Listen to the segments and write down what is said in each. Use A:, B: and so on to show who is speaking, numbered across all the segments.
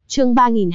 A: Chương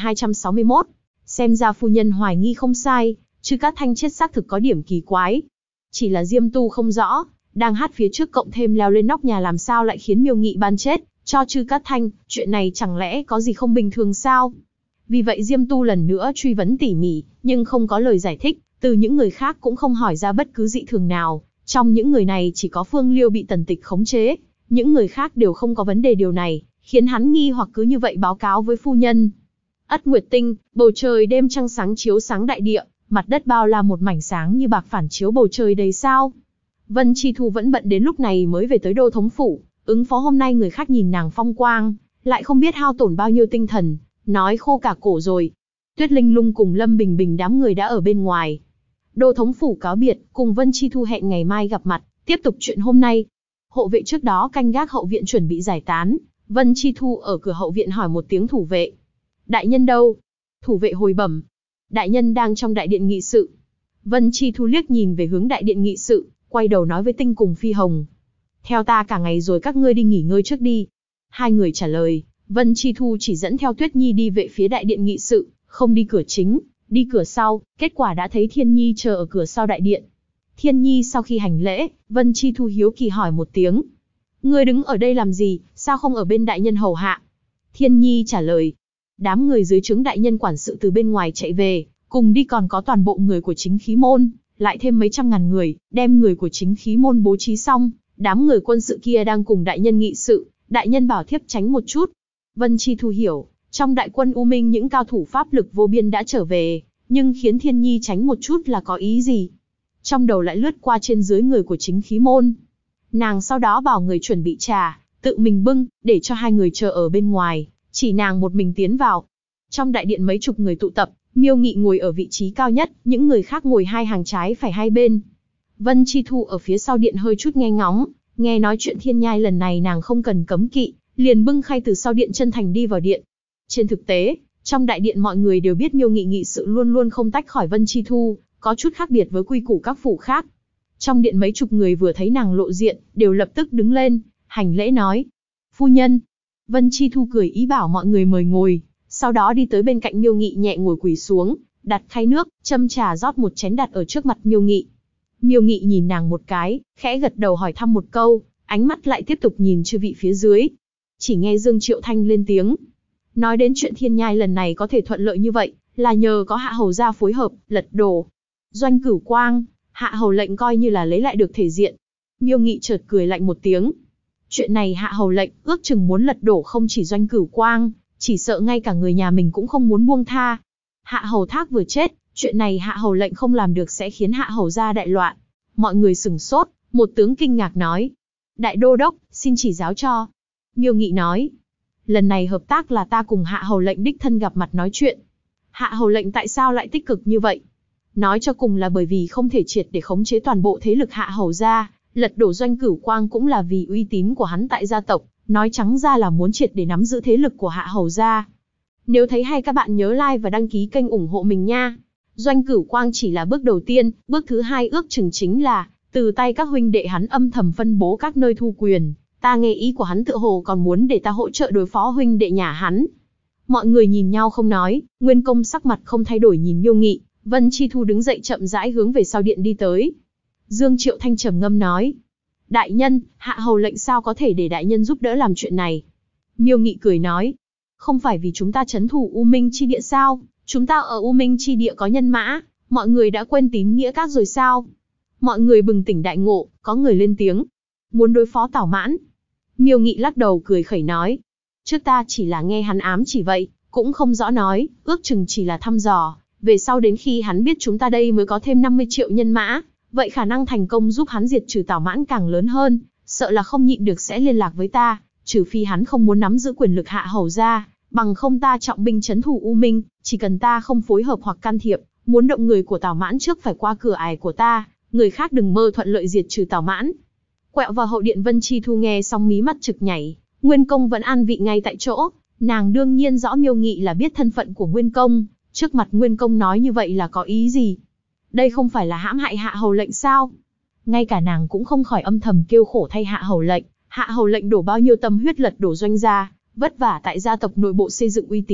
A: 3261. Xem ra phu nhân hoài nghi không sai, Trư Cát Thanh chết xác thực có điểm kỳ quái. Chỉ là Diêm Tu không rõ, đang hát phía trước cộng thêm leo lên nóc nhà làm sao lại khiến Miêu Nghị ban chết cho Trư Cát Thanh, chuyện này chẳng lẽ có gì không bình thường sao? Vì vậy Diêm Tu lần nữa truy vấn tỉ mỉ, nhưng không có lời giải thích, từ những người khác cũng không hỏi ra bất cứ dị thường nào. Trong những người này chỉ có Phương Liêu bị Tần Tịch khống chế, những người khác đều không có vấn đề. Điều này khiến hắn nghi hoặc, cứ như vậy báo cáo với phu nhân. Ất Nguyệt Tinh, bầu trời đêm trăng sáng chiếu sáng đại địa, mặt đất bao la một mảnh sáng như bạc phản chiếu bầu trời đầy sao. Vân Chi Thu vẫn bận đến lúc này mới về tới Đô thống phủ, ứng phó hôm nay người khác nhìn nàng phong quang, lại không biết hao tổn bao nhiêu tinh thần, nói khô cả cổ rồi. Tuyết Linh Lung cùng Lâm Bình Bình đám người đã ở bên ngoài. Đô thống phủ cáo biệt, cùng Vân Chi Thu hẹn ngày mai gặp mặt, tiếp tục chuyện hôm nay. Hộ vệ trước đó canh gác hậu viện chuẩn bị giải tán, Vân Chi Thu ở cửa hậu viện hỏi một tiếng thủ vệ. Đại nhân đâu? Thủ vệ hồi bẩm. Đại nhân đang trong đại điện nghị sự. Vân Chi Thu liếc nhìn về hướng đại điện nghị sự, quay đầu nói với Tinh cùng Phi Hồng. Theo ta cả ngày rồi, các ngươi đi nghỉ ngơi trước đi. Hai người trả lời, Vân Chi Thu chỉ dẫn theo Tuyết Nhi đi về phía đại điện nghị sự, không đi cửa chính, đi cửa sau, kết quả đã thấy Thiên Nhi chờ ở cửa sau đại điện. Thiên Nhi sau khi hành lễ, Vân Chi Thu hiếu kỳ hỏi một tiếng. Ngươi đứng ở đây làm gì, sao không ở bên đại nhân hầu hạ? Thiên Nhi trả lời. Đám người dưới trướng đại nhân quản sự từ bên ngoài chạy về, cùng đi còn có toàn bộ người của chính khí môn, lại thêm mấy trăm ngàn người, đem người của chính khí môn bố trí xong, đám người quân sự kia đang cùng đại nhân nghị sự, đại nhân bảo thiếp tránh một chút. Vân Chi Thu hiểu, trong đại quân U Minh những cao thủ pháp lực vô biên đã trở về, nhưng khiến Thiên Nhi tránh một chút là có ý gì? Trong đầu lại lướt qua trên dưới người của chính khí môn. Nàng sau đó bảo người chuẩn bị trà, tự mình bưng, để cho hai người chờ ở bên ngoài, chỉ nàng một mình tiến vào. Trong đại điện mấy chục người tụ tập, Miêu Nghị ngồi ở vị trí cao nhất, những người khác ngồi hai hàng trái phải hai bên. Vân Chi Thu ở phía sau điện hơi chút nghe ngóng, nghe nói chuyện Thiên Nhai lần này nàng không cần cấm kỵ, liền bưng khay từ sau điện chân thành đi vào điện. Trên thực tế, trong đại điện mọi người đều biết Miêu Nghị nghị sự luôn luôn không tách khỏi Vân Chi Thu, có chút khác biệt với quy củ các phủ khác. Trong điện mấy chục người vừa thấy nàng lộ diện, đều lập tức đứng lên, hành lễ nói. Phu nhân. Vân Chi Thu cười ý bảo mọi người mời ngồi, sau đó đi tới bên cạnh Miêu Nghị nhẹ ngồi quỳ xuống, đặt khay nước, châm trà rót một chén đặt ở trước mặt Miêu Nghị. Miêu Nghị nhìn nàng một cái, khẽ gật đầu hỏi thăm một câu, ánh mắt lại tiếp tục nhìn chư vị phía dưới. Chỉ nghe Dương Triệu Thanh lên tiếng. Nói đến chuyện Thiên Nhai lần này có thể thuận lợi như vậy, là nhờ có Hạ Hầu gia phối hợp, lật đổ Doanh Cửu Quang, Hạ Hầu lệnh coi như là lấy lại được thể diện. Miêu Nghị chợt cười lạnh một tiếng. Chuyện này Hạ Hầu lệnh ước chừng muốn lật đổ không chỉ Doanh Cửu Quang, chỉ sợ ngay cả người nhà mình cũng không muốn buông tha. Hạ Hầu Thác vừa chết, chuyện này Hạ Hầu lệnh không làm được sẽ khiến Hạ Hầu gia đại loạn. Mọi người sửng sốt, một tướng kinh ngạc nói. Đại đô đốc, xin chỉ giáo cho. Miêu Nghị nói. Lần này hợp tác là ta cùng Hạ Hầu lệnh đích thân gặp mặt nói chuyện. Hạ Hầu lệnh tại sao lại tích cực như vậy? Nói cho cùng là bởi vì không thể triệt để khống chế toàn bộ thế lực Hạ Hầu gia, lật đổ Doanh Cửu Quang cũng là vì uy tín của hắn tại gia tộc, nói trắng ra là muốn triệt để nắm giữ thế lực của Hạ Hầu gia. Nếu thấy hay các bạn nhớ like và đăng ký kênh ủng hộ mình nha. Doanh Cửu Quang chỉ là bước đầu tiên, bước thứ hai ước chừng chính là từ tay các huynh đệ hắn âm thầm phân bố các nơi thu quyền. Ta nghe ý của hắn tựa hồ còn muốn để ta hỗ trợ đối phó huynh đệ nhà hắn. Mọi người nhìn nhau không nói, Nguyên Công sắc mặt không thay đổi nhìn Miêu Nghị. Vân Chi Thu đứng dậy chậm rãi hướng về sau điện đi tới. Dương Triệu Thanh trầm ngâm nói. Đại nhân, Hạ Hầu lệnh sao có thể để đại nhân giúp đỡ làm chuyện này? Miêu Nghị cười nói. Không phải vì chúng ta trấn thủ U Minh chi địa sao? Chúng ta ở U Minh chi địa có nhân mã, mọi người đã quên tín nghĩa các rồi sao? Mọi người bừng tỉnh đại ngộ, có người lên tiếng. Muốn đối phó Tào Mãn. Miêu Nghị lắc đầu cười khẩy nói. Trước ta chỉ là nghe hắn ám chỉ vậy, cũng không rõ nói, ước chừng chỉ là thăm dò. Về sau đến khi hắn biết chúng ta đây mới có thêm 50 triệu nhân mã, vậy khả năng thành công giúp hắn diệt trừ Tào Mãn càng lớn hơn, sợ là không nhịn được sẽ liên lạc với ta, trừ phi hắn không muốn nắm giữ quyền lực Hạ Hầu gia, bằng không ta trọng binh trấn thủ U Minh, chỉ cần ta không phối hợp hoặc can thiệp, muốn động người của Tào Mãn trước phải qua cửa ải của ta, người khác đừng mơ thuận lợi diệt trừ Tào Mãn. Quẹo vào hậu điện Vân Chi Thu nghe xong mí mắt trực nhảy, Nguyên Công vẫn an vị ngay tại chỗ, nàng đương nhiên rõ Miêu Nghị là biết thân phận của Nguyên Công, trước mặt Nguyên Công nói như vậy là có ý gì? Đây không phải là hãm hại Hạ Hầu lệnh sao? Ngay cả nàng cũng không khỏi âm thầm kêu khổ thay Hạ Hầu lệnh đổ bao nhiêu tâm huyết lật đổ Doanh gia, vất vả tại gia tộc nội bộ xây dựng uy tín,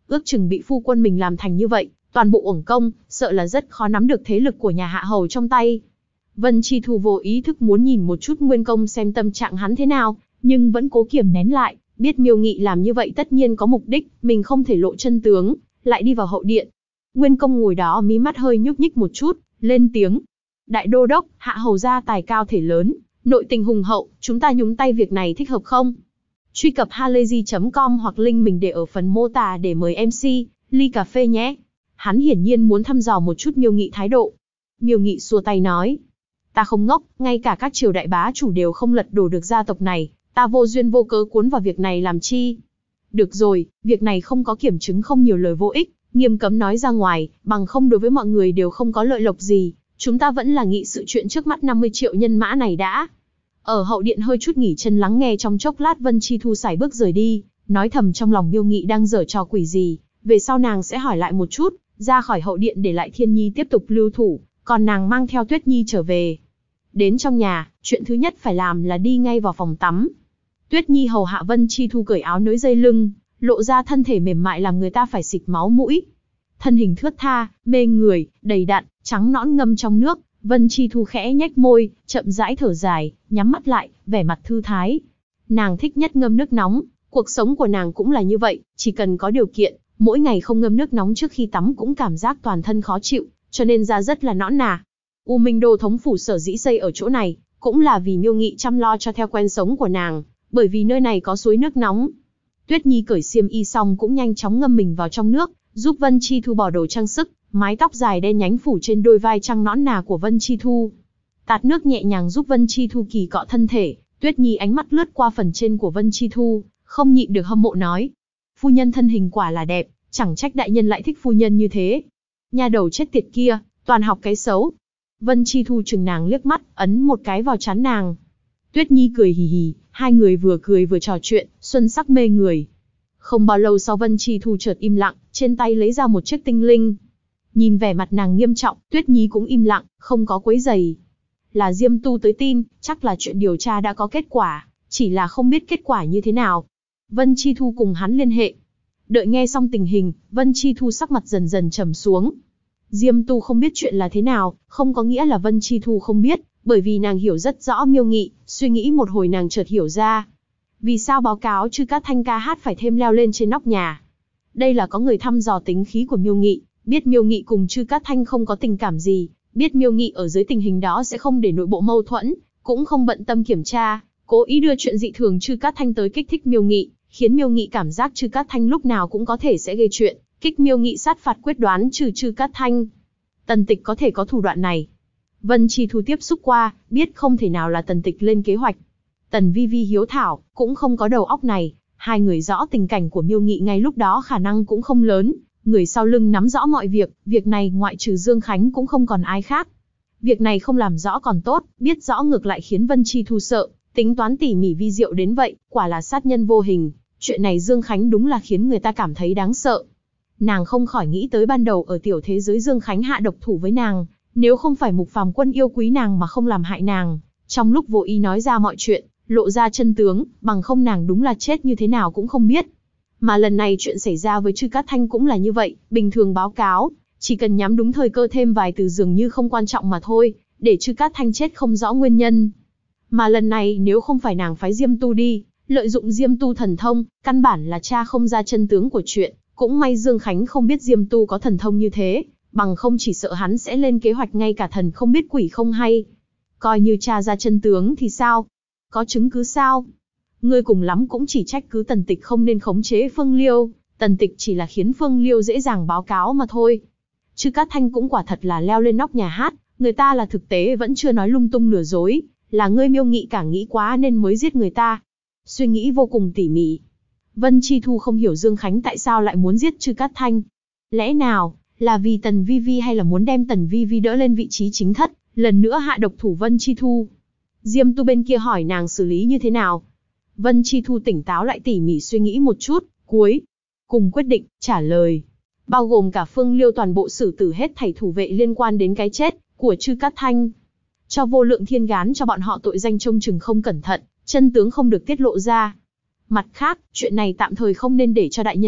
A: ước chừng bị phu quân mình làm thành như vậy, toàn bộ uổng công, sợ là rất khó nắm được thế lực của nhà hạ hầu trong tay. Vân Chi Thu vô ý thức muốn nhìn một chút Nguyên Công xem tâm trạng hắn thế nào, nhưng vẫn cố kiềm nén lại, biết Miêu Nghị làm như vậy tất nhiên có mục đích, mình không thể lộ chân tướng, lại đi vào hậu điện. Nguyên Công ngồi đó mí mắt hơi nhúc nhích một chút, lên tiếng. Đại đô đốc, hạ hầu gia tài cao thể lớn, nội tình hùng hậu, chúng ta nhúng tay việc này thích hợp không? Truy cập halayzi.com hoặc link mình để ở phần mô tả để mời MC, ly cà phê nhé. Hắn hiển nhiên muốn thăm dò một chút Miêu Nghị thái độ. Miêu Nghị xua tay nói. Ta không ngốc, ngay cả các triều đại bá chủ đều không lật đổ được gia tộc này, ta vô duyên vô cớ cuốn vào việc này làm chi? Được rồi, việc này không có kiểm chứng không nhiều lời vô ích, nghiêm cấm nói ra ngoài, bằng không đối với mọi người đều không có lợi lộc gì. Chúng ta vẫn là nghị sự chuyện trước mắt 50 triệu nhân mã này đã. Ở hậu điện hơi chút nghỉ chân lắng nghe trong chốc lát, Vân Chi Thu sải bước rời đi, nói thầm trong lòng Miêu Nghị đang giở trò quỷ gì, về sau nàng sẽ hỏi lại một chút, ra khỏi hậu điện để lại Thiên Nhi tiếp tục lưu thủ, còn nàng mang theo Tuyết Nhi trở về. Đến trong nhà, chuyện thứ nhất phải làm là đi ngay vào phòng tắm. Tuyết Nhi hầu hạ Vân Chi Thu cởi áo nới dây lưng, lộ ra thân thể mềm mại làm người ta phải xịt máu mũi. Thân hình thướt tha, mê người, đầy đặn, trắng nõn ngâm trong nước, Vân Chi Thu khẽ nhếch môi, chậm rãi thở dài, nhắm mắt lại, vẻ mặt thư thái. Nàng thích nhất ngâm nước nóng, cuộc sống của nàng cũng là như vậy, chỉ cần có điều kiện, mỗi ngày không ngâm nước nóng trước khi tắm cũng cảm giác toàn thân khó chịu, cho nên da rất là nõn nà. U Minh Đô thống phủ sở dĩ xây ở chỗ này, cũng là vì Miêu Nghị chăm lo cho theo quen sống của nàng, bởi vì nơi này có suối nước nóng. Tuyết Nhi cởi xiêm y xong cũng nhanh chóng ngâm mình vào trong nước, giúp Vân Chi Thu bỏ đồ trang sức, mái tóc dài đen nhánh phủ trên đôi vai trăng nõn nà của Vân Chi Thu. Tạt nước nhẹ nhàng giúp Vân Chi Thu kỳ cọ thân thể, Tuyết Nhi ánh mắt lướt qua phần trên của Vân Chi Thu, không nhịn được hâm mộ nói. Phu nhân thân hình quả là đẹp, chẳng trách đại nhân lại thích phu nhân như thế. Nha đầu chết tiệt kia, toàn học cái xấu. Vân Chi Thu chừng nàng liếc mắt, ấn một cái vào trán nàng. Tuyết Nhi cười hì hì, hai người vừa cười vừa trò chuyện, xuân sắc mê người. Không bao lâu sau Vân Chi Thu chợt im lặng, trên tay lấy ra một chiếc tinh linh. Nhìn vẻ mặt nàng nghiêm trọng, Tuyết Nhi cũng im lặng, không có quấy giày. Là Diêm Tu tới tin, chắc là chuyện điều tra đã có kết quả, chỉ là không biết kết quả như thế nào. Vân Chi Thu cùng hắn liên hệ. Đợi nghe xong tình hình, Vân Chi Thu sắc mặt dần dần trầm xuống. Diêm Tu không biết chuyện là thế nào, không có nghĩa là Vân Chi Thu không biết, bởi vì nàng hiểu rất rõ Miêu Nghị, suy nghĩ một hồi nàng chợt hiểu ra. Vì sao báo cáo Chư Cát Thanh ca hát phải thêm leo lên trên nóc nhà? Đây là có người thăm dò tính khí của Miêu Nghị, biết Miêu Nghị cùng Chư Cát Thanh không có tình cảm gì, biết Miêu Nghị ở dưới tình hình đó sẽ không để nội bộ mâu thuẫn, cũng không bận tâm kiểm tra, cố ý đưa chuyện dị thường Chư Cát Thanh tới kích thích Miêu Nghị, khiến Miêu Nghị cảm giác Chư Cát Thanh lúc nào cũng có thể sẽ gây chuyện, kích Miêu Nghị sát phạt quyết đoán trừ Chư Cát Thanh. Tần Tịch có thể có thủ đoạn này. Vân Chi Thu tiếp xúc qua, biết không thể nào là Tần Tịch lên kế hoạch. Tần Vi Vi hiếu thảo, cũng không có đầu óc này, hai người rõ tình cảnh của Miêu Nghị ngay lúc đó khả năng cũng không lớn, người sau lưng nắm rõ mọi việc này ngoại trừ Dương Khánh cũng không còn ai khác. Việc này không làm rõ còn tốt, biết rõ ngược lại khiến Vân Chi Thu sợ, tính toán tỉ mỉ vi diệu đến vậy, quả là sát nhân vô hình, chuyện này Dương Khánh đúng là khiến người ta cảm thấy đáng sợ. Nàng không khỏi nghĩ tới ban đầu ở tiểu thế giới Dương Khánh hạ độc thủ với nàng, nếu không phải Mục Phàm Quân yêu quý nàng mà không làm hại nàng, trong lúc vô ý nói ra mọi chuyện, lộ ra chân tướng, bằng không nàng đúng là chết như thế nào cũng không biết. Mà lần này chuyện xảy ra với Chư Cát Thanh cũng là như vậy, bình thường báo cáo, chỉ cần nhắm đúng thời cơ thêm vài từ dường như không quan trọng mà thôi, để Chư Cát Thanh chết không rõ nguyên nhân. Mà lần này nếu không phải nàng phái Diêm Tu đi, lợi dụng Diêm Tu thần thông, căn bản là tra không ra chân tướng của chuyện, cũng may Dương Khánh không biết Diêm Tu có thần thông như thế, bằng không chỉ sợ hắn sẽ lên kế hoạch ngay cả thần không biết quỷ không hay. Coi như tra ra chân tướng thì sao? Có chứng cứ sao? Ngươi cùng lắm cũng chỉ trách cứ Tần Tịch không nên khống chế Phương Liêu, Tần Tịch chỉ là khiến Phương Liêu dễ dàng báo cáo mà thôi. Chư Cát Thanh cũng quả thật là leo lên nóc nhà hát, người ta là thực tế vẫn chưa nói lung tung lừa dối, là ngươi Miêu Nghị cả nghĩ quá nên mới giết người ta. Suy nghĩ vô cùng tỉ mỉ. Vân Chi Thu không hiểu Dương Khánh tại sao lại muốn giết Chư Cát Thanh. Lẽ nào, là vì Tần Vi Vi hay là muốn đem Tần Vi Vi đỡ lên vị trí chính thất, lần nữa hạ độc thủ Vân Chi Thu? Diêm Tu bên kia hỏi nàng xử lý như thế nào. Vân Chi Thu tỉnh táo lại tỉ mỉ suy nghĩ một chút, cuối cùng quyết định, trả lời. Bao gồm cả Phương Liêu toàn bộ xử tử hết thảy thủ vệ liên quan đến cái chết của Chư Cát Thanh. Cho vô lượng thiên gán cho bọn họ tội danh trông chừng không cẩn thận, chân tướng không được tiết lộ ra. Mặt khác, chuyện này tạm thời không nên để cho đại nhân biết,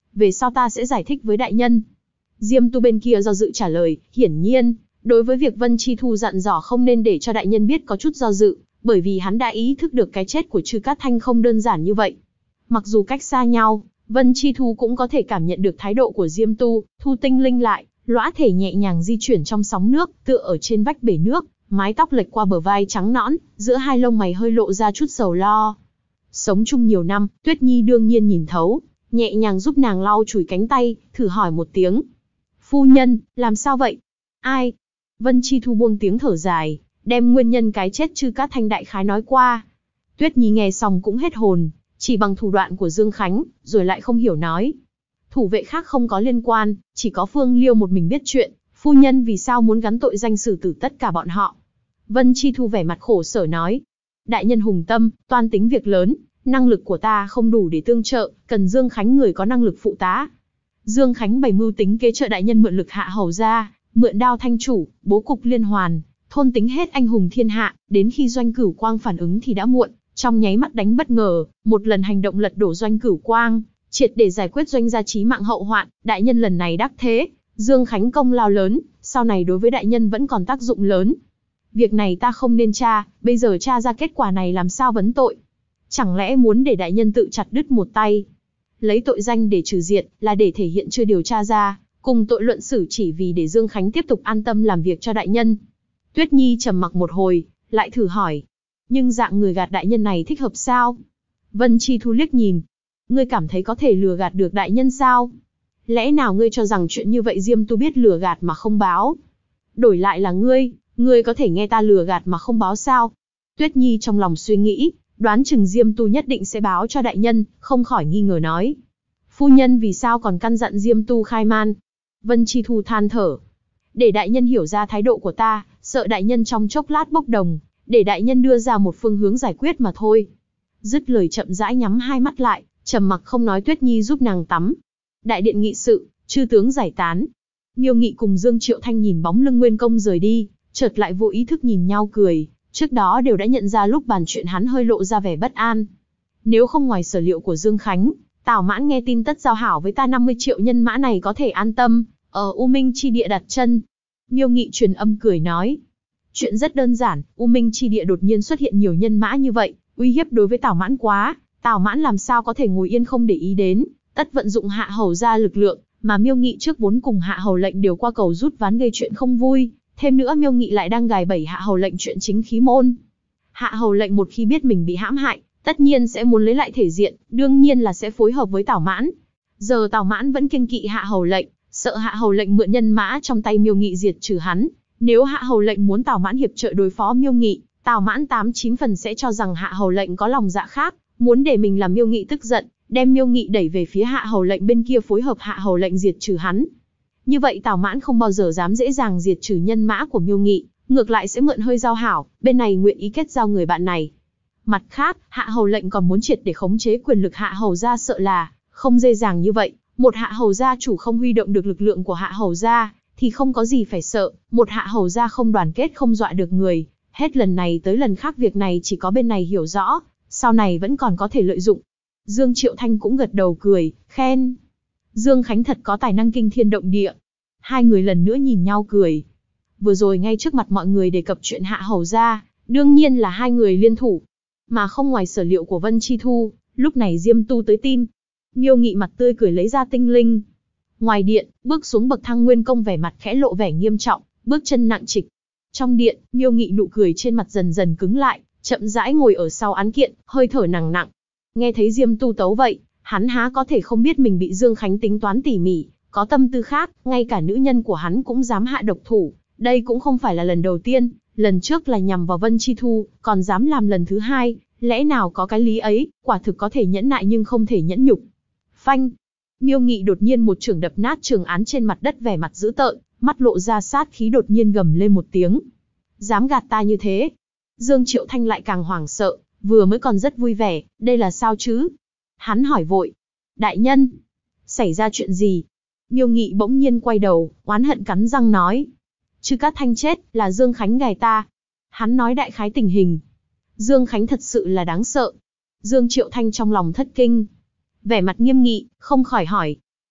A: về sau ta sẽ giải thích với đại nhân. Diêm Tu bên kia do dự trả lời, hiển nhiên, đối với việc Vân Chi Thu dặn dò không nên để cho đại nhân biết có chút do dự, bởi vì hắn đã ý thức được cái chết của Trư Cát Thanh không đơn giản như vậy. Mặc dù cách xa nhau, Vân Chi Thu cũng có thể cảm nhận được thái độ của Diêm Tu, thu tinh linh lại, lõa thể nhẹ nhàng di chuyển trong sóng nước, tựa ở trên vách bể nước, mái tóc lệch qua bờ vai trắng nõn, giữa hai lông mày hơi lộ ra chút sầu lo. Sống chung nhiều năm, Tuyết Nhi đương nhiên nhìn thấu, nhẹ nhàng giúp nàng lau chùi cánh tay, thử hỏi một tiếng. Phu nhân, làm sao vậy? Ai? Vân Chi Thu buông tiếng thở dài, đem nguyên nhân cái chết Trư Cát Thanh đại khái nói qua. Tuyết Nhi nghe xong cũng hết hồn, chỉ bằng thủ đoạn của Dương Khánh, rồi lại không hiểu nói. Thủ vệ khác không có liên quan, chỉ có Phương Liêu một mình biết chuyện, phu nhân vì sao muốn gắn tội danh xử tử tất cả bọn họ. Vân Chi Thu vẻ mặt khổ sở nói. Đại nhân hùng tâm, toan tính việc lớn, năng lực của ta không đủ để tương trợ, cần Dương Khánh người có năng lực phụ tá. Dương Khánh bày mưu tính kế trợ đại nhân mượn lực hạ hầu ra, mượn đao thanh chủ, bố cục liên hoàn, thôn tính hết anh hùng thiên hạ, đến khi Doanh Cửu Quang phản ứng thì đã muộn, trong nháy mắt đánh bất ngờ, một lần hành động lật đổ Doanh Cửu Quang, triệt để giải quyết Doanh gia chí mạng hậu hoạn, đại nhân lần này đắc thế, Dương Khánh công lao lớn, sau này đối với đại nhân vẫn còn tác dụng lớn. Việc này ta không nên tra, bây giờ tra ra kết quả này làm sao vấn tội? Chẳng lẽ muốn để đại nhân tự chặt đứt một tay? Lấy tội danh để trừ diệt, là để thể hiện chưa điều tra ra, cùng tội luận xử chỉ vì để Dương Khánh tiếp tục an tâm làm việc cho đại nhân. Tuyết Nhi trầm mặc một hồi, lại thử hỏi. Nhưng dạng người gạt đại nhân này thích hợp sao? Vân Chi Thu liếc nhìn. Ngươi cảm thấy có thể lừa gạt được đại nhân sao? Lẽ nào ngươi cho rằng chuyện như vậy Diêm Tu biết lừa gạt mà không báo? Đổi lại là ngươi có thể nghe ta lừa gạt mà không báo sao? Tuyết Nhi trong lòng suy nghĩ, đoán chừng Diêm Tu nhất định sẽ báo cho đại nhân, không khỏi nghi ngờ nói. Phu nhân vì sao còn căn dặn Diêm Tu khai man? Vân Chi Thu than thở. Để đại nhân hiểu ra thái độ của ta, sợ đại nhân trong chốc lát bốc đồng, để đại nhân đưa ra một phương hướng giải quyết mà thôi. Dứt lời chậm rãi nhắm hai mắt lại, trầm mặc không nói. Tuyết Nhi giúp nàng tắm. Đại điện nghị sự, chư tướng giải tán. Miêu Nghị cùng Dương Triệu Thanh nhìn bóng lưng Nguyên Công rời đi, chợt lại vô ý thức nhìn nhau cười, trước đó đều đã nhận ra lúc bàn chuyện hắn hơi lộ ra vẻ bất an. Nếu không ngoài sở liệu của Dương Khánh, Tào Mãn nghe tin tất giao hảo với ta 50 triệu nhân mã này có thể an tâm, ở U Minh chi địa đặt chân. Miêu Nghị truyền âm cười nói. Chuyện rất đơn giản, U Minh chi địa đột nhiên xuất hiện nhiều nhân mã như vậy, uy hiếp đối với Tào Mãn quá, Tào Mãn làm sao có thể ngồi yên không để ý đến, tất vận dụng hạ hầu ra lực lượng, mà Miêu Nghị trước vốn cùng hạ hầu lệnh đều qua cầu rút ván gây chuyện không vui, thêm nữa Miêu Nghị lại đang gài bẫy hạ hầu lệnh chuyện chính khí môn. Hạ hầu lệnh một khi biết mình bị hãm hại, tất nhiên sẽ muốn lấy lại thể diện, đương nhiên là sẽ phối hợp với Tào Mãn. Giờ Tào Mãn vẫn kiêng kỵ hạ hầu lệnh, sợ hạ hầu lệnh mượn nhân mã trong tay Miêu Nghị diệt trừ hắn. Nếu hạ hầu lệnh muốn Tào Mãn hiệp trợ đối phó Miêu Nghị, Tào Mãn 8-9 phần sẽ cho rằng hạ hầu lệnh có lòng dạ khác, muốn để mình làm Miêu Nghị tức giận, đem Miêu Nghị đẩy về phía hạ hầu lệnh bên kia phối hợp hạ hầu lệnh diệt trừ hắn. Như vậy Tào Mãn không bao giờ dám dễ dàng diệt trừ nhân mã của Miêu Nghị, ngược lại sẽ mượn hơi giao hảo, bên này nguyện ý kết giao người bạn này. Mặt khác, hạ hầu lệnh còn muốn triệt để khống chế quyền lực hạ hầu gia, sợ là không dễ dàng như vậy. Một hạ hầu gia chủ không huy động được lực lượng của hạ hầu gia, thì không có gì phải sợ. Một hạ hầu gia không đoàn kết không dọa được người. Hết lần này tới lần khác việc này chỉ có bên này hiểu rõ, sau này vẫn còn có thể lợi dụng. Dương Triệu Thanh cũng gật đầu cười, khen. Dương Khánh thật có tài năng kinh thiên động địa. Hai người lần nữa nhìn nhau cười. Vừa rồi ngay trước mặt mọi người đề cập chuyện hạ hầu gia, đương nhiên là hai người liên thủ. Mà không ngoài sở liệu của Vân Chi Thu, lúc này Diêm Tu tới tin. Miêu Nghị mặt tươi cười lấy ra tinh linh. Ngoài điện, bước xuống bậc thang Nguyên Công vẻ mặt khẽ lộ vẻ nghiêm trọng, bước chân nặng trịch. Trong điện, Miêu Nghị nụ cười trên mặt dần dần cứng lại, chậm rãi ngồi ở sau án kiện, hơi thở nặng nặng. Nghe thấy Diêm Tu tấu vậy, hắn há có thể không biết mình bị Dương Khánh tính toán tỉ mỉ, có tâm tư khác, ngay cả nữ nhân của hắn cũng dám hạ độc thủ. Đây cũng không phải là lần đầu tiên, lần trước là nhằm vào Vân Chi Thu, còn dám làm lần thứ hai, lẽ nào có cái lý ấy, quả thực có thể nhẫn nại nhưng không thể nhẫn nhục. Phanh! Miêu Nghị đột nhiên một chưởng đập nát trường án trên mặt đất, vẻ mặt dữ tợn, mắt lộ ra sát khí, đột nhiên gầm lên một tiếng. Dám gạt ta như thế? Dương Triệu Thanh lại càng hoảng sợ, vừa mới còn rất vui vẻ, đây là sao chứ? Hắn hỏi vội. Đại nhân! Xảy ra chuyện gì? Miêu Nghị bỗng nhiên quay đầu, oán hận cắn răng nói. Trư Cát Thanh chết, là Dương Khánh gài ta. Hắn nói đại khái tình hình. Dương Khánh thật sự là đáng sợ. Dương Triệu Thanh trong lòng thất kinh. Vẻ mặt nghiêm nghị, không khỏi hỏi.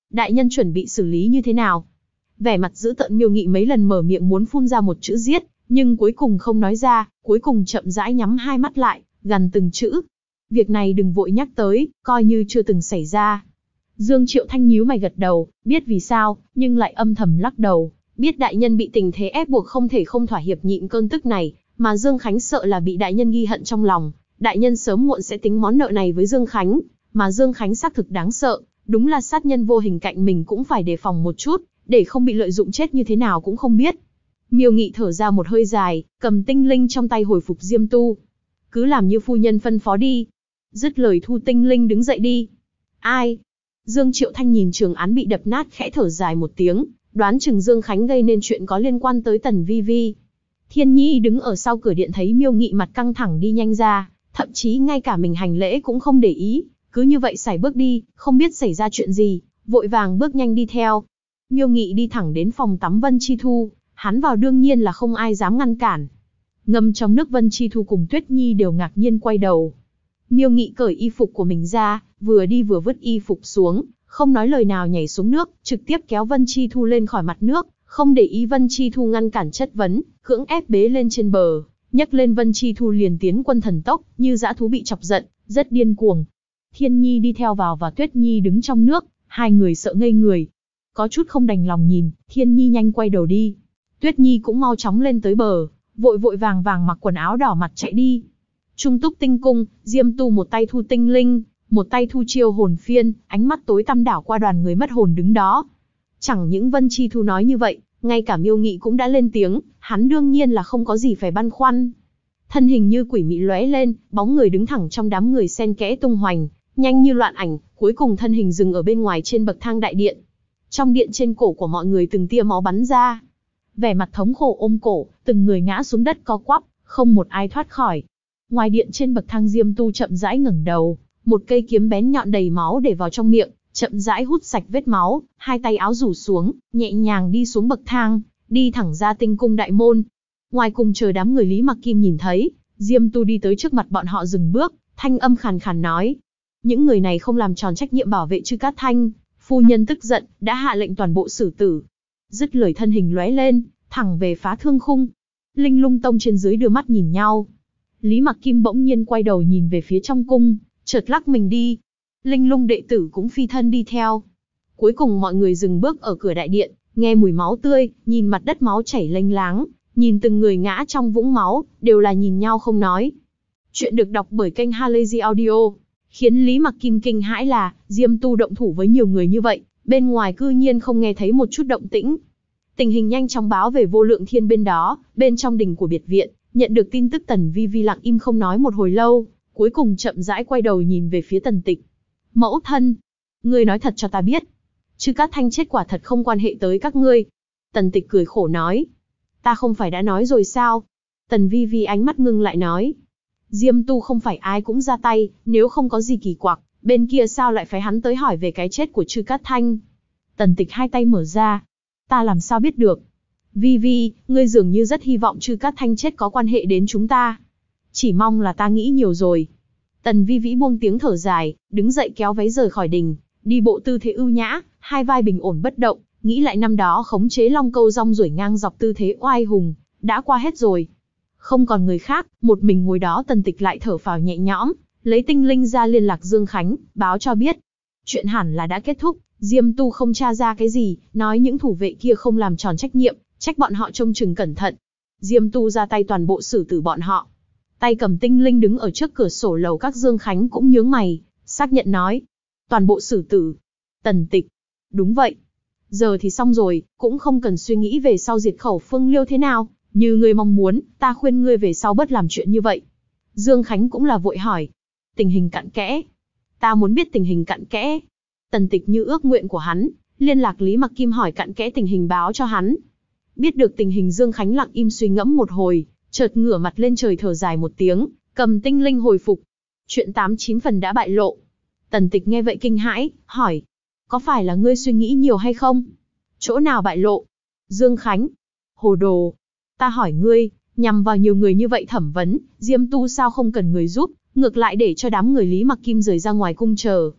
A: Đại nhân chuẩn bị xử lý như thế nào? Vẻ mặt dữ tợn Miêu Nghị mấy lần mở miệng muốn phun ra một chữ giết, nhưng cuối cùng không nói ra, cuối cùng chậm rãi nhắm hai mắt lại, gằn từng chữ. Việc này đừng vội nhắc tới, coi như chưa từng xảy ra. Dương Triệu Thanh nhíu mày gật đầu, biết vì sao, nhưng lại âm thầm lắc đầu, biết đại nhân bị tình thế ép buộc không thể không thỏa hiệp nhịn cơn tức này, mà Dương Khánh sợ là bị đại nhân ghi hận trong lòng, đại nhân sớm muộn sẽ tính món nợ này với Dương Khánh, mà Dương Khánh xác thực đáng sợ, đúng là sát nhân vô hình cạnh mình cũng phải đề phòng một chút, để không bị lợi dụng chết như thế nào cũng không biết. Miêu Nghị thở ra một hơi dài, cầm tinh linh trong tay hồi phục Diêm Tu. Cứ làm như phu nhân phân phó đi. Dứt lời thu tinh linh đứng dậy đi. Ai? Dương Triệu Thanh nhìn trường án bị đập nát khẽ thở dài một tiếng, đoán chừng Dương Khánh gây nên chuyện có liên quan tới Tần Vi Vi. Thiên Nhi đứng ở sau cửa điện thấy Miêu Nghị mặt căng thẳng đi nhanh ra, thậm chí ngay cả mình hành lễ cũng không để ý, cứ như vậy sải bước đi, không biết xảy ra chuyện gì, vội vàng bước nhanh đi theo. Miêu Nghị đi thẳng đến phòng tắm Vân Chi Thu, hắn vào đương nhiên là không ai dám ngăn cản. Ngâm trong nước Vân Chi Thu cùng Tuyết Nhi đều ngạc nhiên quay đầu. Miêu Nghị cởi y phục của mình ra, vừa đi vừa vứt y phục xuống, không nói lời nào nhảy xuống nước, trực tiếp kéo Vân Chi Thu lên khỏi mặt nước, không để ý Vân Chi Thu ngăn cản chất vấn, cưỡng ép bế lên trên bờ, nhấc lên Vân Chi Thu liền tiến quân thần tốc, như dã thú bị chọc giận, rất điên cuồng. Thiên Nhi đi theo vào và Tuyết Nhi đứng trong nước, hai người sợ ngây người. Có chút không đành lòng nhìn, Thiên Nhi nhanh quay đầu đi. Tuyết Nhi cũng mau chóng lên tới bờ, vội vội vàng vàng mặc quần áo đỏ mặt chạy đi. Trung Túc Tinh Cung, Diêm Tu một tay thu tinh linh, một tay thu chiêu hồn phiên, ánh mắt tối tăm đảo qua đoàn người mất hồn đứng đó. Chẳng những Vân Chi Thu nói như vậy, ngay cả Miêu Nghị cũng đã lên tiếng, hắn đương nhiên là không có gì phải băn khoăn. Thân hình như quỷ mị lóe lên, bóng người đứng thẳng trong đám người xen kẽ tung hoành, nhanh như loạn ảnh, cuối cùng thân hình dừng ở bên ngoài trên bậc thang đại điện. Trong điện trên cổ của mọi người từng tia máu bắn ra. Vẻ mặt thống khổ ôm cổ, từng người ngã xuống đất co quắp, không một ai thoát khỏi. Ngoài điện trên bậc thang Diêm Tu chậm rãi ngẩng đầu, một cây kiếm bén nhọn đầy máu để vào trong miệng, chậm rãi hút sạch vết máu, hai tay áo rủ xuống, nhẹ nhàng đi xuống bậc thang, đi thẳng ra tinh cung đại môn. Ngoài cùng chờ đám người Lý Mặc Kim nhìn thấy, Diêm Tu đi tới trước mặt bọn họ dừng bước, thanh âm khàn khàn nói: những người này không làm tròn trách nhiệm bảo vệ Trư Cát Thanh, phu nhân tức giận, đã hạ lệnh toàn bộ xử tử. Dứt lời thân hình lóe lên, thẳng về Phá Thương Khung. Linh Lung Tông trên dưới đưa mắt nhìn nhau. Lý Mặc Kim bỗng nhiên quay đầu nhìn về phía trong cung, chợt lắc mình đi. Linh Lung đệ tử cũng phi thân đi theo. Cuối cùng mọi người dừng bước ở cửa đại điện, nghe mùi máu tươi, nhìn mặt đất máu chảy lênh láng, nhìn từng người ngã trong vũng máu, đều là nhìn nhau không nói. Chuyện được đọc bởi kênh Halazy Audio. Khiến Lý Mặc Kim kinh hãi là, Diêm Tu động thủ với nhiều người như vậy, bên ngoài cư nhiên không nghe thấy một chút động tĩnh. Tình hình nhanh chóng báo về Vô Lượng Thiên bên đó, bên trong đình của biệt viện, nhận được tin tức Tần Vi Vi lặng im không nói một hồi lâu, cuối cùng chậm rãi quay đầu nhìn về phía Tần Tịch. Mẫu thân, ngươi nói thật cho ta biết, Trư Cát Thanh chết quả thật không quan hệ tới các ngươi. Tần Tịch cười khổ nói, ta không phải đã nói rồi sao? Tần Vi Vi ánh mắt ngưng lại nói, Diêm Tu không phải ai cũng ra tay, nếu không có gì kỳ quặc, bên kia sao lại phải hắn tới hỏi về cái chết của Trư Cát Thanh? Tần Tịch hai tay mở ra, ta làm sao biết được? Vi Vi, ngươi dường như rất hy vọng Trư Cát Thanh chết có quan hệ đến chúng ta. Chỉ mong là ta nghĩ nhiều rồi. Tần Vi Vĩ buông tiếng thở dài, đứng dậy kéo váy rời khỏi đình, đi bộ tư thế ưu nhã, hai vai bình ổn bất động, nghĩ lại năm đó khống chế Long Câu rong ruổi ngang dọc tư thế oai hùng, đã qua hết rồi. Không còn người khác, một mình ngồi đó Tần Tịch lại thở phào nhẹ nhõm, lấy tinh linh ra liên lạc Dương Khánh, báo cho biết. Chuyện hẳn là đã kết thúc, Diêm Tu không tra ra cái gì, nói những thủ vệ kia không làm tròn trách nhiệm, trách bọn họ trông chừng cẩn thận. Diêm Tu ra tay toàn bộ xử tử bọn họ. Tay cầm tinh linh đứng ở trước cửa sổ lầu các Dương Khánh cũng nhướng mày, xác nhận nói. Toàn bộ xử tử. Tần Tịch. Đúng vậy. Giờ thì xong rồi, cũng không cần suy nghĩ về sau diệt khẩu Phương Liêu thế nào. Như ngươi mong muốn, ta khuyên ngươi về sau bớt làm chuyện như vậy. Dương Khánh cũng là vội hỏi. Tình hình cặn kẽ. Ta muốn biết tình hình cặn kẽ. Tần Tịch như ước nguyện của hắn, liên lạc Lý Mặc Kim hỏi cặn kẽ tình hình báo cho hắn. Biết được tình hình Dương Khánh lặng im suy ngẫm một hồi, chợt ngửa mặt lên trời thở dài một tiếng, cầm tinh linh hồi phục. Chuyện 89 phần đã bại lộ. Tần Tịch nghe vậy kinh hãi, hỏi. Có phải là ngươi suy nghĩ nhiều hay không? Chỗ nào bại lộ? Dương Khánh. Hồ đồ. Ta hỏi ngươi, nhằm vào nhiều người như vậy thẩm vấn, Diêm Tu sao không cần người giúp, ngược lại để cho đám người Lý Mặc Kim rời ra ngoài cung chờ.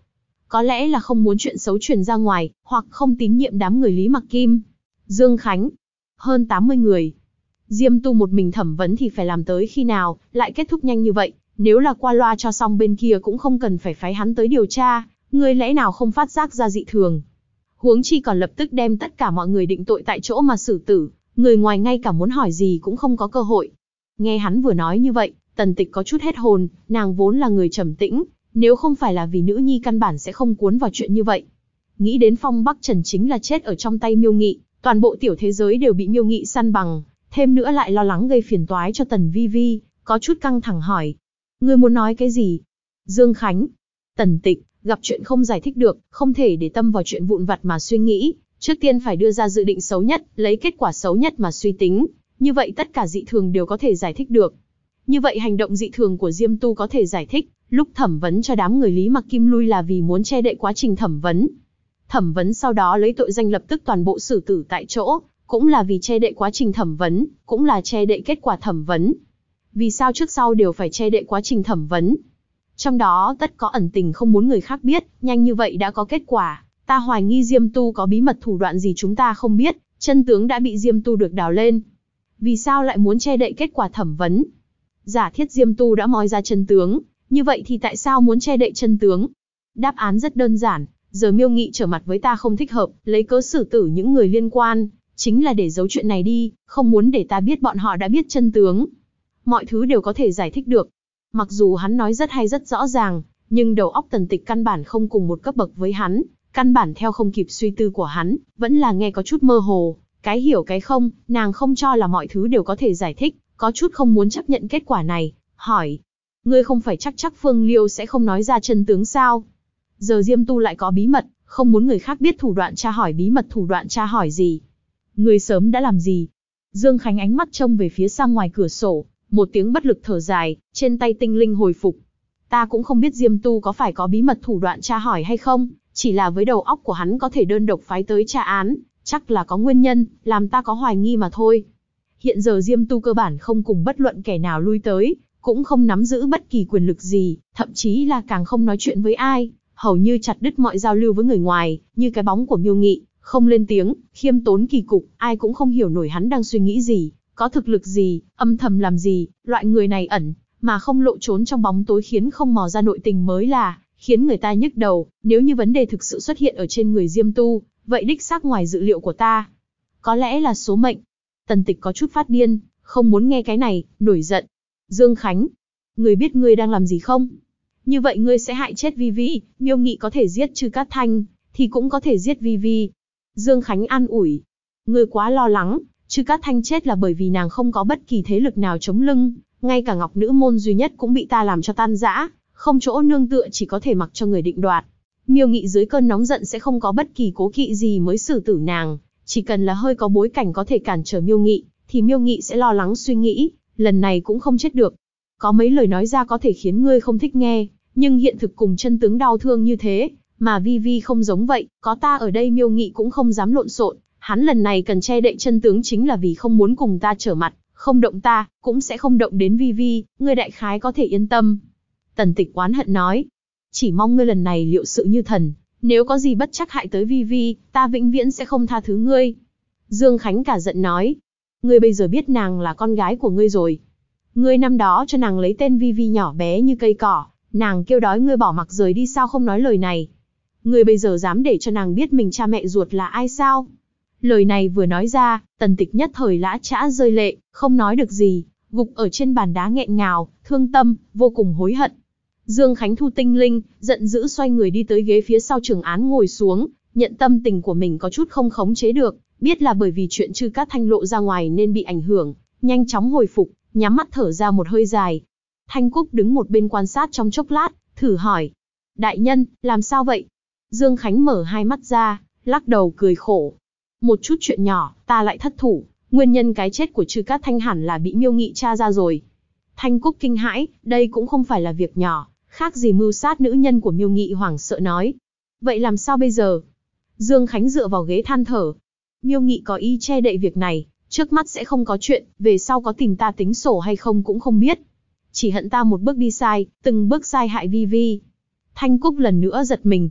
A: có lẽ là không muốn chuyện xấu truyền ra ngoài, hoặc không tín nhiệm đám người Lý Mặc Kim. Dương Khánh, hơn 80 người. Diêm Tu một mình thẩm vấn thì phải làm tới khi nào, lại kết thúc nhanh như vậy, nếu là qua loa cho xong bên kia cũng không cần phải phái hắn tới điều tra, người lẽ nào không phát giác ra dị thường. Huống chi còn lập tức đem tất cả mọi người định tội tại chỗ mà xử tử, người ngoài ngay cả muốn hỏi gì cũng không có cơ hội. Nghe hắn vừa nói như vậy, Tần Tịch có chút hết hồn, nàng vốn là người trầm tĩnh, nếu không phải là vì nữ nhi căn bản sẽ không cuốn vào chuyện như vậy. Nghĩ đến Phong Bắc Trần chính là chết ở trong tay Miêu Nghị, toàn bộ tiểu thế giới đều bị Miêu Nghị săn bằng, thêm nữa lại lo lắng gây phiền toái cho Tần Vi Vi, có chút căng thẳng hỏi. Ngươi muốn nói cái gì? Dương Khánh. Tần Tịch, gặp chuyện không giải thích được, không thể để tâm vào chuyện vụn vặt mà suy nghĩ, trước tiên phải đưa ra dự định xấu nhất, lấy kết quả xấu nhất mà suy tính, như vậy tất cả dị thường đều có thể giải thích được. Như vậy hành động dị thường của Diêm Tu có thể giải thích, lúc thẩm vấn cho đám người Lý Mặc Kim lui là vì muốn che đậy quá trình thẩm vấn. Thẩm vấn sau đó lấy tội danh lập tức toàn bộ xử tử tại chỗ, cũng là vì che đậy quá trình thẩm vấn, cũng là che đậy kết quả thẩm vấn. Vì sao trước sau đều phải che đậy quá trình thẩm vấn? Trong đó tất có ẩn tình không muốn người khác biết, nhanh như vậy đã có kết quả, ta hoài nghi Diêm Tu có bí mật thủ đoạn gì chúng ta không biết, chân tướng đã bị Diêm Tu được đào lên. Vì sao lại muốn che đậy kết quả thẩm vấn? Giả thiết Diêm Tu đã moi ra chân tướng, như vậy thì tại sao muốn che đậy chân tướng? Đáp án rất đơn giản, giờ Miêu Nghị trở mặt với ta không thích hợp, lấy cớ xử tử những người liên quan, chính là để giấu chuyện này đi, không muốn để ta biết bọn họ đã biết chân tướng. Mọi thứ đều có thể giải thích được. Mặc dù hắn nói rất hay rất rõ ràng, nhưng đầu óc Tần Tịch căn bản không cùng một cấp bậc với hắn, căn bản theo không kịp suy tư của hắn, vẫn là nghe có chút mơ hồ, cái hiểu cái không, nàng không cho là mọi thứ đều có thể giải thích, có chút không muốn chấp nhận kết quả này, hỏi. Ngươi không phải chắc Phương Liêu sẽ không nói ra chân tướng sao? Giờ Diêm Tu lại có bí mật, không muốn người khác biết thủ đoạn tra hỏi bí mật thủ đoạn tra hỏi gì. Ngươi sớm đã làm gì? Dương Khánh ánh mắt trông về phía xa ngoài cửa sổ, một tiếng bất lực thở dài, trên tay tinh linh hồi phục. Ta cũng không biết Diêm Tu có phải có bí mật thủ đoạn tra hỏi hay không, chỉ là với đầu óc của hắn có thể đơn độc phái tới tra án, chắc là có nguyên nhân, làm ta có hoài nghi mà thôi. Hiện giờ Diêm Tu cơ bản không cùng bất luận kẻ nào lui tới, cũng không nắm giữ bất kỳ quyền lực gì, thậm chí là càng không nói chuyện với ai, hầu như chặt đứt mọi giao lưu với người ngoài, như cái bóng của Miêu Nghị, không lên tiếng, khiêm tốn kỳ cục, ai cũng không hiểu nổi hắn đang suy nghĩ gì, có thực lực gì, âm thầm làm gì, loại người này ẩn, mà không lộ trốn trong bóng tối khiến không mò ra nội tình mới là, khiến người ta nhức đầu, nếu như vấn đề thực sự xuất hiện ở trên người Diêm Tu, vậy đích xác ngoài dự liệu của ta. Có lẽ là số mệnh. Tần Tịch có chút phát điên, không muốn nghe cái này, nổi giận. Dương Khánh, ngươi biết ngươi đang làm gì không? Như vậy ngươi sẽ hại chết Vi Vi, Miêu Nghị có thể giết Trư Cát Thanh, thì cũng có thể giết Vi Vi. Dương Khánh an ủi, ngươi quá lo lắng, Trư Cát Thanh chết là bởi vì nàng không có bất kỳ thế lực nào chống lưng, ngay cả Ngọc Nữ Môn duy nhất cũng bị ta làm cho tan rã, không chỗ nương tựa chỉ có thể mặc cho người định đoạt. Miêu Nghị dưới cơn nóng giận sẽ không có bất kỳ cố kỵ gì mới xử tử nàng, chỉ cần là hơi có bối cảnh có thể cản trở Miêu Nghị, thì Miêu Nghị sẽ lo lắng suy nghĩ, lần này cũng không chết được. Có mấy lời nói ra có thể khiến ngươi không thích nghe, nhưng hiện thực cùng chân tướng đau thương như thế, mà Vi Vi không giống vậy, có ta ở đây Miêu Nghị cũng không dám lộn xộn, hắn lần này cần che đậy chân tướng chính là vì không muốn cùng ta trở mặt, không động ta, cũng sẽ không động đến Vi Vi, ngươi đại khái có thể yên tâm. Tần Tịch oán hận nói, chỉ mong ngươi lần này liệu sự như thần, nếu có gì bất trắc hại tới Vi Vi, ta vĩnh viễn sẽ không tha thứ ngươi. Dương Khánh cả giận nói, ngươi bây giờ biết nàng là con gái của ngươi rồi. Ngươi năm đó cho nàng lấy tên Vi Vi nhỏ bé như cây cỏ, nàng kêu đói ngươi bỏ mặc rời đi sao không nói lời này. Ngươi bây giờ dám để cho nàng biết mình cha mẹ ruột là ai sao? Lời này vừa nói ra, Tần Tịch nhất thời lã chã rơi lệ, không nói được gì, gục ở trên bàn đá nghẹn ngào, thương tâm, vô cùng hối hận. Dương Khánh thu tinh linh, giận dữ xoay người đi tới ghế phía sau trường án ngồi xuống, nhận tâm tình của mình có chút không khống chế được, biết là bởi vì chuyện Trư Cát Thanh lộ ra ngoài nên bị ảnh hưởng, nhanh chóng hồi phục, nhắm mắt thở ra một hơi dài. Thanh Cúc đứng một bên quan sát trong chốc lát, thử hỏi. Đại nhân, làm sao vậy? Dương Khánh mở hai mắt ra, lắc đầu cười khổ. Một chút chuyện nhỏ, ta lại thất thủ, nguyên nhân cái chết của Trư Cát Thanh hẳn là bị Miêu Nghị tra ra rồi. Thanh Cúc kinh hãi, đây cũng không phải là việc nhỏ, khác gì mưu sát nữ nhân của Miêu Nghị hoảng sợ nói. Vậy làm sao bây giờ? Dương Khánh dựa vào ghế than thở. Miêu Nghị có ý che đậy việc này, trước mắt sẽ không có chuyện, về sau có tìm ta tính sổ hay không cũng không biết. Chỉ hận ta một bước đi sai, từng bước sai hại Vi Vi. Thanh Cúc lần nữa giật mình.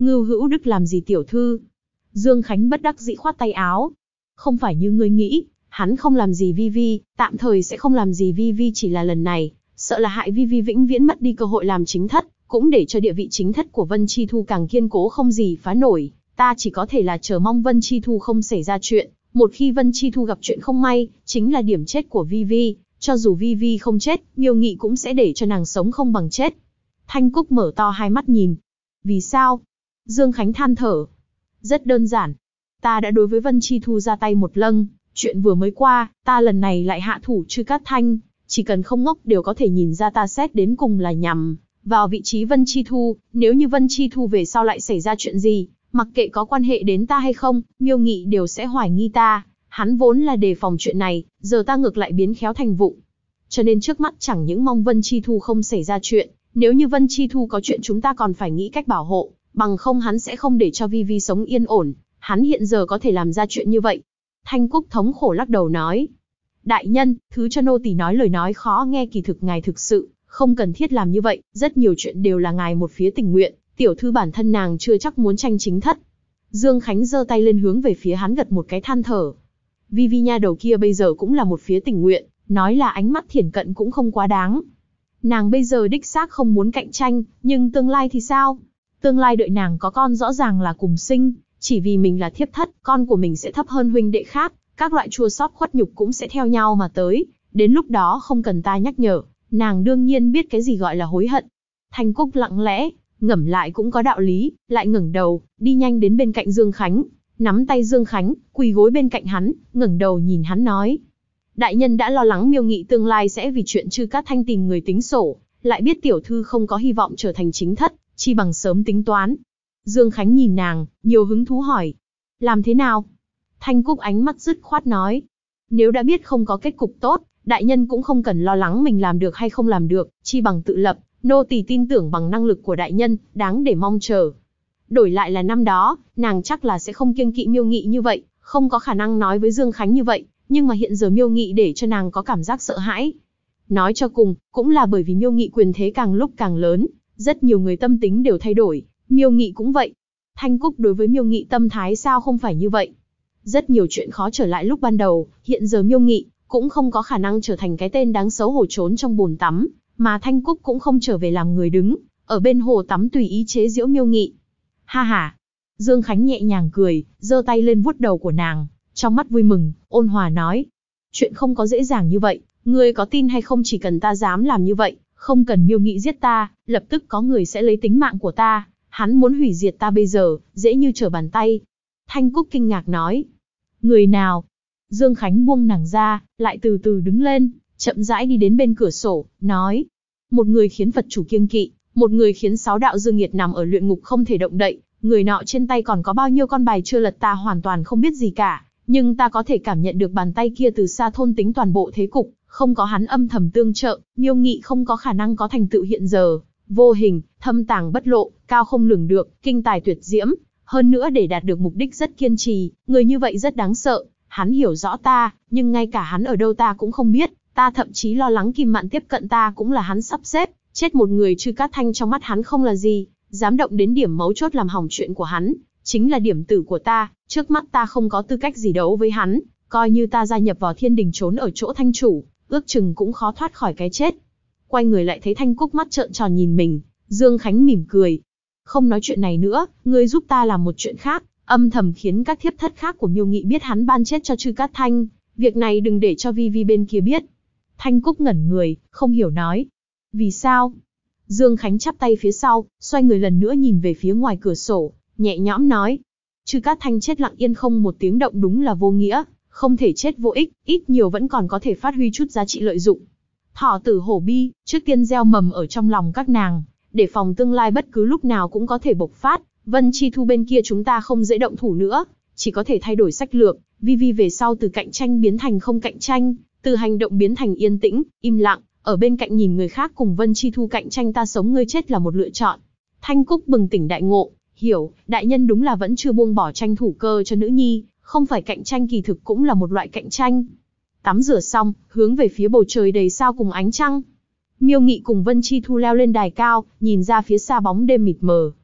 A: Ngưu Hữu Đức làm gì tiểu thư? Dương Khánh bất đắc dĩ khoát tay áo. Không phải như ngươi nghĩ, hắn không làm gì Vi Vi, tạm thời sẽ không làm gì Vi Vi, chỉ là lần này, sợ là hại Vi Vi vĩnh viễn mất đi cơ hội làm chính thất, cũng để cho địa vị chính thất của Vân Chi Thu càng kiên cố không gì phá nổi. Ta chỉ có thể là chờ mong Vân Chi Thu không xảy ra chuyện. Một khi Vân Chi Thu gặp chuyện không may, chính là điểm chết của Vi Vi. Cho dù Vi Vi không chết, Miêu Nghị cũng sẽ để cho nàng sống không bằng chết. Thanh Cúc mở to hai mắt nhìn. Vì sao? Dương Khánh than thở. Rất đơn giản. Ta đã đối với Vân Chi Thu ra tay một lần. Chuyện vừa mới qua, ta lần này lại hạ thủ Trư Cát Thanh. Chỉ cần không ngốc đều có thể nhìn ra ta xét đến cùng là nhằm vào vị trí Vân Chi Thu. Nếu như Vân Chi Thu về sau lại xảy ra chuyện gì, mặc kệ có quan hệ đến ta hay không, Miêu Nghị đều sẽ hoài nghi ta. Hắn vốn là đề phòng chuyện này, giờ ta ngược lại biến khéo thành vụng. Cho nên trước mắt chẳng những mong Vân Chi Thu không xảy ra chuyện, nếu như Vân Chi Thu có chuyện chúng ta còn phải nghĩ cách bảo hộ, bằng không hắn sẽ không để cho Vi Vi sống yên ổn. Hắn hiện giờ có thể làm ra chuyện như vậy. Thanh Cúc thống khổ lắc đầu nói. Đại nhân, thứ cho nô tỳ nói lời nói khó nghe, kỳ thực ngài thực sự không cần thiết làm như vậy, rất nhiều chuyện đều là ngài một phía tình nguyện, tiểu thư bản thân nàng chưa chắc muốn tranh chính thất. Dương Khánh giơ tay lên hướng về phía hắn gật một cái than thở. Vi Vi nha đầu kia bây giờ cũng là một phía tình nguyện, nói là ánh mắt thiển cận cũng không quá đáng. Nàng bây giờ đích xác không muốn cạnh tranh, nhưng tương lai thì sao? Tương lai đợi nàng có con rõ ràng là cùng sinh, chỉ vì mình là thiếp thất, con của mình sẽ thấp hơn huynh đệ khác, các loại chua xót khuất nhục cũng sẽ theo nhau mà tới, đến lúc đó không cần ta nhắc nhở, nàng đương nhiên biết cái gì gọi là hối hận. Thanh Cúc lặng lẽ, ngẫm lại cũng có đạo lý, lại ngẩng đầu, đi nhanh đến bên cạnh Dương Khánh, nắm tay Dương Khánh, quỳ gối bên cạnh hắn, ngẩng đầu nhìn hắn nói. Đại nhân đã lo lắng Miêu Nghị tương lai sẽ vì chuyện Trư Cát Thanh tìm người tính sổ, lại biết tiểu thư không có hy vọng trở thành chính thất, chi bằng sớm tính toán. Dương Khánh nhìn nàng, nhiều hứng thú hỏi. Làm thế nào? Thanh Cúc ánh mắt dứt khoát nói. Nếu đã biết không có kết cục tốt, đại nhân cũng không cần lo lắng mình làm được hay không làm được, chi bằng tự lập, nô tỳ tin tưởng bằng năng lực của đại nhân, đáng để mong chờ. Đổi lại là năm đó, nàng chắc là sẽ không kiêng kỵ Miêu Nghị như vậy, không có khả năng nói với Dương Khánh như vậy, nhưng mà hiện giờ Miêu Nghị để cho nàng có cảm giác sợ hãi. Nói cho cùng, cũng là bởi vì Miêu Nghị quyền thế càng lúc càng lớn, rất nhiều người tâm tính đều thay đổi, Miêu Nghị cũng vậy. Thanh Cúc đối với Miêu Nghị tâm thái sao không phải như vậy? Rất nhiều chuyện khó trở lại lúc ban đầu, hiện giờ Miêu Nghị cũng không có khả năng trở thành cái tên đáng xấu hổ trốn trong bồn tắm, mà Thanh Cúc cũng không trở về làm người đứng, ở bên hồ tắm tùy ý chế giễu Miêu Nghị. Ha ha! Dương Khánh nhẹ nhàng cười, giơ tay lên vuốt đầu của nàng, trong mắt vui mừng, ôn hòa nói. Chuyện không có dễ dàng như vậy, ngươi có tin hay không, chỉ cần ta dám làm như vậy, không cần Miêu Nghị giết ta, lập tức có người sẽ lấy tính mạng của ta, hắn muốn hủy diệt ta bây giờ, dễ như trở bàn tay. Thanh Cúc kinh ngạc nói. Người nào? Dương Khánh buông nàng ra, lại từ từ đứng lên, chậm rãi đi đến bên cửa sổ, nói. Một người khiến Phật chủ kiêng kỵ, một người khiến 6 đạo dương nghiệt nằm ở luyện ngục không thể động đậy, người nọ trên tay còn có bao nhiêu con bài chưa lật ta hoàn toàn không biết gì cả, nhưng ta có thể cảm nhận được bàn tay kia từ xa thôn tính toàn bộ thế cục, không có hắn âm thầm tương trợ, Miêu Nghị không có khả năng có thành tựu hiện giờ, vô hình, thâm tàng bất lộ, cao không lường được, kinh tài tuyệt diễm, hơn nữa để đạt được mục đích rất kiên trì, người như vậy rất đáng sợ, hắn hiểu rõ ta, nhưng ngay cả hắn ở đâu ta cũng không biết, ta thậm chí lo lắng Kim Mạn tiếp cận ta cũng là hắn sắp xếp, chết một người Trư Cát Thanh trong mắt hắn không là gì, dám động đến điểm mấu chốt làm hỏng chuyện của hắn, chính là điểm tử của ta, trước mắt ta không có tư cách gì đấu với hắn, coi như ta gia nhập vào thiên đình trốn ở chỗ Thanh chủ, ước chừng cũng khó thoát khỏi cái chết. Quay người lại thấy Thanh Cúc mắt trợn tròn nhìn mình, Dương Khánh mỉm cười. Không nói chuyện này nữa, ngươi giúp ta làm một chuyện khác, âm thầm khiến các thiếp thất khác của Miêu Nghị biết hắn ban chết cho Trư Cát Thanh, việc này đừng để cho Vi Vi bên kia biết. Thanh Cúc ngẩn người, không hiểu nói. Vì sao? Dương Khánh chắp tay phía sau, xoay người lần nữa nhìn về phía ngoài cửa sổ, nhẹ nhõm nói. Trư Cát Thanh chết lặng yên không một tiếng động đúng là vô nghĩa, không thể chết vô ích, ít nhiều vẫn còn có thể phát huy chút giá trị lợi dụng. Thỏ tử hổ bi, trước tiên gieo mầm ở trong lòng các nàng, để phòng tương lai bất cứ lúc nào cũng có thể bộc phát. Vân Chi Thu bên kia chúng ta không dễ động thủ nữa, chỉ có thể thay đổi sách lược, Vi Vi về sau từ cạnh tranh biến thành không cạnh tranh, từ hành động biến thành yên tĩnh, im lặng, ở bên cạnh nhìn người khác cùng Vân Chi Thu cạnh tranh ta sống ngươi chết là một lựa chọn. Thanh Cúc bừng tỉnh đại ngộ, hiểu, đại nhân đúng là vẫn chưa buông bỏ tranh thủ cơ cho nữ nhi, không phải cạnh tranh kỳ thực cũng là một loại cạnh tranh. Tắm rửa xong, hướng về phía bầu trời đầy sao cùng ánh trăng. Miêu Nghị cùng Vân Chi Thu leo lên đài cao, nhìn ra phía xa bóng đêm mịt mờ.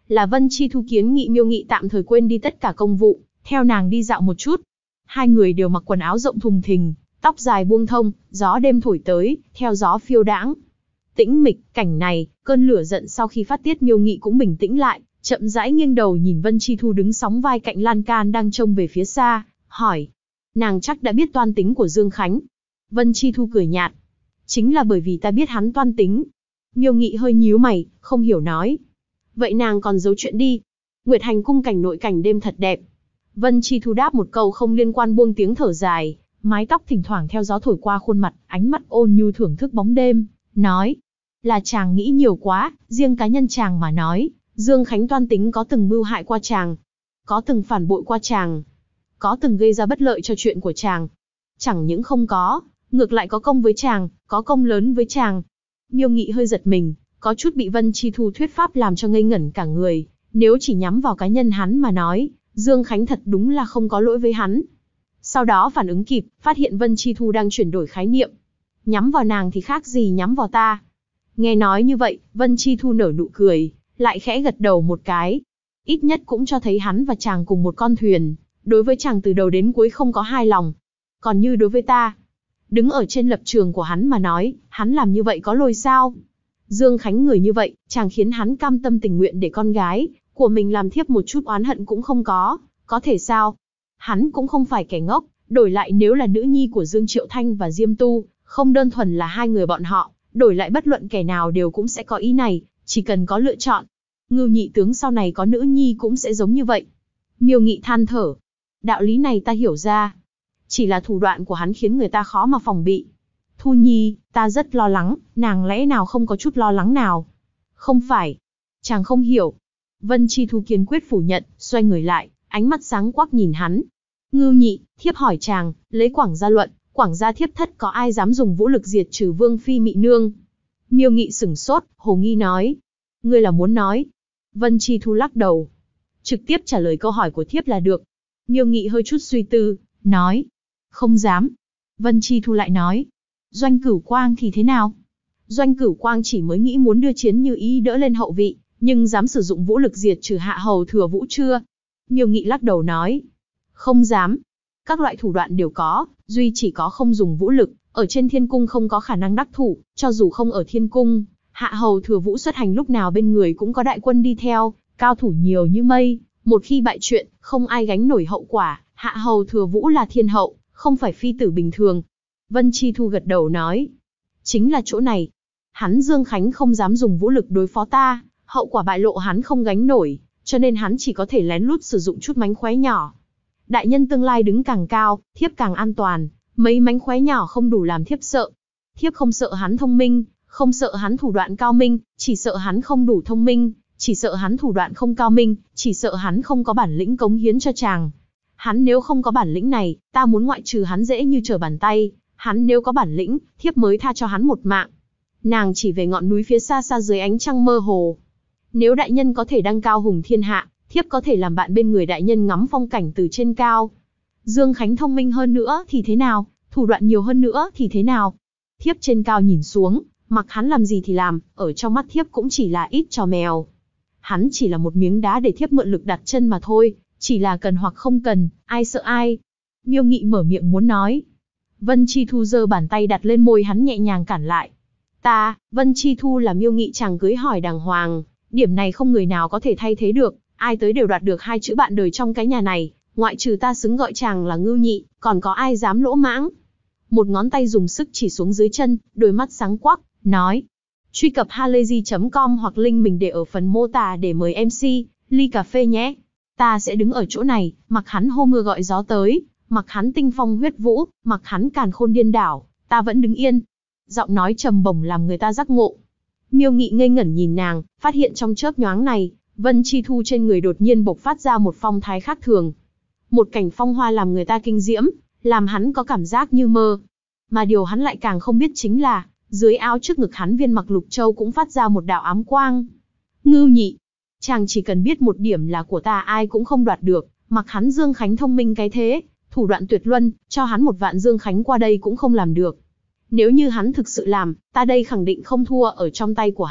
A: là Vân Chi Thu kiến nghị Miêu Nghị tạm thời quên đi tất cả công vụ, theo nàng đi dạo một chút. Hai người đều mặc quần áo rộng thùng thình, tóc dài buông thông, gió đêm thổi tới, theo gió phiêu đãng. Tĩnh mịch, cảnh này, cơn lửa giận sau khi phát tiết Miêu Nghị cũng bình tĩnh lại, chậm rãi nghiêng đầu nhìn Vân Chi Thu đứng sóng vai cạnh lan can đang trông về phía xa, hỏi. Nàng chắc đã biết toan tính của Dương Khánh. Vân Chi Thu cười nhạt. Chính là bởi vì ta biết hắn toan tính. Miêu Nghị hơi nhíu mày, không hiểu nói. Vậy nàng còn giấu chuyện đi. Nguyệt Hành cung cảnh nội cảnh đêm thật đẹp. Vân Chi Thu đáp một câu không liên quan buông tiếng thở dài, mái tóc thỉnh thoảng theo gió thổi qua khuôn mặt, ánh mắt ôn nhu thưởng thức bóng đêm, nói. Là chàng nghĩ nhiều quá, riêng cá nhân chàng mà nói, Dương Khánh toan tính có từng mưu hại qua chàng, có từng phản bội qua chàng, có từng gây ra bất lợi cho chuyện của chàng. Chẳng những không có, ngược lại có công với chàng, có công lớn với chàng. Miêu Nghị hơi giật mình, có chút bị Vân Chi Thu thuyết pháp làm cho ngây ngẩn cả người. Nếu chỉ nhắm vào cá nhân hắn mà nói, Dương Khánh thật đúng là không có lỗi với hắn. Sau đó phản ứng kịp, phát hiện Vân Chi Thu đang chuyển đổi khái niệm. Nhắm vào nàng thì khác gì nhắm vào ta. Nghe nói như vậy, Vân Chi Thu nở nụ cười, lại khẽ gật đầu một cái. Ít nhất cũng cho thấy hắn và chàng cùng một con thuyền, đối với chàng từ đầu đến cuối không có hai lòng. Còn như đối với ta, đứng ở trên lập trường của hắn mà nói, hắn làm như vậy có lỗi sao? Dương Khánh người như vậy, chàng khiến hắn cam tâm tình nguyện để con gái của mình làm thiếp một chút oán hận cũng không có thể sao? Hắn cũng không phải kẻ ngốc, đổi lại nếu là nữ nhi của Dương Triệu Thanh và Diêm Tu, không đơn thuần là hai người bọn họ, đổi lại bất luận kẻ nào đều cũng sẽ có ý này, chỉ cần có lựa chọn. Ngưu nhị tướng sau này có nữ nhi cũng sẽ giống như vậy. Miêu Nghị than thở. Đạo lý này ta hiểu ra. Chỉ là thủ đoạn của hắn khiến người ta khó mà phòng bị. Thu Nhi, ta rất lo lắng, nàng lẽ nào không có chút lo lắng nào? Không phải. Chàng không hiểu. Vân Chi Thu kiên quyết phủ nhận, xoay người lại, ánh mắt sáng quắc nhìn hắn. Ngưu nhị, thiếp hỏi chàng, lấy Quảng gia luận, Quảng gia thiếp thất có ai dám dùng vũ lực diệt trừ Vương Phi Mị Nương? Miêu Nghị sửng sốt, hồ nghi nói. Ngươi là muốn nói? Vân Chi Thu lắc đầu. Trực tiếp trả lời câu hỏi của thiếp là được. Miêu Nghị hơi chút suy tư, nói. Không dám. Vân Chi Thu lại nói. Doanh Cửu Quang thì thế nào? Doanh Cửu Quang chỉ mới nghĩ muốn đưa Chiến Như Ý đỡ lên hậu vị, nhưng dám sử dụng vũ lực diệt trừ Hạ Hầu Thừa Vũ chưa? Miêu Nghị lắc đầu nói. Không dám. Các loại thủ đoạn đều có, duy chỉ có không dùng vũ lực, ở trên thiên cung không có khả năng đắc thủ, cho dù không ở thiên cung, Hạ Hầu Thừa Vũ xuất hành lúc nào bên người cũng có đại quân đi theo, cao thủ nhiều như mây, một khi bại chuyện, không ai gánh nổi hậu quả. Hạ Hầu Thừa Vũ là thiên hậu, không phải phi tử bình thường. Vân Chi Thu gật đầu nói. Chính là chỗ này. Hắn Dương Khánh không dám dùng vũ lực đối phó ta, hậu quả bại lộ hắn không gánh nổi, cho nên hắn chỉ có thể lén lút sử dụng chút mánh khóe nhỏ. Đại nhân tương lai đứng càng cao, thiếp càng an toàn, mấy mánh khóe nhỏ không đủ làm thiếp sợ. Thiếp không sợ hắn thông minh, không sợ hắn thủ đoạn cao minh, chỉ sợ hắn không đủ thông minh, chỉ sợ hắn thủ đoạn không cao minh, chỉ sợ hắn không có bản lĩnh cống hiến cho chàng. Hắn nếu không có bản lĩnh này, ta muốn ngoại trừ hắn dễ như trở bàn tay. Hắn nếu có bản lĩnh, thiếp mới tha cho hắn một mạng. Nàng chỉ về ngọn núi phía xa xa dưới ánh trăng mơ hồ. Nếu đại nhân có thể đăng cao hùng thiên hạ, thiếp có thể làm bạn bên người đại nhân ngắm phong cảnh từ trên cao. Dương Khánh thông minh hơn nữa thì thế nào, thủ đoạn nhiều hơn nữa thì thế nào? Thiếp trên cao nhìn xuống, mặc hắn làm gì thì làm, ở trong mắt thiếp cũng chỉ là ít trò mèo. Hắn chỉ là một miếng đá để thiếp mượn lực đặt chân mà thôi, chỉ là cần hoặc không cần, ai sợ ai. Miêu Nghị mở miệng muốn nói. Vân Chi Thu giơ bàn tay đặt lên môi hắn nhẹ nhàng cản lại. Ta, Vân Chi Thu là Miêu Nghị chàng cưới hỏi đàng hoàng, điểm này không người nào có thể thay thế được, ai tới đều đoạt được hai chữ bạn đời trong cái nhà này, ngoại trừ ta xứng gọi chàng là Ngưu Nhị, còn có ai dám lỗ mãng. Một ngón tay dùng sức chỉ xuống dưới chân, đôi mắt sáng quắc, nói. Truy cập halayzi.com hoặc link mình để ở phần mô tả để mời MC, ly cà phê nhé. Ta sẽ đứng ở chỗ này, mặc hắn hô mưa gọi gió tới, mặc hắn tinh phong huyết vũ, mặc hắn càn khôn điên đảo, ta vẫn đứng yên. Giọng nói trầm bổng làm người ta giác ngộ. Miêu Nghị ngây ngẩn nhìn nàng, phát hiện trong chớp nhoáng này, Vân Chi Thu trên người đột nhiên bộc phát ra một phong thái khác thường. Một cảnh phong hoa làm người ta kinh diễm, làm hắn có cảm giác như mơ. Mà điều hắn lại càng không biết chính là, dưới áo trước ngực hắn viên mặc lục châu cũng phát ra một đạo ám quang. Ngưu Nhị, chàng chỉ cần biết một điểm là của ta ai cũng không đoạt được, mặc hắn Dương Khánh thông minh cái thế, thủ đoạn tuyệt luân, cho hắn một vạn Dương Khánh qua đây cũng không làm được. Nếu như hắn thực sự làm, ta đây khẳng định không thua ở trong tay của hắn,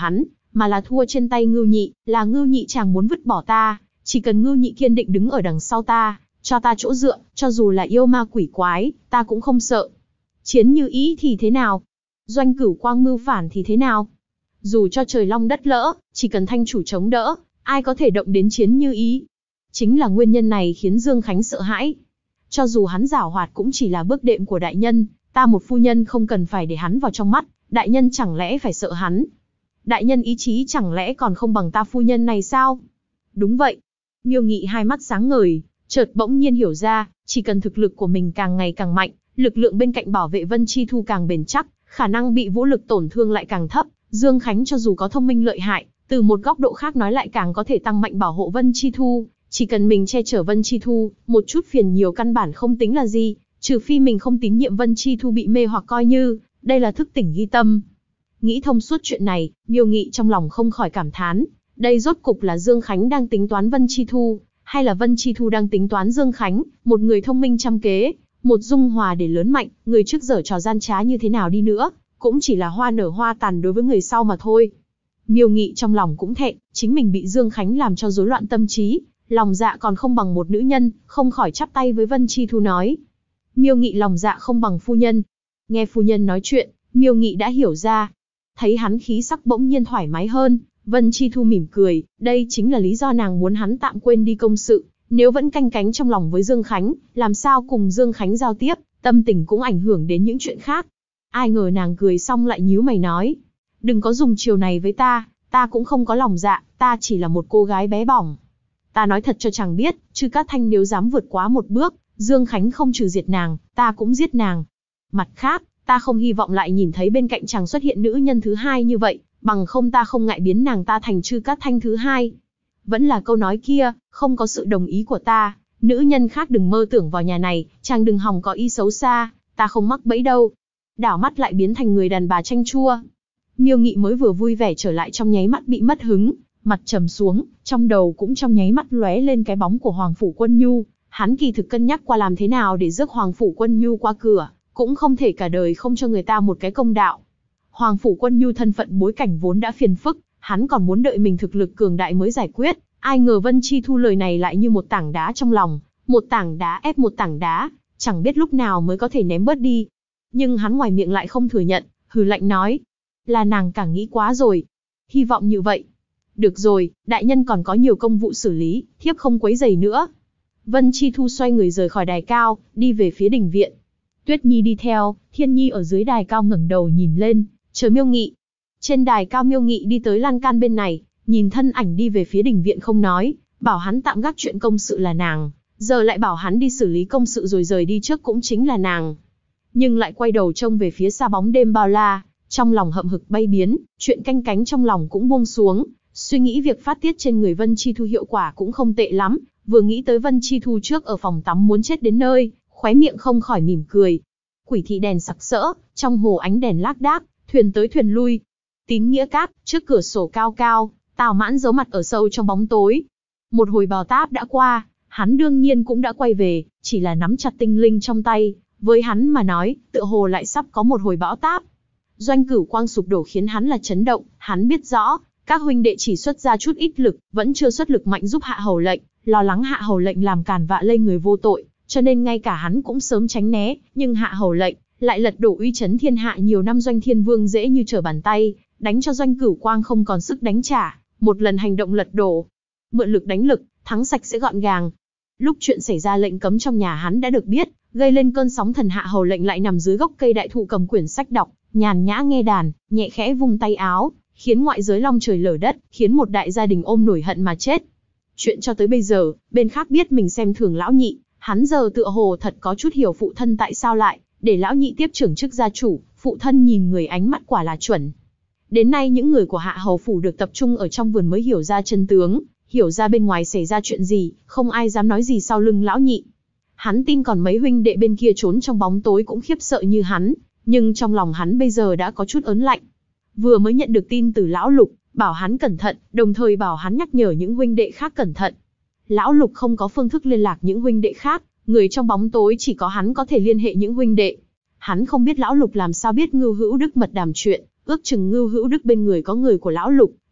A: mà là thua trên tay Ngưu Nhị, là Ngưu Nhị chàng muốn vứt bỏ ta, chỉ cần Ngưu Nhị kiên định đứng ở đằng sau ta, cho ta chỗ dựa, cho dù là yêu ma quỷ quái, ta cũng không sợ. Chiến Như Ý thì thế nào? Doanh Cửu Quang mưu phản thì thế nào? Dù cho trời long đất lỡ, chỉ cần thanh chủ chống đỡ, ai có thể động đến Chiến Như Ý? Chính là nguyên nhân này khiến Dương Khánh sợ hãi. Cho dù hắn giảo hoạt cũng chỉ là bước đệm của đại nhân, ta một phu nhân không cần phải để hắn vào trong mắt, đại nhân chẳng lẽ phải sợ hắn? Đại nhân ý chí chẳng lẽ còn không bằng ta phu nhân này sao? Đúng vậy. Miêu Nghị hai mắt sáng ngời, chợt bỗng nhiên hiểu ra, chỉ cần thực lực của mình càng ngày càng mạnh, lực lượng bên cạnh bảo vệ Vân Chi Thu càng bền chắc, khả năng bị vũ lực tổn thương lại càng thấp. Dương Khánh cho dù có thông minh lợi hại, từ một góc độ khác nói lại càng có thể tăng mạnh bảo hộ Vân Chi Thu. Chỉ cần mình che chở Vân Chi Thu, một chút phiền nhiều căn bản không tính là gì, trừ phi mình không tín nhiệm Vân Chi Thu bị mê hoặc coi như, đây là thức tỉnh ghi tâm. Nghĩ thông suốt chuyện này, Miêu Nghị trong lòng không khỏi cảm thán, đây rốt cục là Dương Khánh đang tính toán Vân Chi Thu, hay là Vân Chi Thu đang tính toán Dương Khánh, một người thông minh trăm kế, một dung hòa để lớn mạnh, người trước giở trò gian trá như thế nào đi nữa, cũng chỉ là hoa nở hoa tàn đối với người sau mà thôi. Miêu Nghị trong lòng cũng thẹn, chính mình bị Dương Khánh làm cho rối loạn tâm trí, lòng dạ còn không bằng một nữ nhân, không khỏi chắp tay với Vân Chi Thu nói. Miêu Nghị lòng dạ không bằng phu nhân. Nghe phu nhân nói chuyện, Miêu Nghị đã hiểu ra. Thấy hắn khí sắc bỗng nhiên thoải mái hơn, Vân Chi Thu mỉm cười, đây chính là lý do nàng muốn hắn tạm quên đi công sự, nếu vẫn canh cánh trong lòng với Dương Khánh, làm sao cùng Dương Khánh giao tiếp, tâm tình cũng ảnh hưởng đến những chuyện khác. Ai ngờ nàng cười xong lại nhíu mày nói, đừng có dùng chiều này với ta cũng không có lòng dạ, ta chỉ là một cô gái bé bỏng. Ta nói thật cho chàng biết, Trư Cát Thanh nếu dám vượt quá một bước, Dương Khánh không trừ diệt nàng, ta cũng giết nàng. Mặt khác, ta không hy vọng lại nhìn thấy bên cạnh chàng xuất hiện nữ nhân thứ hai như vậy, bằng không ta không ngại biến nàng ta thành Trư Cát Thanh thứ hai. Vẫn là câu nói kia, không có sự đồng ý của ta, nữ nhân khác đừng mơ tưởng vào nhà này, chàng đừng hòng có ý xấu xa, ta không mắc bẫy đâu. Đảo mắt lại biến thành người đàn bà chanh chua. Miêu Nghị mới vừa vui vẻ trở lại trong nháy mắt bị mất hứng, mặt trầm xuống, trong đầu cũng trong nháy mắt lóe lên cái bóng của Hoàng Phủ Quân Nhu. Hắn kỳ thực cân nhắc qua làm thế nào để rước Hoàng Phủ Quân Nhu qua cửa, cũng không thể cả đời không cho người ta một cái công đạo. Hoàng Phủ Quân Nhu thân phận bối cảnh vốn đã phiền phức, hắn còn muốn đợi mình thực lực cường đại mới giải quyết. Ai ngờ Vân Chi Thu lời này lại như một tảng đá trong lòng, một tảng đá ép một tảng đá, chẳng biết lúc nào mới có thể ném bớt đi. Nhưng hắn ngoài miệng lại không thừa nhận, hừ lạnh nói, là nàng càng nghĩ quá rồi. Hy vọng như vậy. Được rồi, đại nhân còn có nhiều công vụ xử lý, thiếp không quấy rầy nữa. Vân Chi Thu xoay người rời khỏi đài cao, đi về phía đình viện. Tuyết Nhi đi theo, Thiên Nhi ở dưới đài cao ngẩng đầu nhìn lên, chờ Miêu Nghị. Trên đài cao Miêu Nghị đi tới lan can bên này, nhìn thân ảnh đi về phía đình viện không nói, bảo hắn tạm gác chuyện công sự là nàng, giờ lại bảo hắn đi xử lý công sự rồi rời đi trước cũng chính là nàng. Nhưng lại quay đầu trông về phía xa bóng đêm bao la, trong lòng hậm hực bay biến, chuyện canh cánh trong lòng cũng buông xuống, suy nghĩ việc phát tiết trên người Vân Chi Thu hiệu quả cũng không tệ lắm, vừa nghĩ tới Vân Chi Thu trước ở phòng tắm muốn chết đến nơi, khóe miệng không khỏi mỉm cười. Quỷ thị đèn sặc sỡ, trong hồ ánh đèn lác đác, thuyền tới thuyền lui. Tín nghĩa cát, trước cửa sổ cao cao, Tào Mãn giấu mặt ở sâu trong bóng tối. Một hồi bào táp đã qua, hắn đương nhiên cũng đã quay về, chỉ là nắm chặt tinh linh trong tay, với hắn mà nói, tựa hồ lại sắp có một hồi bão táp. Doanh Cửu Quang sụp đổ khiến hắn là chấn động, hắn biết rõ, các huynh đệ chỉ xuất ra chút ít lực, vẫn chưa xuất lực mạnh giúp Hạ Hầu lệnh, lo lắng Hạ Hầu lệnh làm càn vạ lây người vô tội, cho nên ngay cả hắn cũng sớm tránh né, nhưng Hạ Hầu lệnh lại lật đổ uy chấn thiên hạ nhiều năm Doanh Thiên Vương dễ như trở bàn tay, đánh cho Doanh Cửu Quang không còn sức đánh trả, một lần hành động lật đổ. Mượn lực đánh lực, thắng sạch sẽ gọn gàng. Lúc chuyện xảy ra lệnh cấm trong nhà hắn đã được biết, gây lên cơn sóng thần. Hạ Hầu lệnh lại nằm dưới gốc cây đại thụ cầm quyển sách đọc, nhàn nhã nghe đàn, nhẹ khẽ vung tay áo, khiến ngoại giới long trời lở đất, khiến một đại gia đình ôm nổi hận mà chết. Chuyện cho tới bây giờ, bên khác biết mình xem thường lão nhị, hắn giờ tựa hồ thật có chút hiểu phụ thân tại sao lại để lão nhị tiếp trưởng chức gia chủ, phụ thân nhìn người ánh mắt quả là chuẩn. Đến nay những người của Hạ Hầu phủ được tập trung ở trong vườn mới hiểu ra chân tướng, hiểu ra bên ngoài xảy ra chuyện gì, không ai dám nói gì sau lưng lão nhị. Hắn tin còn mấy huynh đệ bên kia trốn trong bóng tối cũng khiếp sợ như hắn, nhưng trong lòng hắn bây giờ đã có chút ớn lạnh. Vừa mới nhận được tin từ lão Lục, bảo hắn cẩn thận, đồng thời bảo hắn nhắc nhở những huynh đệ khác cẩn thận. Lão Lục không có phương thức liên lạc những huynh đệ khác, người trong bóng tối chỉ có hắn có thể liên hệ những huynh đệ. Hắn không biết lão Lục làm sao biết Ngưu Hữu Đức mật đàm chuyện, ước chừng Ngưu Hữu Đức bên người có người của lão Lục,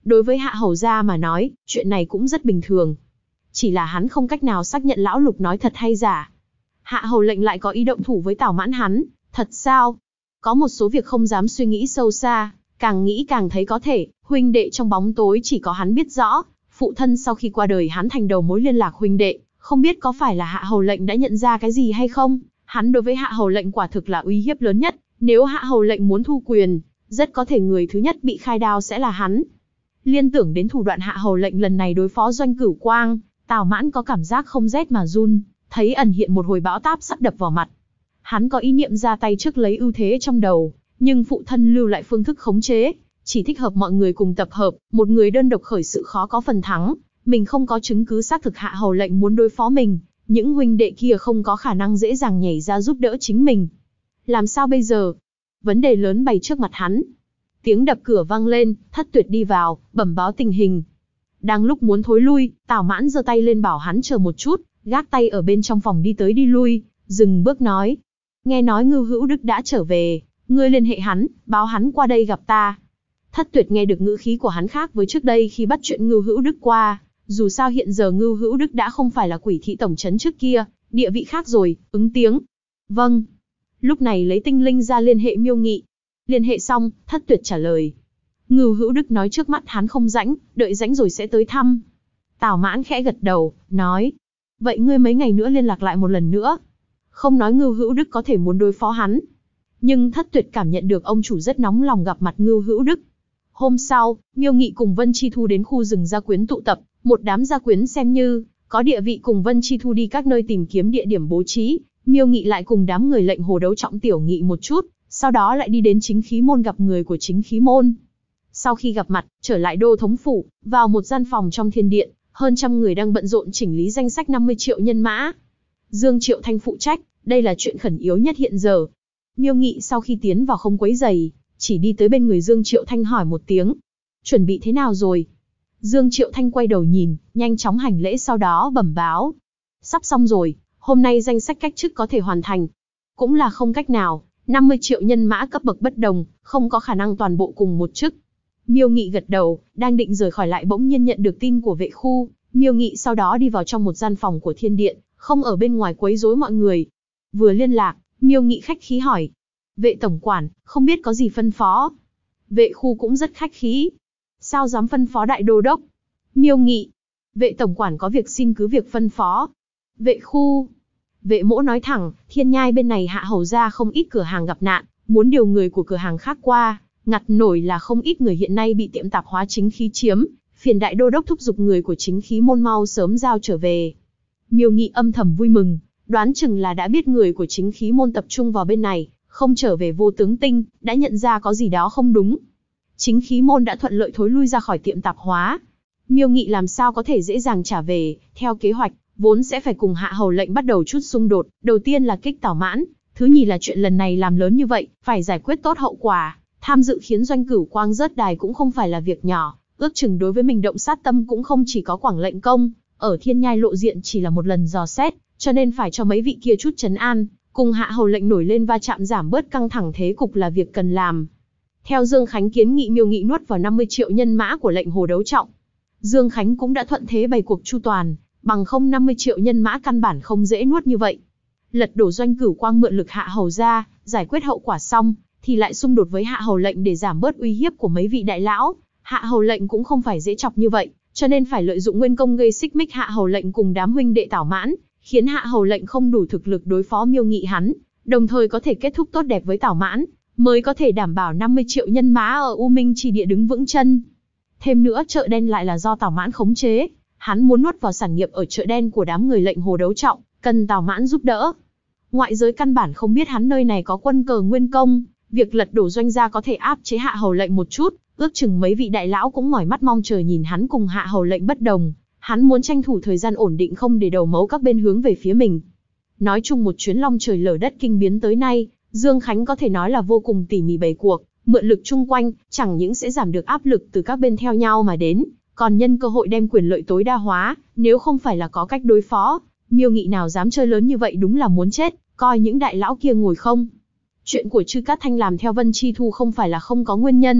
A: Đối với Hạ Hầu gia mà nói, chuyện này cũng rất bình thường. Chỉ là hắn không cách nào xác nhận lão Lục nói thật hay giả. Hạ Hầu lệnh lại có ý động thủ với Tào Mãn hắn, thật sao? Có một số việc không dám suy nghĩ sâu xa, càng nghĩ càng thấy có thể, huynh đệ trong bóng tối chỉ có hắn biết rõ, phụ thân sau khi qua đời hắn thành đầu mối liên lạc huynh đệ, không biết có phải là Hạ Hầu lệnh đã nhận ra cái gì hay không? Hắn đối với Hạ Hầu lệnh quả thực là uy hiếp lớn nhất, nếu Hạ Hầu lệnh muốn thu quyền, rất có thể người thứ nhất bị khai đao sẽ là hắn. Liên tưởng đến thủ đoạn Hạ Hầu lệnh lần này đối phó Doanh Cửu Quang, Tào Mãn có cảm giác không rét mà run, thấy ẩn hiện một hồi bão táp sắp đập vào mặt. Hắn có ý niệm ra tay trước lấy ưu thế trong đầu, nhưng phụ thân lưu lại phương thức khống chế, chỉ thích hợp mọi người cùng tập hợp, một người đơn độc khởi sự khó có phần thắng, mình không có chứng cứ xác thực Hạ Hầu lệnh muốn đối phó mình, những huynh đệ kia không có khả năng dễ dàng nhảy ra giúp đỡ chính mình. Làm sao bây giờ? Vấn đề lớn bày trước mặt hắn. Tiếng đập cửa vang lên, Thất Tuyệt đi vào, bẩm báo tình hình. Đang lúc muốn thối lui, Tào Mãn giơ tay lên bảo hắn chờ một chút, gác tay ở bên trong phòng đi tới đi lui, dừng bước nói. Nghe nói Ngưu Hữu Đức đã trở về, ngươi liên hệ hắn, báo hắn qua đây gặp ta. Thất Tuyệt nghe được ngữ khí của hắn khác với trước đây khi bắt chuyện Ngưu Hữu Đức qua, dù sao hiện giờ Ngưu Hữu Đức đã không phải là Quỷ thị tổng trấn trước kia, địa vị khác rồi, ứng tiếng. Vâng. Lúc này lấy tinh linh ra liên hệ Miêu Nghị. Liên hệ xong, Thất Tuyệt trả lời. Ngưu Hữu Đức nói trước mắt hắn không rảnh, đợi rảnh rồi sẽ tới thăm. Tào Mãn khẽ gật đầu, nói. Vậy ngươi mấy ngày nữa liên lạc lại một lần nữa. Không nói Ngưu Hữu Đức có thể muốn đối phó hắn. Nhưng Thất Tuyệt cảm nhận được ông chủ rất nóng lòng gặp mặt Ngưu Hữu Đức. Hôm sau, Miêu Nghị cùng Vân Chi Thu đến khu rừng gia quyến tụ tập, một đám gia quyến xem như có địa vị cùng Vân Chi Thu đi các nơi tìm kiếm địa điểm bố trí, Miêu Nghị lại cùng đám người lệnh hồ đấu trọng tiểu nghị một chút, sau đó lại đi đến Chính Khí Môn gặp người của Chính Khí Môn. Sau khi gặp mặt, trở lại đô thống phủ, vào một gian phòng trong thiên điện, hơn trăm người đang bận rộn chỉnh lý danh sách 50 triệu nhân mã. Dương Triệu Thanh phụ trách, đây là chuyện khẩn yếu nhất hiện giờ. Miêu Nghị sau khi tiến vào không quấy rầy, chỉ đi tới bên người Dương Triệu Thanh hỏi một tiếng. Chuẩn bị thế nào rồi? Dương Triệu Thanh quay đầu nhìn, nhanh chóng hành lễ sau đó bẩm báo. Sắp xong rồi, hôm nay danh sách cách chức có thể hoàn thành. Cũng là không cách nào, 50 triệu nhân mã cấp bậc bất đồng, không có khả năng toàn bộ cùng một chức. Miêu Nghị gật đầu, đang định rời khỏi lại bỗng nhiên nhận được tin của vệ khu. Miêu Nghị sau đó đi vào trong một gian phòng của thiên điện, không ở bên ngoài quấy rối mọi người. Vừa liên lạc, Miêu Nghị khách khí hỏi. Vệ tổng quản, không biết có gì phân phó. Vệ khu cũng rất khách khí. Sao dám phân phó đại đô đốc? Miêu Nghị. Vệ tổng quản có việc xin cứ việc phân phó. Vệ khu. Vệ mỗ nói thẳng, Thiên Nhai bên này Hạ Hầu gia không ít cửa hàng gặp nạn, muốn điều người của cửa hàng khác qua, ngặt nổi là không ít người hiện nay bị tiệm tạp hóa Chính Khí chiếm, phiền đại đô đốc thúc giục người của Chính Khí môn mau sớm giao trở về. Miêu Nghị âm thầm vui mừng, đoán chừng là đã biết người của Chính Khí môn tập trung vào bên này, không trở về Vô Tướng Tinh, đã nhận ra có gì đó không đúng. Chính Khí môn đã thuận lợi thối lui ra khỏi tiệm tạp hóa. Miêu Nghị làm sao có thể dễ dàng trả về, theo kế hoạch, vốn sẽ phải cùng Hạ Hầu lệnh bắt đầu chút xung đột, đầu tiên là kích Tào Mãn, thứ nhì là chuyện lần này làm lớn như vậy, phải giải quyết tốt hậu quả, tham dự khiến Doanh Cửu Quang rớt đài cũng không phải là việc nhỏ, ước chừng đối với mình động sát tâm cũng không chỉ có Quảng lệnh công, ở Thiên Nhai lộ diện chỉ là một lần dò xét, cho nên phải cho mấy vị kia chút trấn an, cùng Hạ Hầu lệnh nổi lên va chạm giảm bớt căng thẳng thế cục là việc cần làm. Theo Dương Khánh kiến nghị Miêu Nghị nuốt vào 50 triệu nhân mã của lệnh hồ đấu trọng. Dương Khánh cũng đã thuận thế bày cuộc chu toàn, bằng không 50 triệu nhân mã căn bản không dễ nuốt như vậy. Lật đổ Doanh Cửu Quang mượn lực Hạ Hầu ra, giải quyết hậu quả xong, thì lại xung đột với Hạ Hầu lệnh để giảm bớt uy hiếp của mấy vị đại lão. Hạ Hầu lệnh cũng không phải dễ chọc như vậy, cho nên phải lợi dụng nguyên công gây xích mích Hạ Hầu lệnh cùng đám huynh đệ Tào Mãn, khiến Hạ Hầu lệnh không đủ thực lực đối phó Miêu Nghị hắn, đồng thời có thể kết thúc tốt đẹp với Tào Mãn, mới có thể đảm bảo 50 triệu nhân mã ở U Minh Chỉ địa đứng vững chân. Thêm nữa chợ đen lại là do Tào Mãn khống chế, hắn muốn nuốt vào sản nghiệp ở chợ đen của đám người lệnh hồ đấu trọng, cần Tào Mãn giúp đỡ. Ngoại giới căn bản không biết hắn nơi này có quân cờ nguyên công, việc lật đổ Doanh gia có thể áp chế Hạ Hầu lệnh một chút, ước chừng mấy vị đại lão cũng mỏi mắt mong chờ nhìn hắn cùng Hạ Hầu lệnh bất đồng, hắn muốn tranh thủ thời gian ổn định không để đầu mấu các bên hướng về phía mình. Nói chung một chuyến long trời lở đất kinh biến tới nay, Dương Khánh có thể nói là vô cùng tỉ mỉ bày cuộc, mượn lực chung quanh, chẳng những sẽ giảm được áp lực từ các bên theo nhau mà đến, còn nhân cơ hội đem quyền lợi tối đa hóa, nếu không phải là có cách đối phó, Miêu Nghị nào dám chơi lớn như vậy đúng là muốn chết, coi những đại lão kia ngồi không. Chuyện của Trư Cát Thanh làm theo Vân Chi Thu không phải là không có nguyên nhân,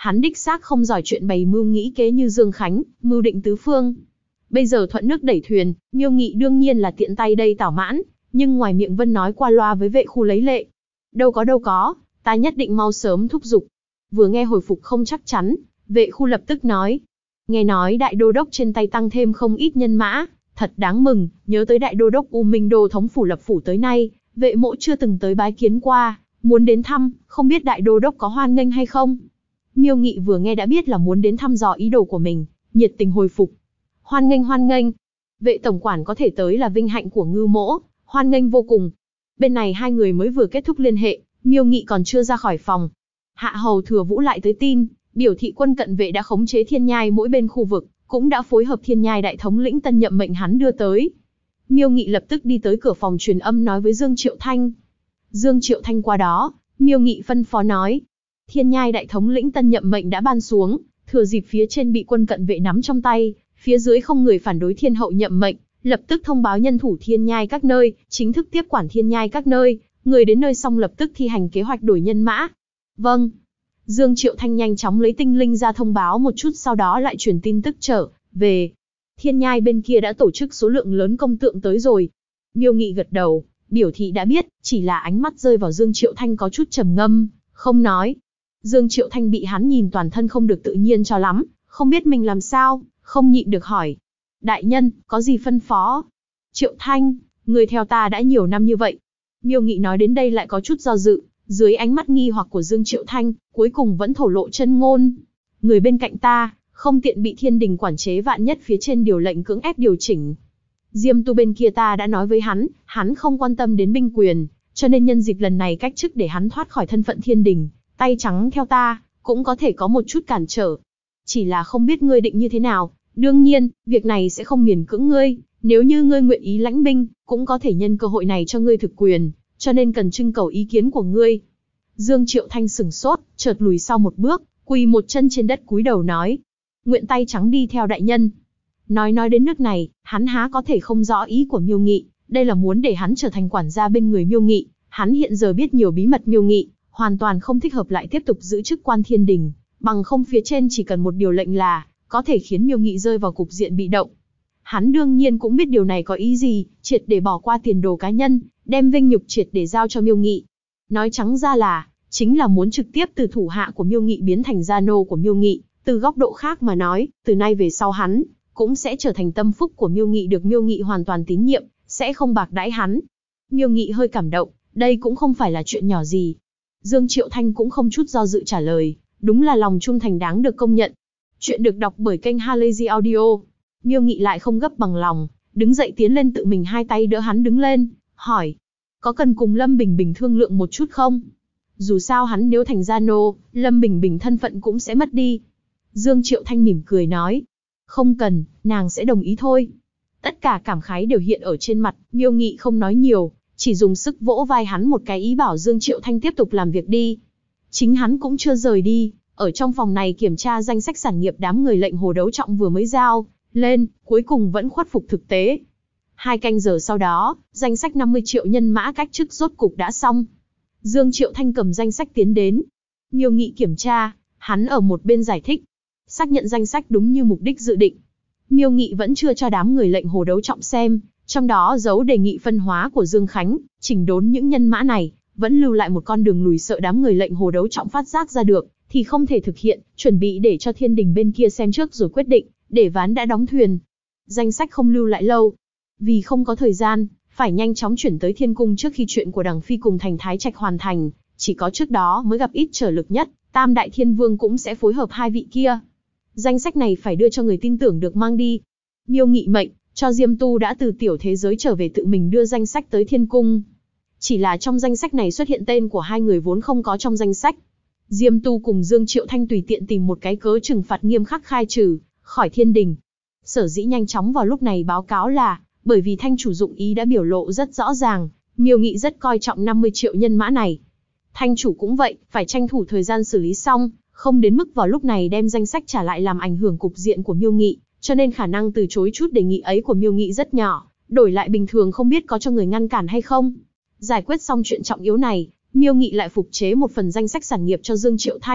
A: Hắn đích xác không giỏi chuyện bày mưu nghĩ kế như Dương Khánh, mưu định tứ phương. Bây giờ thuận nước đẩy thuyền, Miêu Nghị đương nhiên là tiện tay đây tảo mãn, nhưng ngoài miệng vẫn nói qua loa với vệ khu lấy lệ. Đâu có, ta nhất định mau sớm thúc giục. Vừa nghe hồi phục không chắc chắn, vệ khu lập tức nói. Nghe nói đại đô đốc trên tay tăng thêm không ít nhân mã, thật đáng mừng, nhớ tới đại đô đốc U Minh Đô thống phủ lập phủ tới nay, vệ mỗ chưa từng tới bái kiến qua, muốn đến thăm, không biết đại đô đốc có hoan nghênh hay không. Miêu Nghị vừa nghe đã biết là muốn đến thăm dò ý đồ của mình, nhiệt tình hồi phục. Hoan nghênh. Vệ tổng quản có thể tới là vinh hạnh của ngư mỗ, hoan nghênh vô cùng. Bên này hai người mới vừa kết thúc liên hệ, Miêu Nghị còn chưa ra khỏi phòng. Hạ hầu Thừa Vũ lại tới tin, biểu thị quân cận vệ đã khống chế thiên nhai mỗi bên khu vực, cũng đã phối hợp thiên nhai đại thống lĩnh tân nhậm mệnh hắn đưa tới. Miêu Nghị lập tức đi tới cửa phòng truyền âm nói với Dương Triệu Thanh. Dương Triệu Thanh qua đó, Miêu Nghị phân phó nói. Thiên nhai đại thống lĩnh tân nhậm mệnh đã ban xuống, thừa dịp phía trên bị quân cận vệ nắm trong tay, phía dưới không người phản đối thiên hậu nhậm mệnh, lập tức thông báo nhân thủ thiên nhai các nơi, chính thức tiếp quản thiên nhai các nơi, người đến nơi xong lập tức thi hành kế hoạch đổi nhân mã. Vâng. Dương Triệu Thanh nhanh chóng lấy tinh linh ra thông báo một chút, sau đó lại truyền tin tức trở về. Thiên nhai bên kia đã tổ chức số lượng lớn công tượng tới rồi. Miêu Nghị gật đầu, biểu thị đã biết, chỉ là ánh mắt rơi vào Dương Triệu Thanh có chút trầm ngâm, không nói. Dương Triệu Thanh bị hắn nhìn toàn thân không được tự nhiên cho lắm, không biết mình làm sao, không nhịn được hỏi. Đại nhân, có gì phân phó? Triệu Thanh, người theo ta đã nhiều năm như vậy. Miêu Nghị nói đến đây lại có chút do dự, dưới ánh mắt nghi hoặc của Dương Triệu Thanh, cuối cùng vẫn thổ lộ chân ngôn. Người bên cạnh ta, không tiện bị thiên đình quản chế, vạn nhất phía trên điều lệnh cưỡng ép điều chỉnh. Diêm Tu bên kia ta đã nói với hắn không quan tâm đến binh quyền, cho nên nhân dịp lần này cách chức để hắn thoát khỏi thân phận thiên đình, tay trắng theo ta, cũng có thể có một chút cản trở. Chỉ là không biết ngươi định như thế nào, đương nhiên, việc này sẽ không miễn cưỡng ngươi, nếu như ngươi nguyện ý lãnh binh, cũng có thể nhân cơ hội này cho ngươi thực quyền, cho nên cần trưng cầu ý kiến của ngươi. Dương Triệu Thanh sửng sốt, chợt lùi sau một bước, quỳ một chân trên đất cúi đầu nói. Nguyện tay trắng đi theo đại nhân. Nói đến nước này, hắn há có thể không rõ ý của Miêu Nghị, đây là muốn để hắn trở thành quản gia bên người Miêu Nghị, hắn hiện giờ biết nhiều bí mật Miêu Nghị, hoàn toàn không thích hợp lại tiếp tục giữ chức quan thiên đình, bằng không phía trên chỉ cần một điều lệnh là có thể khiến Miêu Nghị rơi vào cục diện bị động. Hắn đương nhiên cũng biết điều này có ý gì, triệt để bỏ qua tiền đồ cá nhân, đem vinh nhục triệt để giao cho Miêu Nghị. Nói trắng ra là, chính là muốn trực tiếp từ thủ hạ của Miêu Nghị biến thành gia nô của Miêu Nghị, từ góc độ khác mà nói, từ nay về sau hắn cũng sẽ trở thành tâm phúc của Miêu Nghị, được Miêu Nghị hoàn toàn tín nhiệm, sẽ không bạc đãi hắn. Miêu Nghị hơi cảm động, đây cũng không phải là chuyện nhỏ gì. Dương Triệu Thanh cũng không chút do dự trả lời, đúng là lòng trung thành đáng được công nhận. Chuyện được đọc bởi kênh Halazy Audio. Miêu Nghị lại không gấp bằng lòng, đứng dậy tiến lên tự mình hai tay đỡ hắn đứng lên, hỏi. Có cần cùng Lâm Bình Bình thương lượng một chút không? Dù sao hắn nếu thành gia nô, Lâm Bình Bình thân phận cũng sẽ mất đi. Dương Triệu Thanh mỉm cười nói. Không cần, nàng sẽ đồng ý thôi. Tất cả cảm khái đều hiện ở trên mặt, Miêu Nghị không nói nhiều, chỉ dùng sức vỗ vai hắn một cái ý bảo Dương Triệu Thanh tiếp tục làm việc đi. Chính hắn cũng chưa rời đi, ở trong phòng này kiểm tra danh sách sản nghiệp đám người lệnh Hồ Đấu Trọng vừa mới giao lên, cuối cùng vẫn khuất phục thực tế. 2 canh giờ sau đó, danh sách 50 triệu nhân mã cách chức rốt cục đã xong. Dương Triệu Thanh cầm danh sách tiến đến. Miêu Nghị kiểm tra, hắn ở một bên giải thích. Xác nhận danh sách đúng như mục đích dự định. Miêu Nghị vẫn chưa cho đám người lệnh Hồ Đấu Trọng xem, trong đó giấu đề nghị phân hóa của Dương Khánh, chỉnh đốn những nhân mã này, vẫn lưu lại một con đường lùi, sợ đám người lệnh Hồ Đấu Trọng phát giác ra được, thì không thể thực hiện, chuẩn bị để cho thiên đình bên kia xem trước rồi quyết định, để ván đã đóng thuyền. Danh sách không lưu lại lâu, vì không có thời gian, phải nhanh chóng chuyển tới thiên cung trước khi chuyện của Đằng Phi cùng Thành Thái Trạch hoàn thành, chỉ có trước đó mới gặp ít trở lực nhất, Tam Đại Thiên Vương cũng sẽ phối hợp hai vị kia. Danh sách này phải đưa cho người tin tưởng được mang đi. Miêu Nghị mệnh, cho Diêm Tu đã từ tiểu thế giới trở về tự mình đưa danh sách tới thiên cung. Chỉ là trong danh sách này xuất hiện tên của hai người vốn không có trong danh sách. Diêm Tu cùng Dương Triệu Thanh tùy tiện tìm một cái cớ trừng phạt nghiêm khắc khai trừ khỏi thiên đình. Sở dĩ nhanh chóng vào lúc này báo cáo là, bởi vì Thanh chủ dụng ý đã biểu lộ rất rõ ràng, Miêu Nghị rất coi trọng 50 triệu nhân mã này. Thanh chủ cũng vậy, phải tranh thủ thời gian xử lý xong, không đến mức vào lúc này đem danh sách trả lại làm ảnh hưởng cục diện của Miêu Nghị, cho nên khả năng từ chối chút đề nghị ấy của Miêu Nghị rất nhỏ, đổi lại bình thường không biết có cho người ngăn cản hay không. Giải quyết xong chuyện trọng yếu này, Miêu Nghị lại phục chế một phần danh sách sản nghiệp cho Dương Triệu Thanh,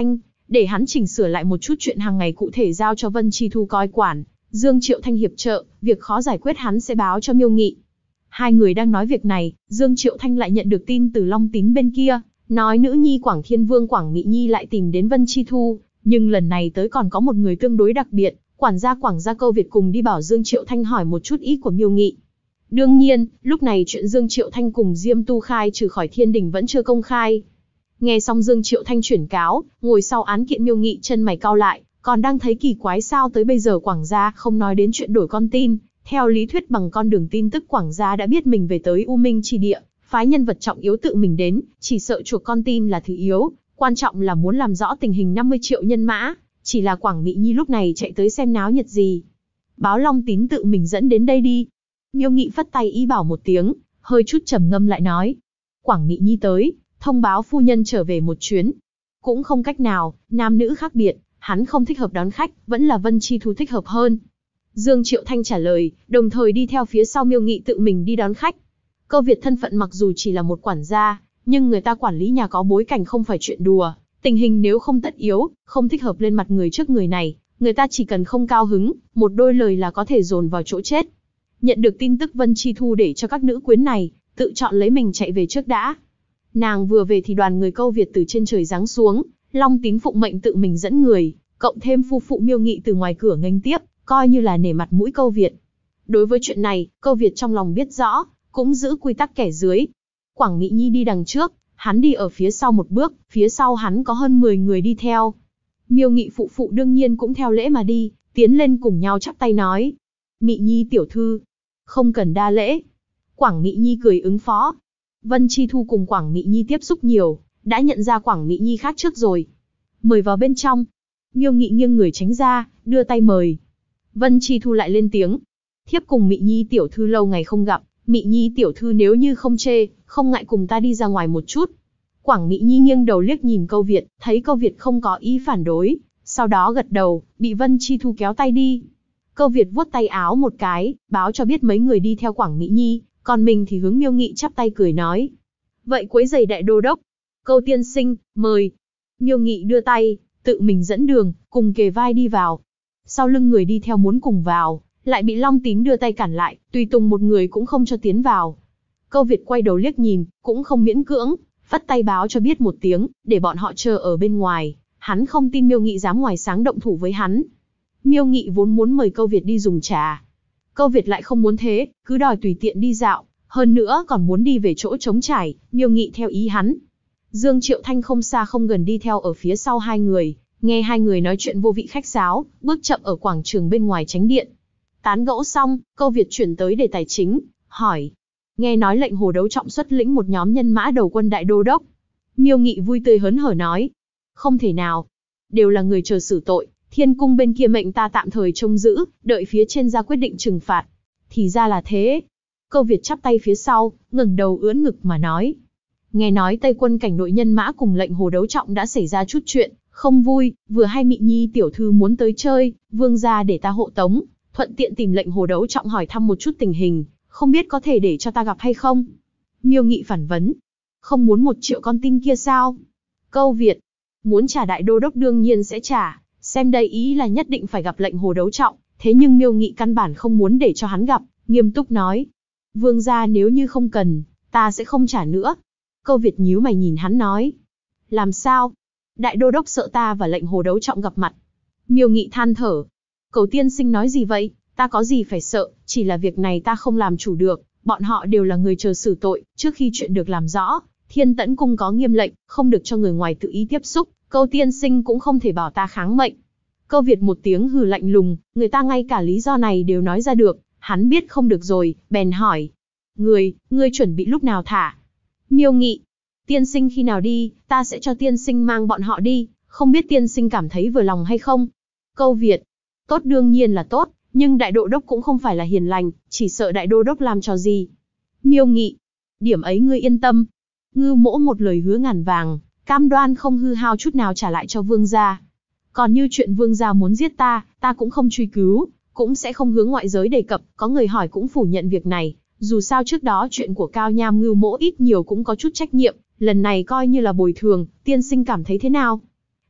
A: để hắn chỉnh sửa lại một chút chuyện hàng ngày cụ thể giao cho Vân Chi Thu coi quản, Dương Triệu Thanh hiệp trợ, việc khó giải quyết hắn sẽ báo cho Miêu Nghị. Hai người đang nói việc này, Dương Triệu Thanh lại nhận được tin từ Long Tín bên kia, nói nữ nhi Quảng Thiên Vương Quảng Mị Nhi lại tìm đến Vân Chi Thu, nhưng lần này tới còn có một người tương đối đặc biệt, quản gia Quảng gia Câu Việt cùng đi bảo Dương Triệu Thanh hỏi một chút ý của Miêu Nghị. Đương nhiên, lúc này chuyện Dương Triệu Thanh cùng Diêm Tu khai trừ khỏi thiên đình vẫn chưa công khai. Nghe xong Dương Triệu Thanh chuyển cáo, ngồi sau án kiện Miêu Nghị chân mày cau lại, còn đang thấy kỳ quái sao tới bây giờ Quảng gia không nói đến chuyện đổi con tin. Theo lý thuyết bằng con đường tin tức Quảng gia đã biết mình về tới U Minh Chi Địa, phái nhân vật trọng yếu tự mình đến, chỉ sợ chuộc con tin là thứ yếu, quan trọng là muốn làm rõ tình hình 50 triệu nhân mã, chỉ là Quảng Mị Nhi lúc này chạy tới xem náo nhiệt gì. Báo Long Tín tự mình dẫn đến đây đi. Miêu Nghị phất tay ý bảo một tiếng, hơi chút trầm ngâm lại nói. Quảng Mị Nhi tới, thông báo phu nhân trở về một chuyến. Cũng không cách nào, nam nữ khác biệt, hắn không thích hợp đón khách, vẫn là Vân Chi Thu thích hợp hơn. Dương Triệu Thanh trả lời, đồng thời đi theo phía sau Miêu Nghị tự mình đi đón khách. Câu Việt thân phận mặc dù chỉ là một quản gia, nhưng người ta quản lý nhà có bối cảnh không phải chuyện đùa. Tình hình nếu không tất yếu, không thích hợp lên mặt người trước người này, người ta chỉ cần không cao hứng, một đôi lời là có thể dồn vào chỗ chết. Nhận được tin tức Vân Chi Thu để cho các nữ quyến này, tự chọn lấy mình chạy về trước đã. Nàng vừa về thì đoàn người Câu Việt từ trên trời giáng xuống, Long Tín phụng mệnh tự mình dẫn người, cộng thêm phu phụ Miêu Nghị từ ngoài cửa nghênh tiếp, coi như là nể mặt mũi Câu Việt. Đối với chuyện này, Câu Việt trong lòng biết rõ, cũng giữ quy tắc kẻ dưới. Quảng Mị Nhi đi đằng trước, hắn đi ở phía sau một bước, phía sau hắn có hơn 10 người đi theo. Miêu Nghị phụ phụ đương nhiên cũng theo lễ mà đi, tiến lên cùng nhau chắp tay nói. Mị Nhi tiểu thư, không cần đa lễ. Quảng Mị Nhi cười ứng phó. Vân Chi Thu cùng Quảng Mị Nhi tiếp xúc nhiều, đã nhận ra Quảng Mị Nhi khác trước rồi. Mời vào bên trong. Miêu Nghị nghiêng người tránh ra, đưa tay mời. Vân Chi Thu lại lên tiếng. Thiếp cùng Mị Nhi tiểu thư lâu ngày không gặp, Mị Nhi tiểu thư nếu như không chê, không ngại cùng ta đi ra ngoài một chút. Quảng Mị Nhi nghiêng đầu liếc nhìn Câu Việt, thấy Câu Việt không có ý phản đối, sau đó gật đầu, bị Vân Chi Thu kéo tay đi. Câu Việt vuốt tay áo một cái, báo cho biết mấy người đi theo Quảng Mị Nhi, còn mình thì hướng Miêu Nghị chắp tay cười nói. Vậy quấy giày đại đô đốc. Câu tiên sinh, mời. Miêu Nghị đưa tay, tự mình dẫn đường, cùng kề vai đi vào. Sau lưng người đi theo muốn cùng vào, lại bị Long Tín đưa tay cản lại, tùy tùng một người cũng không cho tiến vào. Câu Việt quay đầu liếc nhìn, cũng không miễn cưỡng, phất tay báo cho biết một tiếng, để bọn họ chờ ở bên ngoài. Hắn không tin Miêu Nghị dám ngoài sáng động thủ với hắn. Miêu Nghị vốn muốn mời Câu Việt đi dùng trà. Câu Việt lại không muốn thế, cứ đòi tùy tiện đi dạo, hơn nữa còn muốn đi về chỗ trống trải, Miêu Nghị theo ý hắn. Dương Triệu Thanh không xa không gần đi theo ở phía sau hai người, nghe hai người nói chuyện vô vị khách sáo, bước chậm ở quảng trường bên ngoài chánh điện. Tán gẫu xong, Câu Việt chuyển tới đề tài chính, hỏi. Nghe nói lệnh Hồ Đấu Trọng xuất lĩnh một nhóm nhân mã đầu quân đại đô đốc. Miêu Nghị vui tươi hớn hở nói. Không thể nào. Đều là người chờ xử tội, Thiên cung bên kia mệnh ta tạm thời trông giữ, đợi phía trên ra quyết định trừng phạt. Thì ra là thế. Câu Việt chắp tay phía sau, ngẩng đầu ưỡn ngực mà nói. Nghe nói Tây quân cảnh nội nhân mã cùng lệnh Hồ Đấu Trọng đã xảy ra chút chuyện, không vui, vừa hay Mị Nhi tiểu thư muốn tới chơi, vương gia để ta hộ tống, thuận tiện tìm lệnh Hồ Đấu Trọng hỏi thăm một chút tình hình, không biết có thể để cho ta gặp hay không? Miêu Nghị phản vấn. Không muốn 1 triệu con tin kia sao? Câu Việt. Muốn trả đại đô đốc đương nhiên sẽ trả, xem đây ý là nhất định phải gặp lệnh Hồ Đấu Trọng, thế nhưng Miêu Nghị căn bản không muốn để cho hắn gặp, nghiêm túc nói. Vương gia nếu như không cần, ta sẽ không trả nữa. Câu Việt nhíu mày nhìn hắn nói. Làm sao? Đại đô đốc sợ ta và lệnh Hồ Đấu Trọng gặp mặt. Miêu Nghị than thở. Cầu tiên sinh nói gì vậy? Ta có gì phải sợ, chỉ là việc này ta không làm chủ được, bọn họ đều là người chờ xử tội, trước khi chuyện được làm rõ, Thiên Tẫn cung có nghiêm lệnh, không được cho người ngoài tự ý tiếp xúc, Câu tiên sinh cũng không thể bảo ta kháng mệnh. Câu Việt một tiếng hừ lạnh lùng, người ta ngay cả lý do này đều nói ra được, hắn biết không được rồi, bèn hỏi. Ngươi chuẩn bị lúc nào thả? Miêu Nghị. Tiên sinh khi nào đi, ta sẽ cho tiên sinh mang bọn họ đi, không biết tiên sinh cảm thấy vừa lòng hay không? Câu Việt. Tốt đương nhiên là tốt, nhưng đại đô đốc cũng không phải là hiền lành, chỉ sợ đại đô đốc làm trò gì. Miêu Nghị. Điểm ấy ngươi yên tâm. Ngư Mỗ một lời hứa ngàn vàng, cam đoan không hư hao chút nào trả lại cho vương gia. Còn như chuyện vương gia muốn giết ta cũng không truy cứu, cũng sẽ không hướng ngoại giới đề cập, có người hỏi cũng phủ nhận việc này. Dù sao trước đó chuyện của Cao Nham Ngưu Mỗ ít nhiều cũng có chút trách nhiệm, lần này coi như là bồi thường, tiên sinh cảm thấy thế nào?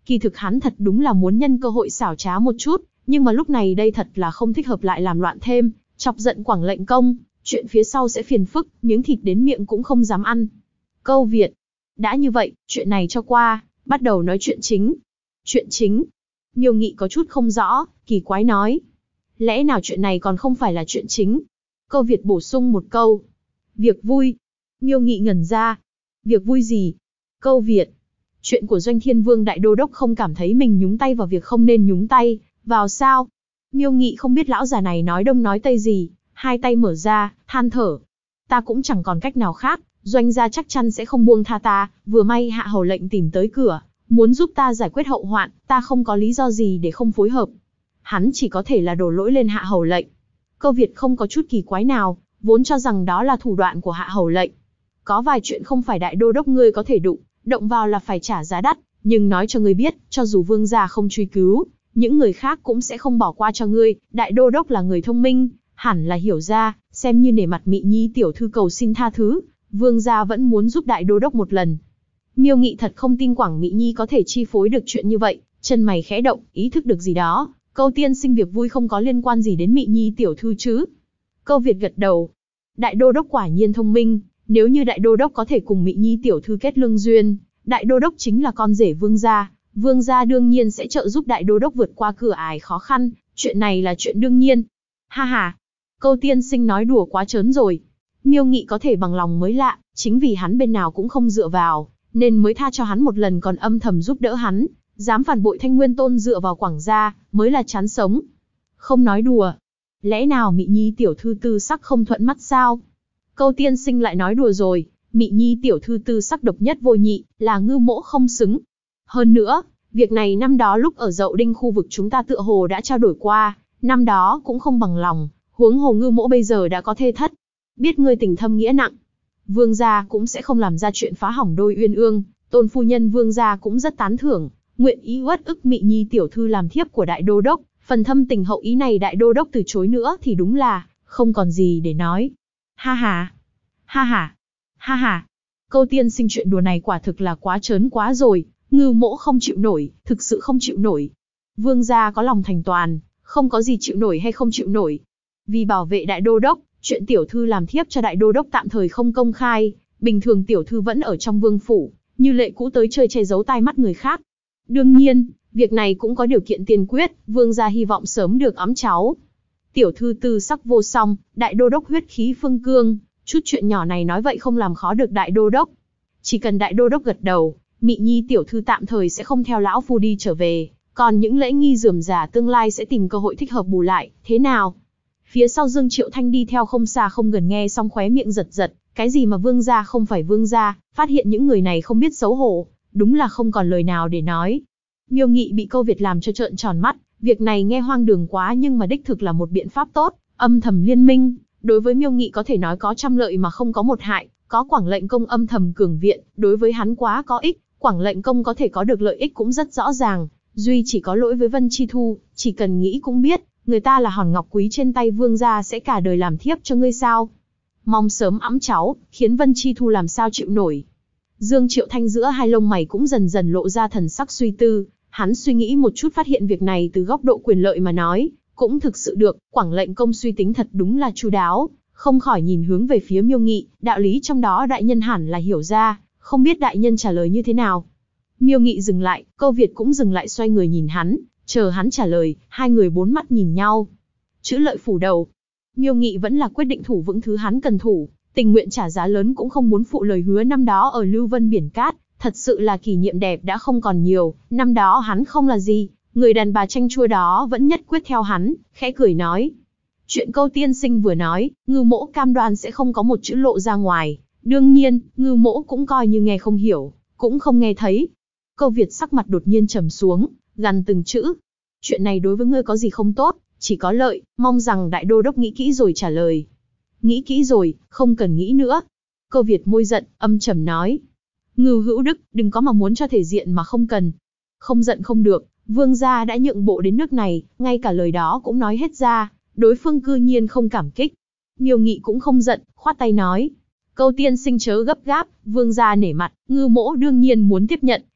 A: Kỳ thực hắn thật đúng là muốn nhân cơ hội xảo trá một chút, nhưng mà lúc này đây thật là không thích hợp lại làm loạn thêm, chọc giận Quảng lệnh công, chuyện phía sau sẽ phiền phức, miếng thịt đến miệng cũng không dám ăn. Câu Việt. Đã như vậy, chuyện này cho qua, bắt đầu nói chuyện chính. Chuyện chính. Miêu Nghị có chút không rõ, kỳ quái nói. Lẽ nào chuyện này còn không phải là chuyện chính? Câu Việt bổ sung một câu. Việc vui. Miêu Nghị ngẩn ra. Việc vui gì? Câu Việt. Chuyện của Doanh Thiên Vương Đại Đô Đốc không cảm thấy mình nhúng tay vào việc không nên nhúng tay vào sao? Miêu Nghị không biết lão già này nói đông nói tây gì, hai tay mở ra, than thở. Ta cũng chẳng còn cách nào khác, Doanh gia chắc chắn sẽ không buông tha ta, vừa may Hạ Hầu lệnh tìm tới cửa, muốn giúp ta giải quyết hậu hoạn, ta không có lý do gì để không phối hợp. Hắn chỉ có thể là đổ lỗi lên Hạ Hầu lệnh. Câu Việt không có chút kỳ quái nào, vốn cho rằng đó là thủ đoạn của Hạ Hầu lệnh. Có vài chuyện không phải Đại Đô Đốc ngươi có thể đụng, động vào là phải trả giá đắt, nhưng nói cho ngươi biết, cho dù vương gia không truy cứu, những người khác cũng sẽ không bỏ qua cho ngươi. Đại Đô Đốc là người thông minh, hẳn là hiểu ra, xem như nể mặt Mị Nhi tiểu thư cầu xin tha thứ, vương gia vẫn muốn giúp Đại Đô Đốc một lần. Miêu Nghị thật không tin Quảng Mị Nhi có thể chi phối được chuyện như vậy, chân mày khẽ động, ý thức được gì đó. Câu tiên sinh việc vui không có liên quan gì đến Mị Nhi tiểu thư chứ? Câu Việt gật đầu. Đại Đô Đốc quả nhiên thông minh, nếu như Đại Đô Đốc có thể cùng Mị Nhi tiểu thư kết lương duyên, Đại Đô Đốc chính là con rể vương gia đương nhiên sẽ trợ giúp Đại Đô Đốc vượt qua cửa ải khó khăn, chuyện này là chuyện đương nhiên. Ha ha, Câu tiên sinh nói đùa quá trớn rồi. Miêu Nghị có thể bằng lòng mới lạ, chính vì hắn bên nào cũng không dựa vào, nên mới tha cho hắn một lần còn âm thầm giúp đỡ hắn, dám phản bội Thanh Nguyên Tôn dựa vào Quảng gia, mới là chán sống. Không nói đùa. Lẽ nào Mị Nhi tiểu thư tư sắc không thuận mắt sao? Câu tiên sinh lại nói đùa rồi, Mị Nhi tiểu thư tư sắc độc nhất vô nhị, là ngư mỗ không xứng. Hơn nữa, việc này năm đó lúc ở Dậu Đinh khu vực chúng ta tựa hồ đã trao đổi qua, năm đó cũng không bằng lòng, huống hồ ngư mỗ bây giờ đã có thê thất. Biết ngươi tình thâm nghĩa nặng, vương gia cũng sẽ không làm ra chuyện phá hỏng đôi uyên ương, Tôn phu nhân vương gia cũng rất tán thưởng, nguyện ý uất ức Mị Nhi tiểu thư làm thiếp của Đại Đô Đốc, phần thâm tình hậu ý này Đại Đô Đốc từ chối nữa thì đúng là không còn gì để nói. Ha ha, ha ha, ha ha. Câu tiên sinh chuyện đùa này quả thực là quá trớn quá rồi, ngư mỗ không chịu nổi, thực sự không chịu nổi. Vương gia có lòng thành toàn, không có gì chịu nổi hay không chịu nổi. Vì bảo vệ Đại Đô Đốc, chuyện tiểu thư làm thiếp cho Đại Đô Đốc tạm thời không công khai, bình thường tiểu thư vẫn ở trong vương phủ, như lệ cũ tới chơi che giấu tai mắt người khác. Đương nhiên, việc này cũng có điều kiện tiên quyết, vương gia hy vọng sớm được ẵm cháu. Tiểu thư tư sắc vô song, Đại Đô Đốc huyết khí phương cương, chút chuyện nhỏ này nói vậy không làm khó được Đại Đô Đốc. Chỉ cần Đại Đô Đốc gật đầu, Mị Nhi tiểu thư tạm thời sẽ không theo lão phu đi trở về, còn những lễ nghi rườm rà tương lai sẽ tìm cơ hội thích hợp bù lại, thế nào? Phía sau Dương Triệu Thanh đi theo không xa không gần nghe xong khóe miệng giật giật, cái gì mà vương gia không phải vương gia, phát hiện những người này không biết xấu hổ, đúng là không còn lời nào để nói. Miêu Nghị bị Câu Việt làm cho trợn tròn mắt, việc này nghe hoang đường quá nhưng mà đích thực là một biện pháp tốt, âm thầm liên minh, đối với Miêu Nghị có thể nói có trăm lợi mà không có một hại, có Quảng lệnh công âm thầm cường viện, đối với hắn quá có ích, Quảng lệnh công có thể có được lợi ích cũng rất rõ ràng, duy chỉ có lỗi với Vân Chi Thu, chỉ cần nghĩ cũng biết, người ta là hòn ngọc quý trên tay vương gia sẽ cả đời làm thiếp cho ngươi sao? Mong sớm ẵm cháu, khiến Vân Chi Thu làm sao chịu nổi. Dương Triệu Thanh giữa hai lông mày cũng dần dần lộ ra thần sắc suy tư, hắn suy nghĩ một chút phát hiện việc này từ góc độ quyền lợi mà nói, cũng thực sự được, Quảng lệnh công suy tính thật đúng là chu đáo, không khỏi nhìn hướng về phía Miêu Nghị, đạo lý trong đó đại nhân hẳn là hiểu ra, không biết đại nhân trả lời như thế nào. Miêu Nghị dừng lại, Câu Việt cũng dừng lại xoay người nhìn hắn, chờ hắn trả lời, hai người bốn mắt nhìn nhau. Chữ lợi phủ đầu. Miêu Nghị vẫn là quyết định thủ vững thứ hắn cần thủ, tình nguyện trả giá lớn cũng không muốn phụ lời hứa năm đó ở Lưu Vân Biển Cát, thật sự là kỷ niệm đẹp đã không còn nhiều, năm đó hắn không là gì, người đàn bà chanh chua đó vẫn nhất quyết theo hắn, khẽ cười nói. Chuyện Câu tiên sinh vừa nói, ngư mỗ cam đoan sẽ không có một chữ lộ ra ngoài, đương nhiên, ngư mỗ cũng coi như nghe không hiểu, cũng không nghe thấy. Câu Việt sắc mặt đột nhiên trầm xuống, gằn từng chữ. Chuyện này đối với ngươi có gì không tốt, chỉ có lợi, mong rằng Đại Đô Đốc nghĩ kỹ rồi trả lời. Nghĩ kỹ rồi, không cần nghĩ nữa. Câu Việt môi giận, âm trầm nói. Ngưu Hữu Đức, đừng có mà muốn cho thể diện mà không cần. Không giận không được, vương gia đã nhượng bộ đến nước này, ngay cả lời đó cũng nói hết ra, đối phương cư nhiên không cảm kích. Miêu Nghị cũng không giận, khoát tay nói. Câu tiên sinh chớ gấp gáp, vương gia nể mặt, ngư mỗ đương nhiên muốn tiếp nhận,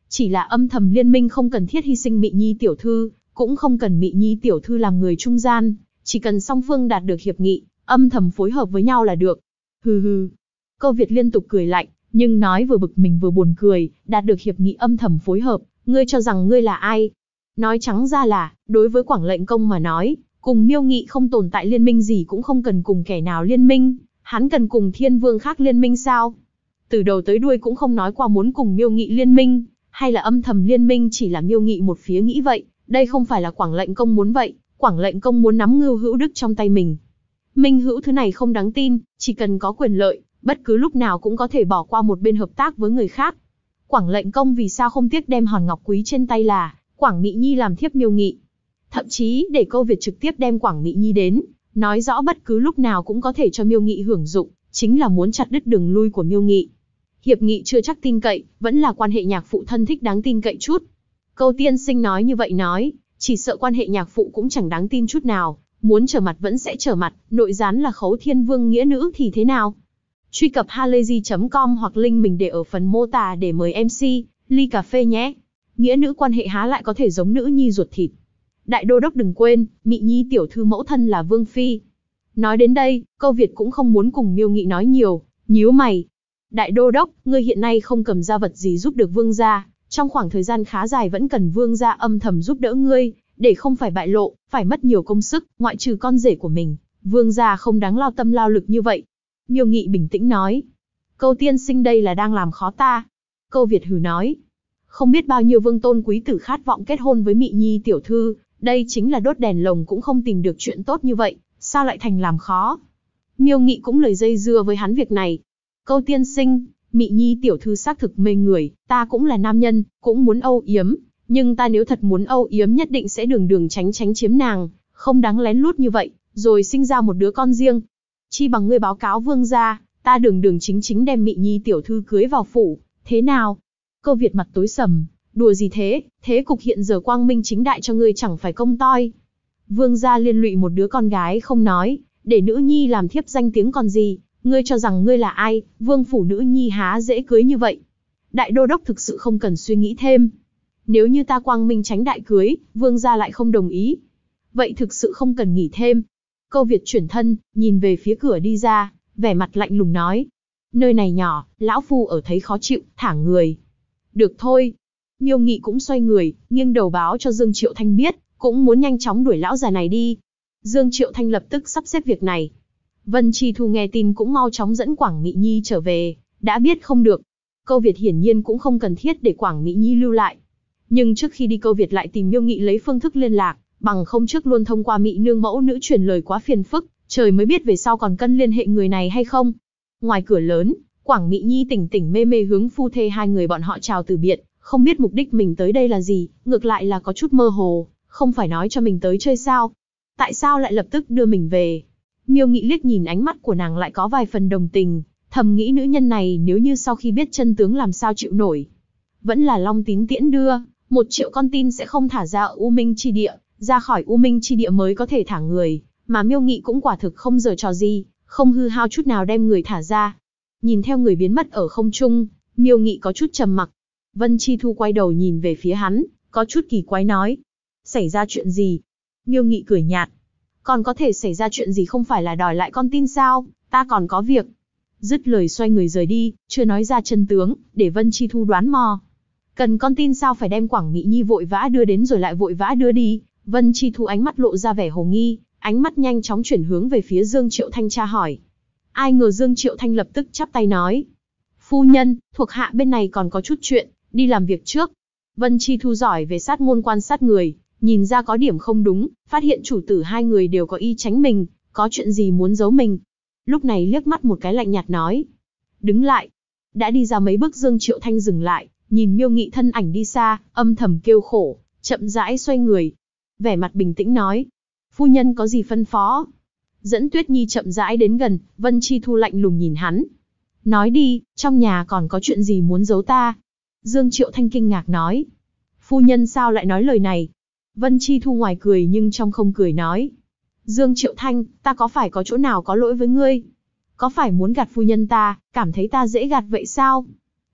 A: Chỉ là âm thầm liên minh không cần thiết hy sinh Mị Nhi tiểu thư, cũng không cần Mị Nhi tiểu thư làm người trung gian, chỉ cần song phương đạt được hiệp nghị, âm thầm phối hợp với nhau là được. Hừ hừ. Câu Việt liên tục cười lạnh, nhưng nói vừa bực mình vừa buồn cười, đạt được hiệp nghị âm thầm phối hợp, ngươi cho rằng ngươi là ai? Nói trắng ra là, đối với Quảng Lệnh Công mà nói, cùng Miêu Nghị không tồn tại liên minh gì cũng không cần cùng kẻ nào liên minh, hắn cần cùng thiên vương khác liên minh sao? Từ đầu tới đuôi cũng không nói qua muốn cùng Miêu Nghị liên minh, hay là âm thầm liên minh, chỉ là Miêu Nghị một phía nghĩ vậy, đây không phải là Quảng Lệnh Công muốn vậy, Quảng Lệnh Công muốn nắm Ngưu Hữu Đức trong tay mình. Minh hữu thứ này không đáng tin, chỉ cần có quyền lợi, bất cứ lúc nào cũng có thể bỏ qua một bên hợp tác với người khác. Quảng Lệnh Công vì sao không tiếc đem hòn ngọc quý trên tay là Quảng Mị Nhi làm thiếp Miêu Nghị, thậm chí để Câu Việt trực tiếp đem Quảng Mị Nhi đến, nói rõ bất cứ lúc nào cũng có thể cho Miêu Nghị hưởng dụng, chính là muốn chặt đứt đường lui của Miêu Nghị. Hiệp nghị chưa chắc tin cậy, vẫn là quan hệ nhạc phụ thân thích đáng tin cậy chút. Câu tiên sinh nói như vậy nói, chỉ sợ quan hệ nhạc phụ cũng chẳng đáng tin chút nào, muốn trở mặt vẫn sẽ trở mặt, nội gián là Khấu Thiên Vương nghĩa nữ thì thế nào? Truy cập halayzi.com hoặc link mình để ở phần mô tả để mời MC, ly cà phê nhé. Nghĩa nữ quan hệ há lại có thể giống nữ nhi ruột thịt. Đại đô đốc đừng quên, Mị Nhi tiểu thư mẫu thân là Vương Phi. Nói đến đây, Câu Việt cũng không muốn cùng Miêu Nghị nói nhiều, nhíu mày. Đại đô đốc, ngươi hiện nay không cầm ra vật gì giúp được vương gia, trong khoảng thời gian khá dài vẫn cần vương gia âm thầm giúp đỡ ngươi, để không phải bại lộ, phải mất nhiều công sức, ngoại trừ con rể của mình, vương gia không đáng lao tâm lao lực như vậy. Miêu Nghị bình tĩnh nói. Câu tiên sinh đây là đang làm khó ta. Câu Việt hừ nói. Không biết bao nhiêu vương tôn quý tử khát vọng kết hôn với Mị Nhi tiểu thư, đây chính là đốt đèn lồng cũng không tìm được chuyện tốt như vậy, sao lại thành làm khó? Miêu Nghị cũng lời dây dưa với hắn việc này. Câu tiên sinh, Mị Nhi tiểu thư xác thực mê người, ta cũng là nam nhân, cũng muốn âu yếm, nhưng ta nếu thật muốn âu yếm nhất định sẽ đường đường tránh tránh chiếm nàng, không đáng lén lút như vậy, rồi sinh ra một đứa con riêng. Chi bằng ngươi báo cáo vương gia, ta đường đường chính chính đem Mị Nhi tiểu thư cưới vào phủ, thế nào? Câu Việt mặt tối sầm, đùa gì thế, thế cục hiện giờ quang minh chính đại cho ngươi chẳng phải công toi. Vương gia liên lụy một đứa con gái không nói, để nữ nhi làm thiếp danh tiếng còn gì, ngươi cho rằng ngươi là ai, vương phủ nữ nhi há dễ cưới như vậy. Đại đô đốc thực sự không cần suy nghĩ thêm. Nếu như ta quang minh tránh đại cưới, vương gia lại không đồng ý. Vậy thực sự không cần nghỉ thêm. Câu Việt chuyển thân, nhìn về phía cửa đi ra, vẻ mặt lạnh lùng nói. Nơi này nhỏ, lão phu ở thấy khó chịu, thả người. Được thôi. Miêu Nghị cũng xoay người, nghiêng đầu báo cho Dương Triệu Thanh biết, cũng muốn nhanh chóng đuổi lão già này đi. Dương Triệu Thanh lập tức sắp xếp việc này. Vân Chi Thu nghe tin cũng mau chóng dẫn Quảng Mị Nhi trở về, đã biết không được. Câu Việt hiển nhiên cũng không cần thiết để Quảng Mị Nhi lưu lại. Nhưng trước khi đi Câu Việt lại tìm Miêu Nghị lấy phương thức liên lạc, bằng không trước luôn thông qua Mị nương mẫu nữ truyền lời quá phiền phức, trời mới biết về sau còn cần liên hệ người này hay không. Ngoài cửa lớn, Quảng Mị Nhi tỉnh tỉnh mê mê hướng phu thê hai người bọn họ chào từ biệt, không biết mục đích mình tới đây là gì, ngược lại là có chút mơ hồ, không phải nói cho mình tới chơi sao? Tại sao lại lập tức đưa mình về? Miêu Nghị liếc nhìn ánh mắt của nàng lại có vài phần đồng tình, thầm nghĩ nữ nhân này nếu như sau khi biết chân tướng làm sao chịu nổi. Vẫn là Long Tín tiễn đưa, 1 triệu con tin sẽ không thả ra ở U Minh chi địa, ra khỏi U Minh chi địa mới có thể thả người, mà Miêu Nghị cũng quả thực không giở trò gì, không hư hao chút nào đem người thả ra. Nhìn theo người biến mất ở không trung, Miêu Nghị có chút trầm mặc. Vân Chi Thu quay đầu nhìn về phía hắn, có chút kỳ quái nói. Xảy ra chuyện gì? Miêu Nghị cười nhạt. Còn có thể xảy ra chuyện gì không phải là đòi lại con tin sao, ta còn có việc. Dứt lời xoay người rời đi, chưa nói ra chân tướng, để Vân Chi Thu đoán mò. Cần con tin sao phải đem Quảng Mị Nhi vội vã đưa đến rồi lại vội vã đưa đi. Vân Chi Thu ánh mắt lộ ra vẻ hồ nghi, ánh mắt nhanh chóng chuyển hướng về phía Dương Triệu Thanh tra hỏi. Ai ngờ Dương Triệu Thanh lập tức chắp tay nói. Phu nhân, thuộc hạ bên này còn có chút chuyện, đi làm việc trước. Vân Chi Thu giỏi về sát ngôn quan sát người, nhìn ra có điểm không đúng, phát hiện chủ tử hai người đều có ý tránh mình, có chuyện gì muốn giấu mình. Lúc này liếc mắt một cái lạnh nhạt nói. Đứng lại. Đã đi ra mấy bước Dương Triệu Thanh dừng lại, nhìn Miêu Nghị thân ảnh đi xa, âm thầm kêu khổ, chậm rãi xoay người. Vẻ mặt bình tĩnh nói. Phu nhân có gì phân phó? Dẫn Tuyết Nhi chậm rãi đến gần, Vân Chi Thu lạnh lùng nhìn hắn. Nói đi, trong nhà còn có chuyện gì muốn giấu ta? Dương Triệu Thanh kinh ngạc nói. Phu nhân sao lại nói lời này? Vân Chi Thu ngoài cười nhưng trong không cười nói. Dương Triệu Thanh, ta có phải có chỗ nào có lỗi với ngươi? Có phải muốn gạt phu nhân ta, cảm thấy ta dễ gạt vậy sao?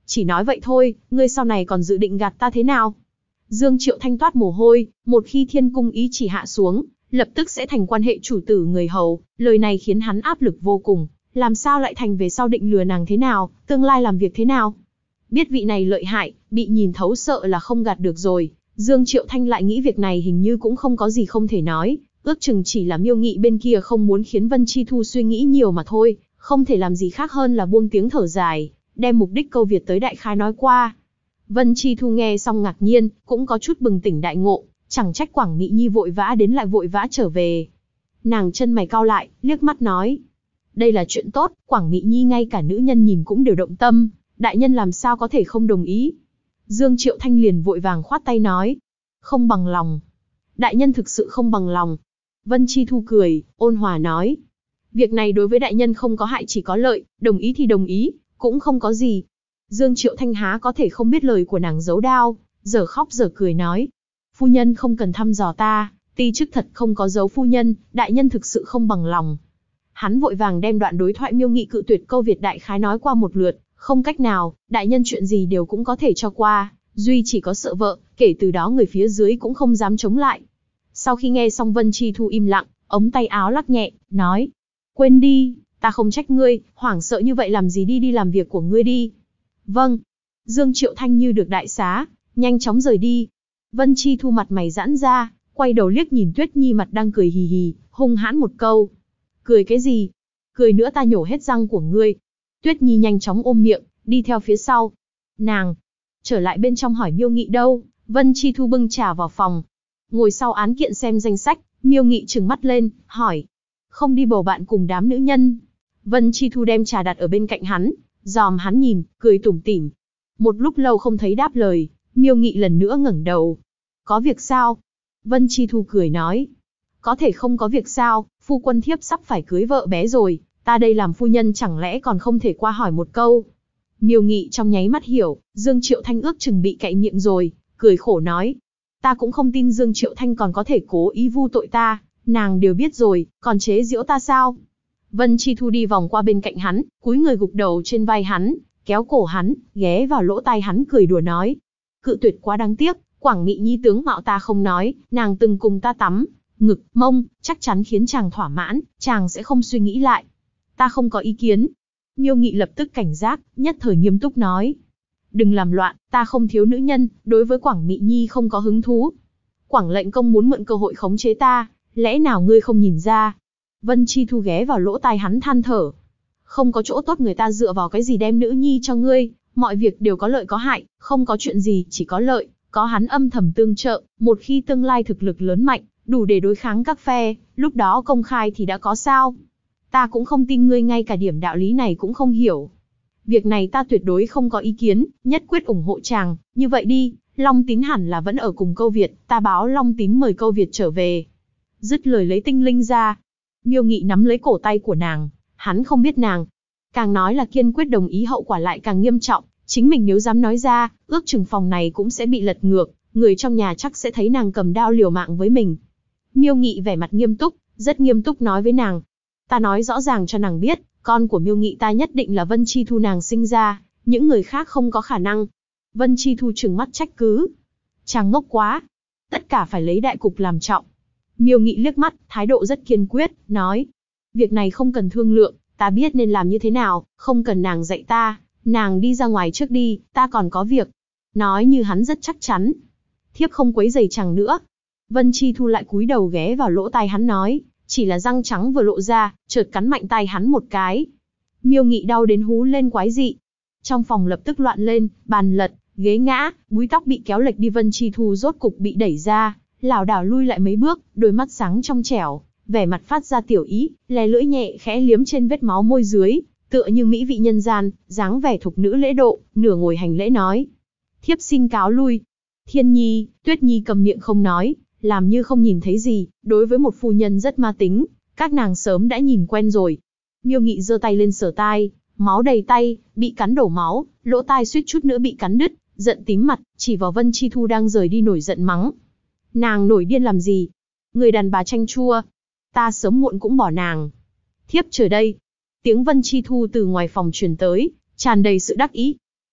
A: Chỉ nói vậy thôi, ngươi sau này còn dự định gạt ta thế nào? Dương Triệu Thanh toát mồ hôi, một khi thiên cung ý chỉ hạ xuống, lập tức sẽ thành quan hệ chủ tử người hầu, lời này khiến hắn áp lực vô cùng, làm sao lại thành về sau định lừa nàng thế nào, tương lai làm việc thế nào? Biết vị này lợi hại, bị nhìn thấu sợ là không gạt được rồi, Dương Triệu Thanh lại nghĩ việc này hình như cũng không có gì không thể nói, ước chừng chỉ là Miêu Nghị bên kia không muốn khiến Vân Chi Thu suy nghĩ nhiều mà thôi, không thể làm gì khác hơn là buông tiếng thở dài, đem mục đích câu Việt tới đại khái nói qua. Vân Chi Thu nghe xong ngạc nhiên, cũng có chút bừng tỉnh đại ngộ, chẳng trách Quảng Mị Nhi vội vã đến lại vội vã trở về. Nàng chân mày cau lại, liếc mắt nói. Đây là chuyện tốt, Quảng Mị Nhi ngay cả nữ nhân nhìn cũng đều động tâm, đại nhân làm sao có thể không đồng ý. Dương Triệu Thanh liền vội vàng khoát tay nói. Không bằng lòng. Đại nhân thực sự không bằng lòng. Vân Chi Thu cười, ôn hòa nói. Việc này đối với đại nhân không có hại chỉ có lợi, đồng ý thì đồng ý, cũng không có gì. Dương Triệu Thanh há có thể không biết lời của nàng giấu đao, giờ khóc giờ cười nói. Phu nhân không cần thăm dò ta, ti chức thật không có giấu phu nhân, đại nhân thực sự không bằng lòng. Hắn vội vàng đem đoạn đối thoại Miêu Nghị cự tuyệt câu Việt đại khái nói qua một lượt, không cách nào, đại nhân chuyện gì đều cũng có thể cho qua, duy chỉ có sợ vợ, kể từ đó người phía dưới cũng không dám chống lại. Sau khi nghe xong Vân Chi Thu im lặng, ống tay áo lắc nhẹ, nói. Quên đi, ta không trách ngươi, hoảng sợ như vậy làm gì đi làm việc của ngươi đi. Vâng. Dương Triệu Thanh như được đại xá, nhanh chóng rời đi. Vân Chi Thu mặt mày giãn ra, quay đầu liếc nhìn Tuyết Nhi mặt đang cười hì hì, hung hãn một câu. Cười cái gì? Cười nữa ta nhổ hết răng của ngươi. Tuyết Nhi nhanh chóng ôm miệng, đi theo phía sau. Nàng trở lại bên trong hỏi Miêu Nghị đâu. Vân Chi Thu bưng trà vào phòng. Ngồi sau án kiện xem danh sách, Miêu Nghị trừng mắt lên, hỏi. Không đi bầu bạn cùng đám nữ nhân. Vân Chi Thu đem trà đặt ở bên cạnh hắn, dòm hắn nhìn, cười tủm tỉm. Một lúc lâu không thấy đáp lời, Miêu Nghị lần nữa ngẩng đầu. Có việc sao? Vân Chi Thu cười nói. Có thể không có việc sao, phu quân thiếp sắp phải cưới vợ bé rồi, ta đây làm phu nhân chẳng lẽ còn không thể qua hỏi một câu. Miêu Nghị trong nháy mắt hiểu, Dương Triệu Thanh ước chừng bị cạy miệng rồi, cười khổ nói. Ta cũng không tin Dương Triệu Thanh còn có thể cố ý vu tội ta, nàng đều biết rồi, còn chế giễu ta sao? Vân Chi Thu đi vòng qua bên cạnh hắn, cúi người gục đầu trên vai hắn, kéo cổ hắn, ghé vào lỗ tai hắn cười đùa nói. Cự tuyệt quá đáng tiếc, Quảng Mị Nhi tướng mạo ta không nói, nàng từng cùng ta tắm, ngực, mông, chắc chắn khiến chàng thỏa mãn, chàng sẽ không suy nghĩ lại. Ta không có ý kiến. Miêu Nghị lập tức cảnh giác, nhất thời nghiêm túc nói. Đừng làm loạn, ta không thiếu nữ nhân, đối với Quảng Mị Nhi không có hứng thú. Quảng lệnh công muốn mượn cơ hội khống chế ta, lẽ nào ngươi không nhìn ra? Vân Chi Thu ghé vào lỗ tai hắn than thở. Không có chỗ tốt người ta dựa vào cái gì đem nữ nhi cho ngươi, mọi việc đều có lợi có hại, không có chuyện gì chỉ có lợi, có hắn âm thầm tương trợ, một khi tương lai thực lực lớn mạnh, đủ để đối kháng các phe, lúc đó công khai thì đã có sao? Ta cũng không tin ngươi ngay cả điểm đạo lý này cũng không hiểu. Việc này ta tuyệt đối không có ý kiến, nhất quyết ủng hộ chàng, như vậy đi, Long Tín hẳn là vẫn ở cùng Câu Việt, ta báo Long Tín mời Câu Việt trở về. Dứt lời lấy tinh linh ra. Miêu Nghị nắm lấy cổ tay của nàng, hắn không biết nàng. Càng nói là kiên quyết đồng ý hậu quả lại càng nghiêm trọng, chính mình nếu dám nói ra, ước chừng phòng này cũng sẽ bị lật ngược, người trong nhà chắc sẽ thấy nàng cầm đao liều mạng với mình. Miêu Nghị vẻ mặt nghiêm túc, rất nghiêm túc nói với nàng. Ta nói rõ ràng cho nàng biết, con của Miêu Nghị ta nhất định là Vân Chi Thu nàng sinh ra, những người khác không có khả năng. Vân Chi Thu trừng mắt trách cứ. Chàng ngốc quá. Tất cả phải lấy đại cục làm trọng. Miêu Nghị liếc mắt, thái độ rất kiên quyết, nói. Việc này không cần thương lượng, ta biết nên làm như thế nào, không cần nàng dạy ta, nàng đi ra ngoài trước đi, ta còn có việc. Nói như hắn rất chắc chắn. Thiếp không quấy rầy chàng nữa. Vân Chi Thu lại cúi đầu ghé vào lỗ tai hắn nói, chỉ là răng trắng vừa lộ ra, chợt cắn mạnh tay hắn một cái. Miêu Nghị đau đến hú lên quái dị. Trong phòng lập tức loạn lên, bàn lật, ghế ngã, búi tóc bị kéo lệch đi. Vân Chi Thu rốt cục bị đẩy ra, lảo đảo lui lại mấy bước, đôi mắt sáng trong trẻo, vẻ mặt phát ra tiểu ý, lè lưỡi nhẹ khẽ liếm trên vết máu môi dưới, tựa như mỹ vị nhân gian, dáng vẻ thục nữ lễ độ, nửa ngồi hành lễ nói. Thiếp xin cáo lui. Thiên Nhi, Tuyết Nhi cầm miệng không nói, làm như không nhìn thấy gì, đối với một phu nhân rất ma tính, các nàng sớm đã nhìn quen rồi. Miêu Nghị giơ tay lên sờ tai, máu đầy tay, bị cắn đổ máu, lỗ tai suýt chút nữa bị cắn đứt, giận tím mặt, chỉ vào Vân Chi Thu đang rời đi nổi giận mắng. Nàng nổi điên làm gì? Người đàn bà chanh chua, ta sớm muộn cũng bỏ nàng. Thiếp chờ đây. Tiếng Vân Chi Thu từ ngoài phòng truyền tới, tràn đầy sự đắc ý.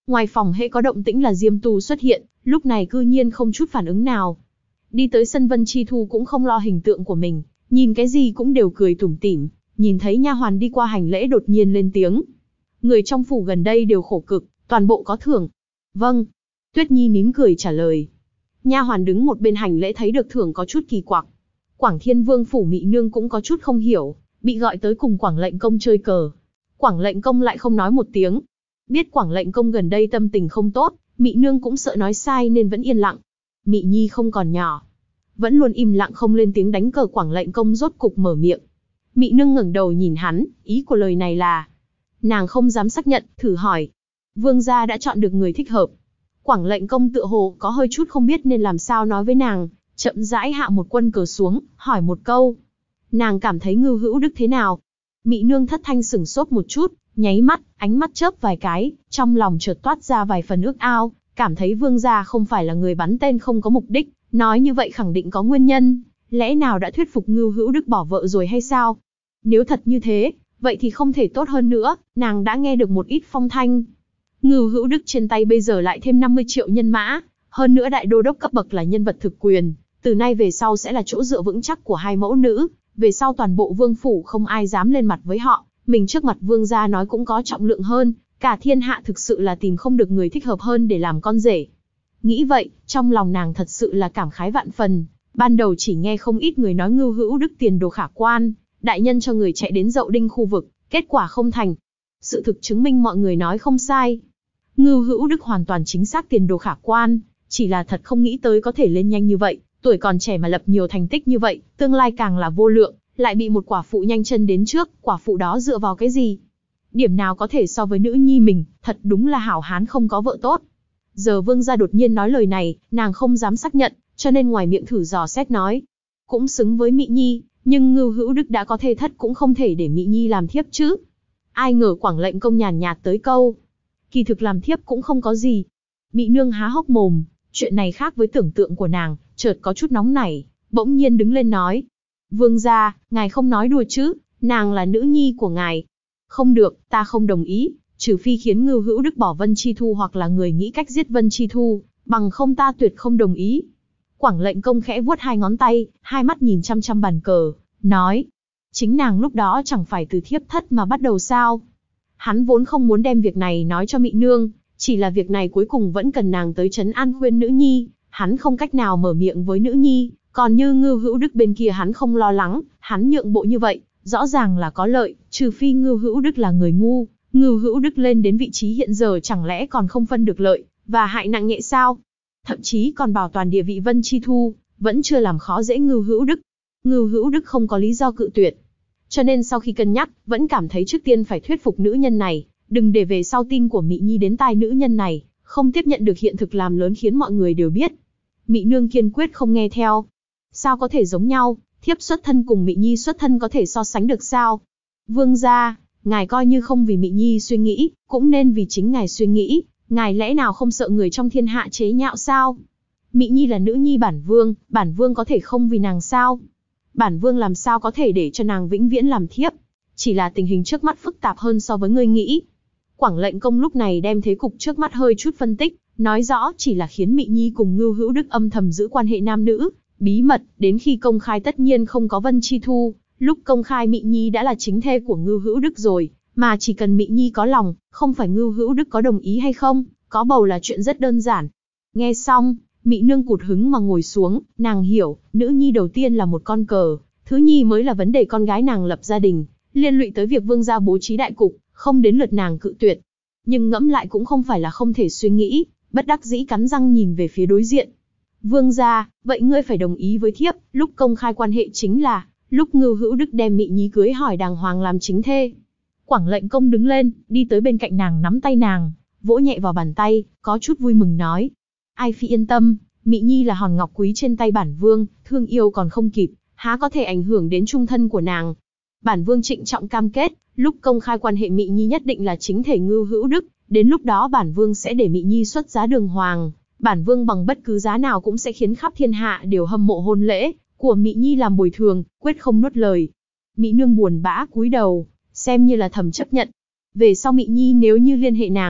A: Ngoài phòng hễ có động tĩnh là Diêm Tu xuất hiện, lúc này cư nhiên không chút phản ứng nào. Đi tới sân Vân Chi Thu cũng không lo hình tượng của mình, nhìn cái gì cũng đều cười tủm tỉm, nhìn thấy nha hoàn đi qua hành lễ đột nhiên lên tiếng. Người trong phủ gần đây đều khổ cực, toàn bộ có thưởng. Vâng. Tuyết Nhi nín cười trả lời. Nha hoàn đứng một bên hành lễ thấy được thưởng có chút kỳ quặc. Quảng Thiên Vương phủ Mị Nương cũng có chút không hiểu, bị gọi tới cùng Quảng Lệnh Công chơi cờ. Quảng Lệnh Công lại không nói một tiếng. Biết Quảng Lệnh Công gần đây tâm tình không tốt, Mị Nương cũng sợ nói sai nên vẫn yên lặng. Mị Nhi không còn nhỏ, vẫn luôn im lặng không lên tiếng đánh cờ. Quảng Lệnh Công rốt cục mở miệng. Mị Nương ngẩng đầu nhìn hắn, ý của lời này là... Nàng không dám xác nhận, thử hỏi. Vương gia đã chọn được người thích hợp. Quảng Lệnh Công tựa hồ có hơi chút không biết nên làm sao nói với nàng, chậm rãi hạ một quân cờ xuống, hỏi một câu. Nàng cảm thấy Ngưu Hữu Đức thế nào? Mị Nương thất thanh sửng sốt một chút, nháy mắt, ánh mắt chớp vài cái, trong lòng chợt toát ra vài phần ước ao, cảm thấy vương gia không phải là người bắn tên không có mục đích, nói như vậy khẳng định có nguyên nhân, lẽ nào đã thuyết phục Ngưu Hữu Đức bỏ vợ rồi hay sao? Nếu thật như thế, vậy thì không thể tốt hơn nữa, nàng đã nghe được một ít phong thanh. Ngưu Hữu Đức trên tay bây giờ lại thêm 50 triệu nhân mã, hơn nữa đại đô đốc cấp bậc là nhân vật thực quyền, từ nay về sau sẽ là chỗ dựa vững chắc của hai mẫu nữ, về sau toàn bộ vương phủ không ai dám lên mặt với họ, mình trước mặt vương gia nói cũng có trọng lượng hơn, cả thiên hạ thực sự là tìm không được người thích hợp hơn để làm con rể. Nghĩ vậy, trong lòng nàng thật sự là cảm khái vạn phần, ban đầu chỉ nghe không ít người nói Ngưu Hữu Đức tiền đồ khả quan, đại nhân cho người chạy đến Dậu Đinh khu vực, kết quả không thành. Sự thực chứng minh mọi người nói không sai. Ngưu Hữu Đức hoàn toàn chính xác tiền đồ khả quan, chỉ là thật không nghĩ tới có thể lên nhanh như vậy, tuổi còn trẻ mà lập nhiều thành tích như vậy, tương lai càng là vô lượng, lại bị một quả phụ nhanh chân đến trước, quả phụ đó dựa vào cái gì? Điểm nào có thể so với nữ nhi mình, thật đúng là hảo hán không có vợ tốt. Giờ vương gia đột nhiên nói lời này, nàng không dám xác nhận, cho nên ngoài miệng thử dò xét nói. Cũng xứng với Mị Nhi, nhưng Ngưu Hữu Đức đã có thê thất cũng không thể để Mị Nhi làm thiếp chứ. Ai ngờ Quảng Lệnh Công nhàn nhạt tới câu. Kỳ thực làm thiếp cũng không có gì. Mị Nương há hốc mồm, chuyện này khác với tưởng tượng của nàng, chợt có chút nóng nảy, bỗng nhiên đứng lên nói. Vương gia, ngài không nói đùa chứ, nàng là nữ nhi của ngài. Không được, ta không đồng ý, trừ phi khiến Ngưu Hữu Đức bỏ Vân Chi Thu hoặc là người nghĩ cách giết Vân Chi Thu, bằng không ta tuyệt không đồng ý. Quảng Lệnh Công khẽ vuốt hai ngón tay, hai mắt nhìn chăm chăm bàn cờ, nói. Chính nàng lúc đó chẳng phải từ thiếp thất mà bắt đầu sao? Hắn vốn không muốn đem việc này nói cho Mị Nương, chỉ là việc này cuối cùng vẫn cần nàng tới trấn an khuyên nữ nhi, hắn không cách nào mở miệng với nữ nhi, còn như Ngưu Hữu Đức bên kia hắn không lo lắng, hắn nhượng bộ như vậy, rõ ràng là có lợi, trừ phi Ngưu Hữu Đức là người ngu, Ngưu Hữu Đức lên đến vị trí hiện giờ chẳng lẽ còn không phân được lợi, và hại nặng nhẹ sao? Thậm chí còn bảo toàn địa vị Vân Chi Thu, vẫn chưa làm khó dễ Ngưu Hữu Đức. Ngưu Hữu Đức không có lý do cự tuyệt. Cho nên sau khi cân nhắc, vẫn cảm thấy trước tiên phải thuyết phục nữ nhân này, đừng để về sau tin của Mị Nhi đến tai nữ nhân này, không tiếp nhận được hiện thực làm lớn khiến mọi người đều biết. Mị Nương kiên quyết không nghe theo. Sao có thể giống nhau, thiếp xuất thân cùng Mị Nhi xuất thân có thể so sánh được sao? Vương gia, ngài coi như không vì Mị Nhi suy nghĩ, cũng nên vì chính ngài suy nghĩ, ngài lẽ nào không sợ người trong thiên hạ chế nhạo sao? Mị Nhi là nữ nhi bản vương có thể không vì nàng sao? Bản vương làm sao có thể để cho nàng vĩnh viễn làm thiếp? Chỉ là tình hình trước mắt phức tạp hơn so với ngươi nghĩ. Quảng Lệnh Công lúc này đem thế cục trước mắt hơi chút phân tích, nói rõ chỉ là khiến Mị Nhi cùng Ngưu Hữu Đức âm thầm giữ quan hệ nam nữ, bí mật, đến khi công khai tất nhiên không có Vân Chi Thu, lúc công khai Mị Nhi đã là chính thê của Ngưu Hữu Đức rồi, mà chỉ cần Mị Nhi có lòng, không phải Ngưu Hữu Đức có đồng ý hay không, có bầu là chuyện rất đơn giản. Nghe xong, Mị Nương cụt hứng mà ngồi xuống, nàng hiểu, nữ nhi đầu tiên là một con cờ, thứ nhi mới là vấn đề con gái nàng lập gia đình, liên lụy tới việc vương gia bố trí đại cục, không đến lượt nàng cự tuyệt. Nhưng ngẫm lại cũng không phải là không thể suy nghĩ, bất đắc dĩ cắn răng nhìn về phía đối diện. Vương gia, vậy ngươi phải đồng ý với thiếp, lúc công khai quan hệ chính là, lúc Ngưu Hữu Đức đem Mị Nhi cưới hỏi đàng hoàng làm chính thê. Quảng Lệnh Công đứng lên, đi tới bên cạnh nàng nắm tay nàng, vỗ nhẹ vào bàn tay, có chút vui mừng nói. Ai phi yên tâm, Mị Nhi là hòn ngọc quý trên tay bản vương, thương yêu còn không kịp, há có thể ảnh hưởng đến trung thân của nàng. Bản vương trịnh trọng cam kết, lúc công khai quan hệ Mị Nhi nhất định là chính thể Ngưu Hữu Đức, đến lúc đó bản vương sẽ để Mị Nhi xuất giá đường hoàng, bản vương bằng bất cứ giá nào cũng sẽ khiến khắp thiên hạ đều hâm mộ hôn lễ của Mị Nhi làm bồi thường, quyết không nuốt lời. Mị Nương buồn bã cúi đầu, xem như là thầm chấp nhận. Về sau Mị Nhi nếu như liên hệ nàng,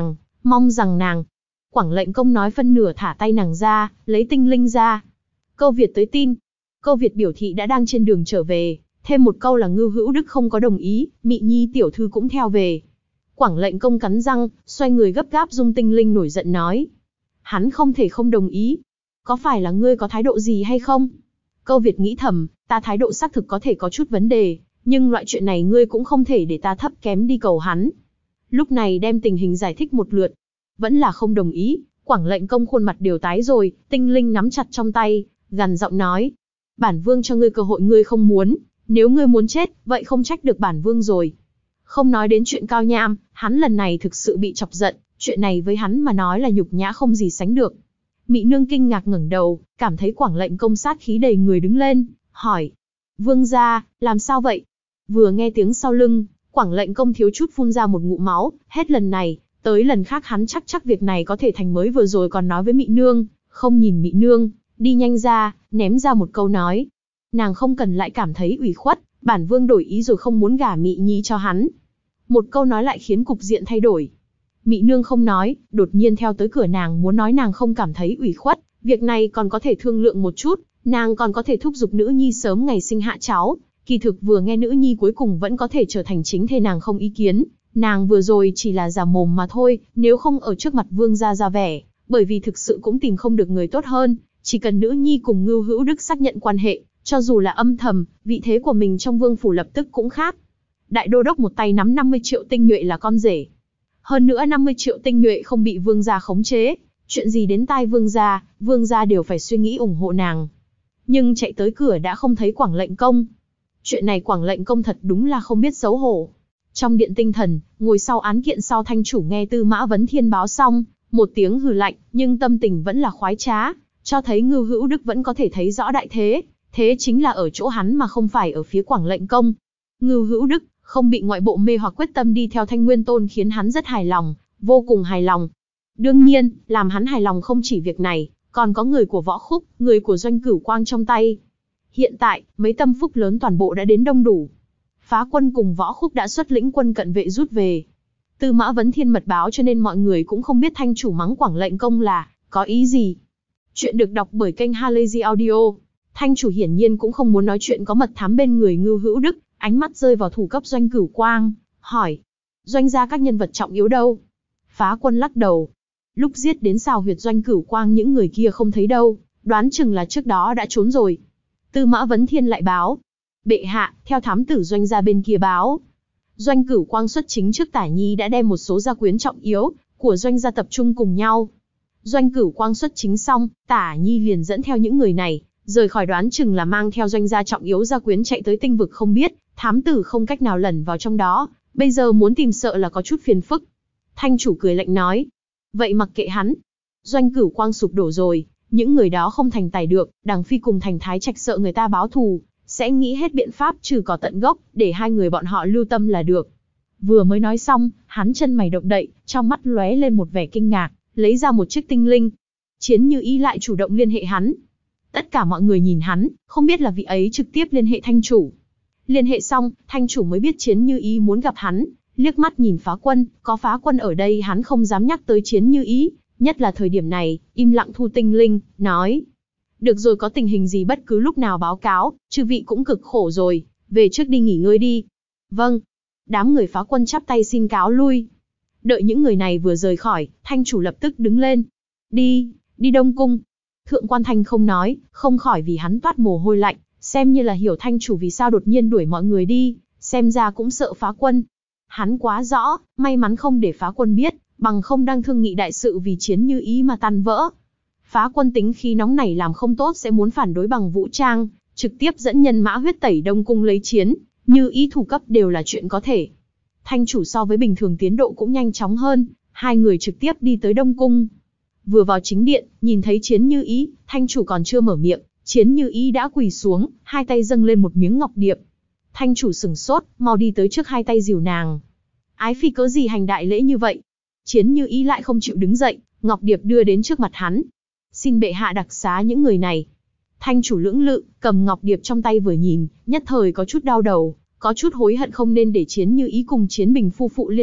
A: Mong rằng nàng. Quảng lệnh công nói phân nửa thả tay nàng ra, lấy tinh linh ra. Câu Việt tới tin. Câu Việt biểu thị đã đang trên đường trở về, thêm một câu là Ngưu Hữu Đức không có đồng ý, Mị Nhi tiểu thư cũng theo về. Quảng lệnh công cắn răng, xoay người gấp gáp dung tinh linh nổi giận nói. Hắn không thể không đồng ý. Có phải là ngươi có thái độ gì hay không? Câu Việt nghĩ thầm, ta thái độ xác thực có thể có chút vấn đề, nhưng loại chuyện này ngươi cũng không thể để ta thấp kém đi cầu hắn. Lúc này đem tình hình giải thích một lượt. Vẫn là không đồng ý, Quảng lệnh công khuôn mặt đều tái rồi, tinh linh nắm chặt trong tay, gằn giọng nói. Bản vương cho ngươi cơ hội ngươi không muốn, nếu ngươi muốn chết, vậy không trách được bản vương rồi. Không nói đến chuyện Cao Nham, hắn lần này thực sự bị chọc giận, chuyện này với hắn mà nói là nhục nhã không gì sánh được. Mị nương kinh ngạc ngẩng đầu, cảm thấy Quảng lệnh công sát khí đầy người đứng lên, hỏi. Vương gia, làm sao vậy? Vừa nghe tiếng sau lưng, Quảng lệnh công thiếu chút phun ra một ngụm máu, hết lần này, tới lần khác hắn chắc việc này có thể thành mới vừa rồi còn nói với Mị nương, không nhìn Mị nương, đi nhanh ra, ném ra một câu nói. Nàng không cần lại cảm thấy ủy khuất, bản vương đổi ý rồi không muốn gả Mị Nhi cho hắn. Một câu nói lại khiến cục diện thay đổi. Mị nương không nói, đột nhiên theo tới cửa nàng muốn nói nàng không cảm thấy ủy khuất, việc này còn có thể thương lượng một chút, nàng còn có thể thúc giục nữ nhi sớm ngày sinh hạ cháu. Kỳ thực vừa nghe nữ nhi cuối cùng vẫn có thể trở thành chính thê nàng không ý kiến, nàng vừa rồi chỉ là giả mồm mà thôi, nếu không ở trước mặt vương gia ra vẻ, bởi vì thực sự cũng tìm không được người tốt hơn, chỉ cần nữ nhi cùng Ngưu Hữu Đức xác nhận quan hệ, cho dù là âm thầm, vị thế của mình trong vương phủ lập tức cũng khác. Đại đô đốc một tay nắm 50 triệu tinh nhuệ là con rể. Hơn nữa 50 triệu tinh nhuệ không bị vương gia khống chế, chuyện gì đến tai vương gia đều phải suy nghĩ ủng hộ nàng. Nhưng chạy tới cửa đã không thấy Quảng lệnh công. Chuyện này Quảng lệnh công thật đúng là không biết xấu hổ. Trong điện tinh thần, ngồi sau án kiện sau thanh chủ nghe Tư Mã Vấn Thiên báo xong, một tiếng hừ lạnh, nhưng tâm tình vẫn là khoái trá, cho thấy Ngưu Hữu Đức vẫn có thể thấy rõ đại thế, thế chính là ở chỗ hắn mà không phải ở phía Quảng lệnh công. Ngưu Hữu Đức không bị ngoại bộ mê hoặc, quyết tâm đi theo Thanh Nguyên Tôn khiến hắn rất hài lòng, vô cùng hài lòng. Đương nhiên, làm hắn hài lòng không chỉ việc này, còn có người của Võ Khúc, người của Doanh Cửu Quang trong tay. Hiện tại, mấy tâm phúc lớn toàn bộ đã đến đông đủ. Phá Quân cùng Võ Khúc đã xuất lĩnh quân cận vệ rút về. Tư Mã Vấn Thiên mật báo cho nên mọi người cũng không biết thanh chủ mắng Quảng lệnh công là có ý gì. Chuyện được đọc bởi kênh Halazy Audio. Thanh chủ hiển nhiên cũng không muốn nói chuyện có mật thám bên người Ngưu Hữu Đức, ánh mắt rơi vào thủ cấp Doanh Cửu Quang, hỏi. Doanh gia các nhân vật trọng yếu đâu? Phá Quân lắc đầu. Lúc giết đến xào huyệt Doanh Cửu Quang những người kia không thấy đâu, đoán chừng là trước đó đã trốn rồi. Tư Mã Vấn Thiên lại báo. Bệ hạ, theo thám tử Doanh gia bên kia báo. Doanh Cửu Quang xuất chính trước Tả Nhi đã đem một số gia quyến trọng yếu của Doanh gia tập trung cùng nhau. Doanh Cửu Quang xuất chính xong, Tả Nhi liền dẫn theo những người này, rời khỏi, đoán chừng là mang theo Doanh gia trọng yếu gia quyến chạy tới tinh vực không biết, thám tử không cách nào lẩn vào trong đó, bây giờ muốn tìm sợ là có chút phiền phức. Thanh chủ cười lạnh nói. Vậy mặc kệ hắn. Doanh Cửu Quang sụp đổ rồi, những người đó không thành tài được, Đằng Phi cùng Thành Thái Trạch sợ người ta báo thù, sẽ nghĩ hết biện pháp trừ cỏ tận gốc, để hai người bọn họ lưu tâm là được. Vừa mới nói xong, hắn chân mày động đậy, trong mắt lóe lên một vẻ kinh ngạc, lấy ra một chiếc tinh linh. Chiến Như Ý lại chủ động liên hệ hắn. Tất cả mọi người nhìn hắn, không biết là vị ấy trực tiếp liên hệ thanh chủ. Liên hệ xong, thanh chủ mới biết Chiến Như Ý muốn gặp hắn, liếc mắt nhìn Phá Quân, có Phá Quân ở đây hắn không dám nhắc tới Chiến Như Ý, nhất là thời điểm này, im lặng thu tinh linh, nói. Được rồi, có tình hình gì bất cứ lúc nào báo cáo, chư vị cũng cực khổ rồi, về trước đi nghỉ ngơi đi. Vâng. Đám người Phá Quân chắp tay xin cáo lui. Đợi những người này vừa rời khỏi, thanh chủ lập tức đứng lên. Đi Đông Cung. Thượng quan Thanh không nói, không khỏi vì hắn toát mồ hôi lạnh, xem như là hiểu thanh chủ vì sao đột nhiên đuổi mọi người đi, xem ra cũng sợ Phá Quân. Hắn quá rõ, may mắn không để Phá Quân biết, bằng không đang thương nghị đại sự vì Chiến Như Ý mà tan vỡ. Phá Quân tính khí nóng nảy làm không tốt sẽ muốn phản đối bằng vũ trang, trực tiếp dẫn nhân mã huyết tẩy Đông Cung lấy Chiến Như Ý thủ cấp đều là chuyện có thể. Thanh chủ so với bình thường tiến độ cũng nhanh chóng hơn, hai người trực tiếp đi tới Đông Cung. Vừa vào chính điện, nhìn thấy Chiến Như Ý, thanh chủ còn chưa mở miệng, Chiến Như Ý đã quỳ xuống, hai tay dâng lên một miếng ngọc điệp. Thanh chủ sửng sốt, mau đi tới trước hai tay dìu nàng. Ái phi cớ gì hành đại lễ như vậy? Chiến Như Ý lại không chịu đứng dậy, ngọc điệp đưa đến trước mặt hắn. Xin bệ hạ đặc xá những người này. Thanh chủ lưỡng lự, cầm ngọc điệp trong tay vừa nhìn, nhất thời có chút đau đầu, có chút hối hận không nên để Chiến Như Ý cùng Chiến Bình phu phụ liên lạc,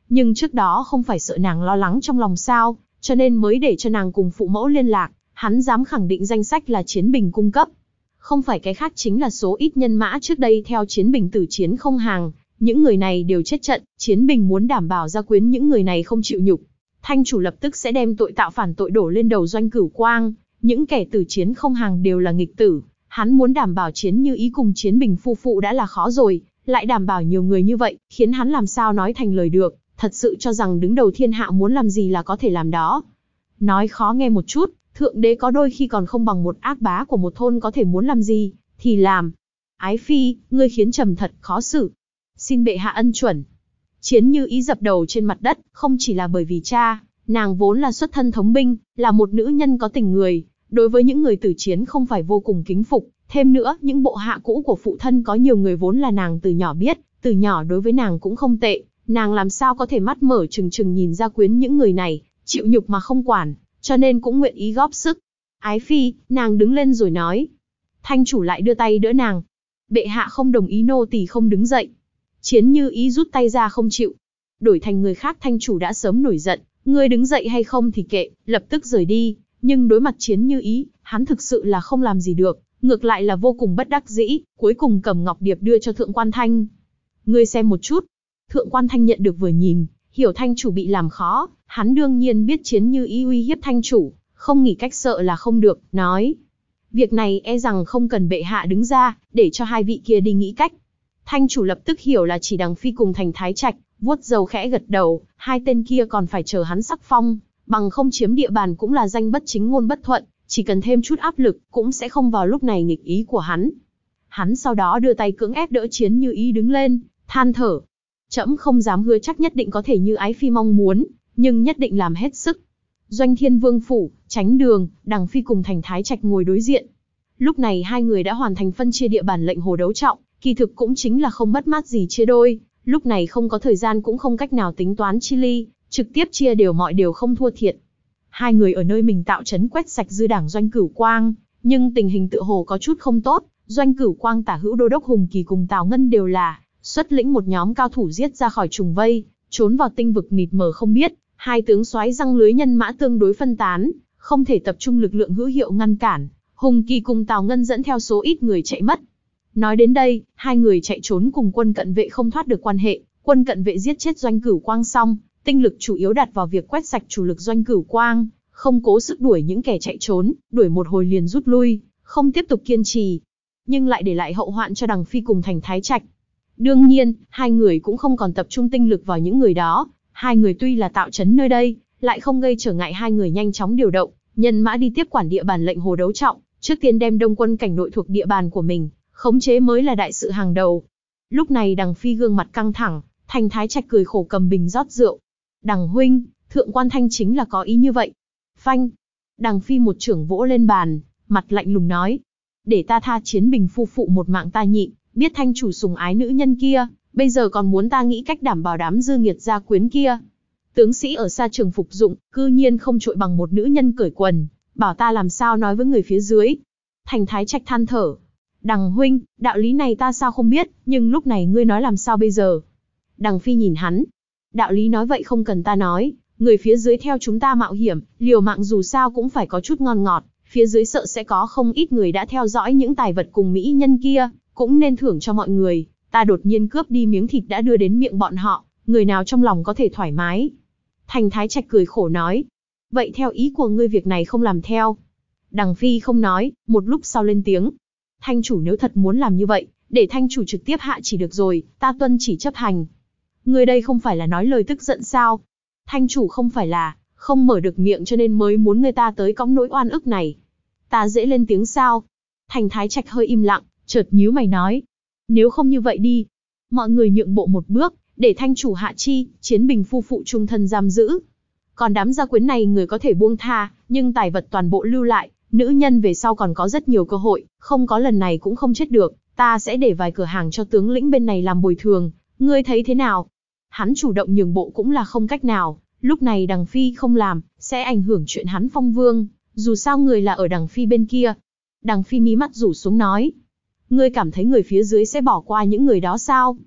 A: nhưng trước đó không phải sợ nàng lo lắng trong lòng sao, cho nên mới để cho nàng cùng phụ mẫu liên lạc, hắn dám khẳng định danh sách là Chiến Bình cung cấp. Không phải cái khác chính là số ít nhân mã trước đây theo Chiến Bình tử chiến không hàng, những người này đều chết trận, Chiến Bình muốn đảm bảo gia quyến những người này không chịu nhục. Thanh chủ lập tức sẽ đem tội tạo phản tội đổ lên đầu Doanh Cửu Quang, những kẻ tử chiến không hàng đều là nghịch tử, hắn muốn đảm bảo Chiến Như Ý cùng Chiến Bình phu phụ đã là khó rồi, lại đảm bảo nhiều người như vậy, khiến hắn làm sao nói thành lời được, thật sự cho rằng đứng đầu thiên hạ muốn làm gì là có thể làm đó. Nói khó nghe một chút, thượng đế có đôi khi còn không bằng một ác bá của một thôn có thể muốn làm gì, thì làm. Ái phi, ngươi khiến trẫm thật khó xử. Xin bệ hạ ân chuẩn. Chiến Như Ý dập đầu trên mặt đất, không chỉ là bởi vì cha, nàng vốn là xuất thân thống binh, là một nữ nhân có tình người, đối với những người tử chiến không phải vô cùng kính phục, thêm nữa, những bộ hạ cũ của phụ thân có nhiều người vốn là nàng từ nhỏ biết, từ nhỏ đối với nàng cũng không tệ, nàng làm sao có thể mắt mở trừng trừng nhìn ra quyến những người này, chịu nhục mà không quản, cho nên cũng nguyện ý góp sức. Ái phi, nàng đứng lên rồi nói. Thanh chủ lại đưa tay đỡ nàng. Bệ hạ không đồng ý nô tỳ không đứng dậy. Chiến Như Ý rút tay ra không chịu. Đổi thành người khác thanh chủ đã sớm nổi giận, ngươi đứng dậy hay không thì kệ, lập tức rời đi. Nhưng đối mặt Chiến Như Ý, hắn thực sự là không làm gì được, ngược lại là vô cùng bất đắc dĩ, cuối cùng cầm ngọc điệp đưa cho Thượng Quan Thanh. Ngươi xem một chút. Thượng Quan Thanh nhận được vừa nhìn, hiểu thanh chủ bị làm khó, hắn đương nhiên biết Chiến Như Ý uy hiếp thanh chủ, không nghĩ cách sợ là không được, nói. Việc này e rằng không cần bệ hạ đứng ra, để cho hai vị kia đi nghĩ cách. Thanh chủ lập tức hiểu là chỉ Đằng Phi cùng Thành Thái Trạch, vuốt râu khẽ gật đầu, hai tên kia còn phải chờ hắn sắc phong, bằng không chiếm địa bàn cũng là danh bất chính ngôn bất thuận, chỉ cần thêm chút áp lực, cũng sẽ không vào lúc này nghịch ý của hắn. Hắn sau đó đưa tay cưỡng ép đỡ Chiến Như Ý đứng lên, than thở. Trẫm không dám hứa chắc nhất định có thể như ái phi mong muốn, nhưng nhất định làm hết sức. Doanh Thiên Vương phủ, Tránh Đường, Đằng Phi cùng Thành Thái Trạch ngồi đối diện. Lúc này hai người đã hoàn thành phân chia địa bàn lệnh hồ đấu trọng, kỳ thực cũng chính là không mất mát gì chia đôi, lúc này không có thời gian cũng không cách nào tính toán chi ly, trực tiếp chia đều mọi điều không thua thiệt. Hai người ở nơi mình tạo trấn quét sạch dư đảng Doanh Cửu Quang, nhưng tình hình tựa hồ có chút không tốt, Doanh Cửu Quang tả hữu đô đốc Hùng Kỳ cùng Tào Ngân đều là xuất lĩnh một nhóm cao thủ giết ra khỏi trùng vây, trốn vào tinh vực mịt mờ không biết, hai tướng soái răng lưới nhân mã tương đối phân tán, không thể tập trung lực lượng hữu hiệu ngăn cản, Hùng Kỳ cùng Tào Ngân dẫn theo số ít người chạy mất. Nói đến đây, hai người chạy trốn cùng quân cận vệ không thoát được quan hệ, quân cận vệ giết chết Doanh Cửu Quang xong, tinh lực chủ yếu đặt vào việc quét sạch chủ lực Doanh Cửu Quang, không cố sức đuổi những kẻ chạy trốn, đuổi một hồi liền rút lui, không tiếp tục kiên trì, nhưng lại để lại hậu hoạn cho Đằng Phi cùng Thành Thái Trạch. Đương nhiên, hai người cũng không còn tập trung tinh lực vào những người đó, hai người tuy là tạo trấn nơi đây, lại không gây trở ngại hai người nhanh chóng điều động, nhân mã đi tiếp quản địa bàn lệnh hồ đấu trọng, trước tiên đem đông quân cảnh nội thuộc địa bàn của mình, khống chế mới là đại sự hàng đầu. Lúc này Đằng Phi gương mặt căng thẳng, Thành Thái Trạch cười khổ cầm bình rót rượu. Đằng huynh, Thượng Quan Thanh chính là có ý như vậy. Phanh. Đằng Phi một chưởng vỗ lên bàn, mặt lạnh lùng nói. Để ta tha Chiến Bình phu phụ một mạng ta nhịn, biết thanh chủ sủng ái nữ nhân kia, bây giờ còn muốn ta nghĩ cách đảm bảo đám dư nghiệt gia quyến kia. Tướng sĩ ở xa trường phục dụng, cư nhiên không trội bằng một nữ nhân cởi quần, bảo ta làm sao nói với người phía dưới. Thành Thái Trạch than thở. Đằng huynh, đạo lý này ta sao không biết, nhưng lúc này ngươi nói làm sao bây giờ? Đằng Phi nhìn hắn. Đạo lý nói vậy không cần ta nói, người phía dưới theo chúng ta mạo hiểm, liều mạng dù sao cũng phải có chút ngon ngọt, phía dưới sợ sẽ có không ít người đã theo dõi những tài vật cùng mỹ nhân kia, cũng nên thưởng cho mọi người, ta đột nhiên cướp đi miếng thịt đã đưa đến miệng bọn họ, người nào trong lòng có thể thoải mái. Thành Thái Trạch cười khổ nói, vậy theo ý của ngươi việc này không làm theo. Đằng Phi không nói, một lúc sau lên tiếng. Thanh chủ nếu thật muốn làm như vậy, để thanh chủ trực tiếp hạ chỉ được rồi, ta tuân chỉ chấp hành. Ngươi đây không phải là nói lời tức giận sao? Thanh chủ không phải là không mở được miệng cho nên mới muốn người ta tới cõng nỗi oan ức này. Ta dễ lên tiếng sao? Thành Thái Trạch hơi im lặng, chợt nhíu mày nói. Nếu không như vậy đi. Mọi người nhượng bộ một bước, để thanh chủ hạ chi, Chiến Bình phu phụ trung thân giam giữ. Còn đám gia quyến này người có thể buông tha, nhưng tài vật toàn bộ lưu lại, nữ nhân về sau còn có rất nhiều cơ hội, không có lần này cũng không chết được, ta sẽ để vài cửa hàng cho tướng lĩnh bên này làm bồi thường, ngươi thấy thế nào? Hắn chủ động nhường bộ cũng là không cách nào, lúc này Đằng Phi không làm, sẽ ảnh hưởng chuyện hắn phong vương, dù sao người là ở Đằng Phi bên kia. Đằng Phi mí mắt rủ xuống nói, ngươi cảm thấy người phía dưới sẽ bỏ qua những người đó sao?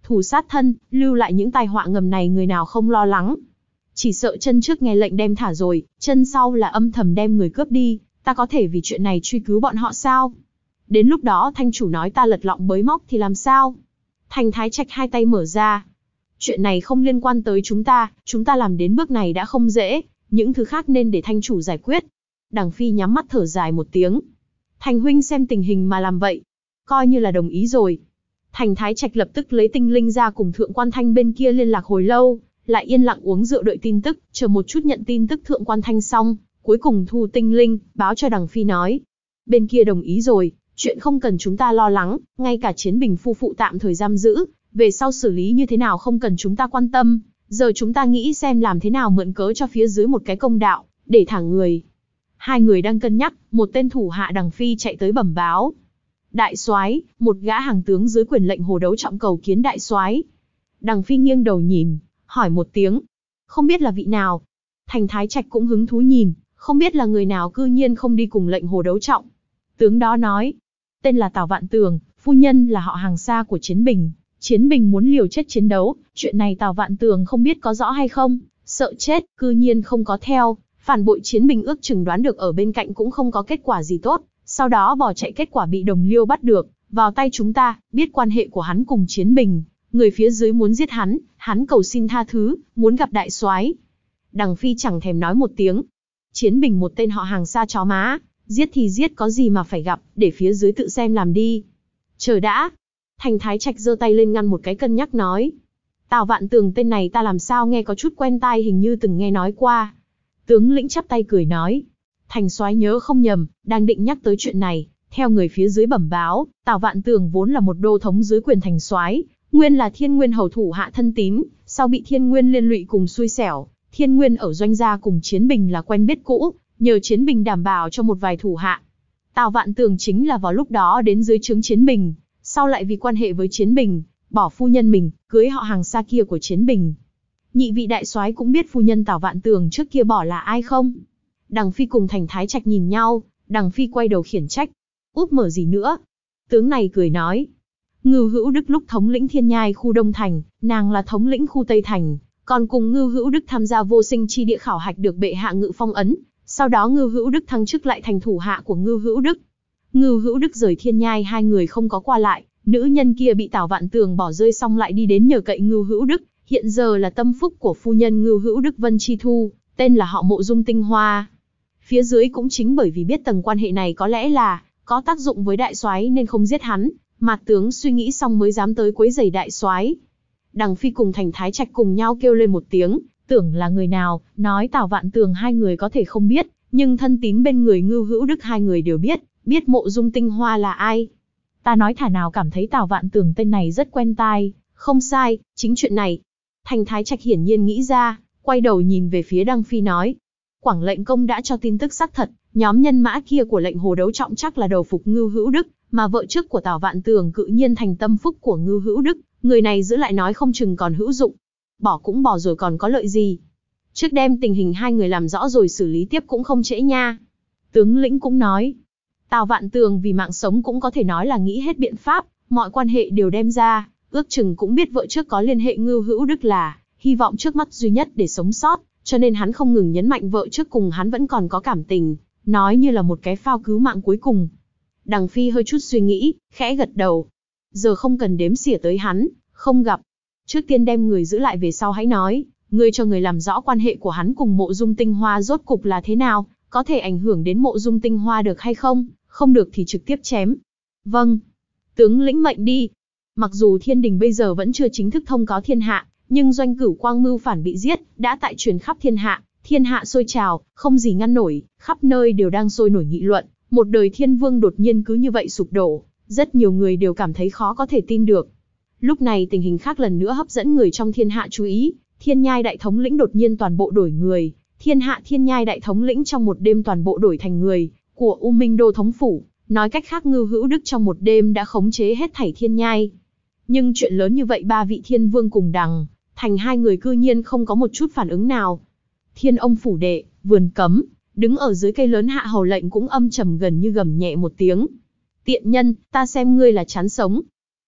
A: thù sát thân, lưu lại những tai họa ngầm này người nào không lo lắng. Chỉ sợ chân trước nghe lệnh đem thả rồi, chân sau là âm thầm đem người cướp đi, ta có thể vì chuyện này truy cứu bọn họ sao? Đến lúc đó thanh chủ nói ta lật lọng bới móc thì làm sao? Thành Thái Trạch hai tay mở ra. Chuyện này không liên quan tới chúng ta làm đến bước này đã không dễ, những thứ khác nên để thanh chủ giải quyết. Đằng Phi nhắm mắt thở dài một tiếng. Thành huynh xem tình hình mà làm vậy, coi như là đồng ý rồi. Thành Thái Trạch lập tức lấy tinh linh ra cùng Thượng Quan Thanh bên kia liên lạc hồi lâu, lại yên lặng uống rượu đợi tin tức, chờ một chút nhận tin tức Thượng Quan Thanh xong, cuối cùng thu tinh linh, báo cho Đằng Phi nói. Bên kia đồng ý rồi, chuyện không cần chúng ta lo lắng, ngay cả Chiến Bình phu phụ tạm thời giam giữ, về sau xử lý như thế nào không cần chúng ta quan tâm, giờ chúng ta nghĩ xem làm thế nào mượn cớ cho phía dưới một cái công đạo, để thả người. Hai người đang cân nhắc, một tên thủ hạ Đằng Phi chạy tới bẩm báo. Đại soái, một gã hàng tướng dưới quyền lệnh Hồ Đấu Trọng cầu kiến đại soái. Đằng Phi nghiêng đầu nhìn, hỏi một tiếng, không biết là vị nào. Thành Thái Trạch cũng hứng thú nhìn, không biết là người nào cư nhiên không đi cùng lệnh Hồ Đấu Trọng. Tướng đó nói, tên là Tào Vạn Tường, phu nhân là họ hàng xa của Chiến Bình. Chiến Bình muốn liều chết chiến đấu, chuyện này Tào Vạn Tường không biết có rõ hay không, sợ chết, cư nhiên không có theo, phản bội Chiến Bình ước chừng đoán được ở bên cạnh cũng không có kết quả gì tốt, sau đó bỏ chạy kết quả bị đồng liêu bắt được, vào tay chúng ta, biết quan hệ của hắn cùng Chiến Bình, người phía dưới muốn giết hắn cầu xin tha thứ, muốn gặp đại soái. Đằng Phi chẳng thèm nói một tiếng. Chiến Bình một tên họ hàng xa chó má, giết thì giết có gì mà phải gặp, để phía dưới tự xem làm đi. Chờ đã. Thành Thái Trạch giơ tay lên ngăn một cái cân nhắc nói. Tào Vạn Tường tên này ta làm sao nghe có chút quen tai, hình như từng nghe nói qua. Tướng lĩnh chắp tay cười nói. Thành soái nhớ không nhầm, đang định nhắc tới chuyện này, theo người phía dưới bẩm báo, Tào Vạn Tường vốn là một đô thống dưới quyền thành soái, nguyên là Thiên Nguyên hầu thủ hạ thân tín, sau bị Thiên Nguyên liên lụy cùng xui xẻo, Thiên Nguyên ở doanh gia cùng Chiến Bình là quen biết cũ, nhờ Chiến Bình đảm bảo cho một vài thủ hạ. Tào Vạn Tường chính là vào lúc đó đến dưới trướng Chiến Bình, sau lại vì quan hệ với Chiến Bình, bỏ phu nhân mình, cưới họ hàng xa kia của Chiến Bình. Nhị vị đại soái cũng biết phu nhân Tào Vạn Tường trước kia bỏ là ai không? Đằng Phi cùng Thành Thái Trạch nhìn nhau, Đằng Phi quay đầu khiển trách. Úp mở gì nữa? Tướng này cười nói. Ngưu Hữu Đức lúc thống lĩnh Thiên Nhai khu Đông Thành, nàng là thống lĩnh khu Tây Thành, còn cùng Ngưu Hữu Đức tham gia vô sinh chi địa khảo hạch được bệ hạ ngự phong ấn. Sau đó Ngưu Hữu Đức thăng chức lại thành thủ hạ của Ngưu Hữu Đức. Ngưu Hữu Đức rời Thiên Nhai hai người không có qua lại, nữ nhân kia bị Tào Vạn Tường bỏ rơi xong lại đi đến nhờ cậy Ngưu Hữu Đức, hiện giờ là tâm phúc của phu nhân Ngưu Hữu Đức Vân Chi Thu, tên là họ Mộ Dung Tinh Hoa. Phía dưới cũng chính bởi vì biết tầng quan hệ này có lẽ là có tác dụng với đại soái nên không giết hắn, Mạt tướng suy nghĩ xong mới dám tới quấy rầy đại soái. Đằng Phi cùng Thành Thái Trạch cùng nhau kêu lên một tiếng, tưởng là người nào, nói Tào Vạn Tường hai người có thể không biết, nhưng thân tín bên người Ngưu Hữu Đức hai người đều biết Mộ Dung Tinh Hoa là ai. Ta nói thả nào cảm thấy Tào Vạn Tường tên này rất quen tai, không sai, chính chuyện này. Thành Thái Trạch hiển nhiên nghĩ ra, quay đầu nhìn về phía Đằng Phi nói. Quảng lệnh công đã cho tin tức xác thật, nhóm nhân mã kia của lệnh Hồ Đấu Trọng chắc là đầu phục Ngưu Hữu Đức, mà vợ trước của Tào Vạn Tường cự nhiên thành tâm phúc của Ngưu Hữu Đức, người này giữ lại nói không chừng còn hữu dụng. Bỏ cũng bỏ rồi còn có lợi gì. Trước đem tình hình hai người làm rõ rồi xử lý tiếp cũng không trễ nha. Tướng lĩnh cũng nói. Tào Vạn Tường vì mạng sống cũng có thể nói là nghĩ hết biện pháp, mọi quan hệ đều đem ra, ước chừng cũng biết vợ trước có liên hệ Ngưu Hữu Đức là hy vọng trước mắt duy nhất để sống sót, cho nên hắn không ngừng nhấn mạnh vợ trước cùng hắn vẫn còn có cảm tình, nói như là một cái phao cứu mạng cuối cùng. Đằng Phi hơi chút suy nghĩ, khẽ gật đầu. Giờ không cần đếm xỉa tới hắn, không gặp. Trước tiên đem người giữ lại về sau hãy nói, ngươi cho người làm rõ quan hệ của hắn cùng Mộ Dung Tinh Hoa rốt cục là thế nào, có thể ảnh hưởng đến Mộ Dung Tinh Hoa được hay không, không được thì trực tiếp chém. Vâng. Tướng lĩnh mệnh đi. Mặc dù thiên đình bây giờ vẫn chưa chính thức thông cáo thiên hạ, nhưng Doanh Cửu Quang mưu phản bị giết, đã tại truyền khắp thiên hạ sôi trào, không gì ngăn nổi, khắp nơi đều đang sôi nổi nghị luận, một đời thiên vương đột nhiên cứ như vậy sụp đổ, rất nhiều người đều cảm thấy khó có thể tin được. Lúc này tình hình khác lần nữa hấp dẫn người trong thiên hạ chú ý, Thiên Nhai đại thống lĩnh đột nhiên toàn bộ đổi người, Thiên Nhai đại thống lĩnh trong một đêm toàn bộ đổi thành người của U Minh Đô thống phủ, nói cách khác Ngưu Hữu Đức trong một đêm đã khống chế hết thảy Thiên Nhai. Nhưng chuyện lớn như vậy ba vị thiên vương cùng Đằng Thành hai người cư nhiên không có một chút phản ứng nào. Thiên Ông phủ đệ, vườn cấm, đứng ở dưới cây lớn Hạ Hầu lệnh cũng âm trầm gần như gầm nhẹ một tiếng. Tiện nhân, ta xem ngươi là chán sống.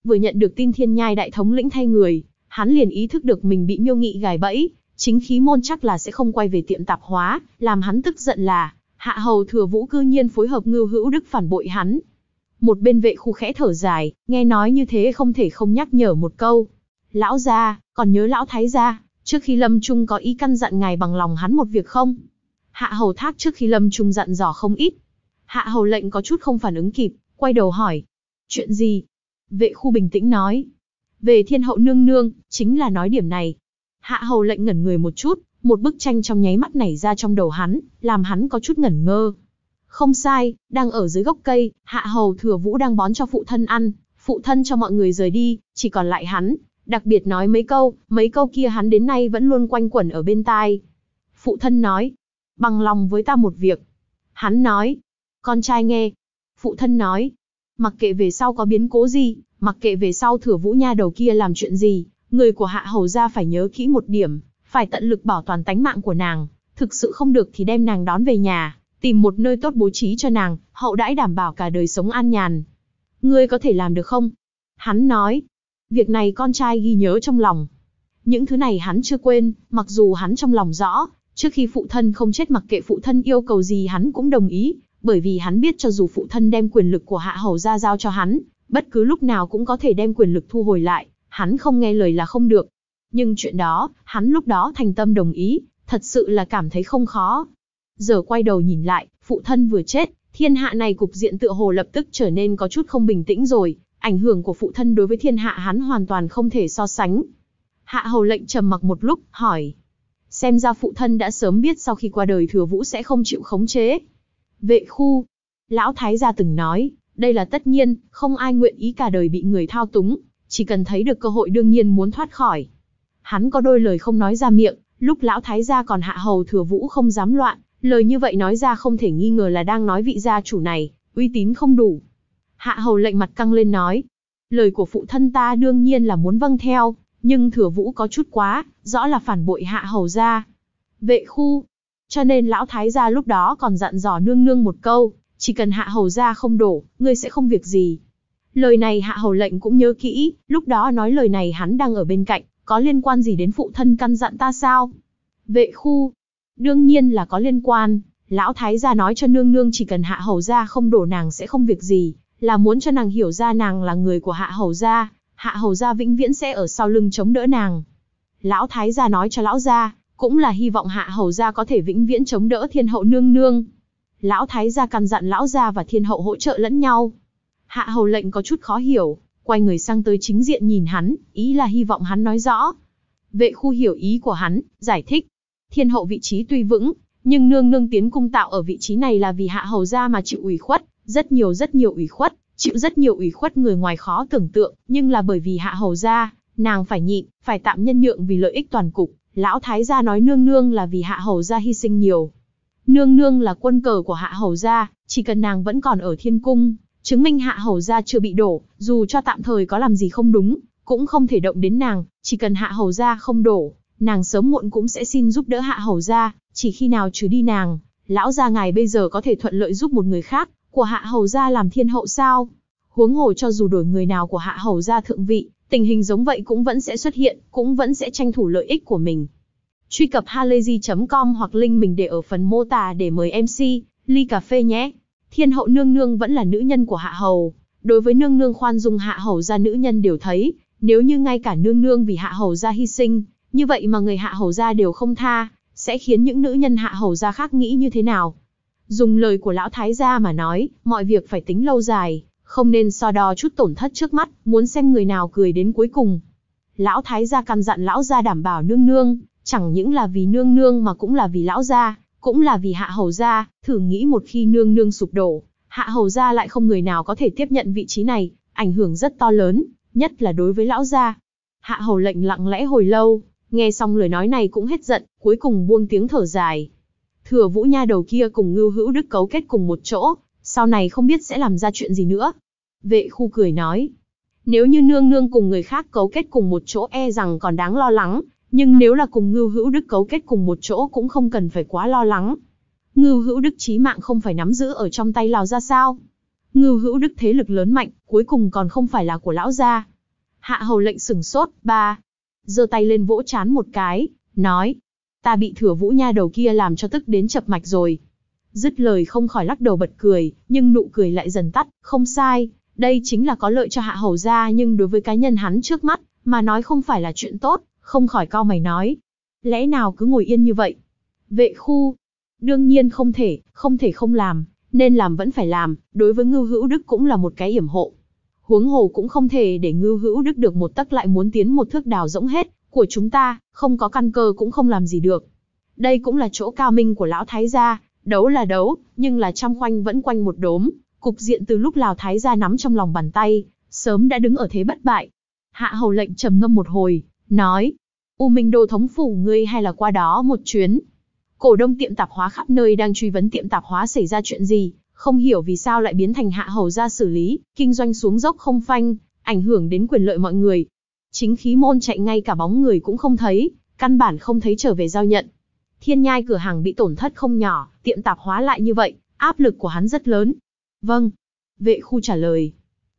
A: vừa nhận được tin Thiên Nhai đại thống lĩnh thay người, hắn liền ý thức được mình bị Miêu Nghị gài bẫy, chính khí môn chắc là sẽ không quay về tiệm tạp hóa, làm hắn tức giận là, Hạ hầu Thừa Vũ cư nhiên phối hợp Ngưu Hữu Đức phản bội hắn. Một bên Vệ Khu khẽ thở dài, nghe nói như thế không thể không nhắc nhở một câu. Lão gia, còn nhớ lão thái gia, trước khi lâm chung có ý căn dặn ngài bằng lòng hắn một việc không? Hạ hầu Thác trước khi lâm chung dặn dò không ít. Hạ hầu Lệnh có chút không phản ứng kịp, quay đầu hỏi. Chuyện gì? Vệ Khu bình tĩnh nói. Về Thiên hậu nương nương, chính là nói điểm này. Hạ hầu Lệnh ngẩn người một chút, một bức tranh trong nháy mắt nảy ra trong đầu hắn, làm hắn có chút ngẩn ngơ. Không sai, đang ở dưới gốc cây, Hạ hầu Thừa Vũ đang bón cho phụ thân ăn, phụ thân cho mọi người rời đi, chỉ còn lại hắn, đặc biệt nói mấy câu kia hắn đến nay vẫn luôn quanh quẩn ở bên tai. Phụ thân nói, bằng lòng với ta một việc. Hắn nói, con trai nghe. Phụ thân nói, mặc kệ về sau có biến cố gì, mặc kệ về sau Thừa Vũ nha đầu kia làm chuyện gì, người của Hạ hầu gia phải nhớ kỹ một điểm, phải tận lực bảo toàn tánh mạng của nàng, thực sự không được thì đem nàng đón về nhà, tìm một nơi tốt bố trí cho nàng, hậu đãi đảm bảo cả đời sống an nhàn. Ngươi có thể làm được không? Hắn nói, việc này con trai ghi nhớ trong lòng. Những thứ này hắn chưa quên, mặc dù hắn trong lòng rõ, trước khi phụ thân không chết mặc kệ phụ thân yêu cầu gì hắn cũng đồng ý, bởi vì hắn biết cho dù phụ thân đem quyền lực của Hạ hầu gia giao cho hắn, bất cứ lúc nào cũng có thể đem quyền lực thu hồi lại, hắn không nghe lời là không được. Nhưng chuyện đó, hắn lúc đó thành tâm đồng ý, thật sự là cảm thấy không khó. Giờ quay đầu nhìn lại, phụ thân vừa chết, thiên hạ này cục diện tựa hồ lập tức trở nên có chút không bình tĩnh rồi, ảnh hưởng của phụ thân đối với thiên hạ hắn hoàn toàn không thể so sánh. Hạ hầu Lệnh trầm mặc một lúc, hỏi. Xem ra phụ thân đã sớm biết sau khi qua đời Thừa Vũ sẽ không chịu khống chế. Vệ Khu, lão thái gia từng nói, đây là tất nhiên, không ai nguyện ý cả đời bị người thao túng, chỉ cần thấy được cơ hội đương nhiên muốn thoát khỏi. Hắn có đôi lời không nói ra miệng, lúc lão thái gia còn Hạ hầu Thừa Vũ không dám loạn, lời như vậy nói ra không thể nghi ngờ là đang nói vị gia chủ này, uy tín không đủ. Hạ hầu Lệnh mặt căng lên nói, lời của phụ thân ta đương nhiên là muốn vâng theo, nhưng Thừa Vũ có chút quá, rõ là phản bội Hạ hầu gia. Vệ Khu, cho nên lão thái gia lúc đó còn dặn dò nương nương một câu, chỉ cần Hạ hầu gia không đổ, ngươi sẽ không việc gì. Lời này Hạ hầu Lệnh cũng nhớ kỹ, lúc đó nói lời này hắn đang ở bên cạnh, có liên quan gì đến phụ thân căn dặn ta sao? Vệ Khu, đương nhiên là có liên quan, lão thái gia nói cho nương nương chỉ cần Hạ hầu gia không đổ nàng sẽ không việc gì, là muốn cho nàng hiểu ra nàng là người của Hạ hầu gia vĩnh viễn sẽ ở sau lưng chống đỡ nàng. Lão thái gia nói cho lão gia, cũng là hy vọng Hạ hầu gia có thể vĩnh viễn chống đỡ thiên hậu nương nương. Lão thái gia căn dặn lão gia và thiên hậu hỗ trợ lẫn nhau. Hạ hầu Lệnh có chút khó hiểu, quay người sang tới chính diện nhìn hắn, ý là hy vọng hắn nói rõ. Vệ Khu hiểu ý của hắn, giải thích. Thiên hậu vị trí tuy vững, nhưng nương nương tiến cung tạo ở vị trí này là vì Hạ hầu gia mà chịu ủy khuất, rất nhiều ủy khuất, chịu rất nhiều ủy khuất người ngoài khó tưởng tượng, nhưng là bởi vì Hạ hầu gia, nàng phải nhịn, phải tạm nhân nhượng vì lợi ích toàn cục. Lão thái gia nói nương nương là vì Hạ hầu gia hy sinh nhiều. Nương nương là quân cờ của Hạ hầu gia, chỉ cần nàng vẫn còn ở thiên cung, chứng minh Hạ hầu gia chưa bị đổ, dù cho tạm thời có làm gì không đúng, cũng không thể động đến nàng, chỉ cần Hạ hầu gia không đổ, nàng sớm muộn cũng sẽ xin giúp đỡ Hạ hầu gia, chỉ khi nào trừ đi nàng, lão gia ngài bây giờ có thể thuận lợi giúp một người khác của Hạ hầu gia làm thiên hậu sao? Huống hồ cho dù đổi người nào của Hạ hầu gia thượng vị, tình hình giống vậy cũng vẫn sẽ xuất hiện, cũng vẫn sẽ tranh thủ lợi ích của mình. Truy cập halayzi.com hoặc link mình để ở phần mô tả để mời MC ly cà phê nhé. Thiên hậu nương nương vẫn là nữ nhân của Hạ hầu, đối với nương nương khoan dung Hạ hầu gia nữ nhân đều thấy, nếu như ngay cả nương nương vì Hạ hầu gia hy sinh, như vậy mà người Hạ hầu gia đều không tha, sẽ khiến những nữ nhân Hạ hầu gia khác nghĩ như thế nào? Dùng lời của lão thái gia mà nói, mọi việc phải tính lâu dài, không nên so đo chút tổn thất trước mắt, muốn xem người nào cười đến cuối cùng. Lão thái gia căn dặn lão gia đảm bảo nương nương, chẳng những là vì nương nương mà cũng là vì lão gia, cũng là vì Hạ hầu gia. Thử nghĩ một khi nương nương sụp đổ, Hạ hầu gia lại không người nào có thể tiếp nhận vị trí này, ảnh hưởng rất to lớn, nhất là đối với lão gia. Hạ hầu Lệnh lặng lẽ hồi lâu, nghe xong lời nói này cũng hết giận, cuối cùng buông tiếng thở dài. Thừa Vũ nha đầu kia cùng Ngưu Hữu Đức cấu kết cùng một chỗ, sau này không biết sẽ làm ra chuyện gì nữa. Vệ Khu cười nói, nếu như nương nương cùng người khác cấu kết cùng một chỗ e rằng còn đáng lo lắng, nhưng nếu là cùng Ngưu Hữu Đức cấu kết cùng một chỗ cũng không cần phải quá lo lắng. Ngưu Hữu Đức chí mạng không phải nắm giữ ở trong tay lão gia sao? Ngưu Hữu Đức thế lực lớn mạnh, cuối cùng còn không phải là của lão gia. Hạ hầu lệnh sửng sốt, giơ tay lên vỗ trán một cái, nói, ta bị Thừa Vũ nha đầu kia làm cho tức đến chập mạch rồi. Dứt lời không khỏi lắc đầu bật cười, nhưng nụ cười lại dần tắt, không sai, đây chính là có lợi cho Hạ hầu gia, nhưng đối với cá nhân hắn trước mắt, mà nói không phải là chuyện tốt, không khỏi cau mày nói. Lẽ nào cứ ngồi yên như vậy? Vệ khu, đương nhiên không thể không làm, nên làm vẫn phải làm, đối với Ngưu Hữu Đức cũng là một cái yểm hộ. Huống hồ cũng không thể để Ngưu Hữu Đức được một tấc lại muốn tiến một thước đào rỗng hết, của chúng ta, không có căn cơ cũng không làm gì được. Đây cũng là chỗ cao minh của lão thái gia, đấu là đấu, nhưng là trăm khoanh vẫn quanh một đốm, cục diện từ lúc Lào thái gia nắm trong lòng bàn tay, sớm đã đứng ở thế bất bại. Hạ hầu lệnh trầm ngâm một hồi, nói, U Minh Đô thống phủ ngươi hay là qua đó một chuyến. Cổ đông tiệm tạp hóa khắp nơi đang truy vấn tiệm tạp hóa xảy ra chuyện gì, không hiểu vì sao lại biến thành Hạ hầu gia xử lý, kinh doanh xuống dốc không phanh, ảnh hưởng đến quyền lợi mọi người. Chính khí môn chạy ngay cả bóng người cũng không thấy, căn bản không thấy trở về giao nhận. Thiên Nhai cửa hàng bị tổn thất không nhỏ, tiệm tạp hóa lại như vậy, áp lực của hắn rất lớn. Vâng. Vệ khu trả lời.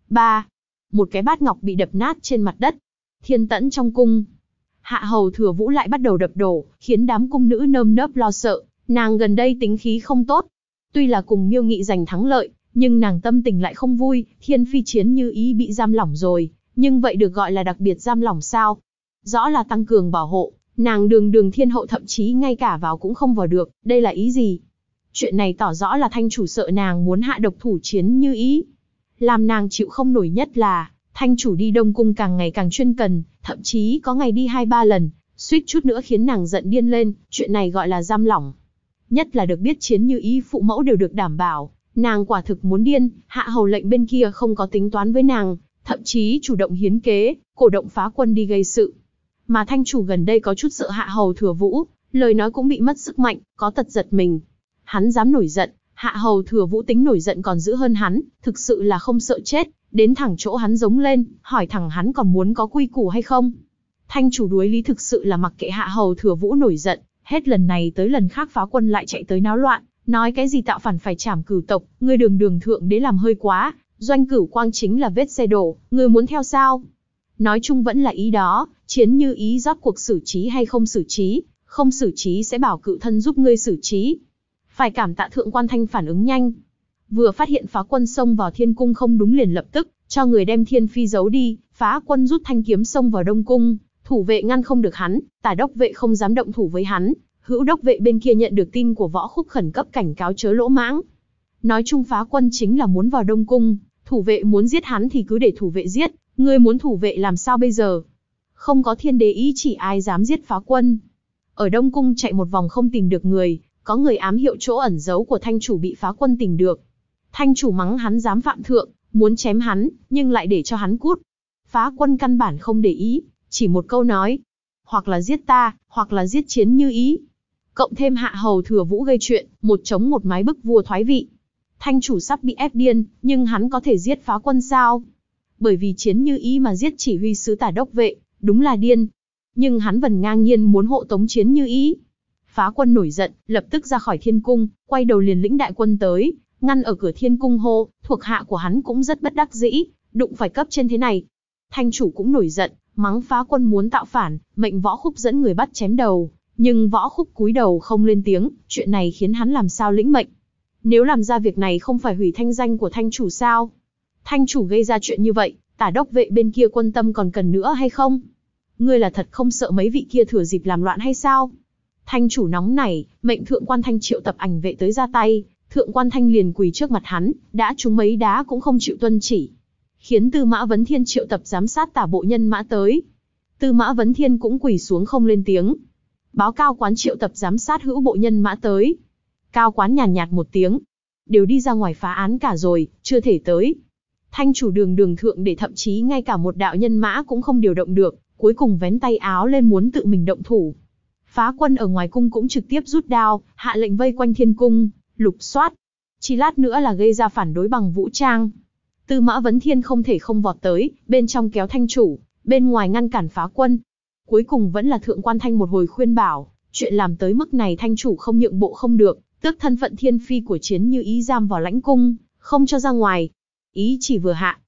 A: Một cái bát ngọc bị đập nát trên mặt đất. Thiên Tẫn trong cung. Hạ hầu Thừa Vũ lại bắt đầu đập đổ, khiến đám cung nữ nơm nớp lo sợ, nàng gần đây tính khí không tốt. Tuy là cùng Miêu Nghị giành thắng lợi, nhưng nàng tâm tình lại không vui, Thiên Phi Chiến Như Ý bị giam lỏng rồi, nhưng vậy được gọi là đặc biệt giam lỏng sao? Rõ là tăng cường bảo hộ, nàng đường thiên hậu thậm chí ngay cả vào cũng không vào được, đây là ý gì? Chuyện này tỏ rõ là thanh chủ sợ nàng muốn hạ độc thủ Chiến Như Ý. Làm nàng chịu không nổi nhất là, thanh chủ đi Đông Cung càng ngày càng chuyên cần, thậm chí có ngày đi 2-3 lần, suýt chút nữa khiến nàng giận điên lên, chuyện này gọi là giam lỏng. Nhất là được biết Chiến Như Ý phụ mẫu đều được đảm bảo, nàng quả thực muốn điên, Hạ hầu lệnh bên kia không có tính toán với nàng, thậm chí chủ động hiến kế, cổ động phá quân đi gây sự. Mà thanh chủ gần đây có chút sợ Hạ hầu Thừa Vũ, lời nói cũng bị mất sức mạnh, có tật giật mình. Hắn dám nổi giận, Hạ hầu Thừa Vũ tính nổi giận còn dữ hơn hắn, thực sự là không sợ chết, đến thẳng chỗ hắn giống lên, hỏi thẳng hắn còn muốn có quy củ hay không. Thanh chủ đuối lý thực sự là mặc kệ Hạ hầu Thừa Vũ nổi giận, hết lần này tới lần khác phá quân lại chạy tới náo loạn, nói cái gì tạo phản phải trảm cửu tộc, ngươi đường thượng đế làm hơi quá, Doanh Cửu Quang chính là vết xe đổ, ngươi muốn theo sao? Nói chung vẫn là ý đó, Chiến Như Ý rốt cuộc xử trí hay không xử trí, không xử trí sẽ bảo cự thân giúp ngươi xử trí. Phải cảm tạ Thượng Quan Thanh phản ứng nhanh. Vừa phát hiện phá quân xông vào Thiên Cung không đúng liền lập tức, cho người đem Thiên Phi giấu đi, phá quân rút thanh kiếm xông vào Đông Cung, thủ vệ ngăn không được hắn, tả đốc vệ không dám động thủ với hắn, hữu đốc vệ bên kia nhận được tin của Võ Khúc khẩn cấp cảnh cáo chớ lỗ mãng. Nói chung phá quân chính là muốn vào Đông Cung, thủ vệ muốn giết hắn thì cứ để thủ vệ giết, ngươi muốn thủ vệ làm sao bây giờ? Không có thiên đế ý chỉ ai dám giết phá quân. Ở Đông Cung chạy một vòng không tìm được người, có người ám hiệu chỗ ẩn giấu của thanh chủ bị phá quân tìm được. Thanh chủ mắng hắn dám phạm thượng, muốn chém hắn, nhưng lại để cho hắn cút. Phá quân căn bản không để ý, chỉ một câu nói. Hoặc là giết ta, hoặc là giết Chiến Như Ý. Cộng thêm Hạ hầu Thừa Vũ gây chuyện, một chống một mái bức vua thoái vị. Thanh chủ sắp bị ép điên, nhưng hắn có thể giết phá quân sao? Bởi vì Chiến Như Ý mà giết chỉ huy sứ tả đốc vệ, đúng là điên. Nhưng hắn vẫn ngang nhiên muốn hộ tống Chiến Như Ý. Phá quân nổi giận, lập tức ra khỏi Thiên Cung, quay đầu liền lĩnh đại quân tới, ngăn ở cửa Thiên Cung hô, thuộc hạ của hắn cũng rất bất đắc dĩ, đụng phải cấp trên thế này. Thanh chủ cũng nổi giận, mắng phá quân muốn tạo phản, mệnh Võ Khúc dẫn người bắt chém đầu, nhưng Võ Khúc cúi đầu không lên tiếng, chuyện này khiến hắn làm sao lĩnh mệnh. Nếu làm ra việc này không phải hủy thanh danh của thanh chủ sao? Thanh chủ gây ra chuyện như vậy, tả đốc vệ bên kia quân tâm còn cần nữa hay không? Ngươi là thật không sợ mấy vị kia thừa dịp làm loạn hay sao? Thanh chủ nóng nảy, mệnh Thượng Quan Thanh triệu tập ảnh vệ tới ra tay, Thượng Quan Thanh liền quỳ trước mặt hắn, đã trúng mấy đá cũng không chịu tuân chỉ. Khiến Tư Mã Vấn Thiên triệu tập giám sát tả bộ nhân mã tới. Tư Mã Vấn Thiên cũng quỳ xuống không lên tiếng. Báo Cao Quán triệu tập giám sát hữu bộ nhân mã tới. Cao Quán nhàn nhạt một tiếng. Đều đi ra ngoài phá án cả rồi, chưa thể tới. Thanh chủ đường thượng để thậm chí ngay cả một đạo nhân mã cũng không điều động được, cuối cùng vén tay áo lên muốn tự mình động thủ. Phá quân ở ngoài cung cũng trực tiếp rút đao, hạ lệnh vây quanh Thiên Cung, lục soát. Chỉ lát nữa là gây ra phản đối bằng vũ trang. Tư Mã Vấn Thiên không thể không vọt tới, bên trong kéo thanh chủ, bên ngoài ngăn cản phá quân. Cuối cùng vẫn là Thượng Quan Thanh một hồi khuyên bảo, chuyện làm tới mức này thanh chủ không nhượng bộ không được, tước thân phận thiên phi của Chiến Như Ý giam vào lãnh cung, không cho ra ngoài. Ý chỉ vừa hạ,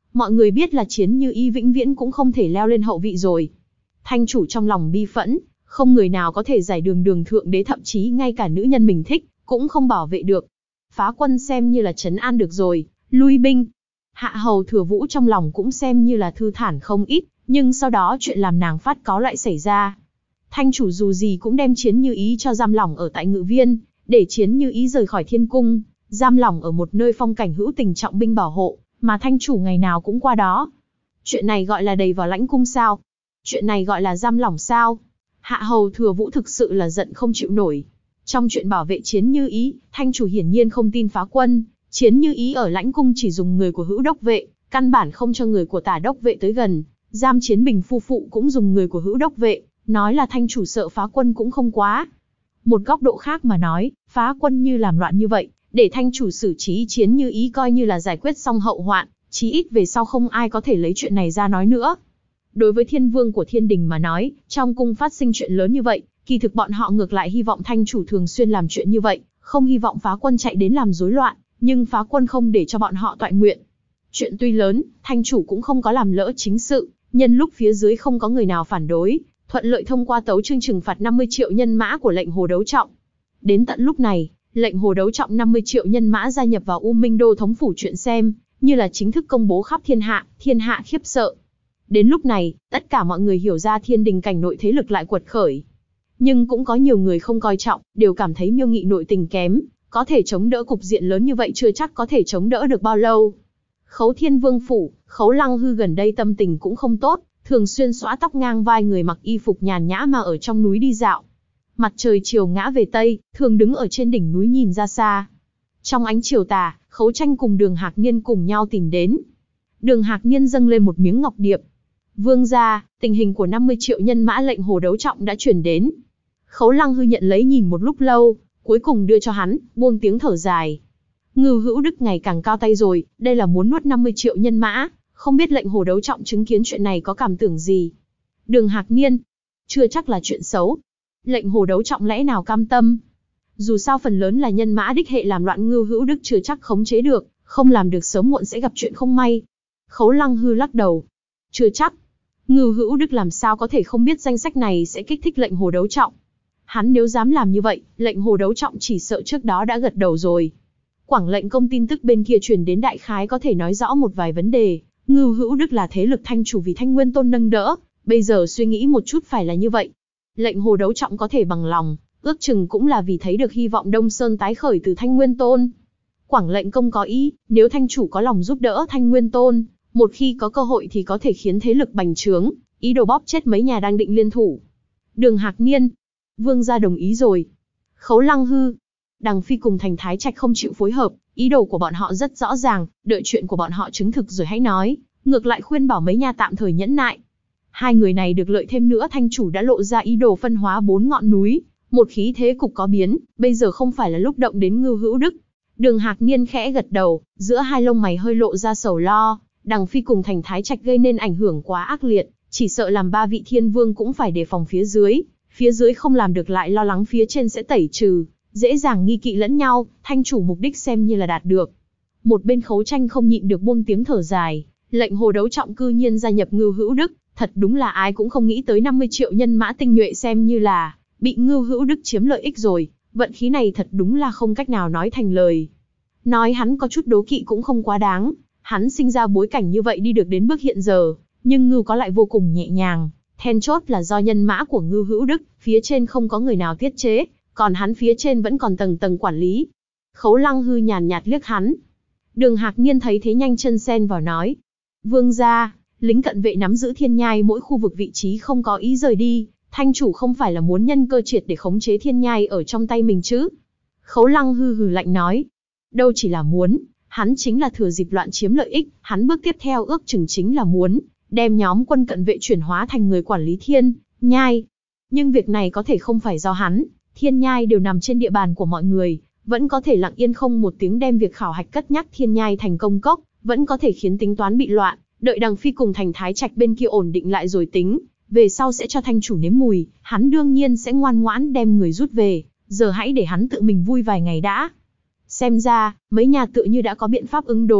A: Mọi người biết là Chiến Như Ý vĩnh viễn cũng không thể leo lên hậu vị rồi. Thanh chủ trong lòng bi phẫn, không người nào có thể giải đường thượng đế, thậm chí ngay cả nữ nhân mình thích, cũng không bảo vệ được. Phá quân xem như là trấn an được rồi, lui binh. Hạ hầu Thừa Vũ trong lòng cũng xem như là thư thản không ít, nhưng sau đó chuyện làm nàng phát cáu lại xảy ra. Thanh chủ dù gì cũng đem Chiến Như Ý cho giam lỏng ở tại Ngự Viên, để Chiến Như Ý rời khỏi thiên cung, giam lỏng ở một nơi phong cảnh hữu tình trọng binh bảo hộ, mà thanh chủ ngày nào cũng qua đó. Chuyện này gọi là đầy vào lãnh cung sao? Chuyện này gọi là giam lỏng sao? Hạ hầu Thừa Vũ thực sự là giận không chịu nổi. Trong chuyện bảo vệ Chiến Như Ý, thanh chủ hiển nhiên không tin Phá quân. Chiến Như Ý ở lãnh cung chỉ dùng người của Hữu Đốc vệ, căn bản không cho người của Tả Đốc vệ tới gần. Giam Chiến Bình phu phụ cũng dùng người của Hữu Đốc vệ, nói là thanh chủ sợ Phá quân cũng không quá. Một góc độ khác mà nói, Phá quân như làm loạn như vậy, để thanh chủ xử trí Chiến Như Ý coi như là giải quyết xong hậu hoạn, chí ít về sau không ai có thể lấy chuyện này ra nói nữa. Đối với thiên vương của thiên đình mà nói, trong cung phát sinh chuyện lớn như vậy, kỳ thực bọn họ ngược lại hy vọng thanh chủ thường xuyên làm chuyện như vậy, không hy vọng Phá quân chạy đến làm rối loạn, nhưng Phá quân không để cho bọn họ toại nguyện. Chuyện tuy lớn, thanh chủ cũng không có làm lỡ chính sự, nhân lúc phía dưới không có người nào phản đối, thuận lợi thông qua tấu chương trừng phạt 50 triệu nhân mã của lệnh Hồ Đấu Trọng. Đến tận lúc này, lệnh Hồ Đấu Trọng 50 triệu nhân mã gia nhập vào U Minh Đô thống phủ chuyện xem, như là chính thức công bố khắp thiên hạ khiếp sợ. Đến lúc này, tất cả mọi người hiểu ra thiên đình cảnh nội thế lực lại quật khởi. Nhưng cũng có nhiều người không coi trọng, đều cảm thấy Miêu Nghị nội tình kém, có thể chống đỡ cục diện lớn như vậy chưa chắc có thể chống đỡ được bao lâu. Khấu Thiên Vương phủ, Khấu Lăng Hư gần đây tâm tình cũng không tốt, thường xuyên xõa tóc ngang vai, người mặc y phục nhàn nhã mà ở trong núi đi dạo. Mặt trời chiều ngã về tây, thường đứng ở trên đỉnh núi nhìn ra xa. Trong ánh chiều tà, Khấu Tranh cùng Đường Hạc Niên cùng nhau tìm đến. Đường Hạc Niên dâng lên một miếng ngọc điệp. Vương gia, tình hình của 50 triệu nhân mã lệnh Hồ Đấu Trọng đã chuyển đến. Khấu Lăng Hư nhận lấy nhìn một lúc lâu, cuối cùng đưa cho hắn, buông tiếng thở dài. Ngưu Hữu Đức ngày càng cao tay rồi, đây là muốn nuốt 50 triệu nhân mã, không biết lệnh Hồ Đấu Trọng chứng kiến chuyện này có cảm tưởng gì. Đường Hạc Niên, chưa chắc là chuyện xấu. Lệnh Hồ Đấu Trọng lẽ nào cam tâm? Dù sao phần lớn là nhân mã đích hệ làm loạn, Ngưu Hữu Đức chưa chắc khống chế được, không làm được sớm muộn sẽ gặp chuyện không may. Khấu Lăng Hư lắc đầu. Chưa chắc. Ngưu Hữu Đức làm sao có thể không biết danh sách này sẽ kích thích lệnh Hồ Đấu Trọng. Hắn nếu dám làm như vậy, lệnh Hồ Đấu Trọng chỉ sợ trước đó đã gật đầu rồi. Quảng lệnh công tin tức bên kia truyền đến đại khái có thể nói rõ một vài vấn đề. Ngưu Hữu Đức là thế lực thanh chủ vì Thanh Nguyên Tôn nâng đỡ, bây giờ suy nghĩ một chút phải là như vậy. Lệnh Hồ Đấu Trọng có thể bằng lòng, ước chừng cũng là vì thấy được hy vọng Đông Sơn tái khởi từ Thanh Nguyên Tôn. Quảng lệnh công có ý, nếu thanh chủ có lòng giúp đỡ Thanh Nguyên Tôn, một khi có cơ hội thì có thể khiến thế lực bành trướng, ý đồ bóp chết mấy nhà đang định liên thủ. Đường Hạc Niên, vương gia đồng ý rồi. Khấu Lăng Hư, Đằng Phi cùng Thành Thái Trạch không chịu phối hợp, ý đồ của bọn họ rất rõ ràng, đợi chuyện của bọn họ chứng thực rồi hãy nói, ngược lại khuyên bảo mấy nhà tạm thời nhẫn nại. Hai người này được lợi thêm nữa, thanh chủ đã lộ ra ý đồ phân hóa 4 ngọn núi, một khí thế cục có biến, bây giờ không phải là lúc động đến Ngưu Hữu Đức. Đường Hạc Niên khẽ gật đầu, giữa hai lông mày hơi lộ ra sầu lo, Đằng Phi cùng Thành Thái Trạch gây nên ảnh hưởng quá ác liệt, chỉ sợ làm 3 vị thiên vương cũng phải đề phòng phía dưới không làm được lại lo lắng phía trên sẽ tẩy trừ, dễ dàng nghi kỵ lẫn nhau, thanh chủ mục đích xem như là đạt được. Một bên Khấu Tranh không nhịn được buông tiếng thở dài, lệnh Hồ Đấu Trọng cư nhiên gia nhập Ngưu Hữu Đức, thật đúng là ai cũng không nghĩ tới 50 triệu nhân mã tinh nhuệ xem như là bị Ngưu Hữu Đức chiếm lợi ích rồi, vận khí này thật đúng là không cách nào nói thành lời. Nói hắn có chút đố kỵ cũng không quá đáng, hắn sinh ra bối cảnh như vậy đi được đến bước hiện giờ, nhưng Ngưu có lại vô cùng nhẹ nhàng, then chốt là do nhân mã của Ngưu Hữu Đức, phía trên không có người nào tiết chế, còn hắn phía trên vẫn còn tầng tầng quản lý. Khấu Lăng Hư nhàn nhạt liếc hắn. Đường Hạc Niên thấy thế nhanh chân xen vào nói. Vương gia, lính cận vệ nắm giữ thiên nhai mỗi khu vực vị trí không có ý rời đi, thanh chủ không phải là muốn nhân cơ triệt để khống chế thiên nhai ở trong tay mình chứ? Khấu Lăng Hư hừ lạnh nói. Đâu chỉ là muốn, hắn chính là thừa dịp loạn chiếm lợi ích, hắn bước tiếp theo ước chừng chính là muốn đem nhóm quân cận vệ chuyển hóa thành người quản lý thiên nhai. Nhưng việc này có thể không phải do hắn, thiên nhai đều nằm trên địa bàn của mọi người, vẫn có thể lặng yên không một tiếng đem việc khảo hạch cất nhắc thiên nhai thành công cốc, vẫn có thể khiến tính toán bị loạn, đợi Đằng Phi cùng Thành Thái Trạch bên kia ổn định lại rồi tính, về sau sẽ cho thanh chủ nếm mùi, hắn đương nhiên sẽ ngoan ngoãn đem người rút về, giờ hãy để hắn tự mình vui vài ngày đã. Xem ra, mấy nhà tựa như đã có biện pháp ứng đối,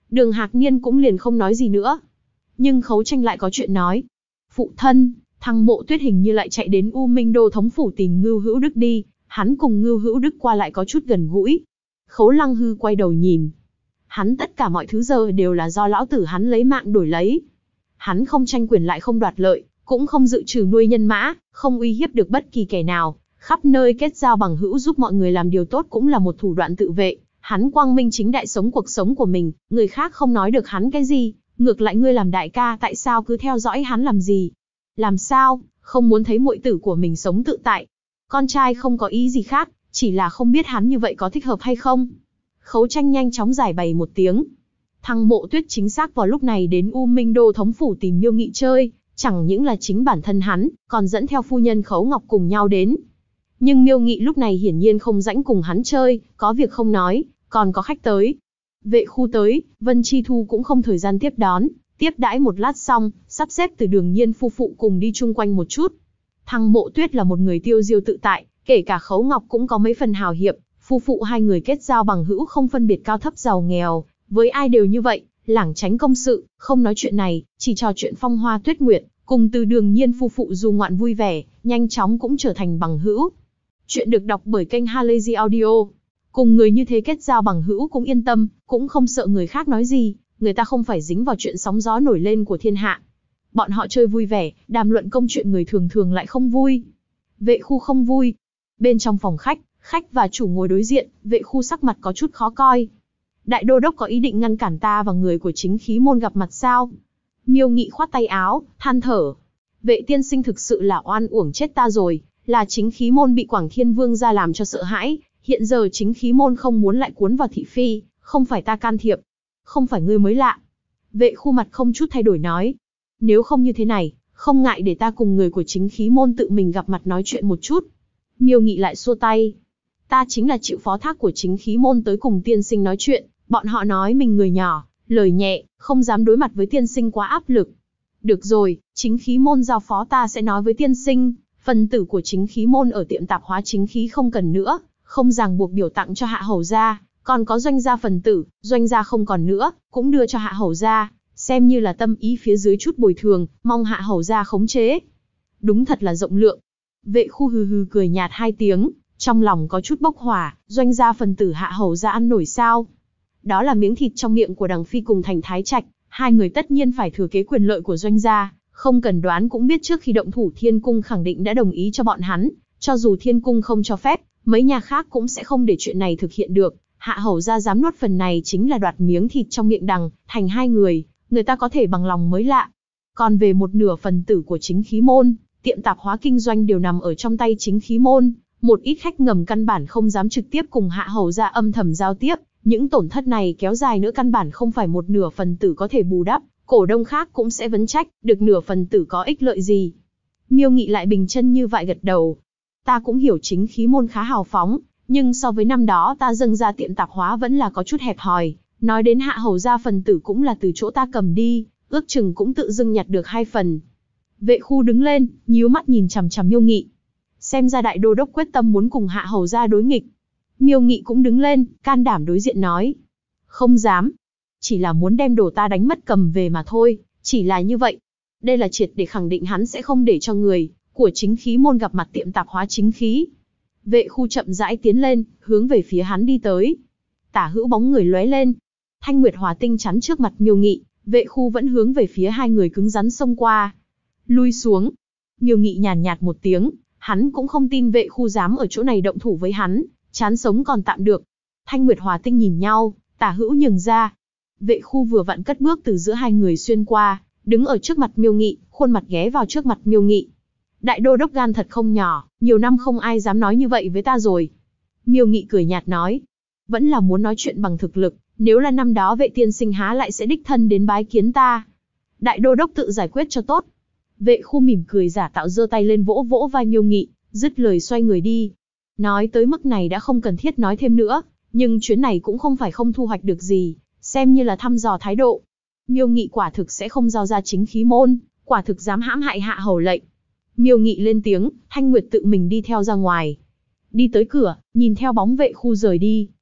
A: Đường Hạc Niên cũng liền không nói gì nữa. Nhưng Khấu Tranh lại có chuyện nói. Phụ thân, Thăng Mộ Tuyết hình như lại chạy đến U Minh Đô thống phủ tìm Ngưu Hữu Đức đi, hắn cùng Ngưu Hữu Đức qua lại có chút gần gũi. Khấu Lăng Hư quay đầu nhìn. Hắn tất cả mọi thứ giờ đều là do lão tử hắn lấy mạng đổi lấy. Hắn không tranh quyền lại không đoạt lợi, cũng không dự trừ nuôi nhân mã, không uy hiếp được bất kỳ kẻ nào, khắp nơi kết giao bằng hữu giúp mọi người làm điều tốt cũng là một thủ đoạn tự vệ. Hắn quang minh chính đại sống cuộc sống của mình, người khác không nói được hắn cái gì, ngược lại ngươi làm đại ca tại sao cứ theo dõi hắn làm gì? Làm sao, không muốn thấy muội tử của mình sống tự tại? Con trai không có ý gì khác, chỉ là không biết hắn như vậy có thích hợp hay không? Khấu Tranh nhanh chóng giải bày một tiếng. Thăng Mộ Tuyết chính xác vào lúc này đến U Minh Đô thống phủ tìm Miêu Nghị chơi, chẳng những là chính bản thân hắn, còn dẫn theo phu nhân Khấu Ngọc cùng nhau đến. Nhưng Miêu Nghị lúc này hiển nhiên không rảnh cùng hắn chơi, có việc không nói, còn có khách tới. Vệ Khu tới, Vân Chi Thu cũng không thời gian tiếp đón, tiếp đãi một lát xong, sắp xếp từ Đường Nhiên phu phụ cùng đi chung quanh một chút. Thăng Mộ Tuyết là một người tiêu diêu tự tại, kể cả Khấu Ngọc cũng có mấy phần hào hiệp, phu phụ hai người kết giao bằng hữu không phân biệt cao thấp giàu nghèo, với ai đều như vậy, lảng tránh công sự, không nói chuyện này, chỉ trò chuyện phong hoa tuyết nguyệt, cùng từ Đường Nhiên phu phụ du ngoạn vui vẻ, nhanh chóng cũng trở thành bằng hữu. Chuyện được đọc bởi kênh Halazy Audio. Cùng người như thế kết giao bằng hữu cũng yên tâm, cũng không sợ người khác nói gì, người ta không phải dính vào chuyện sóng gió nổi lên của thiên hạ. Bọn họ chơi vui vẻ, đàm luận công chuyện người thường thường lại không vui. Vệ Khu không vui. Bên trong phòng khách và chủ ngồi đối diện, Vệ Khu sắc mặt có chút khó coi. Đại đô đốc có ý định ngăn cản ta và người của chính khí môn gặp mặt sao? Miêu Nghị khoát tay áo, than thở. Vệ tiên sinh thực sự là oan uổng chết ta rồi, là chính khí môn bị Quảng Thiên Vương ra làm cho sợ hãi, hiện giờ chính khí môn không muốn lại cuốn vào thị phi, không phải ta can thiệp. Không phải ngươi mới lạ. Vệ Khu mặt không chút thay đổi nói. Nếu không như thế này, không ngại để ta cùng người của chính khí môn tự mình gặp mặt nói chuyện một chút. Miêu Nghị lại xua tay. Ta chính là chịu phó thác của chính khí môn tới cùng tiên sinh nói chuyện, bọn họ nói mình người nhỏ, lời nhẹ, không dám đối mặt với tiên sinh quá áp lực. Được rồi, chính khí môn giao phó ta sẽ nói với tiên sinh, phần tử của chính khí môn ở tiệm tạp hóa chính khí không cần nữa, không ràng buộc biểu tặng cho hạ hầu gia, còn có doanh gia phần tử, doanh gia không còn nữa, cũng đưa cho hạ hầu gia, xem như là tâm ý phía dưới chút bồi thường, mong hạ hầu gia khống chế. Đúng thật là rộng lượng. Vệ Khu hừ hừ cười nhạt hai tiếng, trong lòng có chút bốc hỏa, doanh gia phần tử hạ hầu gia ăn nổi sao? Đó là miếng thịt trong miệng của Đằng Phi cùng Thành Thái Trạch, hai người tất nhiên phải thừa kế quyền lợi của doanh gia, không cần đoán cũng biết trước khi động thủ Thiên Cung khẳng định đã đồng ý cho bọn hắn, cho dù Thiên Cung không cho phép, mấy nhà khác cũng sẽ không để chuyện này thực hiện được. Hạ hầu gia dám nuốt phần này chính là đoạt miếng thịt trong miệng Đằng, Thành hai người ta có thể bằng lòng mới lạ. Còn về một nửa phần tử của chính khí môn, tiệm tạp hóa kinh doanh đều nằm ở trong tay chính khí môn, một ít khách ngầm căn bản không dám trực tiếp cùng hạ hầu gia âm thầm giao tiếp, những tổn thất này kéo dài nữa căn bản không phải một nửa phần tử có thể bù đắp, cổ đông khác cũng sẽ vấn trách, được nửa phần tử có ích lợi gì. Miêu Nghị lại bình chân như vậy gật đầu. Ta cũng hiểu chính khí môn khá hào phóng, nhưng so với năm đó ta dâng ra tiệm tạp hóa vẫn là có chút hẹp hòi, nói đến hạ hầu gia phần tử cũng là từ chỗ ta cầm đi, ước chừng cũng tự dưng nhặt được 2 phần. Vệ Khu đứng lên, nhíu mắt nhìn chằm chằm Miêu Nghị. Xem ra đại đô đốc quyết tâm muốn cùng hạ hầu gia đối nghịch. Miêu Nghị cũng đứng lên, can đảm đối diện nói. Không dám. Chỉ là muốn đem đồ ta đánh mất cầm về mà thôi, chỉ là như vậy. Đây là triệt để khẳng định hắn sẽ không để cho người của chính khí môn gặp mặt tiệm tạp hóa chính khí. Vệ Khu chậm rãi tiến lên, hướng về phía hắn đi tới. Tả hữu bóng người lóe lên. Thanh Nguyệt Hỏa Tinh chắn trước mặt Miêu Nghị, Vệ Khu vẫn hướng về phía hai người cứng rắn xông qua. Lui xuống. Miêu Nghị nhàn nhạt một tiếng, hắn cũng không tin Vệ Khu dám ở chỗ này động thủ với hắn, chán sống còn tạm được. Thanh Nguyệt Hỏa Tinh nhìn nhau, tả hữu nhường ra. Vệ Khu vừa vặn cất bước từ giữa hai người xuyên qua, đứng ở trước mặt Miêu Nghị, khuôn mặt ghé vào trước mặt Miêu Nghị. Đại đô đốc gan thật không nhỏ, nhiều năm không ai dám nói như vậy với ta rồi. Miêu Nghị cười nhạt nói, vẫn là muốn nói chuyện bằng thực lực, nếu là năm đó Vệ tiên sinh há lại sẽ đích thân đến bái kiến ta. Đại đô đốc tự giải quyết cho tốt. Vệ Khu mỉm cười giả tạo giơ tay lên vỗ vỗ vai Miêu Nghị, dứt lời xoay người đi. Nói tới mức này đã không cần thiết nói thêm nữa, nhưng chuyến này cũng không phải không thu hoạch được gì, xem như là thăm dò thái độ. Miêu Nghị quả thực sẽ không giao ra chính khí môn, quả thực dám hãm hại hạ hầu lệnh. Miêu Nghị lên tiếng, Thanh Nguyệt tự mình đi theo ra ngoài. Đi tới cửa, nhìn theo bóng Vệ Khu rời đi,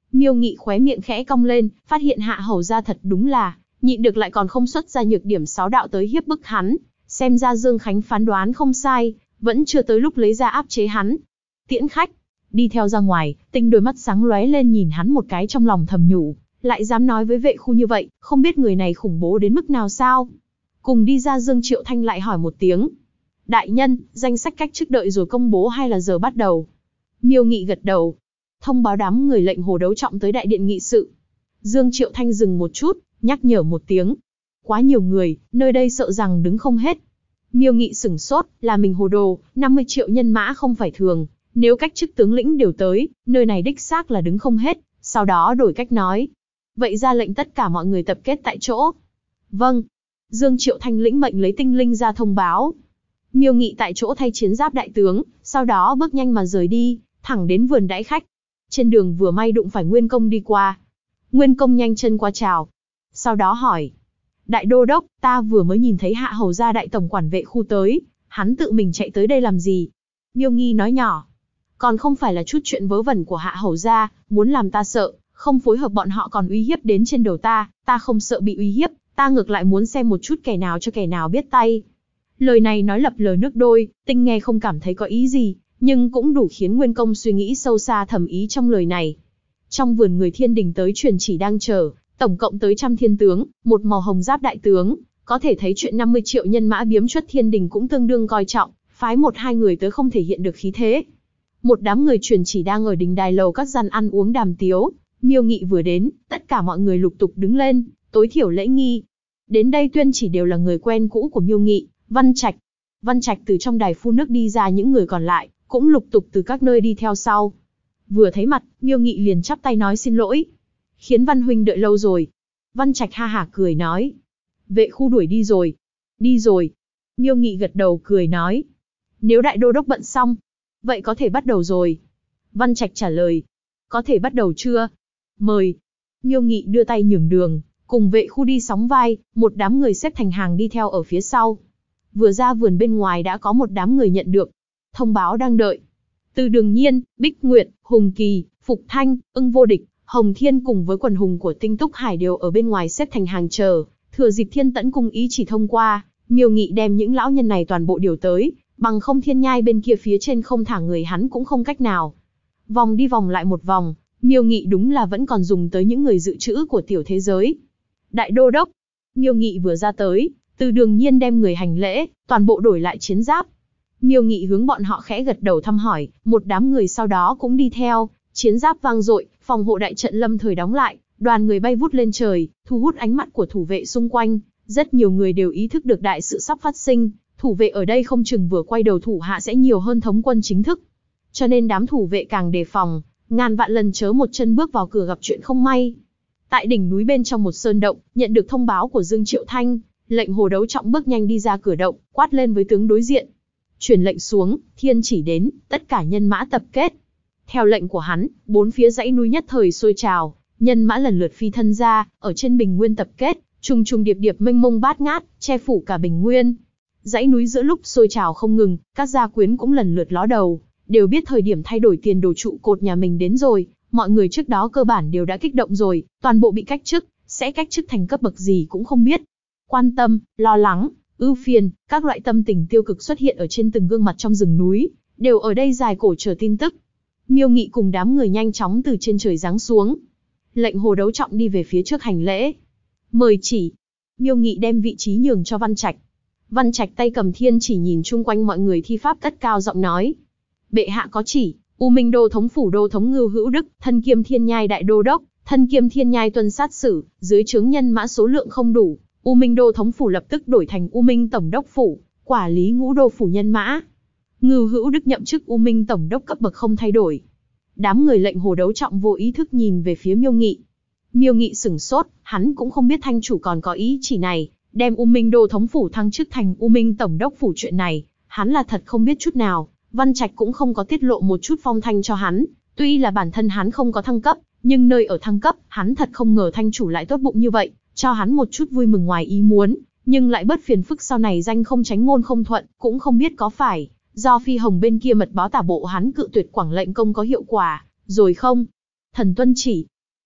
A: Miêu Nghị khóe miệng khẽ cong lên, phát hiện Hạ Hầu gia thật đúng là nhịn được lại còn không xuất ra nhược điểm 6 đạo tới hiếp bức hắn. Xem ra Dương Khánh phán đoán không sai, vẫn chưa tới lúc lấy ra áp chế hắn. Tiễn khách, đi theo ra ngoài, Tinh đôi mắt sáng lóe lên nhìn hắn một cái, trong lòng thầm nhủ, lại dám nói với vệ khu như vậy, không biết người này khủng bố đến mức nào sao. Cùng đi ra Dương Triệu Thanh lại hỏi một tiếng. Đại nhân, danh sách cách chức đợi rồi công bố hay là giờ bắt đầu? Miêu Nghị gật đầu. Thông báo đám người lệnh Hồ Đấu Trọng tới đại điện nghị sự. Dương Triệu Thanh dừng một chút, nhắc nhở một tiếng. Quá nhiều người, nơi đây sợ rằng đứng không hết. Miêu Nghị sửng sốt, là mình hồ đồ, 50 triệu nhân mã không phải thường. Nếu cách chức tướng lĩnh đều tới, nơi này đích xác là đứng không hết. Sau đó đổi cách nói. Vậy ra lệnh tất cả mọi người tập kết tại chỗ. Vâng. Dương Triệu Thanh lĩnh mệnh lấy tinh linh ra thông báo. Miêu Nghị tại chỗ thay chiến giáp đại tướng, sau đó bước nhanh mà rời đi, thẳng đến vườn đãi khách. Trên đường vừa may đụng phải Nguyên Công đi qua. Nguyên Công nhanh chân qua chào. Sau đó hỏi. Đại đô đốc, ta vừa mới nhìn thấy Hạ Hầu gia đại tổng quản vệ khu tới, hắn tự mình chạy tới đây làm gì? Miêu Nghi nói nhỏ. Còn không phải là chút chuyện vớ vẩn của Hạ Hầu gia, muốn làm ta sợ, không phối hợp bọn họ còn uy hiếp đến trên đầu ta không sợ bị uy hiếp, ta ngược lại muốn xem một chút kẻ nào cho kẻ nào biết tay. Lời này nói lập lờ nước đôi, Tinh nghe không cảm thấy có ý gì, nhưng cũng đủ khiến Nguyên Công suy nghĩ sâu xa thầm ý trong lời này. Trong vườn người thiên đình tới truyền chỉ đang chờ, tổng cộng tới 100 thiên tướng, một màu hồng giáp đại tướng, có thể thấy chuyện 50 triệu nhân mã biếm chuất thiên đình cũng tương đương coi trọng, phái 1-2 người tới không thể hiện được khí thế. Một đám người truyền chỉ đang ở đình đài lầu các gian ăn uống đàm tiếu, Miêu Nghị vừa đến, tất cả mọi người lục tục đứng lên, tối thiểu lễ nghi. Đến đây tuyên chỉ đều là người quen cũ của Miêu Nghị, Văn Trạch. Văn Trạch từ trong đài phun nước đi ra, những người còn lại cũng lục tục từ các nơi đi theo sau. Vừa thấy mặt, Miêu Nghị liền chắp tay nói xin lỗi. Khiến Văn huynh đợi lâu rồi. Văn Trạch ha hả cười nói. Vệ khu đuổi đi rồi. Đi rồi. Miêu Nghị gật đầu cười nói. Nếu đại đô đốc bận xong, vậy có thể bắt đầu rồi. Văn Trạch trả lời. Có thể bắt đầu chưa? Mời. Miêu Nghị đưa tay nhường đường, cùng vệ khu đi sóng vai, một đám người xếp thành hàng đi theo ở phía sau. Vừa ra vườn bên ngoài đã có một đám người nhận được thông báo đang đợi. Từ Đường Nhiên, Bích Nguyệt, Hùng Kỳ, Phục Thanh, Ưng Vô Địch, Hồng Thiên cùng với quần hùng của Tinh Túc Hải đều ở bên ngoài xếp thành hàng chờ, thừa dịp Thiên Tẫn cung ý chỉ thông qua, Miêu Nghị đem những lão nhân này toàn bộ điều tới, bằng không Thiên Nhai bên kia phía trên không thả người hắn cũng không cách nào. Vòng đi vòng lại một vòng, Miêu Nghị đúng là vẫn còn dùng tới những người dự trữ của tiểu thế giới. Đại đô đốc, Miêu Nghị vừa ra tới, Từ Đường Nhiên đem người hành lễ, toàn bộ đổi lại chiến giáp. Miêu Nghị hướng bọn họ khẽ gật đầu thăm hỏi, một đám người sau đó cũng đi theo, chiến giáp vang dội, phòng hộ đại trận lâm thời đóng lại, đoàn người bay vút lên trời, thu hút ánh mắt của thủ vệ xung quanh. Rất nhiều người đều ý thức được đại sự sắp phát sinh, thủ vệ ở đây không chừng vừa quay đầu thủ hạ sẽ nhiều hơn thống quân chính thức. Cho nên đám thủ vệ càng đề phòng, ngàn vạn lần chớ một chân bước vào cửa gặp chuyện không may. Tại đỉnh núi bên trong một sơn động, nhận được thông báo của Dương Triệu Thanh, lệnh Hồ Đấu Trọng bước nhanh đi ra cửa động, quát lên với tướng đối diện. Truyền lệnh xuống, thiên chỉ đến, tất cả nhân mã tập kết. Theo lệnh của hắn, bốn phía dãy núi nhất thời sôi trào, nhân mã lần lượt phi thân ra, ở trên bình nguyên tập kết, trùng trùng điệp điệp mênh mông bát ngát, che phủ cả bình nguyên. Dãy núi giữa lúc sôi trào không ngừng, các gia quyến cũng lần lượt ló đầu, đều biết thời điểm thay đổi tiền đồ trụ cột nhà mình đến rồi. Mọi người trước đó cơ bản đều đã kích động rồi, toàn bộ bị cách chức, sẽ cách chức thành cấp bậc gì cũng không biết. Quan tâm, lo lắng, ưu phiền, các loại tâm tình tiêu cực xuất hiện ở trên từng gương mặt trong rừng núi, đều ở đây dài cổ chờ tin tức. Miêu Nghị cùng đám người nhanh chóng từ trên trời giáng xuống. Lệnh Hồ Đấu Trọng đi về phía trước hành lễ. Mời chỉ. Miêu Nghị đem vị trí nhường cho Văn Trạch. Văn Trạch tay cầm thiên chỉ nhìn chung quanh mọi người thi pháp cất cao giọng nói. Bệ hạ có chỉ, U Minh Đô thống phủ đô thống Ngưu Hữu Đức, thân kiêm Thiên Nhai đại đô đốc, thân kiêm Thiên Nhai tuân sát sử, dưới trướng nhân mã số lượng không đủ, U Minh Đô thống phủ lập tức đổi thành U Minh tổng đốc phủ, quả lý ngũ đô phủ nhân mã. Ngưu Hữu Đức nhậm chức U Minh tổng đốc cấp bậc không thay đổi. Đám người lệnh Hồ Đấu Trọng vô ý thức nhìn về phía Miêu Nghị. Miêu Nghị sửng sốt, hắn cũng không biết thanh chủ còn có ý chỉ này, đem U Minh Đô thống phủ thăng chức thành U Minh tổng đốc phủ chuyện này, hắn là thật không biết chút nào. Văn Trạch cũng không có tiết lộ một chút phong thanh cho hắn, tuy là bản thân hắn không có thăng cấp, nhưng nơi ở thăng cấp, hắn thật không ngờ thanh chủ lại tốt bụng như vậy, cho hắn một chút vui mừng ngoài ý muốn, nhưng lại bớt phiền phức sau này danh không tránh ngôn không thuận, cũng không biết có phải do Phi Hồng bên kia mật báo tả bộ hắn cự tuyệt Quảng lệnh công có hiệu quả rồi không. Thần tuân chỉ.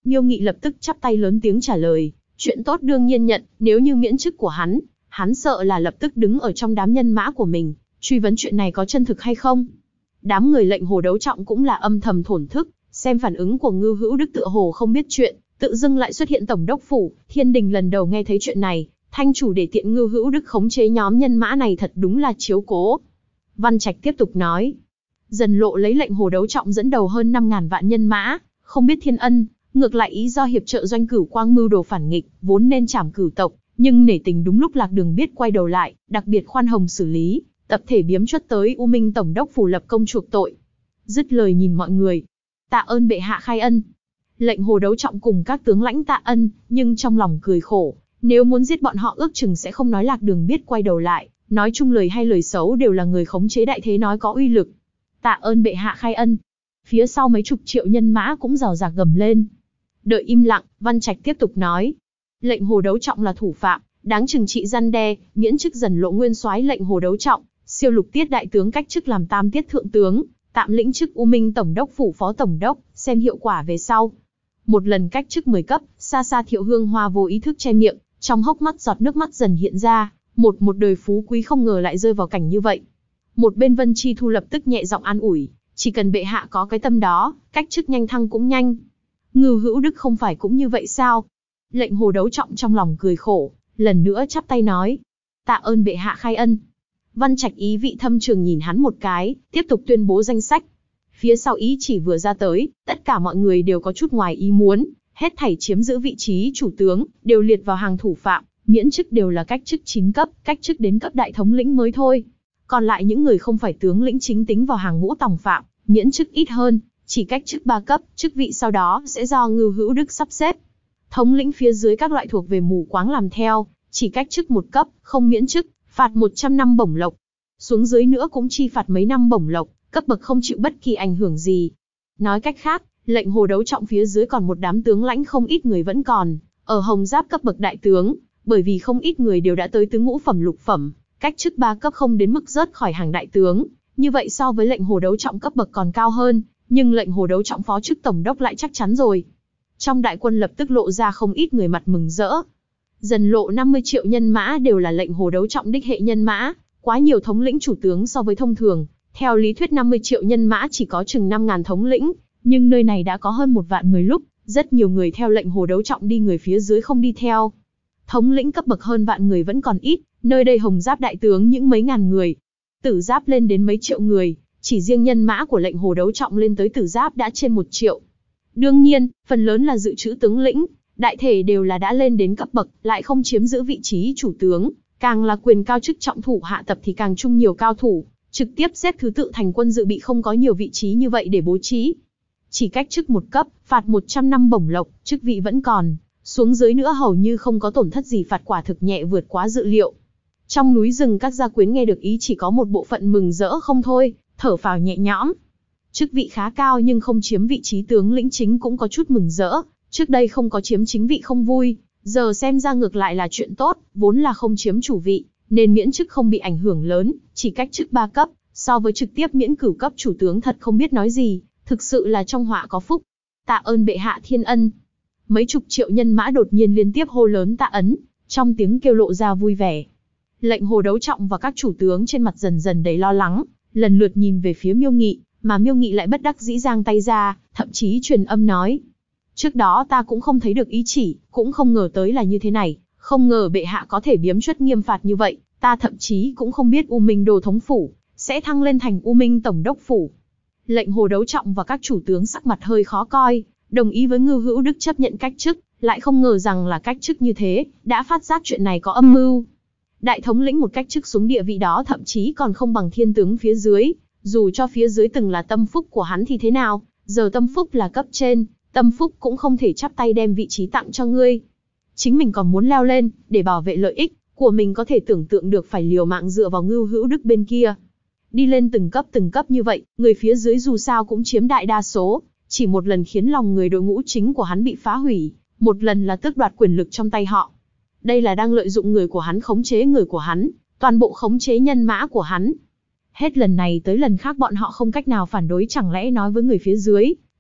A: Miêu Nghị lập tức chắp tay lớn tiếng trả lời, chuyện tốt đương nhiên nhận, nếu như miễn chức của hắn sợ là lập tức đứng ở trong đám nhân mã của mình, truy vấn chuyện này có chân thực hay không. Đám người lệnh Hồ Đấu Trọng cũng là âm thầm thổn thức, xem phản ứng của Ngưu Hữu Đức tựa hồ không biết chuyện, tự dưng lại xuất hiện tổng đốc phủ. Thiên Đình lần đầu nghe thấy chuyện này, thanh chủ để tiện Ngưu Hữu Đức khống chế nhóm nhân mã này thật đúng là chiếu cố. Văn Trạch tiếp tục nói, Dần Lộ lấy lệnh Hồ Đấu Trọng dẫn đầu hơn 5.000 vạn nhân mã, không biết thiên ân, ngược lại ý do hiệp trợ Doanh Cửu Quang mưu đồ phản nghịch, vốn nên trảm Cửu tộc, nhưng nể tình đúng lúc Lạc Đường biết quay đầu lại, đặc biệt khoan hồng xử lý, tập thể biếm chuất tới U Minh tổng đốc phủ lập công chuộc tội. Dứt lời nhìn mọi người, tạ ơn bệ hạ khai ân. Lệnh Hồ Đấu Trọng cùng các tướng lãnh tạ ân, nhưng trong lòng cười khổ, nếu muốn giết bọn họ ước chừng sẽ không nói Lạc Đường biết quay đầu lại, nói chung lời hay lời xấu đều là người khống chế đại thế nói có uy lực. Tạ ơn bệ hạ khai ân. Phía sau mấy chục triệu nhân mã cũng rào rạc gầm lên. Đợi im lặng, Văn Trạch tiếp tục nói, lệnh Hồ Đấu Trọng là thủ phạm, đáng trừng trị răn đe, miễn chức Dần Lộ nguyên soái lệnh Hồ Đấu Trọng, siêu lục tiết đại tướng cách chức làm tam tiết thượng tướng, tạm lĩnh chức U Minh tổng đốc phủ phó tổng đốc, xem hiệu quả về sau. Một lần cách chức 10 cấp, xa xa Thiệu Hương Hoa vô ý thức che miệng, trong hốc mắt giọt nước mắt dần hiện ra, một đời phú quý không ngờ lại rơi vào cảnh như vậy. Một bên Vân Chi Thu lập tức nhẹ giọng an ủi, chỉ cần bệ hạ có cái tâm đó, cách chức nhanh thăng cũng nhanh. Ngưu Hữu Đức không phải cũng như vậy sao? Lệnh Hồ Đấu Trọng trong lòng cười khổ, lần nữa chắp tay nói, tạ ơn bệ hạ khai ân. Văn Trạch ý vị thâm trường nhìn hắn một cái, tiếp tục tuyên bố danh sách. Phía sau ý chỉ vừa ra tới, tất cả mọi người đều có chút ngoài ý muốn, hết thảy chiếm giữ vị trí chủ tướng, đều liệt vào hàng thủ phạm, miễn chức đều là cách chức 9 cấp, cách chức đến cấp đại thống lĩnh mới thôi. Còn lại những người không phải tướng lĩnh chính tính vào hàng ngũ tòng phạm, miễn chức ít hơn, chỉ cách chức 3 cấp, chức vị sau đó sẽ do Ngưu Hữu Đức sắp xếp. Thống lĩnh phía dưới các loại thuộc về mù quáng làm theo, chỉ cách chức 1 cấp, không miễn chức, phạt 100 năm bổng lộc. Xuống dưới nữa cũng chi phạt mấy năm bổng lộc, cấp bậc không chịu bất kỳ ảnh hưởng gì. Nói cách khác, lệnh Hồ Đấu Trọng phía dưới còn một đám tướng lãnh không ít người vẫn còn, ở hồng giáp cấp bậc đại tướng, bởi vì không ít người đều đã tới tướng ngũ phẩm lục phẩm, cách chức 3 cấp không đến mức rớt khỏi hàng đại tướng, như vậy so với lệnh Hồ Đấu Trọng cấp bậc còn cao hơn, nhưng lệnh Hồ Đấu Trọng phó chức tổng đốc lại chắc chắn rồi. Trong đại quân lập tức lộ ra không ít người mặt mừng rỡ. Dần Lộ 50 triệu nhân mã đều là lệnh Hồ Đấu Trọng đích hệ nhân mã, quá nhiều thống lĩnh chủ tướng so với thông thường. Theo lý thuyết 50 triệu nhân mã chỉ có chừng 5.000 thống lĩnh, nhưng nơi này đã có hơn 1 vạn người lúc, rất nhiều người theo lệnh Hồ Đấu Trọng đi người phía dưới không đi theo. Thống lĩnh cấp bậc hơn vạn người vẫn còn ít, nơi đây hồng giáp đại tướng những mấy ngàn người, tử giáp lên đến mấy triệu người, chỉ riêng nhân mã của lệnh Hồ Đấu Trọng lên tới tử giáp đã trên 1 triệu. Đương nhiên, phần lớn là dự trữ tướng lĩnh, đại thể đều là đã lên đến cấp bậc, lại không chiếm giữ vị trí chủ tướng, càng là quyền cao chức trọng thủ hạ tập thì càng chung nhiều cao thủ, trực tiếp xếp thứ tự thành quân dự bị không có nhiều vị trí như vậy để bố trí. Chỉ cách chức 1 cấp, phạt 100 năm bổng lộc, chức vị vẫn còn, xuống dưới nữa hầu như không có tổn thất gì, phạt quả thực nhẹ vượt quá dự liệu. Trong núi rừng các gia quyến nghe được ý chỉ có một bộ phận mừng rỡ không thôi, thở phào nhẹ nhõm. Chức vị khá cao nhưng không chiếm vị trí tướng lĩnh chính cũng có chút mừng rỡ, trước đây không có chiếm chính vị không vui, giờ xem ra ngược lại là chuyện tốt, vốn là không chiếm chủ vị, nên miễn chức không bị ảnh hưởng lớn, chỉ cách chức 3 cấp, so với trực tiếp miễn cửu cấp chủ tướng thật không biết nói gì, thực sự là trong họa có phúc. Tạ ơn bệ hạ thiên ân. Mấy chục triệu nhân mã đột nhiên liên tiếp hô lớn tạ ấn, trong tiếng kêu lộ ra vui vẻ. Lệnh Hồ Đấu Trọng và các chủ tướng trên mặt dần dần đầy lo lắng, lần lượt nhìn về phía Miêu Nghị, mà Miêu Nghị lại bất đắc dĩ giang tay ra, thậm chí truyền âm nói. Trước đó ta cũng không thấy được ý chỉ, cũng không ngờ tới là như thế này, không ngờ bệ hạ có thể biếm chuất nghiêm phạt như vậy, ta thậm chí cũng không biết U Minh Đồ Thống Phủ sẽ thăng lên thành U Minh Tổng Đốc Phủ. Lệnh Hồ Đấu Trọng và các chủ tướng sắc mặt hơi khó coi, đồng ý với Ngưu Hữu Đức chấp nhận cách chức, lại không ngờ rằng là cách chức như thế, đã phát giác chuyện này có âm mưu. Đại thống lĩnh một cách chức xuống địa vị đó thậm chí còn không bằng thiên tướng phía dưới, dù cho phía dưới từng là tâm phúc của hắn thì thế nào, giờ tâm phúc là cấp trên, tâm phúc cũng không thể chắp tay đem vị trí tặng cho ngươi. Chính mình còn muốn leo lên, để bảo vệ lợi ích của mình có thể tưởng tượng được phải liều mạng dựa vào Ngưu Hữu Đức bên kia. Đi lên từng cấp như vậy, người phía dưới dù sao cũng chiếm đại đa số, chỉ một lần khiến lòng người đội ngũ chính của hắn bị phá hủy, một lần là tước đoạt quyền lực trong tay họ. Đây là đang lợi dụng người của hắn khống chế người của hắn, toàn bộ khống chế nhân mã của hắn. Hết lần này tới lần khác bọn họ không cách nào phản đối, chẳng lẽ nói với người phía dưới,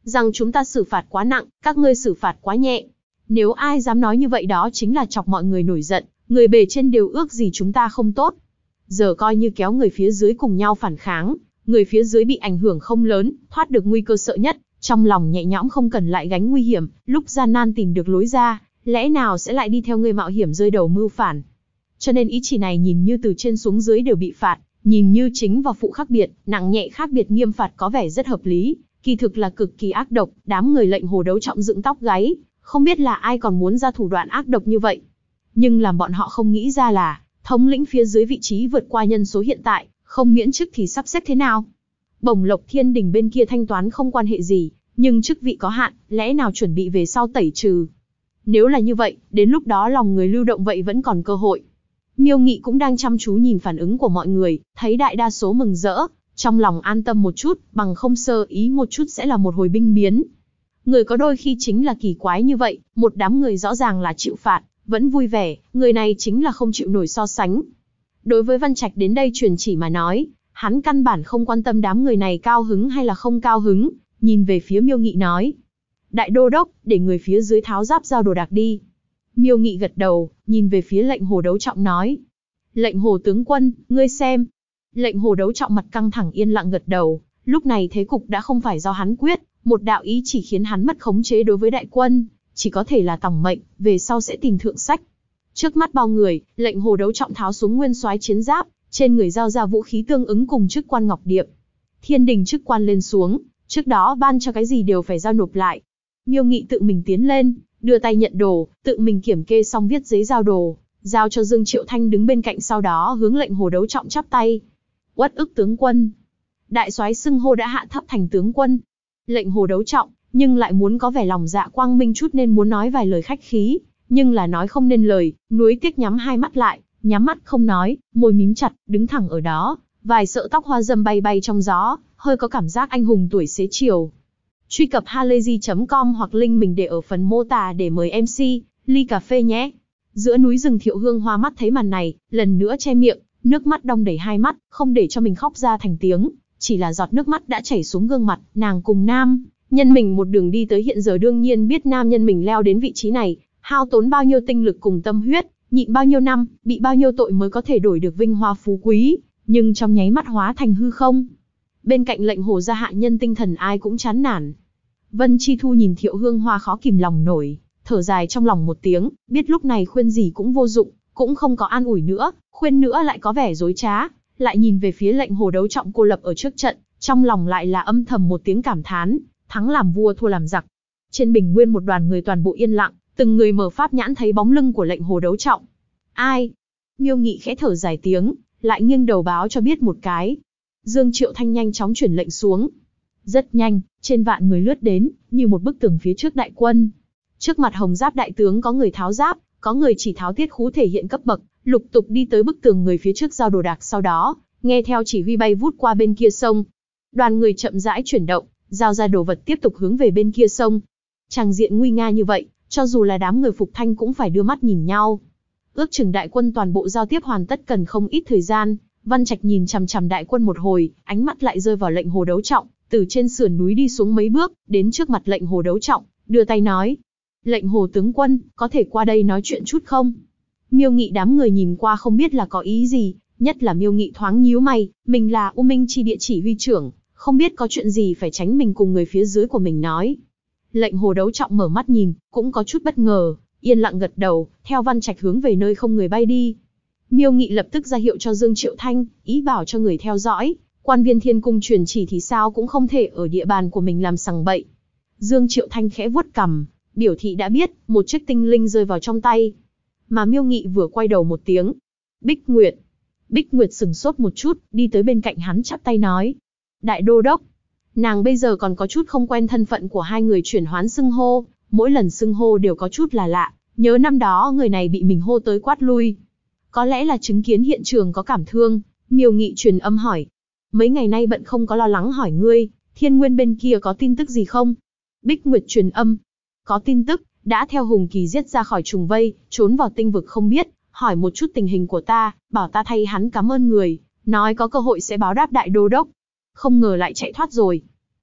A: rằng chúng ta xử phạt quá nặng, các ngươi xử phạt quá nhẹ. Nếu ai dám nói như vậy đó chính là chọc mọi người nổi giận, người bề trên đều ước gì chúng ta không tốt. Giờ coi như kéo người phía dưới cùng nhau phản kháng, người phía dưới bị ảnh hưởng không lớn, thoát được nguy cơ sợ nhất, trong lòng nhẹ nhõm không cần lại gánh nguy hiểm, lúc gian nan tìm được lối ra, lẽ nào sẽ lại đi theo người mạo hiểm rơi đầu mưu phản. Cho nên ý chỉ này nhìn như từ trên xuống dưới đều bị phạt, nhìn như chính và phụ khác biệt, nặng nhẹ khác biệt nghiêm phạt có vẻ rất hợp lý, kỳ thực là cực kỳ ác độc, đám người lệnh Hồ Đấu Trọng dựng tóc gáy, không biết là ai còn muốn ra thủ đoạn ác độc như vậy. Nhưng làm bọn họ không nghĩ ra là, thống lĩnh phía dưới vị trí vượt qua nhân số hiện tại, không miễn chức thì sắp xếp thế nào? Bổng lộc thiên đình bên kia thanh toán không quan hệ gì, nhưng chức vị có hạn, lẽ nào chuẩn bị về sau tẩy trừ? Nếu là như vậy, đến lúc đó lòng người lưu động vậy vẫn còn cơ hội. Miêu Nghị cũng đang chăm chú nhìn phản ứng của mọi người, thấy đại đa số mừng rỡ, trong lòng an tâm một chút, bằng không sơ ý một chút sẽ là một hồi binh biến. Người có đôi khi chính là kỳ quái như vậy, một đám người rõ ràng là chịu phạt, vẫn vui vẻ, người này chính là không chịu nổi so sánh. Đối với Văn Trạch đến đây truyền chỉ mà nói, hắn căn bản không quan tâm đám người này cao hứng hay là không cao hứng, nhìn về phía Miêu Nghị nói. Đại đô đốc, để người phía dưới tháo giáp giao đồ đạc đi. Miêu Nghị gật đầu, nhìn về phía lệnh Hồ Đấu Trọng nói. Lệnh Hồ tướng quân, ngươi xem. Lệnh Hồ Đấu Trọng mặt căng thẳng yên lặng gật đầu, lúc này thế cục đã không phải do hắn quyết, một đạo ý chỉ khiến hắn mất khống chế đối với đại quân, chỉ có thể là tòng mệnh, về sau sẽ tìm thượng sách. Trước mắt bao người, lệnh Hồ Đấu Trọng tháo xuống nguyên soái chiến giáp, trên người giao ra vũ khí tương ứng cùng chức quan ngọc điệp. Thiên đình chức quan lên xuống, trước đó ban cho cái gì đều phải giao nộp lại. Miêu Nghị tự mình tiến lên, đưa tay nhận đồ, tự mình kiểm kê xong viết giấy giao đồ, giao cho Dương Triệu Thanh đứng bên cạnh, sau đó hướng lệnh Hồ Đấu Trọng chắp tay. Uất ức tướng quân. Đại soái xưng hô đã hạ thấp thành tướng quân. Lệnh Hồ Đấu Trọng, nhưng lại muốn có vẻ lòng dạ quang minh chút nên muốn nói vài lời khách khí, nhưng là nói không nên lời, nuối tiếc nhắm hai mắt lại, nhắm mắt không nói, môi mím chặt, đứng thẳng ở đó, vài sợi tóc hoa dâm bay bay trong gió, hơi có cảm giác anh hùng tuổi xế chiều. Truy cập halayzi.com hoặc link mình để ở phần mô tả để mời MC, ly cà phê nhé. Giữa núi rừng Thiệu Hương Hoa mắt thấy màn này, lần nữa che miệng, nước mắt đong đầy hai mắt, không để cho mình khóc ra thành tiếng, chỉ là giọt nước mắt đã chảy xuống gương mặt, nàng cùng nam nhân mình một đường đi tới hiện giờ đương nhiên biết nam nhân mình leo đến vị trí này, hao tốn bao nhiêu tinh lực cùng tâm huyết, nhịn bao nhiêu năm, bị bao nhiêu tội mới có thể đổi được vinh hoa phú quý, nhưng trong nháy mắt hóa thành hư không. Bên cạnh lệnh Hồ gia hạ nhân tinh thần ai cũng chán nản. Vân Chi Thu nhìn Thiệu Hương Hoa khó kìm lòng nổi, thở dài trong lòng một tiếng, biết lúc này khuyên gì cũng vô dụng, cũng không có an ủi nữa, khuyên nữa lại có vẻ dối trá, lại nhìn về phía lệnh Hồ Đấu Trọng cô lập ở trước trận, trong lòng lại là âm thầm một tiếng cảm thán, thắng làm vua thua làm giặc. Trên bình nguyên một đoàn người toàn bộ yên lặng, từng người mở pháp nhãn thấy bóng lưng của lệnh Hồ Đấu Trọng. Ai? Miêu Nghị khẽ thở dài tiếng, lại nghiêng đầu báo cho biết một cái. Dương Triệu Thanh nhanh chóng chuyển lệnh xuống. Rất nhanh, trên vạn người lướt đến, như một bức tường phía trước đại quân. Trước mặt hồng giáp đại tướng có người tháo giáp, có người chỉ tháo tiết khú thể hiện cấp bậc, lục tục đi tới bức tường người phía trước giao đồ đạc, sau đó, nghe theo chỉ huy bay vút qua bên kia sông. Đoàn người chậm rãi chuyển động, giao ra đồ vật tiếp tục hướng về bên kia sông. Tràng diện nguy nga như vậy, cho dù là đám người Phục Thanh cũng phải đưa mắt nhìn nhau. Ước chừng đại quân toàn bộ giao tiếp hoàn tất cần không ít thời gian. Văn Trạch nhìn chằm chằm đại quân một hồi, ánh mắt lại rơi vào lệnh Hồ Đấu Trọng, từ trên sườn núi đi xuống mấy bước, đến trước mặt lệnh Hồ Đấu Trọng, đưa tay nói: "Lệnh Hồ tướng quân, có thể qua đây nói chuyện chút không?" Miêu Nghị đám người nhìn qua không biết là có ý gì, nhất là Miêu Nghị thoáng nhíu mày, mình là U Minh Chi Địa chỉ huy trưởng, không biết có chuyện gì phải tránh mình cùng người phía dưới của mình nói. Lệnh Hồ Đấu Trọng mở mắt nhìn, cũng có chút bất ngờ, yên lặng gật đầu, theo Văn Trạch hướng về nơi không người bay đi. Miêu Nghị lập tức ra hiệu cho Dương Triệu Thanh, ý bảo cho người theo dõi, quan viên thiên cung truyền chỉ thì sao cũng không thể ở địa bàn của mình làm sằng bậy. Dương Triệu Thanh khẽ vuốt cằm, biểu thị đã biết, một chiếc tinh linh rơi vào trong tay. Mà Miêu Nghị vừa quay đầu một tiếng. Bích Nguyệt. Bích Nguyệt sừng sốt một chút, đi tới bên cạnh hắn chắp tay nói: "Đại đô đốc." Nàng bây giờ còn có chút không quen thân phận của hai người chuyển hoán xưng hô, mỗi lần xưng hô đều có chút là lạ, nhớ năm đó người này bị mình hô tới quát lui. Có lẽ là chứng kiến hiện trường có cảm thương, Miêu Nghị truyền âm hỏi: "Mấy ngày nay bận không có lo lắng hỏi ngươi, Thiên Nguyên bên kia có tin tức gì không?" Bích Nguyệt truyền âm: "Có tin tức, đã theo Hùng Kỳ giết ra khỏi trùng vây, trốn vào tinh vực không biết, hỏi một chút tình hình của ta, bảo ta thay hắn cảm ơn người, nói có cơ hội sẽ báo đáp đại đô đốc. Không ngờ lại chạy thoát rồi."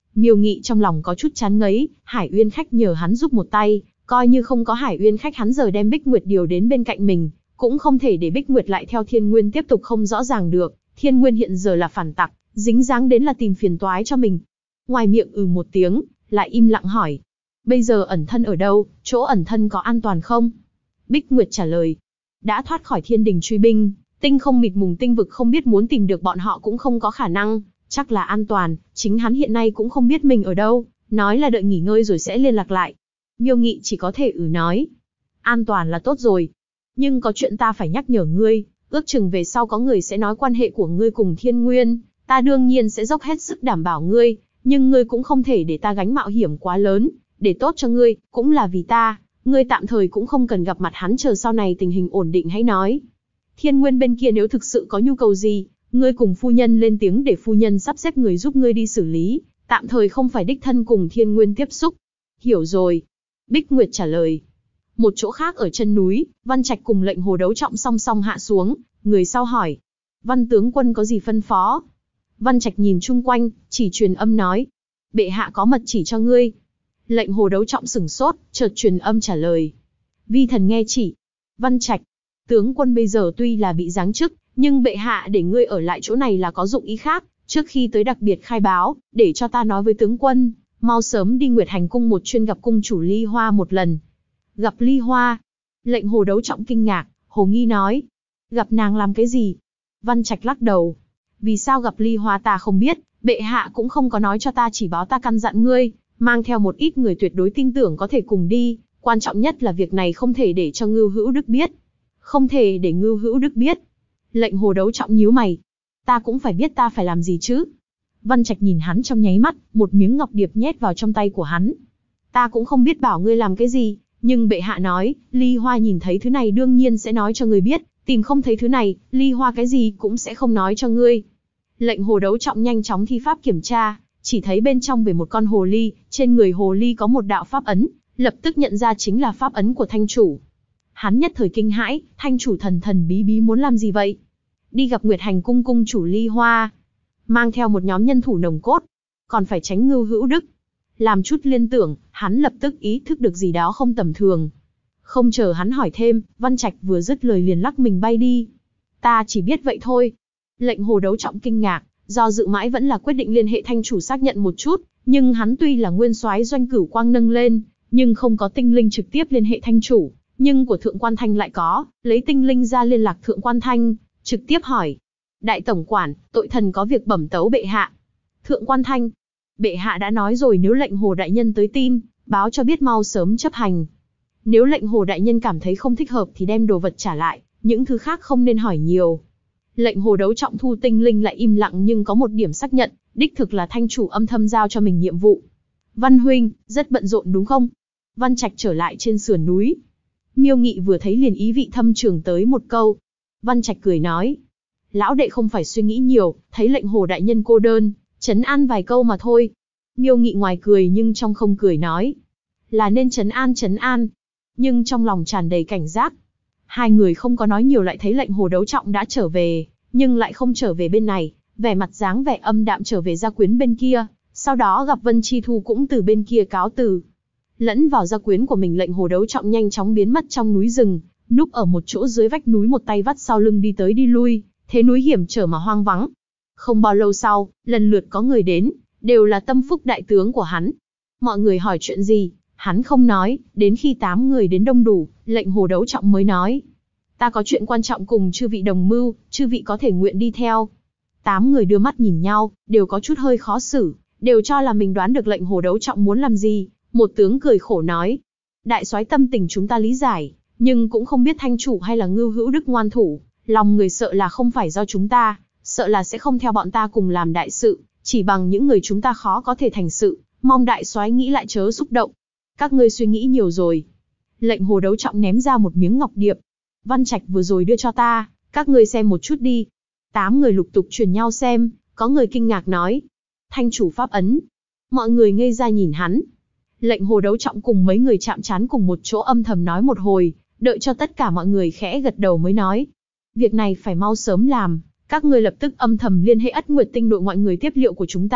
A: Miêu Nghị trong lòng có chút chán ngấy, Hải Uyên khách nhờ hắn giúp một tay, coi như không có Hải Uyên khách hắn giờ đem Bích Nguyệt điều đến bên cạnh mình, cũng không thể để Bích Nguyệt lại theo Thiên Nguyên tiếp tục không rõ ràng được. Thiên Nguyên hiện giờ là phản tặc, dính dáng đến là tìm phiền toái cho mình. Ngoài miệng một tiếng, lại im lặng hỏi. Bây giờ ẩn thân ở đâu, chỗ ẩn thân có an toàn không? Bích Nguyệt trả lời. Đã thoát khỏi thiên đình truy binh, tinh không mịt mùng tinh vực không biết muốn tìm được bọn họ cũng không có khả năng, chắc là an toàn, chính hắn hiện nay cũng không biết mình ở đâu, nói là đợi nghỉ ngơi rồi sẽ liên lạc lại. Miêu Nghị chỉ có thể nói. An toàn là tốt rồi. Nhưng có chuyện ta phải nhắc nhở ngươi, ước chừng về sau có người sẽ nói quan hệ của ngươi cùng Thiên Nguyên, ta đương nhiên sẽ dốc hết sức đảm bảo ngươi, nhưng ngươi cũng không thể để ta gánh mạo hiểm quá lớn, để tốt cho ngươi, cũng là vì ta, ngươi tạm thời cũng không cần gặp mặt hắn, chờ sau này tình hình ổn định hãy nói. Thiên Nguyên bên kia nếu thực sự có nhu cầu gì, ngươi cùng phu nhân lên tiếng để phu nhân sắp xếp người giúp ngươi đi xử lý, tạm thời không phải đích thân cùng Thiên Nguyên tiếp xúc. Hiểu rồi. Bích Nguyệt trả lời. Một chỗ khác ở chân núi, Văn Trạch cùng Lệnh Hồ Đấu Trọng song song hạ xuống, người sau hỏi. Văn tướng quân có gì phân phó? Văn Trạch nhìn chung quanh, chỉ truyền âm nói. Bệ hạ có mật chỉ cho ngươi. Lệnh Hồ Đấu Trọng sửng sốt, chợt truyền âm trả lời. Vi thần nghe chỉ. Văn Trạch, tướng quân bây giờ tuy là bị giáng chức, nhưng bệ hạ để ngươi ở lại chỗ này là có dụng ý khác, trước khi tới đặc biệt khai báo, để cho ta nói với tướng quân, mau sớm đi Nguyệt Hành cung một chuyên gặp cung chủ Ly Hoa một lần. Gặp Ly Hoa? Lệnh Hồ Đấu Trọng kinh ngạc, hồ nghi nói. Gặp nàng làm cái gì? Văn Trạch lắc đầu. Vì sao gặp Ly Hoa ta không biết, bệ hạ cũng không có nói cho ta, chỉ báo ta căn dặn ngươi, mang theo một ít người tuyệt đối tin tưởng có thể cùng đi, quan trọng nhất là việc này không thể để cho Ngưu Hữu Đức biết. Không thể để Ngưu Hữu Đức biết. Lệnh Hồ Đấu Trọng nhíu mày. Ta cũng phải biết ta phải làm gì chứ. Văn Trạch nhìn hắn trong nháy mắt, một miếng ngọc điệp nhét vào trong tay của hắn. Ta cũng không biết bảo ngươi làm cái gì, nhưng bệ hạ nói, Ly Hoa nhìn thấy thứ này đương nhiên sẽ nói cho ngươi biết, tìm không thấy thứ này, Ly Hoa cái gì cũng sẽ không nói cho ngươi. Lệnh Hồ Đấu Trọng nhanh chóng thi pháp kiểm tra, chỉ thấy bên trong về một con hồ ly, trên người hồ ly có một đạo pháp ấn, lập tức nhận ra chính là pháp ấn của thanh chủ. Hắn nhất thời kinh hãi, thanh chủ thần thần bí bí muốn làm gì vậy? Đi gặp Nguyệt Hành cung cung chủ Ly Hoa, mang theo một nhóm nhân thủ nòng cốt, còn phải tránh Ngưu Hữu Đức. Làm chút liên tưởng, hắn lập tức ý thức được gì đó không tầm thường. Không chờ hắn hỏi thêm, Văn Trạch vừa dứt lời liền lắc mình bay đi. Ta chỉ biết vậy thôi. Lệnh Hồ Đấu Trọng kinh ngạc, do dự mãi vẫn là quyết định liên hệ thanh chủ xác nhận một chút, nhưng hắn tuy là nguyên soái doanh cửu quang nâng lên, nhưng không có tinh linh trực tiếp liên hệ thanh chủ, nhưng của Thượng Quan Thanh lại có, lấy tinh linh ra liên lạc Thượng Quan Thanh, trực tiếp hỏi. Đại tổng quản, tội thần có việc bẩm tấu bệ hạ. Thượng Quan Thanh, bệ hạ đã nói rồi, nếu lệnh Hồ đại nhân tới tin, báo cho biết mau sớm chấp hành. Nếu lệnh Hồ đại nhân cảm thấy không thích hợp thì đem đồ vật trả lại, những thứ khác không nên hỏi nhiều. Lệnh Hồ Đấu Trọng thu tinh linh lại im lặng, nhưng có một điểm xác nhận, đích thực là thanh chủ âm thầm giao cho mình nhiệm vụ. Văn huynh, rất bận rộn đúng không? Văn Trạch trở lại trên sườn núi. Miêu Nghị vừa thấy liền ý vị thâm trường tới một câu. Văn Trạch cười nói. Lão đệ không phải suy nghĩ nhiều, thấy lệnh Hồ đại nhân cô đơn, trấn an vài câu mà thôi. Miêu Nghị ngoài cười nhưng trong không cười nói. Là nên trấn an. Nhưng trong lòng tràn đầy cảnh giác. Hai người không có nói nhiều, lại thấy lệnh Hồ Đấu Trọng đã trở về, nhưng lại không trở về bên này, vẻ mặt dáng vẻ âm đạm trở về gia quyến bên kia, sau đó gặp Vân Chi Thu cũng từ bên kia cáo từ. Lẫn vào gia quyến của mình, lệnh Hồ Đấu Trọng nhanh chóng biến mất trong núi rừng, núp ở một chỗ dưới vách núi, một tay vắt sau lưng đi tới đi lui, thế núi hiểm trở mà hoang vắng. Không bao lâu sau, lần lượt có người đến, đều là tâm phúc đại tướng của hắn. Mọi người hỏi chuyện gì, hắn không nói, đến khi 8 người đến đông đủ, lệnh Hồ Đấu Trọng mới nói. Ta có chuyện quan trọng cùng chư vị đồng mưu, chư vị có thể nguyện đi theo. 8 người đưa mắt nhìn nhau, đều có chút hơi khó xử, đều cho là mình đoán được lệnh Hồ Đấu Trọng muốn làm gì. Một tướng cười khổ nói. Đại soái tâm tình chúng ta lý giải, nhưng cũng không biết thanh chủ hay là Ngưu Hữu Đức ngoan thủ, lòng người sợ là không phải do chúng ta, sợ là sẽ không theo bọn ta cùng làm đại sự, chỉ bằng những người chúng ta khó có thể thành sự, mong đại soái nghĩ lại chớ xúc động. Các ngươi suy nghĩ nhiều rồi. Lệnh Hồ Đấu Trọng ném ra một miếng ngọc điệp. Văn Trạch vừa rồi đưa cho ta, các ngươi xem một chút đi. 8 người lục tục truyền nhau xem, có người kinh ngạc nói. Thanh chủ pháp ấn. Mọi người ngây ra nhìn hắn. Lệnh Hồ Đấu Trọng cùng mấy người chạm trán cùng một chỗ âm thầm nói một hồi, đợi cho tất cả mọi người khẽ gật đầu mới nói. Việc này phải mau sớm làm, các ngươi lập tức âm thầm liên hệ Ất Nguyệt Tinh đội mọi người tiếp liệu của chúng ta,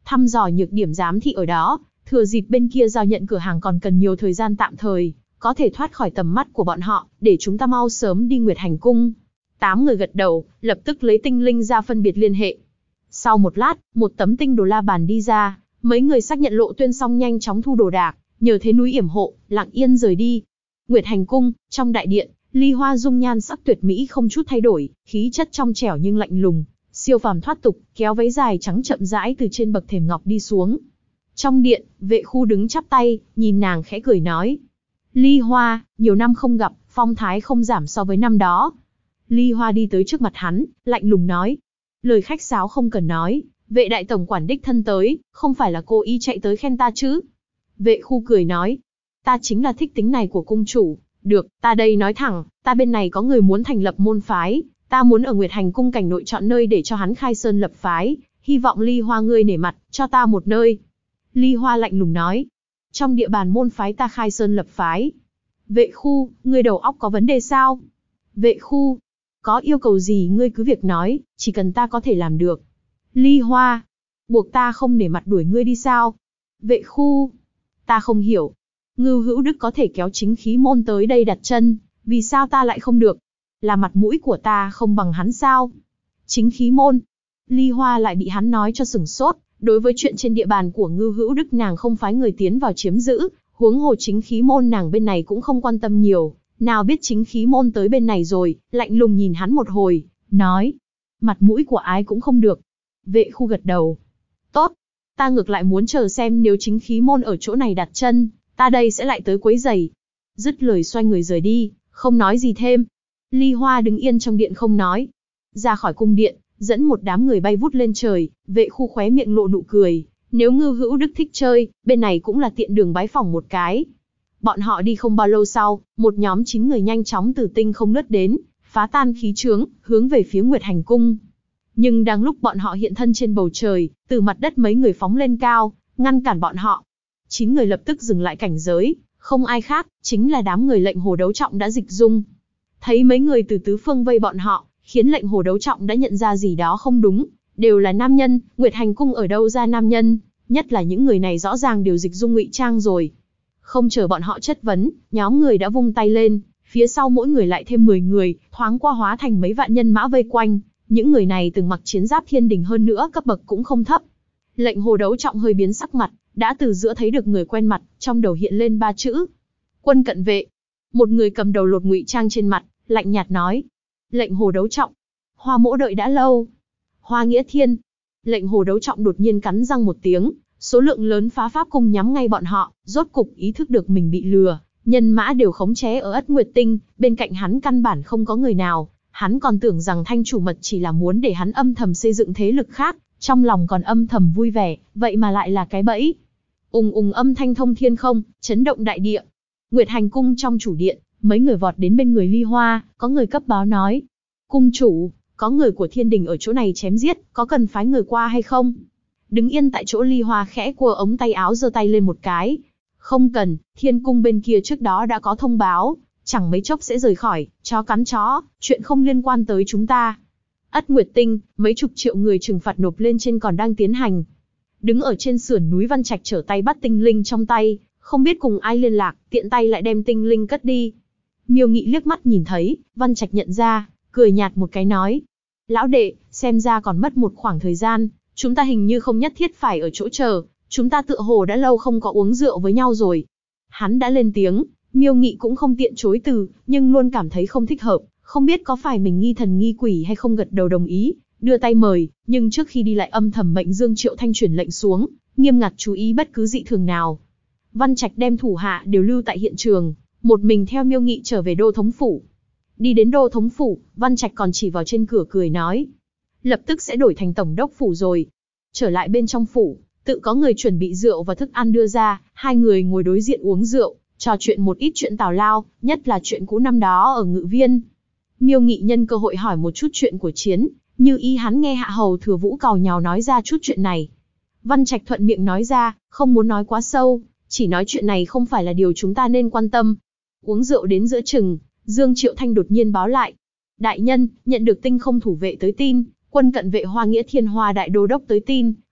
A: thăm dò nhược điểm giám thị ở đó, thừa dịp bên kia giao nhận cửa hàng còn cần nhiều thời gian tạm thời, có thể thoát khỏi tầm mắt của bọn họ, để chúng ta mau sớm đi Nguyệt Hành Cung. 8 người gật đầu, lập tức lấy tinh linh ra phân biệt liên hệ. Sau một lát, một tấm tinh đồ la bàn đi ra, mấy người xác nhận lộ tuyên xong nhanh chóng thu đồ đạc, nhờ thế núi yểm hộ, lặng yên rời đi. Nguyệt Hành Cung, trong đại điện, Ly Hoa dung nhan sắc tuyệt mỹ không chút thay đổi, khí chất trong trẻo nhưng lạnh lùng, siêu phàm thoát tục, kéo váy dài trắng chậm rãi từ trên bậc thềm ngọc đi xuống. Trong điện, Vệ Khu đứng chắp tay, nhìn nàng khẽ cười nói: Ly Hoa, nhiều năm không gặp, phong thái không giảm so với năm đó. Ly Hoa đi tới trước mặt hắn, lạnh lùng nói: lời khách sáo không cần nói, Vệ đại tổng quản đích thân tới, không phải là cô ý chạy tới khen ta chứ? Vệ Khu cười nói: ta chính là thích tính này của cung chủ. Được, ta đây nói thẳng, ta bên này có người muốn thành lập môn phái, ta muốn ở Nguyệt Hành Cung cảnh nội chọn nơi để cho hắn khai sơn lập phái, hy vọng Ly Hoa ngươi nể mặt, cho ta một nơi. Ly Hoa lạnh lùng nói: trong địa bàn môn phái ta khai sơn lập phái. Vệ Khu, ngươi đầu óc có vấn đề sao? Vệ Khu, có yêu cầu gì ngươi cứ việc nói, chỉ cần ta có thể làm được. Ly Hoa, buộc ta không nể mặt đuổi ngươi đi sao? Vệ Khu, ta không hiểu. Ngưu Hữu Đức có thể kéo chính khí môn tới đây đặt chân, vì sao ta lại không được? Là mặt mũi của ta không bằng hắn sao? Chính khí môn. Ly Hoa lại bị hắn nói cho sửng sốt, đối với chuyện trên địa bàn của Ngưu Hữu Đức nàng không phái người tiến vào chiếm giữ, huống hồ chính khí môn nàng bên này cũng không quan tâm nhiều, nào biết chính khí môn tới bên này rồi, lạnh lùng nhìn hắn một hồi, nói: mặt mũi của ai cũng không được. Vệ Khu gật đầu: tốt, ta ngược lại muốn chờ xem nếu chính khí môn ở chỗ này đặt chân, ta đây sẽ lại tới quấy rầy. Dứt lời xoay người rời đi, không nói gì thêm. Ly Hoa đứng yên trong điện không nói. Ra khỏi cung điện, dẫn một đám người bay vút lên trời, Vệ Khu khóe miệng lộ nụ cười. Nếu Ngưu Hữu Đức thích chơi, bên này cũng là tiện đường bái phỏng một cái. Bọn họ đi không bao lâu sau, một nhóm 9 người nhanh chóng từ tinh không lướt đến, phá tan khí chướng, hướng về phía Nguyệt Hành Cung. Nhưng đang lúc bọn họ hiện thân trên bầu trời, từ mặt đất mấy người phóng lên cao, ngăn cản bọn họ. 9 người lập tức dừng lại cảnh giới, không ai khác, chính là đám người lệnh Hồ Đấu Trọng đã dịch dung. Thấy mấy người từ tứ phương vây bọn họ, khiến lệnh Hồ Đấu Trọng đã nhận ra gì đó không đúng, đều là nam nhân, Nguyệt Hành Cung ở đâu ra nam nhân, nhất là những người này rõ ràng đều dịch dung ngụy trang rồi. Không chờ bọn họ chất vấn, nhóm người đã vung tay lên, phía sau mỗi người lại thêm 10 người, thoáng qua hóa thành mấy vạn nhân mã vây quanh, những người này từng mặc chiến giáp thiên đình hơn nữa cấp bậc cũng không thấp. Lệnh Hồ Đấu Trọng hơi biến sắc mặt, đã từ giữa thấy được người quen mặt, trong đầu hiện lên 3 chữ: Quân Cận Vệ. Một người cầm đầu lột ngụy trang trên mặt, lạnh nhạt nói: lệnh Hồ Đấu Trọng, Hoa mỗ đợi đã lâu. Hoa Nghĩa Thiên. Lệnh Hồ Đấu Trọng đột nhiên cắn răng một tiếng, số lượng lớn phá pháp cung nhắm ngay bọn họ, rốt cục ý thức được mình bị lừa, nhân mã đều khống chế ở Ất Nguyệt Tinh, bên cạnh hắn căn bản không có người nào, hắn còn tưởng rằng Thanh chủ mật chỉ là muốn để hắn âm thầm xây dựng thế lực khác, trong lòng còn âm thầm vui vẻ, vậy mà lại là cái bẫy. Ùng ùng âm thanh thông thiên không, chấn động đại địa. Nguyệt Hành Cung trong chủ điện, mấy người vọt đến bên người Ly Hoa, có người cấp báo nói: cung chủ, có người của thiên đình ở chỗ này chém giết, có cần phái người qua hay không? Đứng yên tại chỗ Ly Hoa khẽ cua ống tay áo giơ tay lên một cái: không cần, thiên cung bên kia trước đó đã có thông báo, chẳng mấy chốc sẽ rời khỏi, chó cắn chó, chuyện không liên quan tới chúng ta. Ất Nguyệt Tinh, mấy chục triệu người trừng phạt nộp lên trên còn đang tiến hành. Đứng ở trên sườn núi Văn Trạch trở tay bắt tinh linh trong tay, không biết cùng ai liên lạc, tiện tay lại đem tinh linh cất đi. Miêu Nghị liếc mắt nhìn thấy, Văn Trạch nhận ra, cười nhạt một cái nói: lão đệ, xem ra còn mất một khoảng thời gian, chúng ta hình như không nhất thiết phải ở chỗ chờ, chúng ta tựa hồ đã lâu không có uống rượu với nhau rồi. Hắn đã lên tiếng, Miêu Nghị cũng không tiện chối từ, nhưng luôn cảm thấy không thích hợp, không biết có phải mình nghi thần nghi quỷ hay không, gật đầu đồng ý, đưa tay mời, nhưng trước khi đi lại âm thầm mệnh Dương Triệu Thanh chuyển lệnh xuống, nghiêm ngặt chú ý bất cứ dị thường nào. Văn Trạch đem thủ hạ đều lưu tại hiện trường, một mình theo Miêu Nghị trở về Đô Thống Phủ. Đi đến Đô Thống Phủ, Văn Trạch còn chỉ vào trên cửa cười nói: lập tức sẽ đổi thành Tổng đốc Phủ rồi. Trở lại bên trong phủ, tự có người chuẩn bị rượu và thức ăn đưa ra, hai người ngồi đối diện uống rượu, trò chuyện một ít chuyện tào lao, nhất là chuyện cũ năm đó ở Ngự Viên. Miêu Nghị nhân cơ hội hỏi một chút chuyện của Chiến, như ý hắn nghe Hạ Hầu Thừa Vũ càu nhàu nói ra chút chuyện này. Văn Trạch thuận miệng nói ra, không muốn nói quá sâu, chỉ nói chuyện này không phải là điều chúng ta nên quan tâm. Uống rượu đến giữa chừng, Dương Triệu Thanh đột nhiên báo lại: đại nhân, nhận được tinh không thủ vệ tới tin, Quân Cận Vệ Hoa Nghĩa Thiên Hoa đại đô đốc tới tin,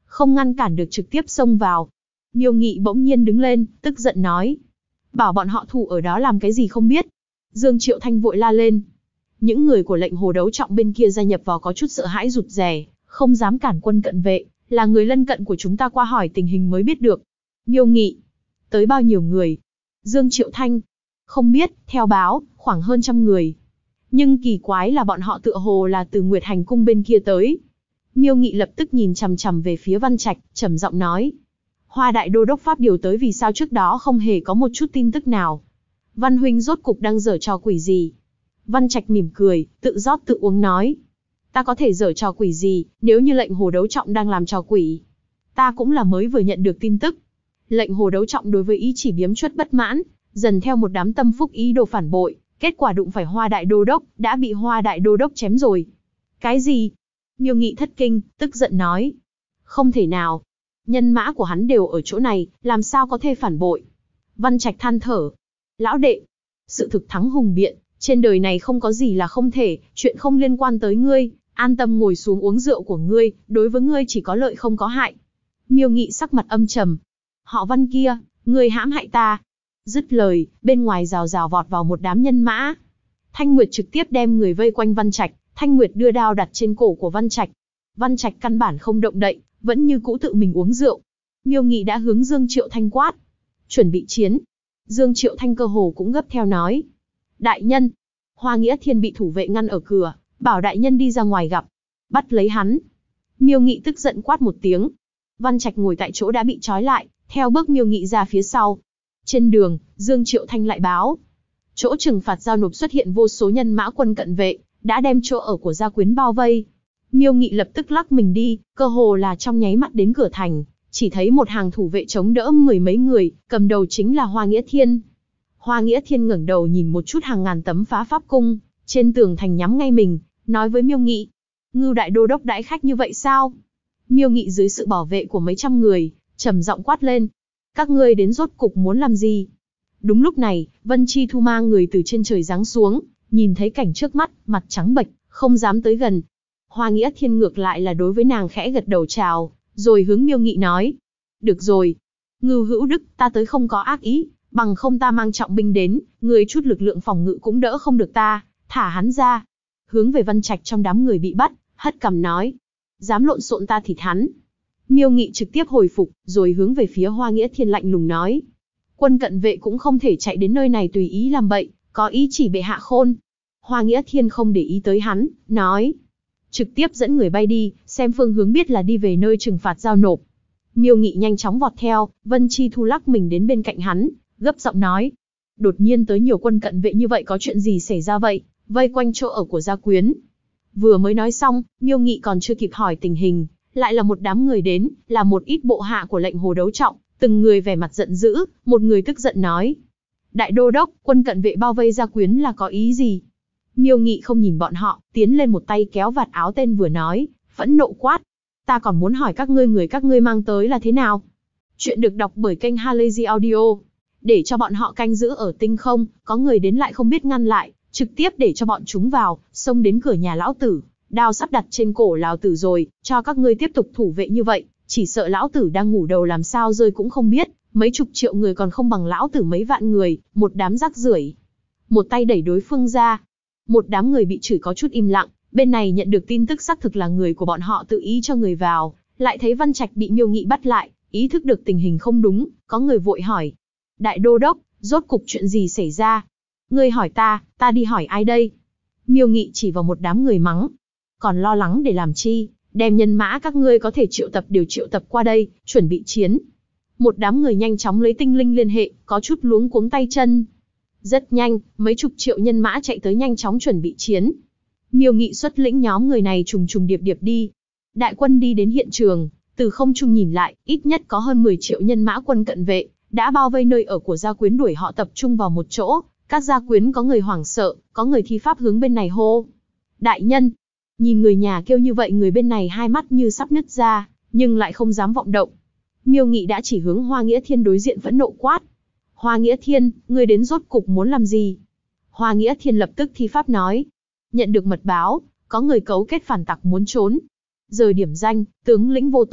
A: không ngăn cản được trực tiếp xông vào. Miêu Nghị bỗng nhiên đứng lên, tức giận nói. Bảo bọn họ thủ ở đó làm cái gì không biết. Dương Triệu Thanh vội la lên. Những người của lệnh hồ đấu trọng bên kia gia nhập vào có chút sợ hãi rụt rè, không dám cản quân cận vệ, là người lân cận của chúng ta qua hỏi tình hình mới biết được. Miêu Nghị. Tới bao nhiêu người? Dương Triệu Thanh. Không biết, theo báo, khoảng hơn 100 người. Nhưng kỳ quái là bọn họ tựa hồ là từ Nguyệt Hành cung bên kia tới. Miêu Nghị lập tức nhìn chằm chằm về phía Văn Trạch, trầm giọng nói. Hoa đại đô đốc pháp điều tới vì sao trước đó không hề có một chút tin tức nào. Văn huynh rốt cục đang giở trò quỷ gì? Văn Trạch mỉm cười, tự rót tự uống nói. Ta có thể giở trò quỷ gì, nếu như lệnh hồ đấu trọng đang làm trò quỷ. Ta cũng là mới vừa nhận được tin tức. Lệnh hồ đấu trọng đối với ý chỉ biếm chuất bất mãn, dần theo một đám tâm phúc ý đồ phản bội, kết quả đụng phải Hoa đại đô đốc, đã bị Hoa đại đô đốc chém rồi. Cái gì? Miêu Nghị thất kinh, tức giận nói. Không thể nào. Nhân mã của hắn đều ở chỗ này, làm sao có thể phản bội? Văn Trạch than thở. Lão đệ, sự thực thắng hùng biện, trên đời này không có gì là không thể, chuyện không liên quan tới ngươi, an tâm ngồi xuống uống rượu của ngươi, đối với ngươi chỉ có lợi không có hại. Miêu Nghị sắc mặt âm trầm. Họ Văn kia, ngươi hãm hại ta. Dứt lời, bên ngoài rào rào vọt vào một đám nhân mã. Thanh Nguyệt trực tiếp đem người vây quanh Văn Trạch, Thanh Nguyệt đưa đao đặt trên cổ của Văn Trạch. Văn Trạch căn bản không động đậy, vẫn như cũ tự mình uống rượu. Miêu Nghị đã hướng Dương Triệu Thanh quát. Chuẩn bị chiến. Dương Triệu Thanh cơ hồ cũng gấp theo nói. Đại nhân. Hoa Nghĩa Thiên bị thủ vệ ngăn ở cửa, bảo đại nhân đi ra ngoài gặp. Bắt lấy hắn. Miêu Nghị tức giận quát một tiếng. Văn Trạch ngồi tại chỗ đã bị trói lại, theo bước Miêu Nghị ra phía sau. Trên đường, Dương Triệu Thanh lại báo. Chỗ trừng phạt giao nộp xuất hiện vô số nhân mã quân cận vệ, đã đem chỗ ở của gia quyến bao vây. Miêu Nghị lập tức lắc mình đi, cơ hồ là trong nháy mắt đến cửa thành, chỉ thấy một hàng thủ vệ chống đỡ mười mấy người, cầm đầu chính là Hoa Nghĩa Thiên. Hoa Nghĩa Thiên ngẩng đầu nhìn một chút hàng ngàn tấm phá pháp cung, trên tường thành nhắm ngay mình, nói với Miêu Nghị. Ngưu đại đô đốc đãi khách như vậy sao? Miêu Nghị dưới sự bảo vệ của mấy trăm người, trầm giọng quát lên. Các ngươi đến rốt cục muốn làm gì? Đúng lúc này, Vân Chi Thu mang người từ trên trời giáng xuống, nhìn thấy cảnh trước mắt, mặt trắng bệch, không dám tới gần. Hoa Nghĩa Thiên ngược lại là đối với nàng khẽ gật đầu chào, rồi hướng Miêu Nghị nói. Được rồi. Ngưu hữu đức, ta tới không có ác ý, bằng không ta mang trọng binh đến, người chút lực lượng phòng ngự cũng đỡ không được ta, thả hắn ra. Hướng về Văn Trạch trong đám người bị bắt, hất cằm nói. Dám lộn xộn ta thịt hắn. Miêu Nghị trực tiếp hồi phục, rồi hướng về phía Hoa Nghĩa Thiên lạnh lùng nói. Quân cận vệ cũng không thể chạy đến nơi này tùy ý làm bậy, có ý chỉ bệ hạ khôn. Hoa Nghĩa Thiên không để ý tới hắn, nói. Trực tiếp dẫn người bay đi, xem phương hướng biết là đi về nơi trừng phạt giao nộp. Miêu Nghị nhanh chóng vọt theo, Vân Chi Thu lắc mình đến bên cạnh hắn, gấp giọng nói. Đột nhiên tới nhiều quân cận vệ như vậy có chuyện gì xảy ra vậy, vây quanh chỗ ở của gia quyến. Vừa mới nói xong, Miêu Nghị còn chưa kịp hỏi tình hình, lại là một đám người đến, là một ít bộ hạ của lệnh hồ đấu trọng, từng người vẻ mặt giận dữ, một người tức giận nói. Đại đô đốc, quân cận vệ bao vây gia quyến là có ý gì? Miêu Nghị không nhìn bọn họ, tiến lên một tay kéo vạt áo tên vừa nói, phẫn nộ quát. Ta còn muốn hỏi các ngươi người các ngươi mang tới là thế nào? Chuyện được đọc bởi kênh Halazy Audio. Để cho bọn họ canh giữ ở tinh không, có người đến lại không biết ngăn lại, trực tiếp để cho bọn chúng vào, xông đến cửa nhà lão tử, đao sắp đặt trên cổ lão tử rồi, cho các ngươi tiếp tục thủ vệ như vậy, chỉ sợ lão tử đang ngủ đầu làm sao rơi cũng không biết, mấy chục triệu người còn không bằng lão tử mấy vạn người, một đám rác rưởi. Một tay đẩy đối phương ra. Một đám người bị chửi có chút im lặng, bên này nhận được tin tức xác thực là người của bọn họ tự ý cho người vào, lại thấy Văn Trạch bị Miêu Nghị bắt lại, ý thức được tình hình không đúng, có người vội hỏi. Đại đô đốc, rốt cục chuyện gì xảy ra? Ngươi hỏi ta đi hỏi ai đây? Miêu Nghị chỉ vào một đám người mắng. Còn lo lắng để làm chi, đem nhân mã các ngươi có thể triệu tập đều triệu tập qua đây, chuẩn bị chiến. Một đám người nhanh chóng lấy tinh linh liên hệ, có chút luống cuống tay chân. Rất nhanh, mấy chục triệu nhân mã chạy tới nhanh chóng chuẩn bị chiến. Miêu Nghị xuất lĩnh nhóm người này trùng trùng điệp điệp đi. Đại quân đi đến hiện trường, từ không trung nhìn lại, ít nhất có hơn 10 triệu nhân mã quân cận vệ, đã bao vây nơi ở của gia quyến đuổi họ tập trung vào một chỗ. Các gia quyến có người hoảng sợ, có người thi pháp hướng bên này hô. Đại nhân! Nhìn người nhà kêu như vậy người bên này hai mắt như sắp nứt ra, nhưng lại không dám vọng động. Miêu Nghị đã chỉ hướng Hoa Nghĩa Thiên đối diện phẫn nộ quát. Hoa Nghĩa Thiên, ngươi đến rốt cục muốn làm gì? Hoa Nghĩa Thiên lập tức thi pháp nói. Nhận được mật báo, có người cấu kết phản tặc muốn trốn. Giờ điểm danh, tướng lĩnh vô tội,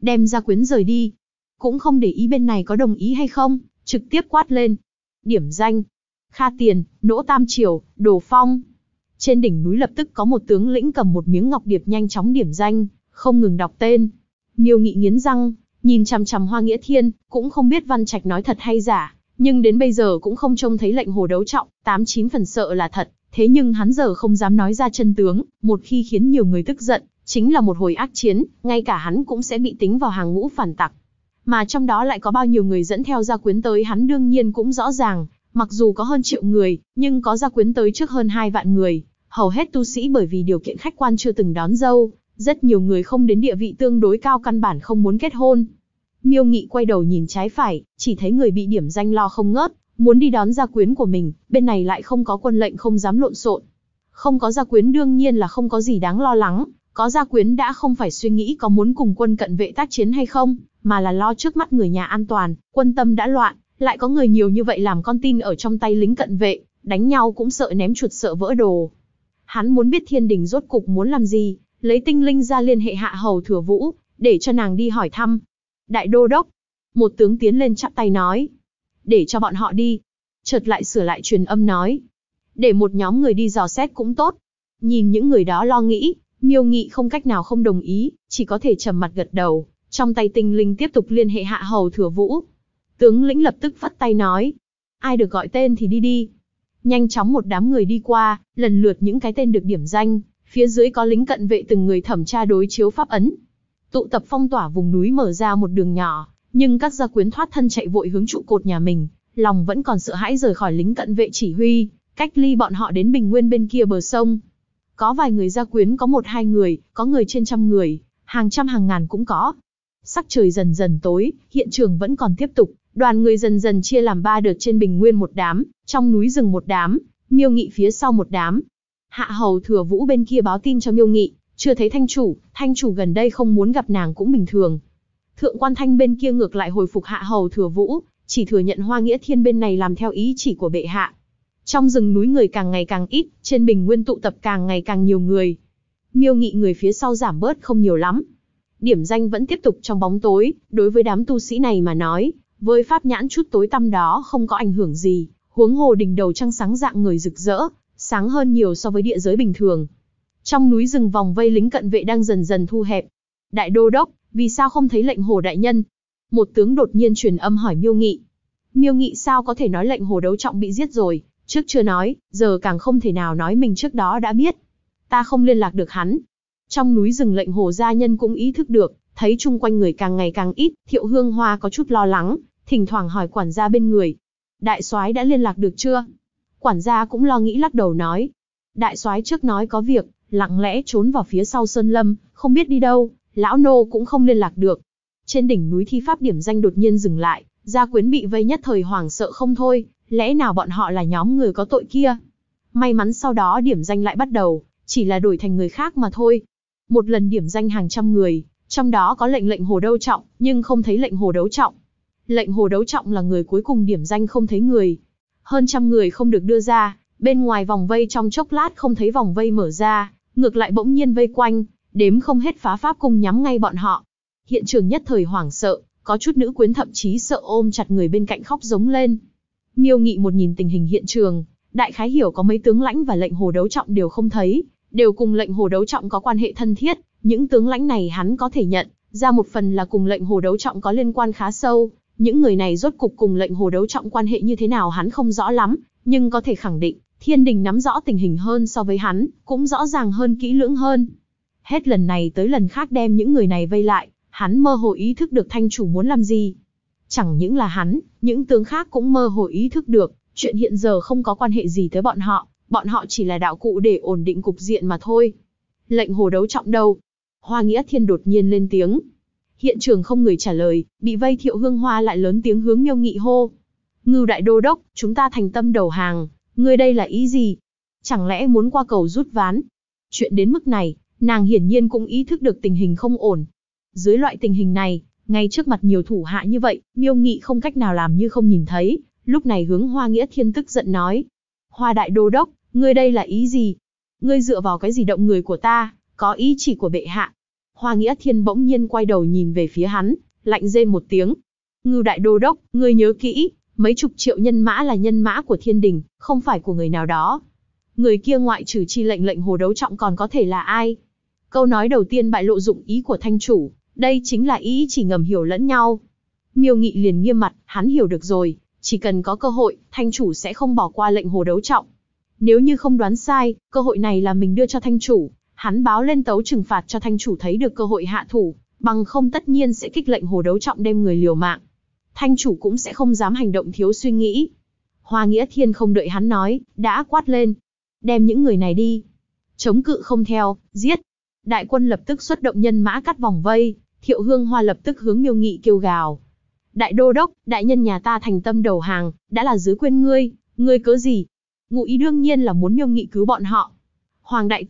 A: đem gia quyến rời đi. Cũng không để ý bên này có đồng ý hay không, trực tiếp quát lên. Điểm danh. Kha Tiền, Nỗ Tam Triều, Đồ Phong. Trên đỉnh núi lập tức có một tướng lĩnh cầm một miếng ngọc điệp nhanh chóng điểm danh, không ngừng đọc tên. Miêu Nghị nghiến răng, nhìn chằm chằm Hoa Nghĩa Thiên, cũng không biết Văn Trạch nói thật hay giả, nhưng đến bây giờ cũng không trông thấy lệnh hồ đấu trọng, 89 phần sợ là thật, thế nhưng hắn giờ không dám nói ra chân tướng, một khi khiến nhiều người tức giận, chính là một hồi ác chiến, ngay cả hắn cũng sẽ bị tính vào hàng ngũ phản tặc. Mà trong đó lại có bao nhiêu người dẫn theo gia quyến tới hắn đương nhiên cũng rõ ràng, mặc dù có hơn triệu người, nhưng có gia quyến tới trước hơn 2 vạn người, hầu hết tu sĩ bởi vì điều kiện khách quan chưa từng đón dâu, rất nhiều người không đến địa vị tương đối cao căn bản không muốn kết hôn. Miêu Nghị quay đầu nhìn trái phải, chỉ thấy người bị điểm danh lo không ngớt, muốn đi đón gia quyến của mình, bên này lại không có quân lệnh không dám lộn xộn. Không có gia quyến đương nhiên là không có gì đáng lo lắng, có gia quyến đã không phải suy nghĩ có muốn cùng quân cận vệ tác chiến hay không, mà là lo trước mắt người nhà an toàn, quân tâm đã loạn, lại có người nhiều như vậy làm con tin ở trong tay lính cận vệ, đánh nhau cũng sợ ném chuột sợ vỡ đồ. Hắn muốn biết Thiên Đình rốt cục muốn làm gì, lấy tinh linh ra liên hệ Hạ Hầu Thừa Vũ, để cho nàng đi hỏi thăm. Đại đô đốc, một tướng tiến lên chắp tay nói, để cho bọn họ đi. Chợt lại sửa lại truyền âm nói, để một nhóm người đi dò xét cũng tốt. Nhìn những người đó lo nghĩ, Miêu Nghị không cách nào không đồng ý, chỉ có thể trầm mặt gật đầu, trong tay tinh linh tiếp tục liên hệ Hạ Hầu Thừa Vũ. Tướng lĩnh lập tức vắt tay nói, ai được gọi tên thì đi đi. Nhanh chóng một đám người đi qua, lần lượt những cái tên được điểm danh, phía dưới có lính cận vệ từng người thẩm tra đối chiếu pháp ấn. Tụ tập phong tỏa vùng núi mở ra một đường nhỏ, nhưng các gia quyến thoát thân chạy vội hướng trụ cột nhà mình, lòng vẫn còn sợ hãi rời khỏi lính cận vệ chỉ huy, cách ly bọn họ đến Bình Nguyên bên kia bờ sông. Có vài người gia quyến có 1-2 người, có người trên trăm người, hàng trăm hàng ngàn cũng có. Sắc trời dần dần tối, hiện trường vẫn còn tiếp tục, đoàn người dần dần chia làm 3 đợt, trên Bình Nguyên một đám, trong núi rừng một đám, Miêu Nghị phía sau một đám. Hạ Hầu Thừa Vũ bên kia báo tin cho Miêu Nghị, chưa thấy thanh chủ gần đây không muốn gặp nàng cũng bình thường. Thượng quan Thanh bên kia ngược lại hồi phục Hạ Hầu Thừa Vũ, chỉ thừa nhận Hoa Nghĩa Thiên bên này làm theo ý chỉ của bệ hạ. Trong rừng núi người càng ngày càng ít, trên Bình Nguyên tụ tập càng ngày càng nhiều người. Miêu Nghị người phía sau giảm bớt không nhiều lắm. Điểm danh vẫn tiếp tục trong bóng tối, đối với đám tu sĩ này mà nói, với pháp nhãn chút tối tăm đó không có ảnh hưởng gì, huống hồ đỉnh đầu trăng sáng dạng người rực rỡ, sáng hơn nhiều so với địa giới bình thường. Trong núi rừng vòng vây lính cận vệ đang dần dần thu hẹp. Đại đô đốc, vì sao không thấy lệnh hồ đại nhân? Một tướng đột nhiên truyền âm hỏi Miêu Nghị. Miêu Nghị sao có thể nói lệnh hồ đấu trọng bị giết rồi, trước chưa nói, giờ càng không thể nào nói mình trước đó đã biết. Ta không liên lạc được hắn. Trong núi rừng lệnh hồ gia nhân cũng ý thức được, thấy chung quanh người càng ngày càng ít, Thiệu Hương Hoa có chút lo lắng, thỉnh thoảng hỏi quản gia bên người. Đại soái đã liên lạc được chưa? Quản gia cũng lo nghĩ lắc đầu nói. Đại soái trước nói có việc, lặng lẽ trốn vào phía sau sơn lâm, không biết đi đâu, lão nô cũng không liên lạc được. Trên đỉnh núi thi pháp điểm danh đột nhiên dừng lại, gia quyến bị vây nhất thời hoảng sợ không thôi, lẽ nào bọn họ là nhóm người có tội kia? May mắn sau đó điểm danh lại bắt đầu, chỉ là đổi thành người khác mà thôi. Một lần điểm danh hàng trăm người, trong đó có lệnh hồ đấu trọng, nhưng không thấy lệnh hồ đấu trọng. Lệnh hồ đấu trọng là người cuối cùng điểm danh không thấy người. Hơn trăm người không được đưa ra, bên ngoài vòng vây trong chốc lát không thấy vòng vây mở ra, ngược lại bỗng nhiên vây quanh, đếm không hết phá pháp cung nhắm ngay bọn họ. Hiện trường nhất thời hoảng sợ, có chút nữ quyến thậm chí sợ ôm chặt người bên cạnh khóc giống lên. Miêu Nghị một nhìn tình hình hiện trường, đại khái hiểu có mấy tướng lãnh và lệnh hồ đấu trọng đều không thấy, đều cùng lệnh hồ đấu trọng có quan hệ thân thiết, những tướng lãnh này hắn có thể nhận ra một phần là cùng lệnh hồ đấu trọng có liên quan khá sâu, những người này rốt cục cùng lệnh hồ đấu trọng quan hệ như thế nào hắn không rõ lắm, nhưng có thể khẳng định, Thiên Đình nắm rõ tình hình hơn so với hắn, cũng rõ ràng hơn kỹ lưỡng hơn. Hết lần này tới lần khác đem những người này vây lại, hắn mơ hồ ý thức được thanh chủ muốn làm gì. Chẳng những là hắn, những tướng khác cũng mơ hồ ý thức được, chuyện hiện giờ không có quan hệ gì tới bọn họ chỉ là đạo cụ để ổn định cục diện mà thôi. Lệnh hồ đấu trọng đâu? Hoa Nghĩa Thiên đột nhiên lên tiếng. Hiện trường không người trả lời, bị vây Thiệu Hương Hoa lại lớn tiếng hướng Miêu Nghị hô. Ngưu đại đô đốc, chúng ta thành tâm đầu hàng, ngươi đây là ý gì? Chẳng lẽ muốn qua cầu rút ván? Chuyện đến mức này, nàng hiển nhiên cũng ý thức được tình hình không ổn. Dưới loại tình hình này, ngay trước mặt nhiều thủ hạ như vậy, Miêu Nghị không cách nào làm như không nhìn thấy, lúc này hướng Hoa Nghĩa Thiên tức giận nói. Hoa đại đô đốc, ngươi đây là ý gì? Ngươi dựa vào cái gì động người của ta, có ý chỉ của bệ hạ. Hoa Nghĩa Thiên bỗng nhiên quay đầu nhìn về phía hắn, lạnh rên một tiếng. Ngưu đại đô đốc, ngươi nhớ kỹ, mấy chục triệu nhân mã là nhân mã của thiên đình, không phải của người nào đó. Người kia ngoại trừ chi lệnh Hồ Đấu Trọng còn có thể là ai? Câu nói đầu tiên bại lộ dụng ý của thanh chủ, đây chính là ý chỉ ngầm hiểu lẫn nhau. Miêu Nghị liền nghiêm mặt, hắn hiểu được rồi, chỉ cần có cơ hội, thanh chủ sẽ không bỏ qua lệnh Hồ Đấu Trọng. Nếu như không đoán sai, cơ hội này là mình đưa cho thanh chủ, hắn báo lên tấu trừng phạt cho thanh chủ thấy được cơ hội hạ thủ, bằng không tất nhiên sẽ kích lệnh Hồ Đấu Trọng đem người liều mạng. Thanh chủ cũng sẽ không dám hành động thiếu suy nghĩ. Hoa Nghĩa Thiên không đợi hắn nói, đã quát lên. Đem những người này đi. Chống cự không theo, giết. Đại quân lập tức xuất động nhân mã cắt vòng vây, Thiệu Hương Hoa lập tức hướng Miêu Nghị kêu gào. Đại đô đốc, đại nhân nhà ta thành tâm đầu hàng, đã là dưới quên ngươi cớ gì? Ngụ ý đương nhiên là muốn Miêu Nghị cứu bọn họ. Hoành đại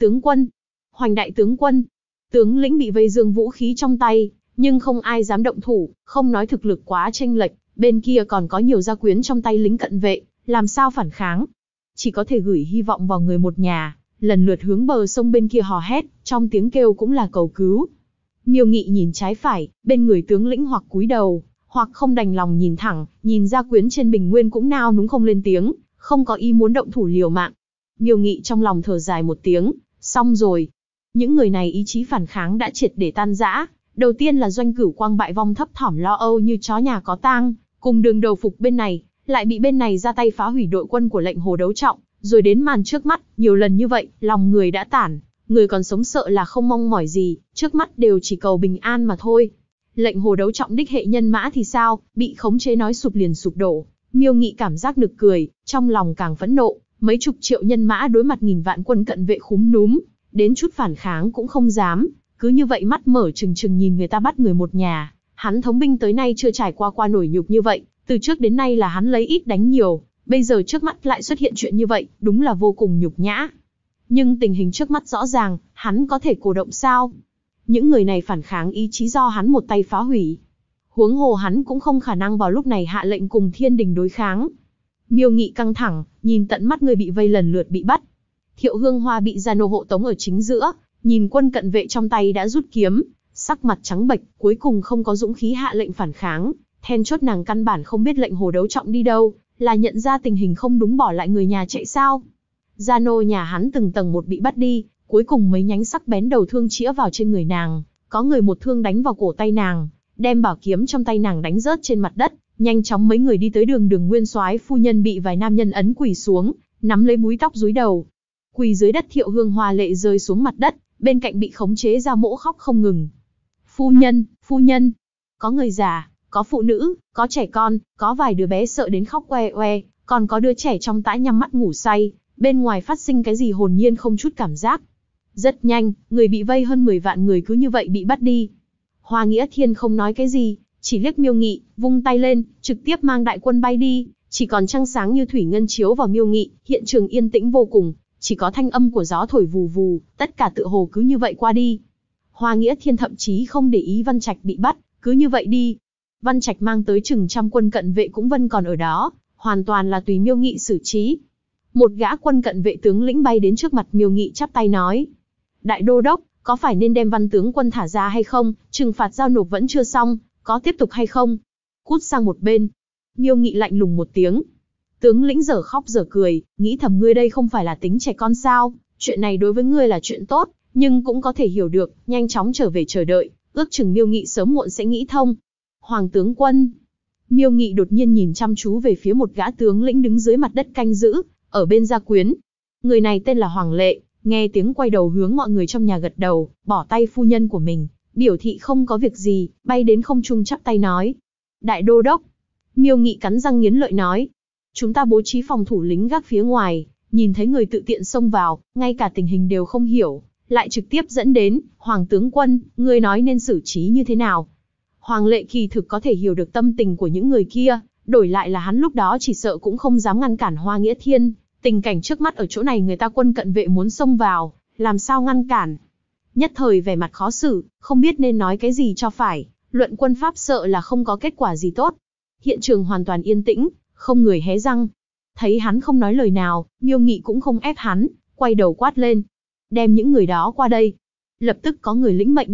A: tướng quân, tướng lĩnh bị vây dương vũ khí trong tay, nhưng không ai dám động thủ, không nói thực lực quá chênh lệch, bên kia còn có nhiều gia quyến trong tay lính cận vệ, làm sao phản kháng? Chỉ có thể gửi hy vọng vào người một nhà, lần lượt hướng bờ sông bên kia hò hét, trong tiếng kêu cũng là cầu cứu. Miêu Nghị nhìn trái phải, bên người tướng lĩnh hoặc cúi đầu, hoặc không đành lòng nhìn thẳng, nhìn gia quyến trên bình nguyên cũng nao núng không lên tiếng, không có ý muốn động thủ liều mạng. Miêu Nghị trong lòng thở dài một tiếng, xong rồi. Những người này ý chí phản kháng đã triệt để tan rã. Đầu tiên là Doanh Cửu Quang bại vong thấp thỏm lo âu như chó nhà có tang, cùng đường đầu phục bên này, lại bị bên này ra tay phá hủy đội quân của lệnh Hồ Đấu Trọng, rồi đến màn trước mắt, nhiều lần như vậy, lòng người đã tản, người còn sống sợ là không mong mỏi gì, trước mắt đều chỉ cầu bình an mà thôi. Lệnh Hồ Đấu Trọng đích hệ nhân mã thì sao, bị khống chế nói sụp liền sụp đổ. Miêu Nghị cảm giác nực cười, trong lòng càng phẫn nộ, mấy chục triệu nhân mã đối mặt nghìn vạn quân cận vệ khúm núm, đến chút phản kháng cũng không dám, cứ như vậy mắt mở trừng trừng nhìn người ta bắt người một nhà. Hắn thống binh tới nay chưa trải qua nổi nhục như vậy, từ trước đến nay là hắn lấy ít đánh nhiều, bây giờ trước mắt lại xuất hiện chuyện như vậy, đúng là vô cùng nhục nhã. Nhưng tình hình trước mắt rõ ràng, hắn có thể cổ động sao? Những người này phản kháng ý chí do hắn một tay phá hủy. Huống hồ hắn cũng không khả năng vào lúc này hạ lệnh cùng thiên đình đối kháng. Miêu Nghị căng thẳng, nhìn tận mắt người bị vây lần lượt bị bắt. Thiệu Hương Hoa bị Gia Nô hộ tống ở chính giữa, nhìn quân cận vệ trong tay đã rút kiếm, sắc mặt trắng bệch, cuối cùng không có dũng khí hạ lệnh phản kháng. Then chốt nàng căn bản không biết lệnh Hồ Đấu Trọng đi đâu, là nhận ra tình hình không đúng bỏ lại người nhà chạy sao? Gia Nô nhà hắn từng tầng một bị bắt đi, cuối cùng mấy nhánh sắc bén đầu thương chĩa vào trên người nàng, có người một thương đánh vào cổ tay nàng, đem bảo kiếm trong tay nàng đánh rớt trên mặt đất. Nhanh chóng mấy người đi tới đường Nguyên Soái phu nhân bị vài nam nhân ấn quỳ xuống, nắm lấy búi tóc rúi đầu. Quỳ dưới đất Thiệu Hương Hoa lệ rơi xuống mặt đất, bên cạnh bị khống chế Gia Mỗ khóc không ngừng. Phu nhân, có người già, có phụ nữ, có trẻ con, có vài đứa bé sợ đến khóc oe oe, còn có đứa trẻ trong tã nhắm mắt ngủ say, bên ngoài phát sinh cái gì hồn nhiên không chút cảm giác. Rất nhanh, người bị vây hơn 10 vạn người cứ như vậy bị bắt đi. Hoa Nghĩa Thiên không nói cái gì, chỉ liếc Miêu Nghị, vung tay lên, trực tiếp mang đại quân bay đi, chỉ còn trăng sáng như thủy ngân chiếu vào Miêu Nghị, hiện trường yên tĩnh vô cùng, chỉ có thanh âm của gió thổi vù vù, tất cả tựa hồ cứ như vậy qua đi. Hoa Nghĩa Thiên thậm chí không để ý Văn Trạch bị bắt, cứ như vậy đi. Văn Trạch mang tới chừng trăm quân cận vệ cũng vẫn còn ở đó, hoàn toàn là tùy Miêu Nghị xử trí. Một gã quân cận vệ tướng lĩnh bay đến trước mặt Miêu Nghị chắp tay nói: Đại đô đốc, có phải nên đem Văn tướng quân thả ra hay không? Trừng phạt giao nộp vẫn chưa xong, có tiếp tục hay không? Cút sang một bên. Miêu Nghị lạnh lùng một tiếng. Tướng lĩnh dở khóc dở cười, nghĩ thầm ngươi đây không phải là tính trẻ con sao? Chuyện này đối với ngươi là chuyện tốt, nhưng cũng có thể hiểu được, nhanh chóng trở về chờ đợi, ước chừng Miêu Nghị sớm muộn sẽ nghĩ thông. Hoàng tướng quân. Miêu Nghị đột nhiên nhìn chăm chú về phía một gã tướng lĩnh đứng dưới mặt đất canh giữ, ở bên gia quyến. Người này tên là Hoàng Lệ, nghe tiếng quay đầu hướng mọi người trong nhà gật đầu, bỏ tay phu nhân của mình, biểu thị không có việc gì, bay đến không trung chắp tay nói: Đại đô đốc. Miêu Nghị cắn răng nghiến lợi nói: Chúng ta bố trí phòng thủ lính gác phía ngoài, nhìn thấy người tự tiện xông vào, ngay cả tình hình đều không hiểu, lại trực tiếp dẫn đến, Hoàng tướng quân, ngươi nói nên xử trí như thế nào? Hoàng Lệ kỳ thực có thể hiểu được tâm tình của những người kia, đổi lại là hắn lúc đó chỉ sợ cũng không dám ngăn cản Hoa Nghĩa Thiên. Tình cảnh trước mắt ở chỗ này người ta quân cận vệ muốn xông vào, làm sao ngăn cản? Nhất thời vẻ mặt khó xử, không biết nên nói cái gì cho phải, luận quân pháp sợ là không có kết quả gì tốt. Hiện trường hoàn toàn yên tĩnh, không người hé răng. Thấy hắn không nói lời nào, Miêu Nghị cũng không ép hắn, quay đầu quát lên: Đem những người đó qua đây. Lập tức có người lĩnh mệnh đi,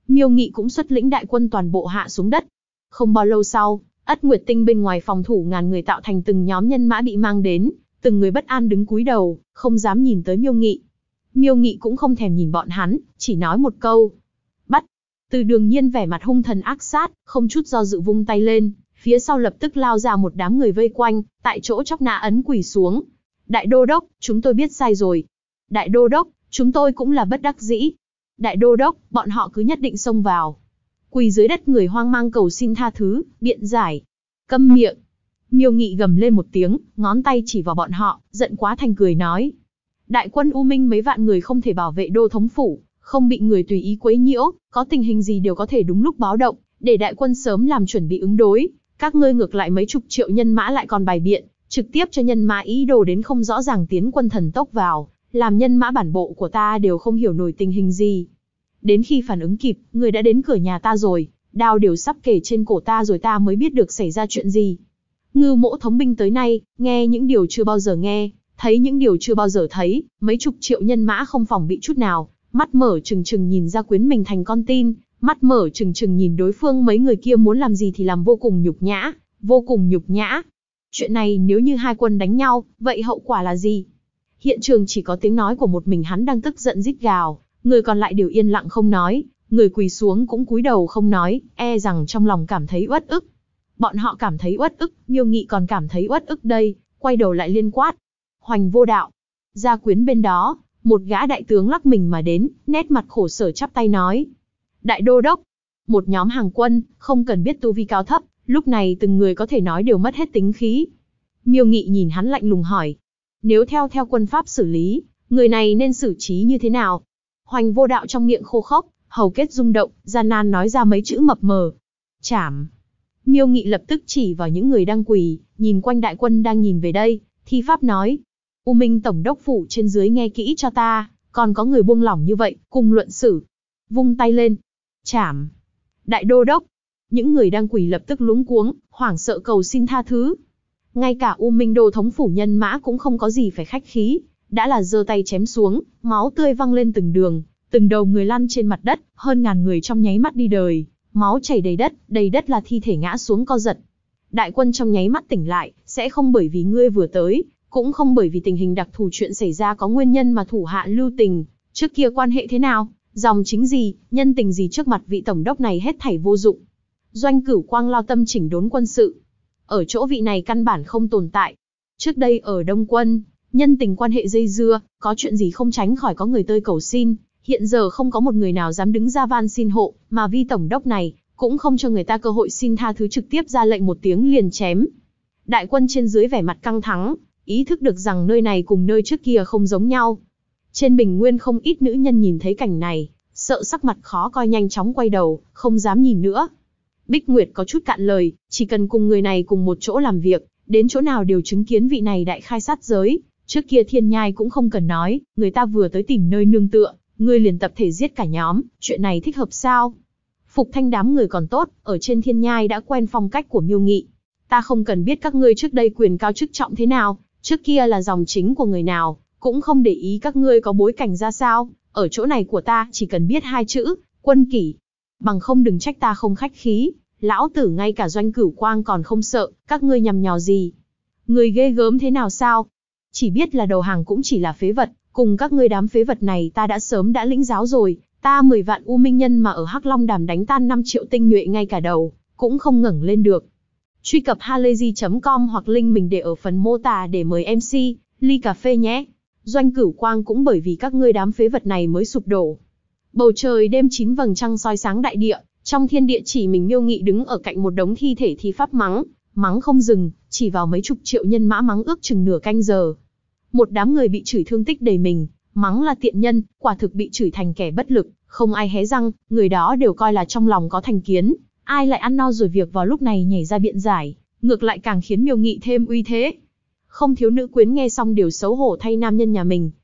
A: Miêu Nghị cũng xuất lĩnh đại quân toàn bộ hạ xuống đất. Không bao lâu sau, Ất Nguyệt Tinh bên ngoài phòng thủ ngàn người tạo thành từng nhóm nhân mã bị mang đến, từng người bất an đứng cúi đầu, không dám nhìn tới Miêu Nghị. Miêu Nghị cũng không thèm nhìn bọn hắn, chỉ nói một câu. Bắt! Từ Đường Nhiên vẻ mặt hung thần ác sát, không chút do dự vung tay lên, phía sau lập tức lao ra một đám người vây quanh, tại chỗ chóc nã ấn quỳ xuống. Đại đô đốc, chúng tôi biết sai rồi. Đại đô đốc, chúng tôi cũng là bất đắc dĩ. Đại đô đốc, bọn họ cứ nhất định xông vào. Quỳ dưới đất người hoang mang cầu xin tha thứ, biện giải. Câm miệng! Miêu Nghị gầm lên một tiếng, ngón tay chỉ vào bọn họ, giận quá thành cười nói. Đại quân U Minh mấy vạn người không thể bảo vệ đô thống phủ, không bị người tùy ý quấy nhiễu, có tình hình gì đều có thể đúng lúc báo động, để đại quân sớm làm chuẩn bị ứng đối. Các ngươi ngược lại mấy chục triệu nhân mã lại còn bài biện, trực tiếp cho nhân mã ý đồ đến không rõ ràng tiến quân thần tốc vào, làm nhân mã bản bộ của ta đều không hiểu nổi tình hình gì. Đến khi phản ứng kịp, người đã đến cửa nhà ta rồi, đao đều sắp kể trên cổ ta rồi ta mới biết được xảy ra chuyện gì. Ngưu Mỗ thống binh tới nay, nghe những điều chưa bao giờ nghe, thấy những điều chưa bao giờ thấy, mấy chục triệu nhân mã không phòng bị chút nào, mắt mở trừng trừng nhìn Gia Quyến mình thành con tin, mắt mở trừng trừng nhìn đối phương mấy người kia muốn làm gì thì làm, vô cùng nhục nhã, vô cùng nhục nhã. Chuyện này nếu như hai quân đánh nhau, vậy hậu quả là gì? Hiện trường chỉ có tiếng nói của một mình hắn đang tức giận rít gào, người còn lại đều yên lặng không nói, người quỳ xuống cũng cúi đầu không nói, e rằng trong lòng cảm thấy uất ức. Bọn họ cảm thấy uất ức, Miêu Nghị còn cảm thấy uất ức đây, quay đầu lại liên quát. Hoành vô đạo! Gia Quyến bên đó, một gã đại tướng lắc mình mà đến, nét mặt khổ sở chắp tay nói. Đại đô đốc! Một nhóm hàng quân, không cần biết tu vi cao thấp, lúc này từng người có thể nói đều mất hết tính khí. Miêu Nghị nhìn hắn lạnh lùng hỏi. Nếu theo quân pháp xử lý, người này nên xử trí như thế nào? Hoành vô đạo trong miệng khô khốc, hầu kết rung động, gian nan nói ra mấy chữ mập mờ. Chảm! Miêu Nghị lập tức chỉ vào những người đang quỳ, nhìn quanh đại quân đang nhìn về đây, thi pháp nói. U Minh tổng đốc phủ trên dưới nghe kỹ cho ta, còn có người buông lỏng như vậy, cùng luận xử. Vung tay lên. Chảm! Đại đô đốc! Những người đang quỳ lập tức luống cuống, hoảng sợ cầu xin tha thứ. Ngay cả U Minh đô thống phủ nhân mã cũng không có gì phải khách khí, đã là giơ tay chém xuống, máu tươi văng lên từng đường, từng đầu người lăn trên mặt đất, hơn ngàn người trong nháy mắt đi đời, máu chảy đầy đất là thi thể ngã xuống co giật. Đại quân trong nháy mắt tỉnh lại, sẽ không bởi vì ngươi vừa tới, cũng không bởi vì tình hình đặc thù chuyện xảy ra có nguyên nhân mà thủ hạ lưu tình, trước kia quan hệ thế nào, dòng chính gì, nhân tình gì trước mặt vị tổng đốc này hết thảy vô dụng. Doanh Cửu Quang lao tâm chỉnh đốn quân sự. Ở chỗ vị này căn bản không tồn tại. Trước đây ở Đông Quân, nhân tình quan hệ dây dưa, có chuyện gì không tránh khỏi có người tơi cầu xin, hiện giờ không có một người nào dám đứng ra van xin hộ, mà vi tổng đốc này cũng không cho người ta cơ hội xin tha thứ, trực tiếp ra lệnh một tiếng liền chém. Đại quân trên dưới vẻ mặt căng thẳng, ý thức được rằng nơi này cùng nơi trước kia không giống nhau. Trên bình nguyên không ít nữ nhân nhìn thấy cảnh này, sợ sắc mặt khó coi nhanh chóng quay đầu, không dám nhìn nữa. Bích Nguyệt có chút cạn lời, chỉ cần cùng người này cùng một chỗ làm việc, đến chỗ nào đều chứng kiến vị này đại khai sát giới. Trước kia Thiên Nhai cũng không cần nói, người ta vừa tới tìm nơi nương tựa, ngươi liền tập thể giết cả nhóm, chuyện này thích hợp sao? Phục Thanh đám người còn tốt, ở trên Thiên Nhai đã quen phong cách của Miêu Nghị. Ta không cần biết các ngươi trước đây quyền cao chức trọng thế nào, trước kia là dòng chính của người nào, cũng không để ý các ngươi có bối cảnh ra sao, ở chỗ này của ta chỉ cần biết hai chữ, quân kỷ. Bằng không đừng trách ta không khách khí, lão tử ngay cả Doanh Cửu Quang còn không sợ, các ngươi nhằm nhò gì? Người ghê gớm thế nào sao? Chỉ biết là đầu hàng cũng chỉ là phế vật, cùng các ngươi đám phế vật này ta đã sớm đã lĩnh giáo rồi, ta 10 vạn U Minh nhân mà ở Hắc Long Đàm đánh tan 5 triệu tinh nhuệ ngay cả đầu, cũng không ngẩng lên được. Truy cập halayzi.com hoặc link mình để ở phần mô tả để mời MC, ly cà phê nhé. Doanh Cửu Quang cũng bởi vì các ngươi đám phế vật này mới sụp đổ. Bầu trời đêm 9 vầng trăng soi sáng đại địa, trong thiên địa chỉ mình Miêu Nghị đứng ở cạnh một đống thi thể thi pháp mắng không dừng, chỉ vào mấy chục triệu nhân mã mắng ước chừng nửa canh giờ. Một đám người bị chửi thương tích đầy mình, mắng là tiện nhân, quả thực bị chửi thành kẻ bất lực, không ai hé răng, người đó đều coi là trong lòng có thành kiến, ai lại ăn no rồi việc vào lúc này nhảy ra biện giải, ngược lại càng khiến Miêu Nghị thêm uy thế. Không thiếu nữ quyến nghe xong đều xấu hổ thay nam nhân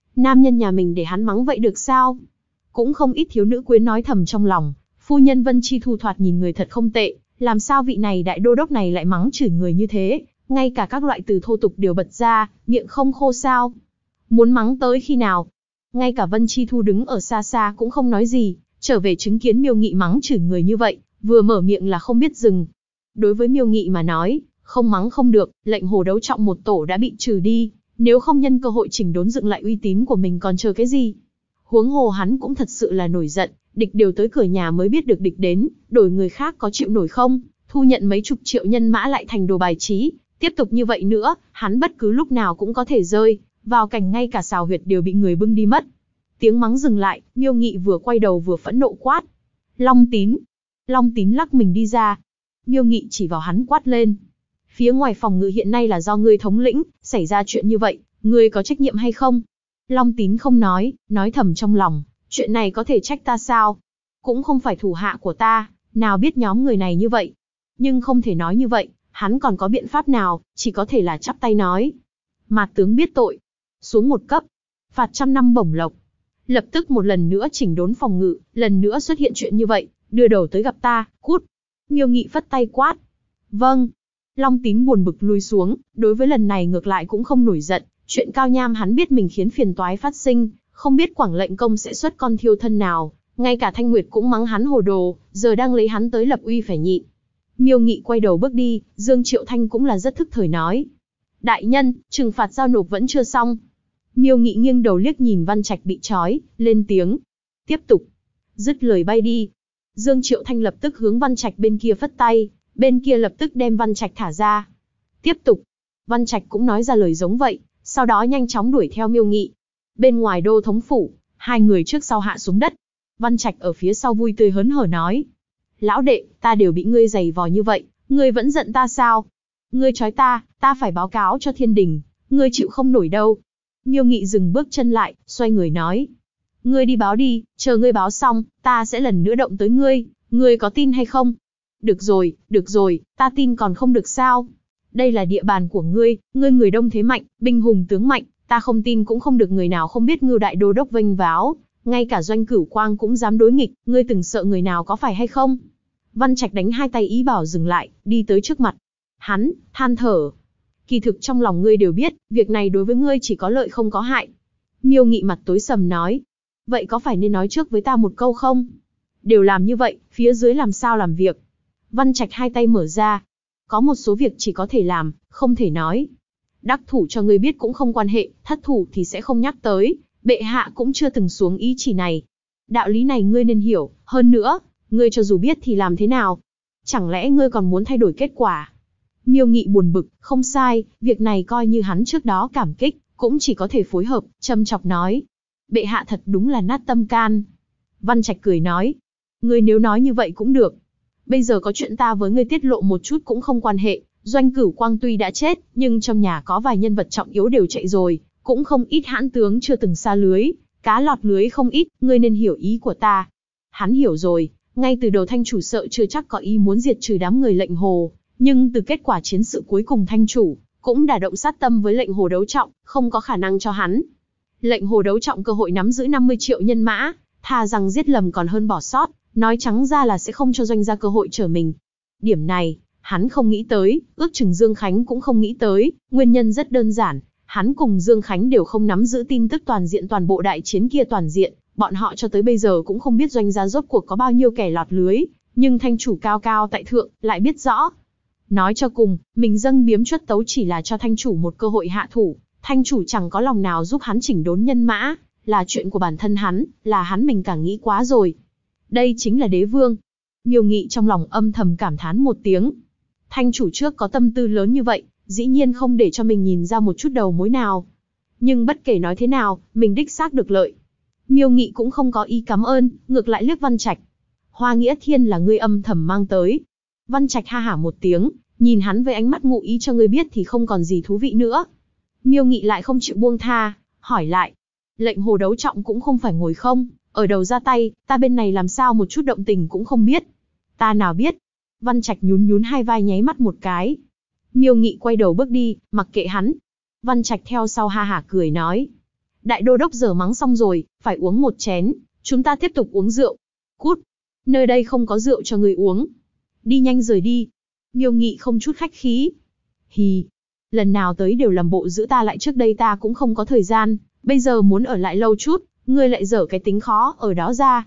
A: nhà mình để hắn mắng vậy được sao? Cũng không ít thiếu nữ quyến nói thầm trong lòng, phu nhân Vân Chi Thu thoạt nhìn người thật không tệ, làm sao vị này đại đô đốc này lại mắng chửi người như thế, ngay cả các loại từ thô tục đều bật ra, miệng không khô sao? Muốn mắng tới khi nào? Ngay cả Vân Chi Thu đứng ở xa xa cũng không nói gì, Trở về chứng kiến Miêu Nghị mắng chửi người như vậy, vừa mở miệng là không biết dừng. Đối với Miêu Nghị mà nói, không mắng không được, lệnh hồ đấu trọng một tổ đã bị trừ đi, nếu không nhân cơ hội chỉnh đốn dựng lại uy tín của mình còn chờ cái gì. Huống hồ hắn cũng thật sự là nổi giận, địch đều tới cửa nhà mới biết được địch đến, đổi người khác có chịu nổi không, thu nhận mấy chục triệu nhân mã lại thành đồ bài trí, tiếp tục như vậy nữa, hắn bất cứ lúc nào cũng có thể rơi vào cảnh ngay cả xào huyệt đều bị người bưng đi mất. Tiếng mắng dừng lại, Miêu Nghị vừa quay đầu vừa phẫn nộ quát. Long Tín. Long Tín lắc mình đi ra. Miêu Nghị chỉ vào hắn quát lên. Phía ngoài phòng ngự hiện nay là do ngươi thống lĩnh, xảy ra chuyện như vậy, ngươi có trách nhiệm hay không? Long Tín không nói thầm trong lòng, chuyện này có thể trách ta sao? Cũng không phải thủ hạ của ta, nào biết nhóm người này như vậy. Nhưng không thể nói như vậy, hắn còn có biện pháp nào, chỉ có thể là chắp tay nói. Mạt tướng biết tội. Xuống một cấp. Phạt 100 năm bổng lộc. Lập tức một lần nữa chỉnh đốn phòng ngự, lần nữa xuất hiện chuyện như vậy, đưa đầu tới gặp ta, cút. Miêu Nghị phất tay quát. Vâng. Long Tín buồn bực lui xuống, đối với lần này ngược lại cũng không nổi giận, chuyện Cao Nham hắn biết mình khiến phiền toái phát sinh, không biết Quảng Lệnh Công sẽ xuất con thiêu thân nào, ngay cả Thanh Nguyệt cũng mắng hắn hồ đồ, giờ đang lấy hắn tới lập uy phải nhịn. Miêu Nghị quay đầu bước đi, Dương Triệu Thanh cũng là rất thức thời nói. Đại nhân, trừng phạt giao nộp vẫn chưa xong. Miêu Nghị nghiêng đầu liếc nhìn Văn Trạch bị trói, lên tiếng. Tiếp tục. Dứt lời bay đi. Dương Triệu Thanh lập tức hướng Văn Trạch bên kia phất tay, bên kia lập tức đem Văn Trạch thả ra. Tiếp tục. Văn Trạch cũng nói ra lời giống vậy, sau đó nhanh chóng đuổi theo Miêu Nghị. Bên ngoài đô thống phủ, hai người trước sau hạ xuống đất. Văn Trạch ở phía sau vui tươi hớn hở nói. Lão đệ, ta đều bị ngươi giày vò như vậy, ngươi vẫn giận ta sao? Ngươi trói ta phải báo cáo cho thiên đình, ngươi chịu không nổi đâu. Miêu Nghị dừng bước chân lại, xoay người nói. Ngươi đi báo đi, chờ ngươi báo xong, ta sẽ lần nữa động tới ngươi, ngươi có tin hay không? Được rồi, ta tin còn không được sao? Đây là địa bàn của ngươi người đông thế mạnh, binh hùng tướng mạnh, ta không tin cũng không được người nào không biết Ngưu đại đô đốc vênh váo, ngay cả Doanh Cửu Quang cũng dám đối nghịch, ngươi từng sợ người nào có phải hay không? Văn Trạch đánh hai tay ý bảo dừng lại, đi tới trước mặt. Hắn than thở. Kỳ thực trong lòng ngươi đều biết, việc này đối với ngươi chỉ có lợi không có hại. Miêu Nghị mặt tối sầm nói. Vậy có phải nên nói trước với ta một câu không? Đều làm như vậy, phía dưới làm sao làm việc? Văn Trạch hai tay mở ra. Có một số việc chỉ có thể làm, không thể nói. Đắc thủ cho ngươi biết cũng không quan hệ, thất thủ thì sẽ không nhắc tới. Bệ hạ cũng chưa từng xuống ý chỉ này. Đạo lý này ngươi nên hiểu, hơn nữa, ngươi cho dù biết thì làm thế nào? Chẳng lẽ ngươi còn muốn thay đổi kết quả? Miêu Nghị buồn bực, không sai, việc này coi như hắn trước đó cảm kích, cũng chỉ có thể phối hợp, châm chọc nói. Bệ hạ thật đúng là nát tâm can. Văn Trạch cười nói. Ngươi nếu nói như vậy cũng được. Bây giờ có chuyện ta với ngươi tiết lộ một chút cũng không quan hệ, Doanh Cửu Quang tuy đã chết, nhưng trong nhà có vài nhân vật trọng yếu đều chạy rồi, cũng không ít hãn tướng chưa từng xa lưới, cá lọt lưới không ít, ngươi nên hiểu ý của ta. Hắn hiểu rồi, ngay từ đầu Thanh chủ sợ chưa chắc có ý muốn diệt trừ đám người Lệnh Hồ, nhưng từ kết quả chiến sự cuối cùng Thanh chủ cũng đả động sát tâm với Lệnh Hồ đấu trọng, không có khả năng cho hắn. Lệnh Hồ đấu trọng cơ hội nắm giữ 50 triệu nhân mã, thà rằng giết lầm còn hơn bỏ sót, nói trắng ra là sẽ không cho Doanh gia cơ hội trở mình. Điểm này, hắn không nghĩ tới, ước chừng Dương Khánh cũng không nghĩ tới, nguyên nhân rất đơn giản, hắn cùng Dương Khánh đều không nắm giữ tin tức toàn diện toàn bộ đại chiến kia toàn diện, bọn họ cho tới bây giờ cũng không biết Doanh gia rốt cuộc có bao nhiêu kẻ lọt lưới, nhưng Thanh chủ cao cao tại thượng lại biết rõ. Nói cho cùng, mình dâng biếm chuất tấu chỉ là cho Thanh chủ một cơ hội hạ thủ, Thanh chủ chẳng có lòng nào giúp hắn chỉnh đốn nhân mã, là chuyện của bản thân hắn, là hắn mình càng nghĩ quá rồi. Đây chính là đế vương. Miêu Nghị trong lòng âm thầm cảm thán một tiếng. Thanh chủ trước có tâm tư lớn như vậy, dĩ nhiên không để cho mình nhìn ra một chút đầu mối nào. Nhưng bất kể nói thế nào, mình đích xác được lợi. Miêu Nghị cũng không có ý cảm ơn, ngược lại liếc Văn Trạch. Hoa Nghĩa Thiên là ngươi âm thầm mang tới. Văn Trạch ha hả một tiếng, nhìn hắn với ánh mắt ngụ ý cho ngươi biết thì không còn gì thú vị nữa. Miêu Nghị lại không chịu buông tha, hỏi lại. Lệnh Hồ đấu trọng cũng không phải ngồi không, ở đầu ra tay, ta bên này làm sao một chút động tình cũng không biết. Ta nào biết. Văn Trạch nhún hai vai nháy mắt một cái. Miêu Nghị quay đầu bước đi, mặc kệ hắn. Văn Trạch theo sau ha hả cười nói. Đại đô đốc giờ mắng xong rồi, phải uống một chén, chúng ta tiếp tục uống rượu. Cút, nơi đây không có rượu cho người uống. Đi nhanh rời đi. Miêu Nghị không chút khách khí. Hì, lần nào tới đều làm bộ giữ ta lại, trước đây ta cũng không có thời gian, bây giờ muốn ở lại lâu chút, ngươi lại dở cái tính khó ở đó ra.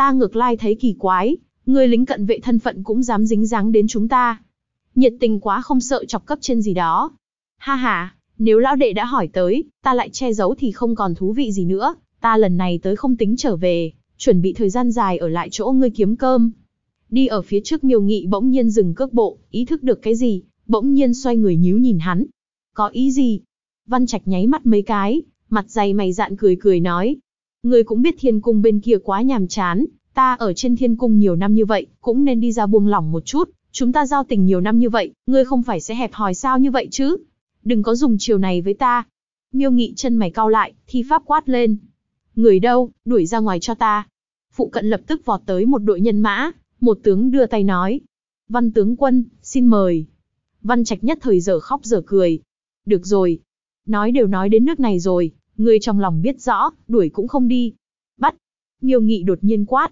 A: Ta ngược lại thấy kỳ quái, người lính cận vệ thân phận cũng dám dính dáng đến chúng ta. Nhiệt tình quá không sợ chọc cấp trên gì đó. Ha ha, nếu lão đệ đã hỏi tới, ta lại che giấu thì không còn thú vị gì nữa. Ta lần này tới không tính trở về, chuẩn bị thời gian dài ở lại chỗ ngươi kiếm cơm. Đi ở phía trước Miêu Nghị bỗng nhiên dừng cước bộ, ý thức được cái gì, bỗng nhiên xoay người nhíu nhìn hắn. Có ý gì? Văn Trạch nháy mắt mấy cái, mặt dày mày dạn cười cười nói. Ngươi cũng biết thiên cung bên kia quá nhàm chán, ta ở trên thiên cung nhiều năm như vậy, cũng nên đi ra buông lỏng một chút. Chúng ta giao tình nhiều năm như vậy, ngươi không phải sẽ hẹp hòi sao như vậy chứ? Đừng có dùng chiều này với ta. Miêu Nghị chân mày cau lại, thi pháp quát lên. Người đâu, đuổi ra ngoài cho ta. Phụ cận lập tức vọt tới một đội nhân mã, một tướng đưa tay nói. Văn tướng quân, xin mời. Văn Trạch nhất thời dở khóc dở cười. Được rồi. Nói đều nói đến nước này rồi, ngươi trong lòng biết rõ, đuổi cũng không đi. Bắt. Miêu Nghị đột nhiên quát.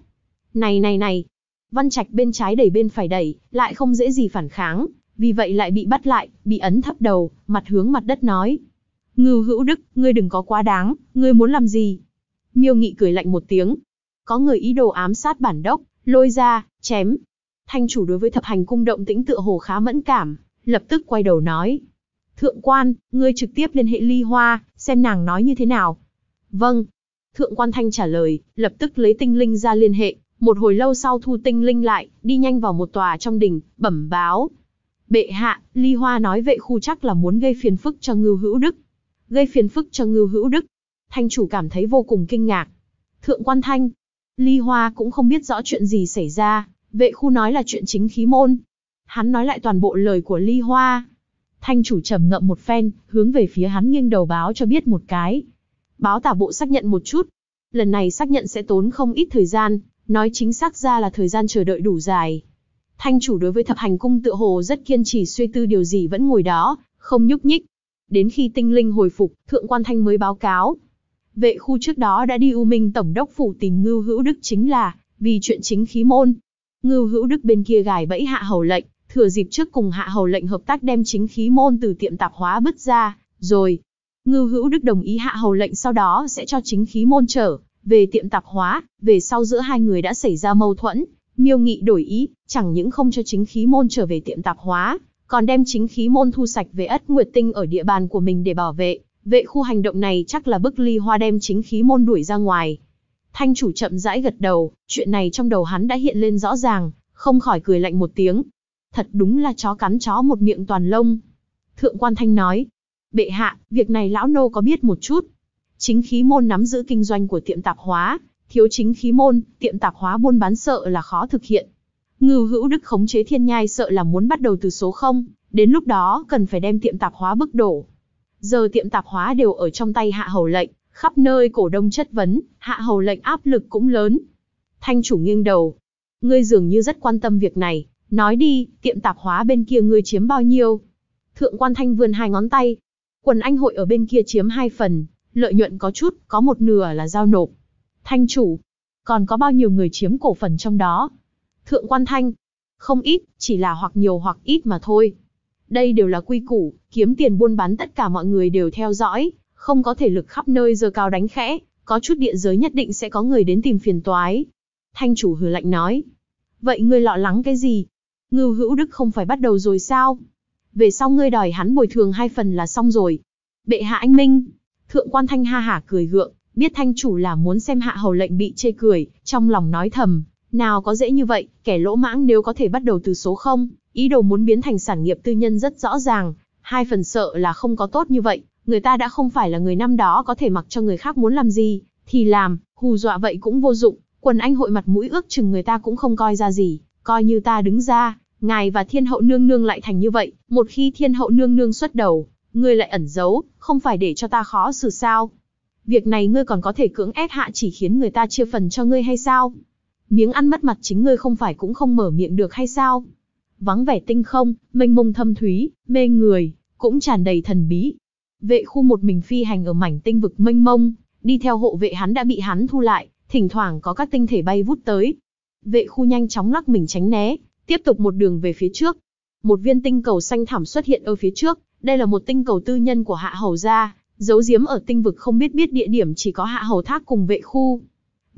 A: Này. Văn Trạch bên trái đẩy bên phải đẩy, lại không dễ gì phản kháng, vì vậy lại bị bắt lại, bị ấn thấp đầu, mặt hướng mặt đất nói. Ngưu Hữu Đức, ngươi đừng có quá đáng, ngươi muốn làm gì? Miêu Nghị cười lạnh một tiếng. Có người ý đồ ám sát bản đốc, lôi ra, chém. Thanh chủ đối với thập hành cung động tĩnh tựa hồ khá mẫn cảm, lập tức quay đầu nói. Thượng quan, ngươi trực tiếp liên hệ Ly Hoa, xem nàng nói như thế nào. Vâng. Thượng quan Thanh trả lời, lập tức lấy tinh linh ra liên hệ, một hồi lâu sau thu tinh linh lại, đi nhanh vào một tòa trong đình, bẩm báo. Bệ hạ, Ly Hoa nói vệ khu chắc là muốn gây phiền phức cho Ngưu Hữu Đức. Gây phiền phức cho Ngưu Hữu Đức. Thanh chủ cảm thấy vô cùng kinh ngạc. Thượng quan Thanh, Ly Hoa cũng không biết rõ chuyện gì xảy ra, vệ khu nói là chuyện chính khí môn. Hắn nói lại toàn bộ lời của Ly Hoa. Thanh chủ trầm ngậm một phen, hướng về phía hắn nghiêng đầu báo cho biết một cái. Báo tả bộ xác nhận một chút. Lần này xác nhận sẽ tốn không ít thời gian, nói chính xác ra là thời gian chờ đợi đủ dài. Thanh chủ đối với thập hành cung tựa hồ rất kiên trì suy tư điều gì vẫn ngồi đó, không nhúc nhích. Đến khi tinh linh hồi phục, Thượng quan Thanh mới báo cáo. Vệ khu trước đó đã đi U Minh Tổng đốc phủ tìm Ngưu Hữu Đức chính là vì chuyện chính khí môn. Ngưu Hữu Đức bên kia gài bẫy Hạ Hầu lệnh, thừa dịp trước cùng Hạ Hầu lệnh hợp tác đem chính khí môn từ tiệm tạp hóa bứt ra, rồi. Ngưu Hữu Đức đồng ý Hạ Hầu lệnh sau đó sẽ cho chính khí môn trở về tiệm tạp hóa, về sau giữa hai người đã xảy ra mâu thuẫn. Miêu Nghị đổi ý, chẳng những không cho chính khí môn trở về tiệm tạp hóa, còn đem chính khí môn thu sạch về Ất Nguyệt Tinh ở địa bàn của mình để bảo vệ. Vệ khu hành động này chắc là bức Ly Hoa đem chính khí môn đuổi ra ngoài. Thanh chủ chậm rãi gật đầu, chuyện này trong đầu hắn đã hiện lên rõ ràng, không khỏi cười lạnh một tiếng. Thật đúng là chó cắn chó một miệng toàn lông. Thượng quan Thanh nói, bệ hạ, việc này lão nô có biết một chút. Chính khí môn nắm giữ kinh doanh của tiệm tạp hóa, thiếu chính khí môn, tiệm tạp hóa buôn bán sợ là khó thực hiện. Ngưu Hữu Đức khống chế Thiên Nhai sợ là muốn bắt đầu từ số 0, đến lúc đó cần phải đem tiệm tạp hóa bức đổ. Giờ tiệm tạp hóa đều ở trong tay Hạ Hầu lệnh, khắp nơi cổ đông chất vấn, Hạ Hầu lệnh áp lực cũng lớn. Thanh chủ nghiêng đầu. Ngươi dường như rất quan tâm việc này, nói đi, tiệm tạp hóa bên kia ngươi chiếm bao nhiêu? Thượng quan Thanh vươn hai ngón tay. Quần Anh hội ở bên kia chiếm 2 phần, lợi nhuận có chút, có một nửa là giao nộp. Thanh chủ, còn có bao nhiêu người chiếm cổ phần trong đó? Thượng quan Thanh, không ít, chỉ là hoặc nhiều hoặc ít mà thôi. Đây đều là quy củ, kiếm tiền buôn bán tất cả mọi người đều theo dõi, không có thể lực khắp nơi giơ cao đánh khẽ, có chút địa giới nhất định sẽ có người đến tìm phiền toái. Thanh chủ hừ lạnh nói. Vậy ngươi lo lắng cái gì? Ngưu Hữu Đức không phải bắt đầu rồi sao? Về sau ngươi đòi hắn bồi thường 2 phần là xong rồi. Bệ hạ anh minh. Thượng quan Thanh ha hả cười gượng, biết thanh chủ là muốn xem Hạ Hầu lệnh bị chê cười, trong lòng nói thầm. Nào có dễ như vậy, kẻ lỗ mãng nếu có thể bắt đầu từ số 0, ý đồ muốn biến thành sản nghiệp tư nhân rất rõ ràng, 2 phần sợ là không có tốt như vậy, người ta đã không phải là người năm đó có thể mặc cho người khác muốn làm gì, thì làm, hù dọa vậy cũng vô dụng, Quần Anh hội mặt mũi ước chừng người ta cũng không coi ra gì, coi như ta đứng ra, ngài và Thiên hậu nương nương lại thành như vậy, một khi Thiên hậu nương nương xuất đầu, ngươi lại ẩn giấu, không phải để cho ta khó xử sao? Việc này ngươi còn có thể cưỡng ép hạ chỉ khiến người ta chia phần cho ngươi hay sao? Miếng ăn mất mặt chính ngươi không phải cũng không mở miệng được hay sao? Vắng vẻ tinh không, mênh mông thâm thúy, mê người, cũng tràn đầy thần bí. Vệ khu một mình phi hành ở mảnh tinh vực mênh mông, đi theo hộ vệ hắn đã bị hắn thu lại, thỉnh thoảng có các tinh thể bay vút tới. Vệ khu nhanh chóng lắc mình tránh né, tiếp tục một đường về phía trước. Một viên tinh cầu xanh thẳm xuất hiện ở phía trước, đây là một tinh cầu tư nhân của Hạ Hầu gia, giấu giếm ở tinh vực không biết địa điểm chỉ có Hạ Hầu Thác cùng vệ khu.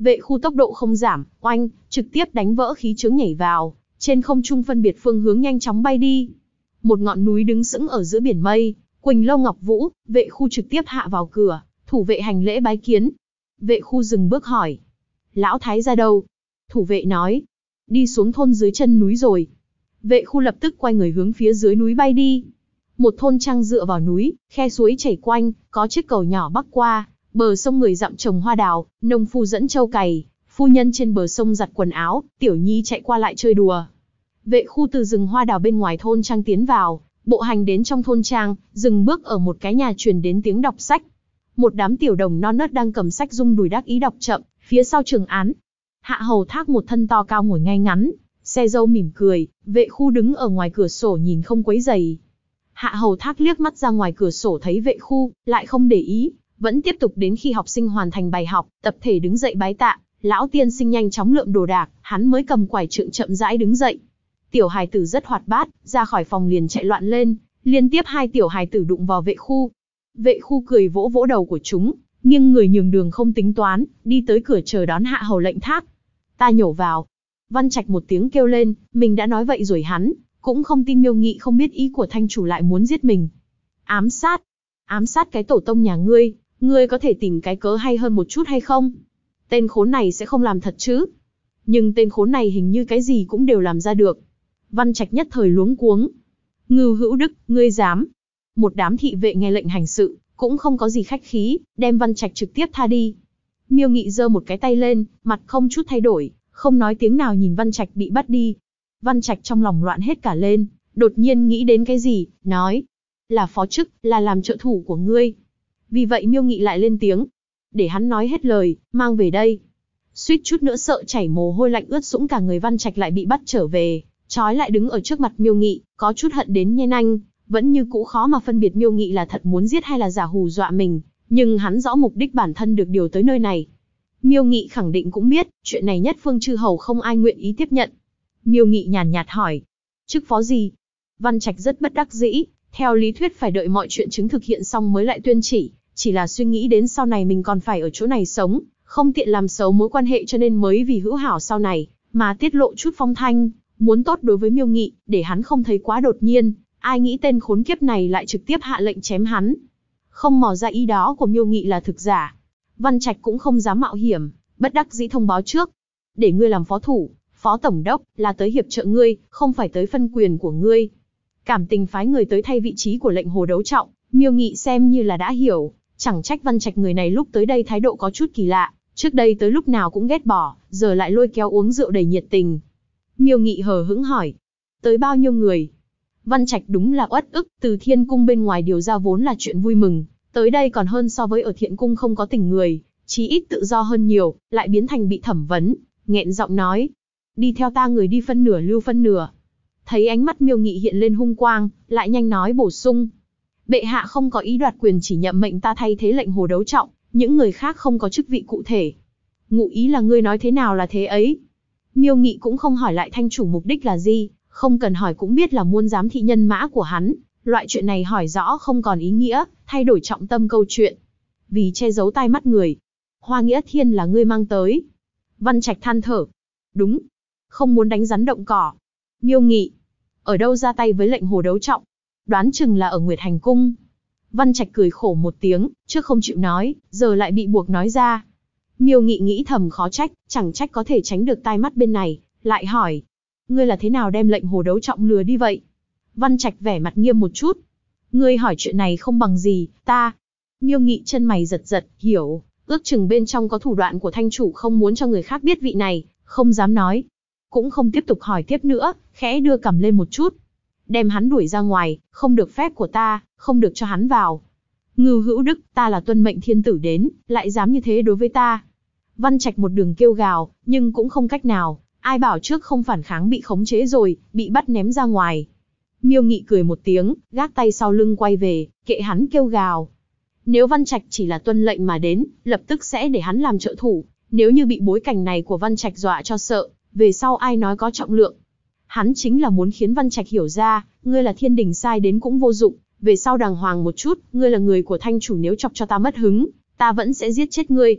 A: Vệ khu tốc độ không giảm, oanh, trực tiếp đánh vỡ khí chướng nhảy vào, trên không trung phân biệt phương hướng nhanh chóng bay đi. Một ngọn núi đứng sững ở giữa biển mây, Quỳnh Lâu Ngọc Vũ, vệ khu trực tiếp hạ vào cửa, thủ vệ hành lễ bái kiến. Vệ khu dừng bước hỏi, lão thái gia đâu? Thủ vệ nói, đi xuống thôn dưới chân núi rồi. Vệ khu lập tức quay người hướng phía dưới núi bay đi. Một thôn trang dựa vào núi, khe suối chảy quanh, có chiếc cầu nhỏ bắc qua, bờ sông người dặm trồng hoa đào, nông phu dẫn trâu cày, phu nhân trên bờ sông giặt quần áo, tiểu nhi chạy qua lại chơi đùa. Vệ khu từ rừng hoa đào bên ngoài thôn trang tiến vào, bộ hành đến trong thôn trang, dừng bước ở một cái nhà truyền đến tiếng đọc sách. Một đám tiểu đồng non nớt đang cầm sách rung đùi đắc ý đọc chậm, phía sau Trường Án. Hạ Hầu Thác một thân to cao ngồi ngay ngắn, xe dâu mỉm cười, vệ khu đứng ở ngoài cửa sổ nhìn không quấy rầy. Hạ Hầu Thác liếc mắt ra ngoài cửa sổ thấy vệ khu, lại không để ý, vẫn tiếp tục đến khi học sinh hoàn thành bài học, tập thể đứng dậy bái tạ, lão tiên sinh nhanh chóng lượm đồ đạc, hắn mới cầm quải trượng chậm rãi đứng dậy. Tiểu hài tử rất hoạt bát, ra khỏi phòng liền chạy loạn lên, liên tiếp 2 tiểu hài tử đụng vào vệ khu. Vệ khu cười vỗ vỗ đầu của chúng, nghiêng người nhường đường không tính toán, đi tới cửa chờ đón Hạ Hầu lệnh Thác. Ta nhổ vào. Văn Trạch một tiếng kêu lên, mình đã nói vậy rồi hắn cũng không tin Miêu Nghị không biết ý của thanh chủ lại muốn giết mình. Ám sát cái tổ tông nhà ngươi có thể tìm cái cớ hay hơn một chút hay không? Tên khốn này sẽ không làm thật chứ? Nhưng tên khốn này hình như cái gì cũng đều làm ra được. Văn Trạch nhất thời luống cuống. Ngưu Hữu Đức, ngươi dám? Một đám thị vệ nghe lệnh hành sự, cũng không có gì khách khí, đem Văn Trạch trực tiếp tha đi. Miêu Nghị giơ một cái tay lên, mặt không chút thay đổi, không nói tiếng nào nhìn Văn Trạch bị bắt đi. Văn Trạch trong lòng loạn hết cả lên, đột nhiên nghĩ đến cái gì, nói. Là phó chức, là làm trợ thủ của ngươi. Vì vậy Miêu Nghị lại lên tiếng. Để hắn nói hết lời, mang về đây. Suýt chút nữa sợ chảy mồ hôi lạnh ướt sũng cả người, Văn Trạch lại bị bắt trở về, trói lại đứng ở trước mặt Miêu Nghị, có chút hận đến nhen anh, vẫn như cũ khó mà phân biệt Miêu Nghị là thật muốn giết hay là giả hù dọa mình, nhưng hắn rõ mục đích bản thân được điều tới nơi này. Miêu Nghị khẳng định cũng biết, chuyện này nhất phương chư hầu không ai nguyện ý tiếp nhận. Miêu Nghị nhàn nhạt hỏi, chức phó gì? Văn Trạch rất bất đắc dĩ, theo lý thuyết phải đợi mọi chuyện chứng thực hiện xong mới lại tuyên chỉ là suy nghĩ đến sau này mình còn phải ở chỗ này sống, không tiện làm xấu mối quan hệ cho nên mới vì hữu hảo sau này, mà tiết lộ chút phong thanh, muốn tốt đối với Miêu Nghị, để hắn không thấy quá đột nhiên, ai nghĩ tên khốn kiếp này lại trực tiếp hạ lệnh chém hắn. Không mò ra ý đó của Miêu Nghị là thực giả. Văn Trạch cũng không dám mạo hiểm, bất đắc dĩ thông báo trước. Để ngươi làm phó thủ, phó tổng đốc, là tới hiệp trợ ngươi, không phải tới phân quyền của ngươi. Cảm tình phái người tới thay vị trí của lệnh Hồ Đấu Trọng, Miêu Nghị xem như là đã hiểu, chẳng trách Văn Trạch người này lúc tới đây thái độ có chút kỳ lạ, trước đây tới lúc nào cũng ghét bỏ, giờ lại lôi kéo uống rượu đầy nhiệt tình. Miêu Nghị hờ hững hỏi, tới bao nhiêu người? Văn Trạch đúng là uất ức, từ Thiên Cung bên ngoài điều ra vốn là chuyện vui mừng, tới đây còn hơn so với ở Thiện Cung không có tình người, chí ít tự do hơn nhiều, lại biến thành bị thẩm vấn, nghẹn giọng nói, đi theo ta người đi phân nửa lưu phân nửa. Thấy ánh mắt Miêu Nghị hiện lên hung quang, lại nhanh nói bổ sung, bệ hạ không có ý đoạt quyền, chỉ nhậm mệnh ta thay thế lệnh Hồ Đấu Trọng, những người khác không có chức vị cụ thể. Ngụ ý là ngươi nói thế nào là thế ấy. Miêu Nghị cũng không hỏi lại thanh chủ mục đích là gì, không cần hỏi cũng biết là muôn giám thị nhân mã của hắn, loại chuyện này hỏi rõ không còn ý nghĩa, thay đổi trọng tâm câu chuyện. Vì che giấu tai mắt người, Hoa Nghĩa Thiên là ngươi mang tới. Văn Trạch than thở, đúng, không muốn đánh rắn động cỏ. Miêu Nghị, ở đâu ra tay với lệnh Hồ Đấu Trọng? Đoán chừng là ở Nguyệt Hành Cung. Văn Trạch cười khổ một tiếng, trước không chịu nói, giờ lại bị buộc nói ra. Miêu Nghị nghĩ thầm khó trách, chẳng trách có thể tránh được tai mắt bên này, lại hỏi, ngươi là thế nào đem lệnh Hồ Đấu Trọng lừa đi vậy? Văn Trạch vẻ mặt nghiêm một chút. Ngươi hỏi chuyện này không bằng gì, ta. Miêu Nghị chân mày giật giật, hiểu, ước chừng bên trong có thủ đoạn của thanh chủ không muốn cho người khác biết vị này, không dám nói. Cũng không tiếp tục hỏi tiếp nữa, khẽ đưa cằm lên một chút. Đem hắn đuổi ra ngoài, không được phép của ta, không được cho hắn vào. Ngưu Hữu Đức, ta là tuân mệnh thiên tử đến, lại dám như thế đối với ta. Văn Trạch một đường kêu gào, nhưng cũng không cách nào, ai bảo trước không phản kháng bị khống chế rồi, bị bắt ném ra ngoài. Miêu Nghị cười một tiếng, gác tay sau lưng quay về, kệ hắn kêu gào. Nếu Văn Trạch chỉ là tuân lệnh mà đến, lập tức sẽ để hắn làm trợ thủ, nếu như bị bối cảnh này của Văn Trạch dọa cho sợ, về sau ai nói có trọng lượng. Hắn chính là muốn khiến Văn Trạch hiểu ra, ngươi là thiên đình sai đến cũng vô dụng, về sau đàng hoàng một chút, ngươi là người của thanh chủ, nếu chọc cho ta mất hứng, ta vẫn sẽ giết chết ngươi.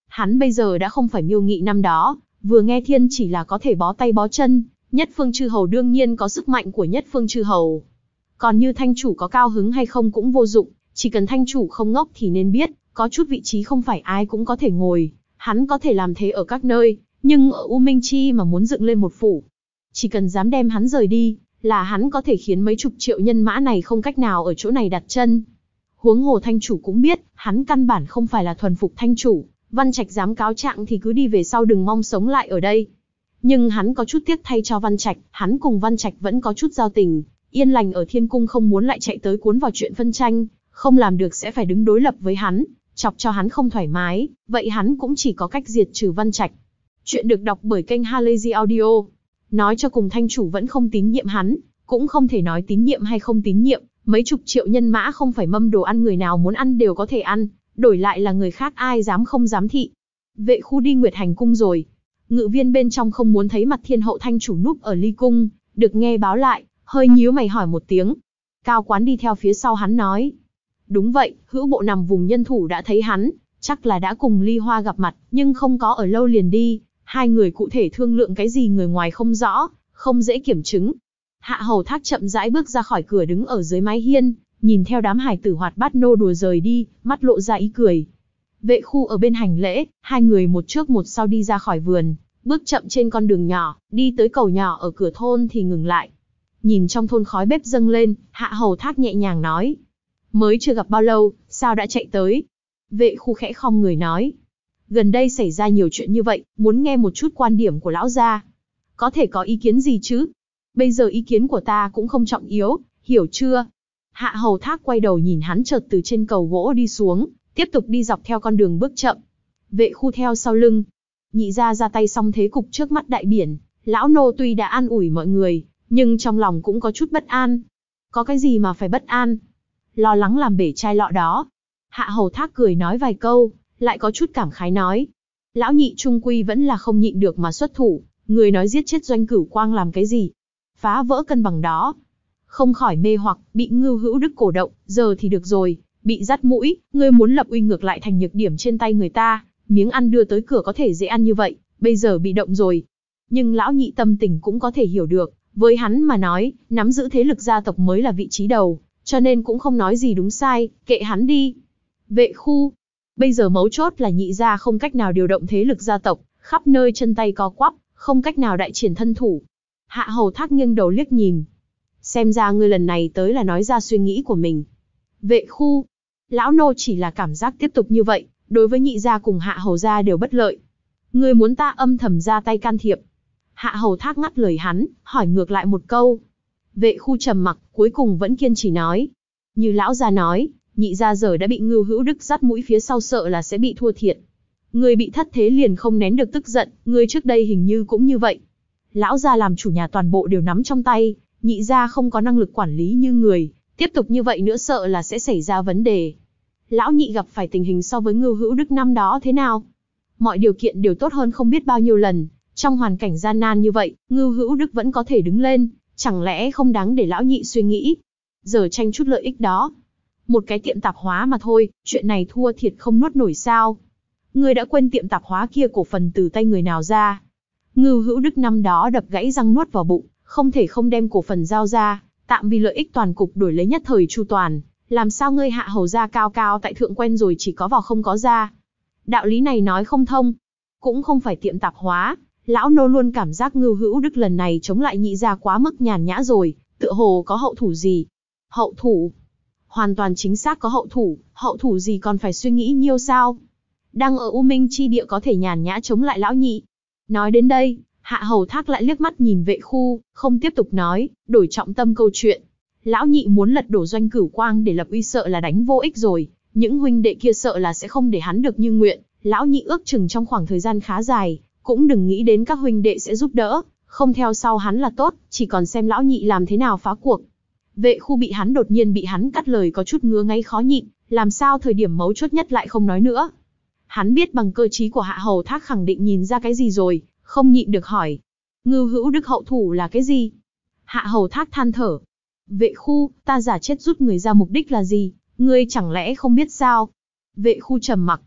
A: Hắn bây giờ đã không phải Miêu Nghị năm đó, vừa nghe thiên chỉ là có thể bó tay bó chân, Nhất Phương Chư Hầu đương nhiên có sức mạnh của Nhất Phương Chư Hầu. Còn như thanh chủ có cao hứng hay không cũng vô dụng, chỉ cần thanh chủ không ngốc thì nên biết, có chút vị trí không phải ai cũng có thể ngồi, hắn có thể làm thế ở các nơi, nhưng ở U Minh Chi mà muốn dựng lên một phủ, chỉ cần dám đem hắn rời đi, là hắn có thể khiến mấy chục triệu nhân mã này không cách nào ở chỗ này đặt chân. Huống hồ thanh chủ cũng biết, hắn căn bản không phải là thuần phục thanh chủ, Văn Trạch dám cáo trạng thì cứ đi về sau đừng mong sống lại ở đây. Nhưng hắn có chút tiếc thay cho Văn Trạch, hắn cùng Văn Trạch vẫn có chút giao tình, yên lành ở Thiên Cung không muốn lại chạy tới cuốn vào chuyện phân tranh, không làm được sẽ phải đứng đối lập với hắn, chọc cho hắn không thoải mái, vậy hắn cũng chỉ có cách diệt trừ Văn Trạch. Chuyện được đọc bởi kênh Halazy Audio. Nói cho cùng thanh chủ vẫn không tín nhiệm hắn, cũng không thể nói tín nhiệm hay không tín nhiệm, mấy chục triệu nhân mã không phải mâm đồ ăn người nào muốn ăn đều có thể ăn, đổi lại là người khác ai dám không dám thị. Vệ khu đi Nguyệt Hành Cung rồi. Ngự viên bên trong không muốn thấy mặt thiên hậu thanh chủ núp ở ly cung, được nghe báo lại, hơi nhíu mày hỏi một tiếng. Cao Quán đi theo phía sau hắn nói. Đúng vậy, hữu bộ nằm vùng nhân thủ đã thấy hắn, chắc là đã cùng Ly Hoa gặp mặt, nhưng không có ở lâu liền đi. Hai người cụ thể thương lượng cái gì người ngoài không rõ, không dễ kiểm chứng. Hạ Hầu Thác chậm rãi bước ra khỏi cửa đứng ở dưới mái hiên, nhìn theo đám hài tử hoạt bát nô đùa rời đi, mắt lộ ra ý cười. Vệ khu ở bên hành lễ, hai người một trước một sau đi ra khỏi vườn, bước chậm trên con đường nhỏ, đi tới cầu nhỏ ở cửa thôn thì ngừng lại. Nhìn trong thôn khói bếp dâng lên, Hạ Hầu Thác nhẹ nhàng nói. Mới chưa gặp bao lâu, sao đã chạy tới? Vệ khu khẽ khom người nói. Gần đây xảy ra nhiều chuyện như vậy, muốn nghe một chút quan điểm của lão gia. Có thể có ý kiến gì chứ? Bây giờ ý kiến của ta cũng không trọng yếu, hiểu chưa? Hạ Hầu Thác quay đầu nhìn hắn chợt từ trên cầu gỗ đi xuống, tiếp tục đi dọc theo con đường bước chậm. Vệ khu theo sau lưng. Nhị gia ra tay xong thế cục trước mắt đại biển, lão nô tuy đã an ủi mọi người, nhưng trong lòng cũng có chút bất an. Có cái gì mà phải bất an? Lo lắng làm bể chai lọ đó. Hạ Hầu Thác cười nói vài câu, lại có chút cảm khái nói. Lão nhị trung quy vẫn là không nhịn được mà xuất thủ, người nói giết chết Doanh Cửu Quang làm cái gì? Phá vỡ cân bằng đó. Không khỏi mê hoặc, bị Ngưu Hữu Đức cổ động, giờ thì được rồi, bị dắt mũi, ngươi muốn lập uy ngược lại thành nhược điểm trên tay người ta, miếng ăn đưa tới cửa có thể dễ ăn như vậy, bây giờ bị động rồi. Nhưng lão nhị tâm tình cũng có thể hiểu được, với hắn mà nói, nắm giữ thế lực gia tộc mới là vị trí đầu, cho nên cũng không nói gì đúng sai, kệ hắn đi. Vệ khu. Bây giờ mấu chốt là nhị gia không cách nào điều động thế lực gia tộc, khắp nơi chân tay co quắp, không cách nào đại triển thân thủ. Hạ Hầu Thác nghiêng đầu liếc nhìn. Xem ra ngươi lần này tới là nói ra suy nghĩ của mình. Vệ khu. Lão nô chỉ là cảm giác tiếp tục như vậy, đối với nhị gia cùng Hạ Hầu gia đều bất lợi. Ngươi muốn ta âm thầm ra tay can thiệp. Hạ Hầu Thác ngắt lời hắn, hỏi ngược lại một câu. Vệ khu trầm mặc, cuối cùng vẫn kiên trì nói. Như lão gia nói, nhị gia giờ đã bị Ngưu Hữu Đức dắt mũi phía sau sợ là sẽ bị thua thiệt. Ngươi bị thất thế liền không nén được tức giận, ngươi trước đây hình như cũng như vậy. Lão gia làm chủ nhà toàn bộ đều nắm trong tay, nhị gia không có năng lực quản lý như người, tiếp tục như vậy nữa sợ là sẽ xảy ra vấn đề. Lão nhị gặp phải tình hình so với Ngưu Hữu Đức năm đó thế nào? Mọi điều kiện đều tốt hơn không biết bao nhiêu lần, trong hoàn cảnh gian nan như vậy, Ngưu Hữu Đức vẫn có thể đứng lên, chẳng lẽ không đáng để lão nhị suy nghĩ? Giờ tranh chút lợi ích đó. Một cái tiệm tạp hóa mà thôi, chuyện này thua thiệt không nuốt nổi sao? Ngươi đã quên tiệm tạp hóa kia cổ phần từ tay người nào ra? Ngưu Hữu Đức năm đó đập gãy răng nuốt vào bụng, không thể không đem cổ phần giao ra, tạm vì lợi ích toàn cục đổi lấy nhất thời chu toàn. Làm sao ngươi Hạ Hầu gia cao cao tại thượng quen rồi chỉ có vào không có ra? Đạo lý này nói không thông. Cũng không phải tiệm tạp hóa, lão nô luôn cảm giác Ngưu Hữu Đức lần này chống lại nhị gia quá mức nhàn nhã rồi, tựa hồ có hậu thủ gì? Hậu thủ? Hoàn toàn chính xác có hậu thủ gì còn phải suy nghĩ nhiều sao? Đang ở U Minh chi địa có thể nhàn nhã chống lại lão nhị. Nói đến đây, Hạ Hầu Thác lại liếc mắt nhìn vệ khu, không tiếp tục nói, đổi trọng tâm câu chuyện. Lão nhị muốn lật đổ Doanh Cửu Quang để lập uy sợ là đánh vô ích rồi, những huynh đệ kia sợ là sẽ không để hắn được như nguyện, lão nhị ước chừng trong khoảng thời gian khá dài, cũng đừng nghĩ đến các huynh đệ sẽ giúp đỡ, không theo sau hắn là tốt, chỉ còn xem lão nhị làm thế nào phá cuộc. Vệ khu đột nhiên bị hắn cắt lời có chút ngứa ngáy khó nhịn, làm sao thời điểm mấu chốt nhất lại không nói nữa. Hắn biết bằng cơ trí của Hạ Hầu Thác khẳng định nhìn ra cái gì rồi, không nhịn được hỏi. Ngưu Hữu Đức hậu thủ là cái gì? Hạ Hầu Thác than thở. Vệ khu, ta giả chết rút người ra mục đích là gì, ngươi chẳng lẽ không biết sao? Vệ khu trầm mặc.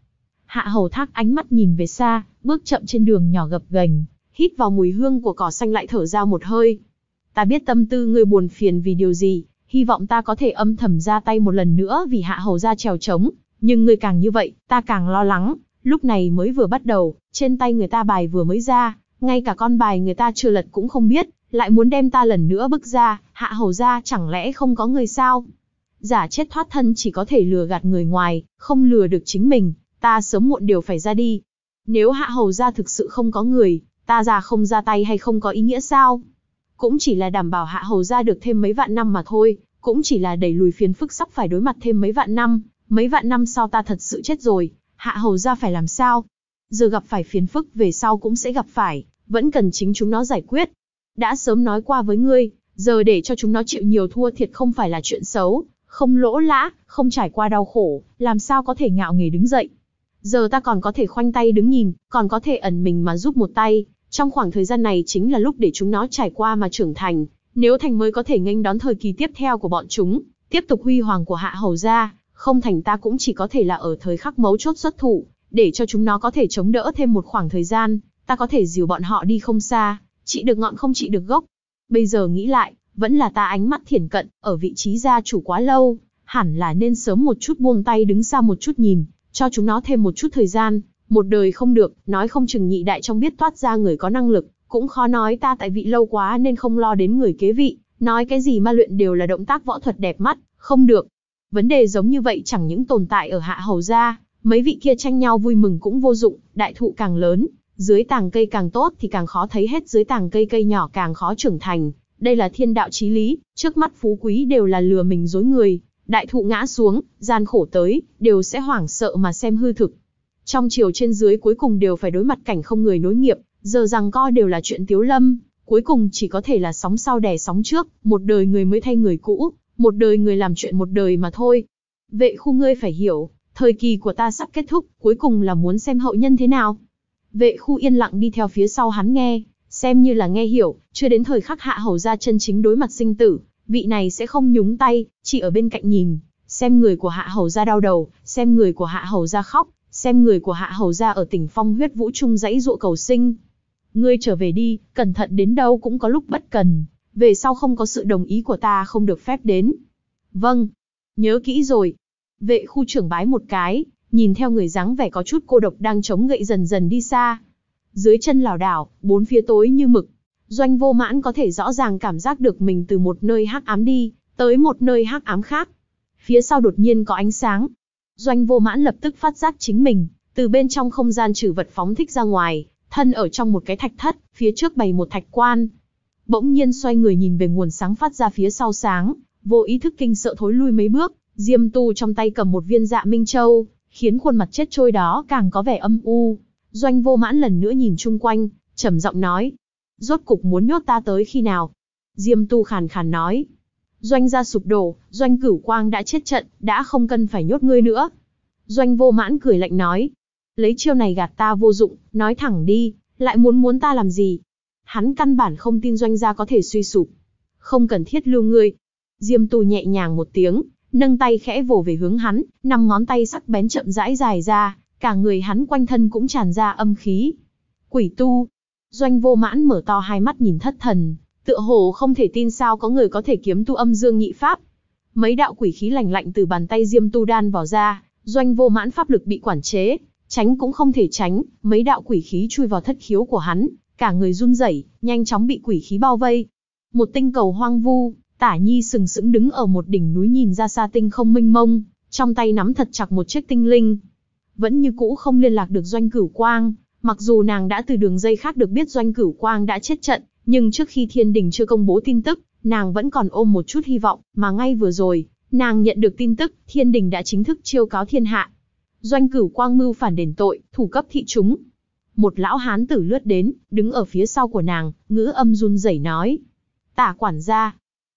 A: Hạ Hầu Thác ánh mắt nhìn về xa, bước chậm trên đường nhỏ gập ghềnh, hít vào mùi hương của cỏ xanh lại thở ra một hơi. Ta biết tâm tư ngươi buồn phiền vì điều gì, hy vọng ta có thể âm thầm ra tay một lần nữa vì Hạ Hầu gia trèo trống, nhưng ngươi càng như vậy, ta càng lo lắng. Lúc này mới vừa bắt đầu, trên tay người ta bài vừa mới ra, ngay cả con bài người ta chưa lật cũng không biết, lại muốn đem ta lần nữa bức ra, Hạ Hầu gia chẳng lẽ không có người sao? Giả chết thoát thân chỉ có thể lừa gạt người ngoài, không lừa được chính mình, ta sớm muộn đều phải ra đi. Nếu Hạ Hầu gia thực sự không có người, ta ra không ra tay hay không có ý nghĩa sao? Cũng chỉ là đảm bảo Hạ Hầu gia được thêm mấy vạn năm mà thôi, cũng chỉ là đẩy lùi phiền phức sắp phải đối mặt thêm mấy vạn năm sau ta thật sự chết rồi, Hạ Hầu gia phải làm sao? Giờ gặp phải phiền phức về sau cũng sẽ gặp phải, vẫn cần chính chúng nó giải quyết. Đã sớm nói qua với ngươi, giờ để cho chúng nó chịu nhiều thua thiệt không phải là chuyện xấu, không lỗ lã, không trải qua đau khổ, làm sao có thể ngạo nghễ đứng dậy. Giờ ta còn có thể khoanh tay đứng nhìn, còn có thể ẩn mình mà giúp một tay, trong khoảng thời gian này chính là lúc để chúng nó trải qua mà trưởng thành, nếu thành mới có thể nghênh đón thời kỳ tiếp theo của bọn chúng, tiếp tục huy hoàng của Hạ Hầu gia, không thành ta cũng chỉ có thể là ở thời khắc mấu chốt xuất thủ, để cho chúng nó có thể chống đỡ thêm một khoảng thời gian, ta có thể dìu bọn họ đi không xa, trị được ngọn không trị được gốc. Bây giờ nghĩ lại, vẫn là ta ánh mắt thiển cận, ở vị trí gia chủ quá lâu, hẳn là nên sớm một chút buông tay đứng xa một chút nhìn, cho chúng nó thêm một chút thời gian, một đời không được, nói không chừng nhị đại trong biết toát ra người có năng lực, cũng khó nói ta tại vị lâu quá nên không lo đến người kế vị, nói cái gì ma luyện đều là động tác võ thuật đẹp mắt, không được. Vấn đề giống như vậy chẳng những tồn tại ở Hạ Hầu gia, mấy vị kia tranh nhau vui mừng cũng vô dụng, đại thụ càng lớn, dưới tàng cây càng tốt thì càng khó thấy hết dưới tàng cây cây nhỏ càng khó trưởng thành. Đây là thiên đạo chí lý, trước mắt phú quý đều là lừa mình dối người, đại thụ ngã xuống, gian khổ tới, đều sẽ hoảng sợ mà xem hư thực. Trong triều trên dưới cuối cùng đều phải đối mặt cảnh không người nối nghiệp, giờ giằng co đều là chuyện tiếu lâm, cuối cùng chỉ có thể là sóng sau đè sóng trước, một đời người mới thay người cũ, một đời người làm chuyện một đời mà thôi. Vệ Khu ngươi phải hiểu, thời kỳ của ta sắp kết thúc, cuối cùng là muốn xem hậu nhân thế nào. Vệ Khu yên lặng đi theo phía sau hắn nghe, xem như là nghe hiểu, chưa đến thời khắc Hạ Hầu gia chân chính đối mặt sinh tử, vị này sẽ không nhúng tay, chỉ ở bên cạnh nhìn, xem người của Hạ Hầu gia đau đầu, xem người của Hạ Hầu gia khóc, xem người của Hạ Hầu gia ở tỉnh phong huyết vũ trung dãy dụa cầu sinh. Ngươi trở về đi, cẩn thận đến đâu cũng có lúc bất cần, về sau không có sự đồng ý của ta không được phép đến. Vâng, nhớ kỹ rồi. Vệ Khu trưởng bái một cái, nhìn theo người dáng vẻ có chút cô độc đang chống gậy dần dần đi xa. Dưới chân lảo đảo, bốn phía tối như mực. Doanh Vô Mãn có thể rõ ràng cảm giác được mình từ một nơi hắc ám đi, tới một nơi hắc ám khác. Phía sau đột nhiên có ánh sáng. Doanh Vô Mãn lập tức phát giác chính mình, từ bên trong không gian trừ vật phóng thích ra ngoài, thân ở trong một cái thạch thất, phía trước bày một thạch quan. Bỗng nhiên xoay người nhìn về nguồn sáng phát ra phía sau sáng, vô ý thức kinh sợ thối lui mấy bước, Diêm Tu trong tay cầm một viên Dạ Minh Châu, khiến khuôn mặt chết trôi đó càng có vẻ âm u. Doanh Vô Mãn lần nữa nhìn chung quanh, trầm giọng nói: rốt cục muốn nhốt ta tới khi nào? Diêm Tu khàn khàn nói: Doanh gia sụp đổ, Doanh Cửu Quang đã chết trận, đã không cần phải nhốt ngươi nữa. Doanh Vô Mãn cười lạnh nói: lấy chiêu này gạt ta vô dụng, nói thẳng đi, lại muốn ta làm gì? Hắn căn bản không tin Doanh gia có thể suy sụp. Không cần thiết lưu ngươi. Diêm Tu nhẹ nhàng một tiếng, nâng tay khẽ vồ về hướng hắn, 5 ngón tay sắc bén chậm rãi dài ra, cả người hắn quanh thân cũng tràn ra âm khí. Quỷ tu. Doanh Vô Mãn mở to hai mắt nhìn thất thần, tựa hồ không thể tin sao có người có thể kiếm tu âm dương nhị pháp. Mấy đạo quỷ khí lạnh lạnh từ bàn tay Diêm Tu đan vào ra, Doanh Vô Mãn pháp lực bị quản chế, tránh cũng không thể tránh, mấy đạo quỷ khí chui vào thất khiếu của hắn, cả người run rẩy, nhanh chóng bị quỷ khí bao vây. Một tinh cầu hoang vu, Tả Nhi sừng sững đứng ở một đỉnh núi nhìn ra xa tinh không mênh mông, trong tay nắm thật chặt một chiếc tinh linh. Vẫn như cũ không liên lạc được Doanh Cửu Quang, mặc dù nàng đã từ đường dây khác được biết Doanh Cửu Quang đã chết trận, nhưng trước khi Thiên Đình chưa công bố tin tức, nàng vẫn còn ôm một chút hy vọng, mà ngay vừa rồi, nàng nhận được tin tức, Thiên Đình đã chính thức chiêu cáo thiên hạ. Doanh Cửu Quang mưu phản đền tội, thủ cấp thị chúng. Một lão hán tử lướt đến, đứng ở phía sau của nàng, ngữ âm run rẩy nói: Tả quản gia,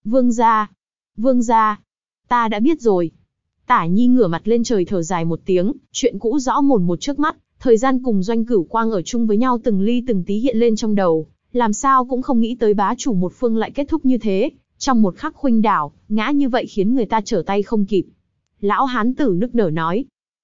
A: vương gia, ta đã biết rồi. Tả Nhi ngửa mặt lên trời thở dài một tiếng, chuyện cũ rõ mồn một trước mắt, thời gian cùng Doanh Cửu Quang ở chung với nhau từng ly từng tí hiện lên trong đầu, làm sao cũng không nghĩ tới bá chủ một phương lại kết thúc như thế, trong một khắc khuynh đảo, ngã như vậy khiến người ta trở tay không kịp. Lão hán tử nức nở nói: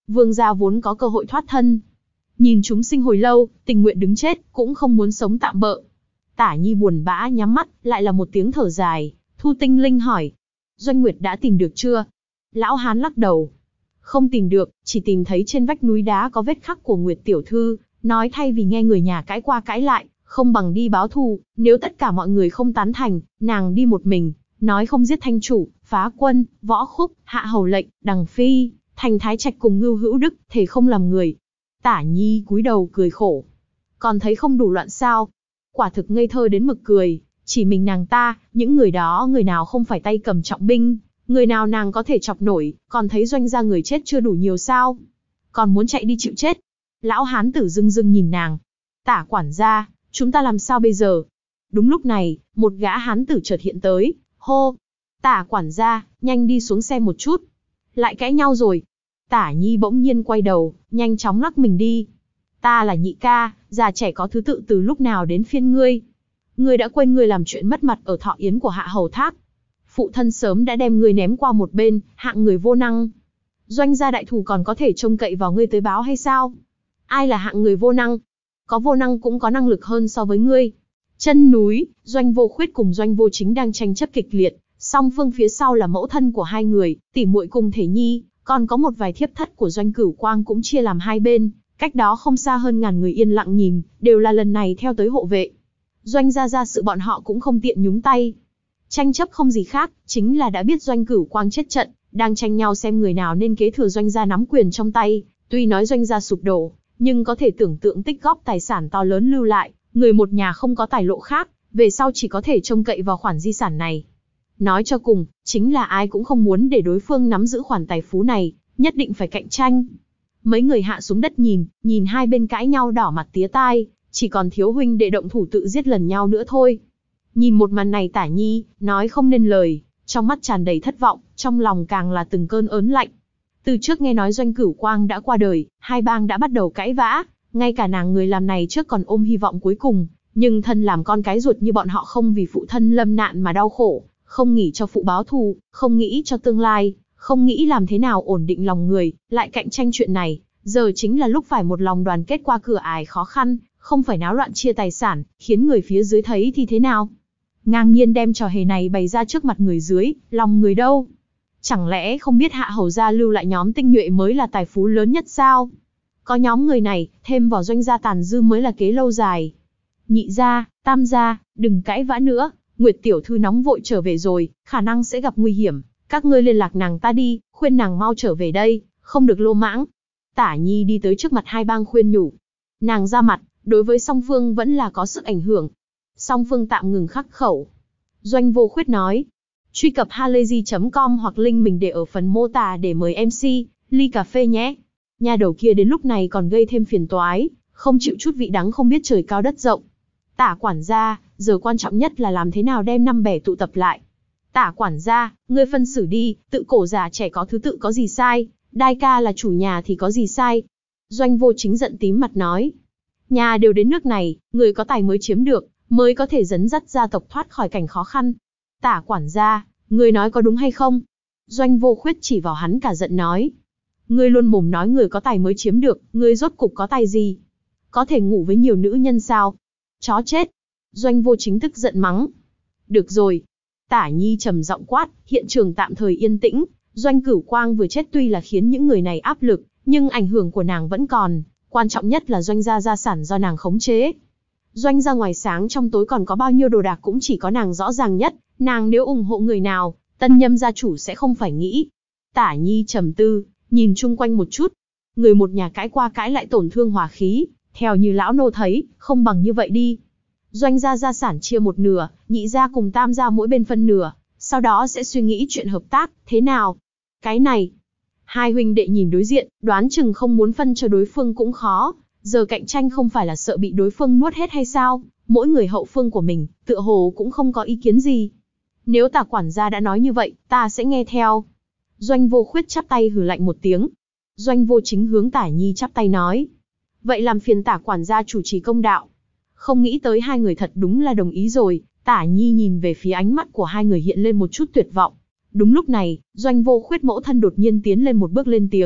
A: Vương gia vốn có cơ hội thoát thân. Nhìn chúng sinh hồi lâu, tình nguyện đứng chết, cũng không muốn sống tạm bợ. Tả Nhi buồn bã nhắm mắt, lại là một tiếng thở dài. Thu Tinh Linh hỏi, Doanh Nguyệt đã tìm được chưa? Lão hán lắc đầu. Không tìm được, chỉ tìm thấy trên vách núi đá có vết khắc của Nguyệt tiểu thư, nói thay vì nghe người nhà cãi qua cãi lại, không bằng đi báo thù, nếu tất cả mọi người không tán thành, nàng đi một mình, nói không giết thanh chủ, phá quân, võ khúc, hạ hầu lệnh, đằng phi, thành thái trạch cùng Ngưu Hữu Đức, thể không làm người. Tả Nhi cúi đầu cười khổ. Còn thấy không đủ loạn sao? Quả thực ngây thơ đến mực cười, chỉ mình nàng ta, những người đó người nào không phải tay cầm trọng binh, người nào nàng có thể chọc nổi, còn thấy Doanh gia người chết chưa đủ nhiều sao? Còn muốn chạy đi chịu chết? Lão hán tử dưng dưng nhìn nàng. Tả quản gia, chúng ta làm sao bây giờ? Đúng lúc này, một gã hán tử chợt hiện tới, hô. Tả quản gia, nhanh đi xuống xe một chút. Lại cãi nhau rồi. Tả Nhi bỗng nhiên quay đầu, nhanh chóng lắc mình đi. Ta là nhị ca, già trẻ có thứ tự từ lúc nào đến phiên ngươi. Ngươi đã quên ngươi làm chuyện mất mặt ở thọ yến của Hạ Hầu Thác. Phụ thân sớm đã đem ngươi ném qua một bên, hạng người vô năng. Doanh gia đại thù còn có thể trông cậy vào ngươi tới báo hay sao? Ai là hạng người vô năng? Có vô năng cũng có năng lực hơn so với ngươi. Chân núi, Doanh Vô Khuyết cùng Doanh Vô Chính đang tranh chấp kịch liệt, song phương phía sau là mẫu thân của hai người, tỷ muội cùng thể nhi, còn có một vài thiếp thất của Doanh Cửu Quang cũng chia làm hai bên, cách đó không xa hơn ngàn người yên lặng nhìn, đều là lần này theo tới hộ vệ. Doanh gia ra sự bọn họ cũng không tiện nhúng tay. Tranh chấp không gì khác, chính là đã biết Doanh Cửu Quang chết trận, đang tranh nhau xem người nào nên kế thừa Doanh gia nắm quyền trong tay. Tuy nói Doanh gia sụp đổ, nhưng có thể tưởng tượng tích góp tài sản to lớn lưu lại, người một nhà không có tài lộ khác, về sau chỉ có thể trông cậy vào khoản di sản này. Nói cho cùng, chính là ai cũng không muốn để đối phương nắm giữ khoản tài phú này, nhất định phải cạnh tranh. Mấy người hạ xuống đất nhìn hai bên cãi nhau đỏ mặt tía tai, chỉ còn thiếu huynh đệ động thủ tự giết lần nhau nữa thôi. Nhìn một màn này Tả Nhi, nói không nên lời, trong mắt tràn đầy thất vọng, trong lòng càng là từng cơn ớn lạnh. Từ trước nghe nói Doanh Cửu Quang đã qua đời, hai bang đã bắt đầu cãi vã, ngay cả nàng người làm này trước còn ôm hy vọng cuối cùng, nhưng thân làm con cái ruột như bọn họ không vì phụ thân lâm nạn mà đau khổ, không nghĩ cho phụ báo thù, không nghĩ cho tương lai, không nghĩ làm thế nào ổn định lòng người, lại cạnh tranh chuyện này, giờ chính là lúc phải một lòng đoàn kết qua cửa ải khó khăn, không phải náo loạn chia tài sản, khiến người phía dưới thấy thì thế nào. Ngang nhiên đem trò hề này bày ra trước mặt người dưới, lòng người đâu? Chẳng lẽ không biết Hạ Hầu gia lưu lại nhóm tinh nhuệ mới là tài phú lớn nhất sao? Có nhóm người này, thêm vào Doanh gia tàn dư mới là kế lâu dài. Nhị gia, tam gia, đừng cãi vã nữa, Nguyệt tiểu thư nóng vội trở về rồi, khả năng sẽ gặp nguy hiểm, các ngươi liên lạc nàng ta đi, khuyên nàng mau trở về đây, không được lô mãng. Tả Nhi đi tới trước mặt hai bang khuyên nhủ. Nàng ra mặt, đối với song phương vẫn là có sức ảnh hưởng. Song phương tạm ngừng khắc khẩu. Doanh Vô Khuyết nói, truy cập halayzi.com hoặc link mình để ở phần mô tả để mời MC, ly cà phê nhé. Nhà đầu kia đến lúc này còn gây thêm phiền toái, không chịu chút vị đắng không biết trời cao đất rộng. Tả quản gia, giờ quan trọng nhất là làm thế nào đem năm bè tụ tập lại. Tả quản gia, ngươi phân xử đi, tự cổ già trẻ có thứ tự có gì sai, Đai ca là chủ nhà thì có gì sai. Doanh Vô Chính giận tím mặt nói, nhà đều đến nước này, người có tài mới chiếm được, mới có thể dẫn dắt gia tộc thoát khỏi cảnh khó khăn. Tả quản gia, ngươi nói có đúng hay không? Doanh Vô Khuyết chỉ vào hắn cả giận nói, ngươi luôn mồm nói người có tài mới chiếm được, ngươi rốt cục có tài gì? Có thể ngủ với nhiều nữ nhân sao? Chó chết! Doanh Vô Chính tức giận mắng. Được rồi. Tả Nhi trầm giọng quát, hiện trường tạm thời yên tĩnh. Doanh Cửu Quang vừa chết tuy là khiến những người này áp lực, nhưng ảnh hưởng của nàng vẫn còn. Quan trọng nhất là Doanh gia gia sản do nàng khống chế. Doanh gia ngoài sáng trong tối còn có bao nhiêu đồ đạc cũng chỉ có nàng rõ ràng nhất. Nàng nếu ủng hộ người nào, Tân Nhâm gia chủ sẽ không phải nghĩ. Tả Nhi trầm tư, nhìn chung quanh một chút. Người một nhà cãi qua cãi lại tổn thương hòa khí. Theo như lão nô thấy, không bằng như vậy đi. Doanh gia gia sản chia một nửa, nhị gia cùng tam gia mỗi bên phân nửa, sau đó sẽ suy nghĩ chuyện hợp tác, thế nào? Cái này, hai huynh đệ nhìn đối diện, đoán chừng không muốn phân cho đối phương cũng khó, giờ cạnh tranh không phải là sợ bị đối phương nuốt hết hay sao? Mỗi người hậu phương của mình, tựa hồ cũng không có ý kiến gì. Nếu Tả quản gia đã nói như vậy, ta sẽ nghe theo. Doanh Vô Khuyết chắp tay hừ lạnh một tiếng. Doanh Vô Chính hướng Tả Nhi chắp tay nói, vậy làm phiền Tả quản gia chủ trì công đạo. Không nghĩ tới hai người thật đúng là đồng ý rồi. Tả Nhi nhìn về phía ánh mắt của hai người hiện lên một chút tuyệt vọng. Đúng lúc này, Doanh Vô Khuyết mẫu thân đột nhiên tiến lên một bước lên tiếng,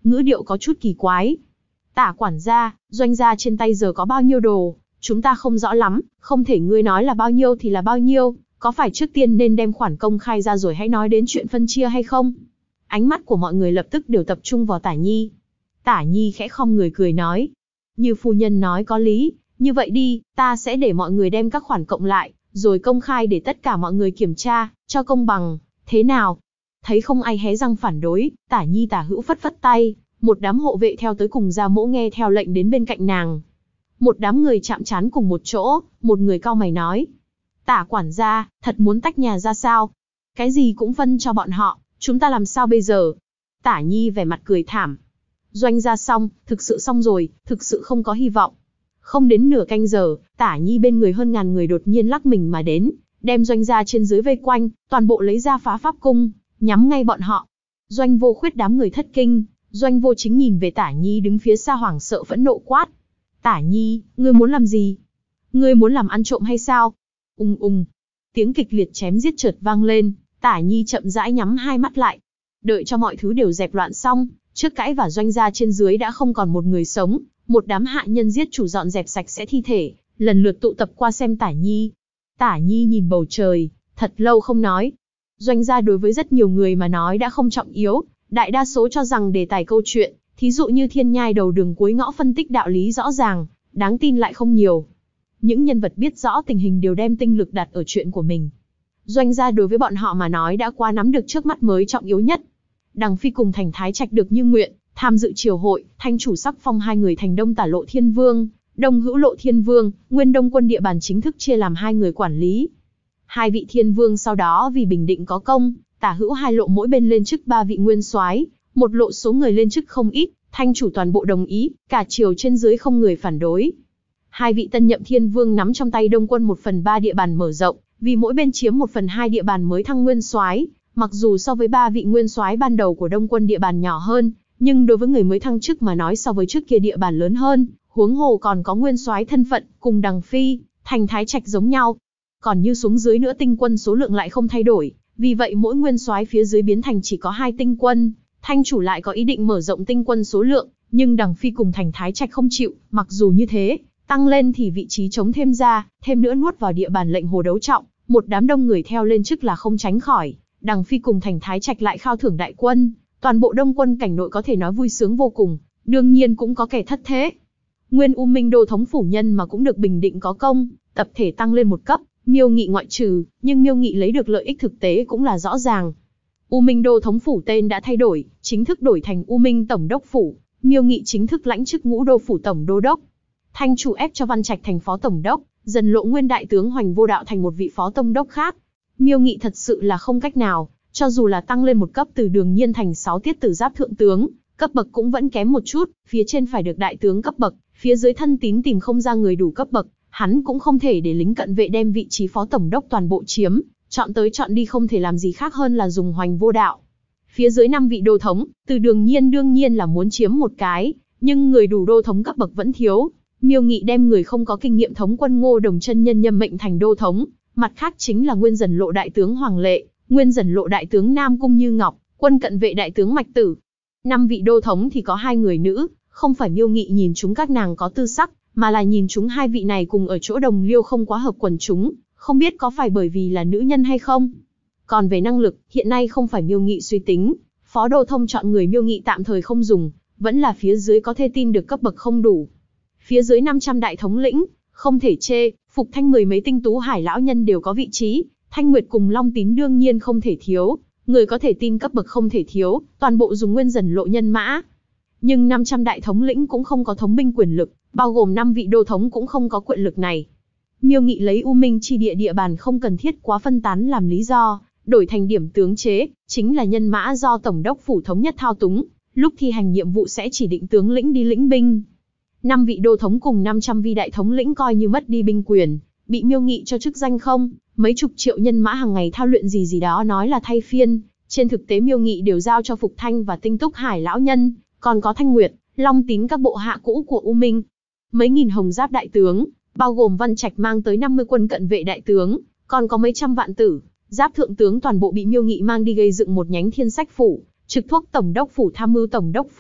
A: ngữ điệu có chút kỳ quái. Tả quản gia, doanh gia trên tay giờ có bao nhiêu đồ, chúng ta không rõ lắm, không thể ngươi nói là bao nhiêu thì là bao nhiêu, có phải trước tiên nên đem khoản công khai ra rồi hãy nói đến chuyện phân chia hay không? Ánh mắt của mọi người lập tức đều tập trung vào Tả Nhi. Tả Nhi khẽ khom người cười nói, như phu nhân nói có lý, như vậy đi, ta sẽ để mọi người đem các khoản cộng lại, rồi công khai để tất cả mọi người kiểm tra, cho công bằng, thế nào? Thấy không ai hé răng phản đối, Tả Nhi tả hữu phất phất tay, một đám hộ vệ theo tới cùng Gia Mỗ nghe theo lệnh đến bên cạnh nàng. Một đám người chạm trán cùng một chỗ, một người cau mày nói, Tả quản gia, thật muốn tách nhà ra sao? Cái gì cũng phân cho bọn họ, chúng ta làm sao bây giờ? Tả Nhi vẻ mặt cười thảm. Doanh gia xong, thực sự xong rồi, thực sự không có hy vọng. Không đến nửa canh giờ, Tả Nhi bên người hơn ngàn người đột nhiên lắc mình mà đến, đem Doanh gia trên dưới vây quanh, toàn bộ lấy ra phá pháp cung, nhắm ngay bọn họ. Doanh Vô Khuyết đám người thất kinh, Doanh Vô Chính nhìn về Tả Nhi đứng phía xa hoảng sợ phẫn nộ quát. Tả Nhi, ngươi muốn làm gì? Ngươi muốn làm ăn trộm hay sao? Tiếng kịch liệt chém giết chợt vang lên, Tả Nhi chậm rãi nhắm hai mắt lại. Đợi cho mọi thứ đều dẹp loạn xong, trước cãi và Doanh gia trên dưới đã không còn một người sống, một đám hạ nhân giết chủ dọn dẹp sạch sẽ thi thể, lần lượt tụ tập qua xem Tả Nhi. Tả Nhi nhìn bầu trời, thật lâu không nói. Doanh gia đối với rất nhiều người mà nói đã không trọng yếu, đại đa số cho rằng đề tài câu chuyện, thí dụ như Thiên Nhai đầu đường cuối ngõ phân tích đạo lý rõ ràng, đáng tin lại không nhiều. Những nhân vật biết rõ tình hình đều đem tinh lực đặt ở chuyện của mình. Doanh gia đối với bọn họ mà nói đã quá nắm được trước mắt mới trọng yếu nhất. Đằng Phi cùng Thành Thái Trạch được như nguyện, tham dự triều hội, Thanh chủ sắc phong hai người thành Đông Tả Lộ Thiên Vương, Đông Hữu Lộ Thiên Vương, Nguyên Đông quân địa bàn chính thức chia làm hai người quản lý. Hai vị Thiên Vương sau đó vì bình định có công, Tả Hữu hai lộ mỗi bên lên chức ba vị nguyên soái, một lộ số người lên chức không ít, Thanh chủ toàn bộ đồng ý, cả triều trên dưới không người phản đối. Hai vị tân nhậm Thiên Vương nắm trong tay Đông quân 1/3 địa bàn mở rộng, vì mỗi bên chiếm 1/2 địa bàn mới thăng nguyên soái. Mặc dù so với ba vị nguyên soái ban đầu của Đông quân địa bàn nhỏ hơn, nhưng đối với người mới thăng chức mà nói so với trước kia địa bàn lớn hơn, huống hồ còn có nguyên soái thân phận, cùng Đằng Phi, Thành Thái Trạch giống nhau. Còn như xuống dưới nữa tinh quân số lượng lại không thay đổi, vì vậy mỗi nguyên soái phía dưới biến thành chỉ có 2 tinh quân. Thanh chủ lại có ý định mở rộng tinh quân số lượng, nhưng Đằng Phi cùng Thành Thái Trạch không chịu, mặc dù như thế, tăng lên thì vị trí trống thêm ra, thêm nữa nuốt vào địa bàn lệnh hồ đấu trọng, một đám đông người theo lên chức là không tránh khỏi. Đằng Phi cùng Thành Thái Trạch lại khao thưởng đại quân, toàn bộ đông quân cảnh nội có thể nói vui sướng vô cùng, đương nhiên cũng có kẻ thất thế. Nguyên U Minh Đô thống phủ nhân mà cũng được bình định có công, tập thể tăng lên một cấp, Miêu Nghị ngoại trừ, nhưng Miêu Nghị lấy được lợi ích thực tế cũng là rõ ràng. U Minh Đô thống phủ tên đã thay đổi, chính thức đổi thành U Minh Tổng đốc phủ, Miêu Nghị chính thức lãnh chức Ngũ Đô phủ tổng đô đốc. Thanh chủ ép cho Văn Trạch thành phó tổng đốc, dần lộ nguyên đại tướng Hoành Vô Đạo thành một vị phó tổng đốc khác. Miêu Nghị thật sự là không cách nào, cho dù là tăng lên một cấp từ Đường Nhiên thành 6 tiết tử giáp thượng tướng, cấp bậc cũng vẫn kém một chút, phía trên phải được đại tướng cấp bậc, phía dưới thân tín tìm không ra người đủ cấp bậc, hắn cũng không thể để lính cận vệ đem vị trí phó tổng đốc toàn bộ chiếm, chọn tới chọn đi không thể làm gì khác hơn là dùng Hoành Vô Đạo. Phía dưới 5 vị đô thống, từ Đường Nhiên đương nhiên là muốn chiếm một cái, nhưng người đủ đô thống cấp bậc vẫn thiếu. Miêu Nghị đem người không có kinh nghiệm thống quân Ngô Đồng chân nhân nhâm mệnh thành đô thống, mặt khác chính là Nguyên Dần Lộ đại tướng Hoàng Lệ, Nguyên Dần Lộ đại tướng Nam Cung Như Ngọc, quân cận vệ đại tướng Mạch Tử. 5 vị đô thống thì có 2 người nữ, không phải Miêu Nghị nhìn chúng các nàng có tư sắc, mà là nhìn chúng 2 vị này cùng ở chỗ đồng liêu không quá hợp quần chúng, không biết có phải bởi vì là nữ nhân hay không. Còn về năng lực, hiện nay không phải Miêu Nghị suy tính, phó đô thông chọn người Miêu Nghị tạm thời không dùng, vẫn là phía dưới có thể tin được cấp bậc không đủ. Phía dưới 500 đại thống lĩnh, không thể chê, Phục Thanh 10 mấy tinh tú hải lão nhân đều có vị trí, Thanh Nguyệt cùng Long Tín đương nhiên không thể thiếu, người có thể tin cấp bậc không thể thiếu, toàn bộ dùng Nguyên Dần Lộ nhân mã. Nhưng 500 đại thống lĩnh cũng không có thống binh quyền lực, bao gồm 5 vị đô thống cũng không có quyền lực này. Miêu Nghị lấy U Minh chi địa địa bàn không cần thiết quá phân tán làm lý do, đổi thành điểm tướng chế, chính là nhân mã do tổng đốc phủ thống nhất thao túng, lúc thi hành nhiệm vụ sẽ chỉ định tướng lĩnh đi lĩnh binh. 5 vị đô thống cùng 500 vị đại thống lĩnh coi như mất đi binh quyền, bị Miêu Nghị cho chức danh không, mấy chục triệu nhân mã hàng ngày thao luyện gì đó nói là thay phiên, trên thực tế Miêu Nghị đều giao cho Phục Thanh và Tinh Túc Hải lão nhân, còn có Thanh Nguyệt, Long Tín các bộ hạ cũ của U Minh. Mấy nghìn hồng giáp đại tướng, bao gồm Văn Trạch mang tới 50 quân cận vệ đại tướng, còn có mấy trăm vạn tử, giáp thượng tướng toàn bộ bị Miêu Nghị mang đi gây dựng một nhánh Thiên Sách phủ, trực thuộc tổng đốc phủ tham mưu tổng đốc phủ,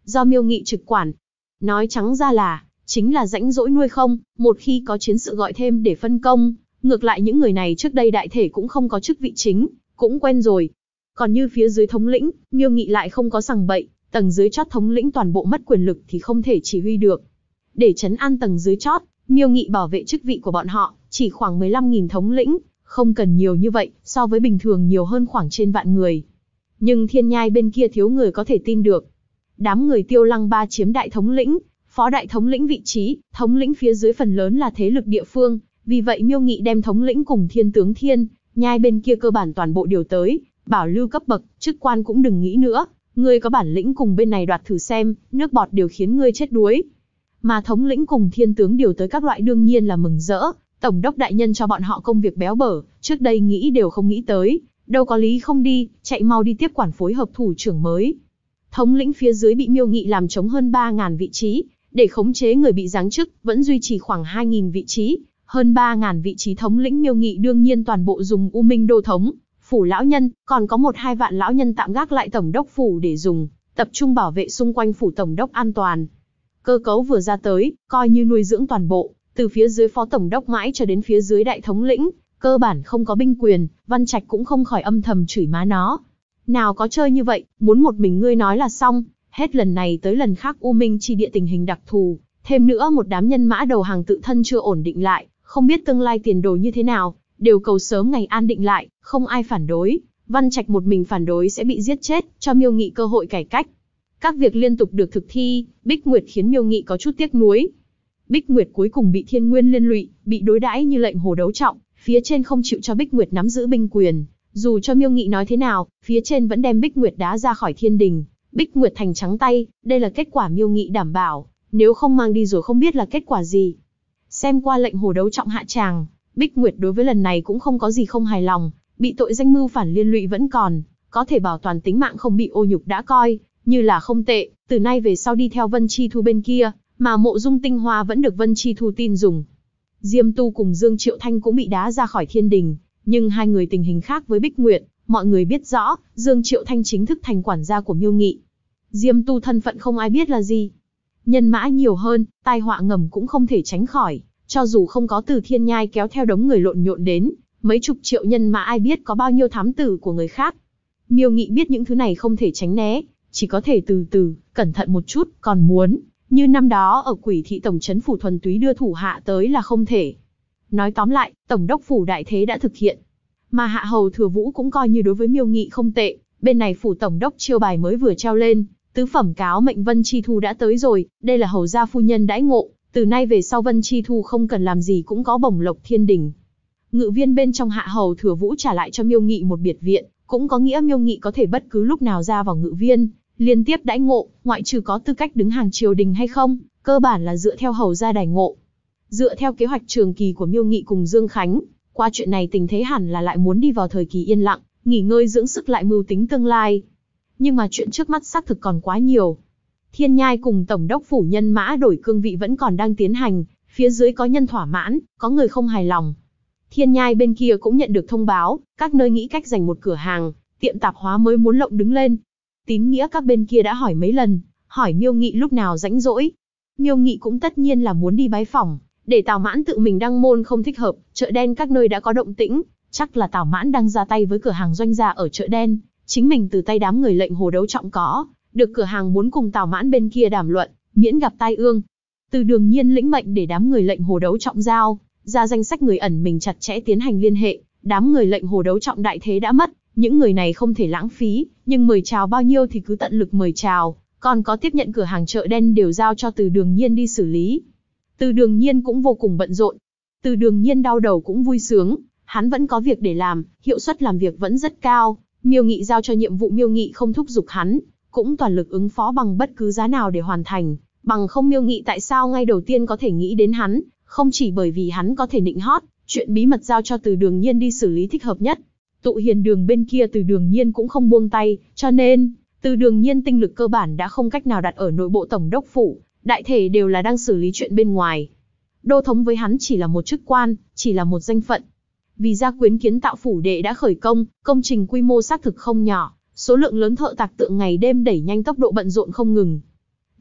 A: do Miêu Nghị trực quản. Nói trắng ra là, chính là rãnh rỗi nuôi không, một khi có chiến sự gọi thêm để phân công, ngược lại những người này trước đây đại thể cũng không có chức vị chính, cũng quen rồi. Còn như phía dưới thống lĩnh, Miêu Nghị lại không có sằng bậy, tầng dưới chót thống lĩnh toàn bộ mất quyền lực thì không thể chỉ huy được. Để trấn an tầng dưới chót, Miêu Nghị bảo vệ chức vị của bọn họ, chỉ khoảng 15.000 thống lĩnh, không cần nhiều như vậy, so với bình thường nhiều hơn khoảng trên vạn người. Nhưng Thiên Nhai bên kia thiếu người có thể tin được. Đám người Tiêu Lăng Ba chiếm đại thống lĩnh, phó đại thống lĩnh vị trí, thống lĩnh phía dưới phần lớn là thế lực địa phương, vì vậy Miêu Nghị đem thống lĩnh cùng thiên tướng Thiên Nhai bên kia cơ bản toàn bộ điều tới, bảo lưu cấp bậc, chức quan cũng đừng nghĩ nữa, ngươi có bản lĩnh cùng bên này đoạt thử xem, nước bọt đều khiến ngươi chết đuối. Mà thống lĩnh cùng thiên tướng điều tới các loại đương nhiên là mừng rỡ, tổng đốc đại nhân cho bọn họ công việc béo bở, trước đây nghĩ đều không nghĩ tới, đâu có lý không đi, chạy mau đi tiếp quản phối hợp thủ trưởng mới. Thống lĩnh phía dưới bị Miêu Nghị làm trống hơn 3.000 vị trí, để khống chế người bị giáng chức, vẫn duy trì khoảng 2.000 vị trí, hơn 3.000 vị trí thống lĩnh Miêu Nghị đương nhiên toàn bộ dùng U Minh đô thống, phủ lão nhân, còn có 1-2 vạn lão nhân tạm gác lại tổng đốc phủ để dùng, tập trung bảo vệ xung quanh phủ tổng đốc an toàn. Cơ cấu vừa ra tới, coi như nuôi dưỡng toàn bộ, từ phía dưới phó tổng đốc mãi cho đến phía dưới đại thống lĩnh, cơ bản không có binh quyền, Văn Trạch cũng không khỏi âm thầm chửi má nó. Nào có chơi như vậy, muốn một mình ngươi nói là xong, hết lần này tới lần khác U Minh chi địa tình hình đặc thù, thêm nữa một đám nhân mã đầu hàng tự thân chưa ổn định lại, không biết tương lai tiền đồ như thế nào, đều cầu sớm ngày an định lại, không ai phản đối, Văn Trạch một mình phản đối sẽ bị giết chết, cho Miêu Nghị cơ hội cải cách. Các việc liên tục được thực thi, Bích Nguyệt khiến Miêu Nghị có chút tiếc nuối. Bích Nguyệt cuối cùng bị Thiên Nguyên liên lụy, bị đối đãi như lệnh hồ đấu trọng, phía trên không chịu cho Bích Nguyệt nắm giữ binh quyền, dù cho Miêu Nghị nói thế nào, phía trên vẫn đem Bích Nguyệt đá ra khỏi thiên đình, Bích Nguyệt thành trắng tay, đây là kết quả Miêu Nghị đảm bảo, nếu không mang đi rồi không biết là kết quả gì. Xem qua lệnh hồ đấu trọng hạ tràng, Bích Nguyệt đối với lần này cũng không có gì không hài lòng, bị tội danh mưu phản liên lụy vẫn còn, có thể bảo toàn tính mạng không bị ô nhục đã coi như là không tệ, từ nay về sau đi theo Vân Chi Thu bên kia, mà Mộ Dung tinh hoa vẫn được Vân Chi Thu tin dùng. Diêm Tu cùng Dương Triệu Thanh cũng bị đá ra khỏi thiên đình, nhưng hai người tình hình khác với Bích Nguyệt, mọi người biết rõ, Dương Triệu Thanh chính thức thành quản gia của Miêu Nghị. Diêm Tu thân phận không ai biết là gì. Nhân mã nhiều hơn, tai họa ngầm cũng không thể tránh khỏi, cho dù không có từ Thiên Nhai kéo theo đống người lộn nhộn đến, mấy chục triệu nhân mã ai biết có bao nhiêu thám tử của người khác. Miêu Nghị biết những thứ này không thể tránh né, chỉ có thể từ từ, cẩn thận một chút, còn muốn, như năm đó ở Quỷ Thị tổng trấn phủ thuần túy đưa thủ hạ tới là không thể. Nói tóm lại, tổng đốc phủ đại thế đã thực hiện. Mà Hạ Hầu Thừa Vũ cũng coi như đối với Miêu Nghị không tệ, bên này phủ tổng đốc chiêu bài mới vừa treo lên, tứ phẩm cáo mệnh Vân Chi Thu đã tới rồi, đây là hầu gia phu nhân đãi ngộ, từ nay về sau Vân Chi Thu không cần làm gì cũng có bổng lộc thiên đình. Ngự viên bên trong Hạ Hầu Thừa Vũ trả lại cho Miêu Nghị một biệt viện, cũng có nghĩa Miêu Nghị có thể bất cứ lúc nào ra vào ngự viên, liên tiếp đãi ngộ, ngoại trừ có tư cách đứng hàng triều đình hay không, cơ bản là dựa theo hầu gia đãi ngộ. Dựa theo kế hoạch trường kỳ của Miêu Nghị cùng Dương Khánh, qua chuyện này tình thế hẳn là lại muốn đi vào thời kỳ yên lặng, nghỉ ngơi dưỡng sức lại mưu tính tương lai. Nhưng mà chuyện trước mắt xác thực còn quá nhiều. Thiên Nhai cùng tổng đốc phủ nhân mã đổi cương vị vẫn còn đang tiến hành, phía dưới có nhân thỏa mãn, có người không hài lòng. Thiên Nhai bên kia cũng nhận được thông báo, các nơi nghĩ cách dành một cửa hàng, tiệm tạp hóa mới muốn lộng đứng lên. Tín nghĩa các bên kia đã hỏi mấy lần, hỏi Miêu Nghị lúc nào rảnh rỗi. Miêu Nghị cũng tất nhiên là muốn đi bái phỏng, để Tào Mãn tự mình đăng môn không thích hợp, chợ đen các nơi đã có động tĩnh, chắc là Tào Mãn đang ra tay với cửa hàng doanh gia ở chợ đen, chính mình từ tay đám người lệnh hồ đấu trọng có, được cửa hàng muốn cùng Tào Mãn bên kia đàm luận, miễn gặp tai ương. Từ Đường Nhiên lĩnh mệnh để đám người lệnh hồ đấu trọng giao ra danh sách người ẩn mình chặt chẽ tiến hành liên hệ, đám người lệnh hồ đấu trọng đại thế đã mất, những người này không thể lãng phí, nhưng mời chào bao nhiêu thì cứ tận lực mời chào, còn có tiếp nhận cửa hàng chợ đen đều giao cho Từ Đường Nhiên đi xử lý. Từ Đường Nhiên cũng vô cùng bận rộn. Từ Đường Nhiên đau đầu cũng vui sướng, hắn vẫn có việc để làm, hiệu suất làm việc vẫn rất cao. Miêu Nghị giao cho nhiệm vụ Miêu Nghị không thúc giục hắn, cũng toàn lực ứng phó bằng bất cứ giá nào để hoàn thành. Bằng không Miêu Nghị tại sao ngay đầu tiên có thể nghĩ đến hắn, không chỉ bởi vì hắn có thể nịnh hót, chuyện bí mật giao cho Từ Đường Nhiên đi xử lý thích hợp nhất. Tụ Hiền Đường bên kia Từ Đường Nhiên cũng không buông tay, cho nên Từ Đường Nhiên tinh lực cơ bản đã không cách nào đặt ở nội bộ tổng đốc phủ, đại thể đều là đang xử lý chuyện bên ngoài. Đô thống với hắn chỉ là một chức quan, chỉ là một danh phận. Vì gia quyến kiến tạo phủ đệ đã khởi công, công trình quy mô xác thực không nhỏ, số lượng lớn thợ tạc tượng ngày đêm đẩy nhanh tốc độ bận rộn không ngừng.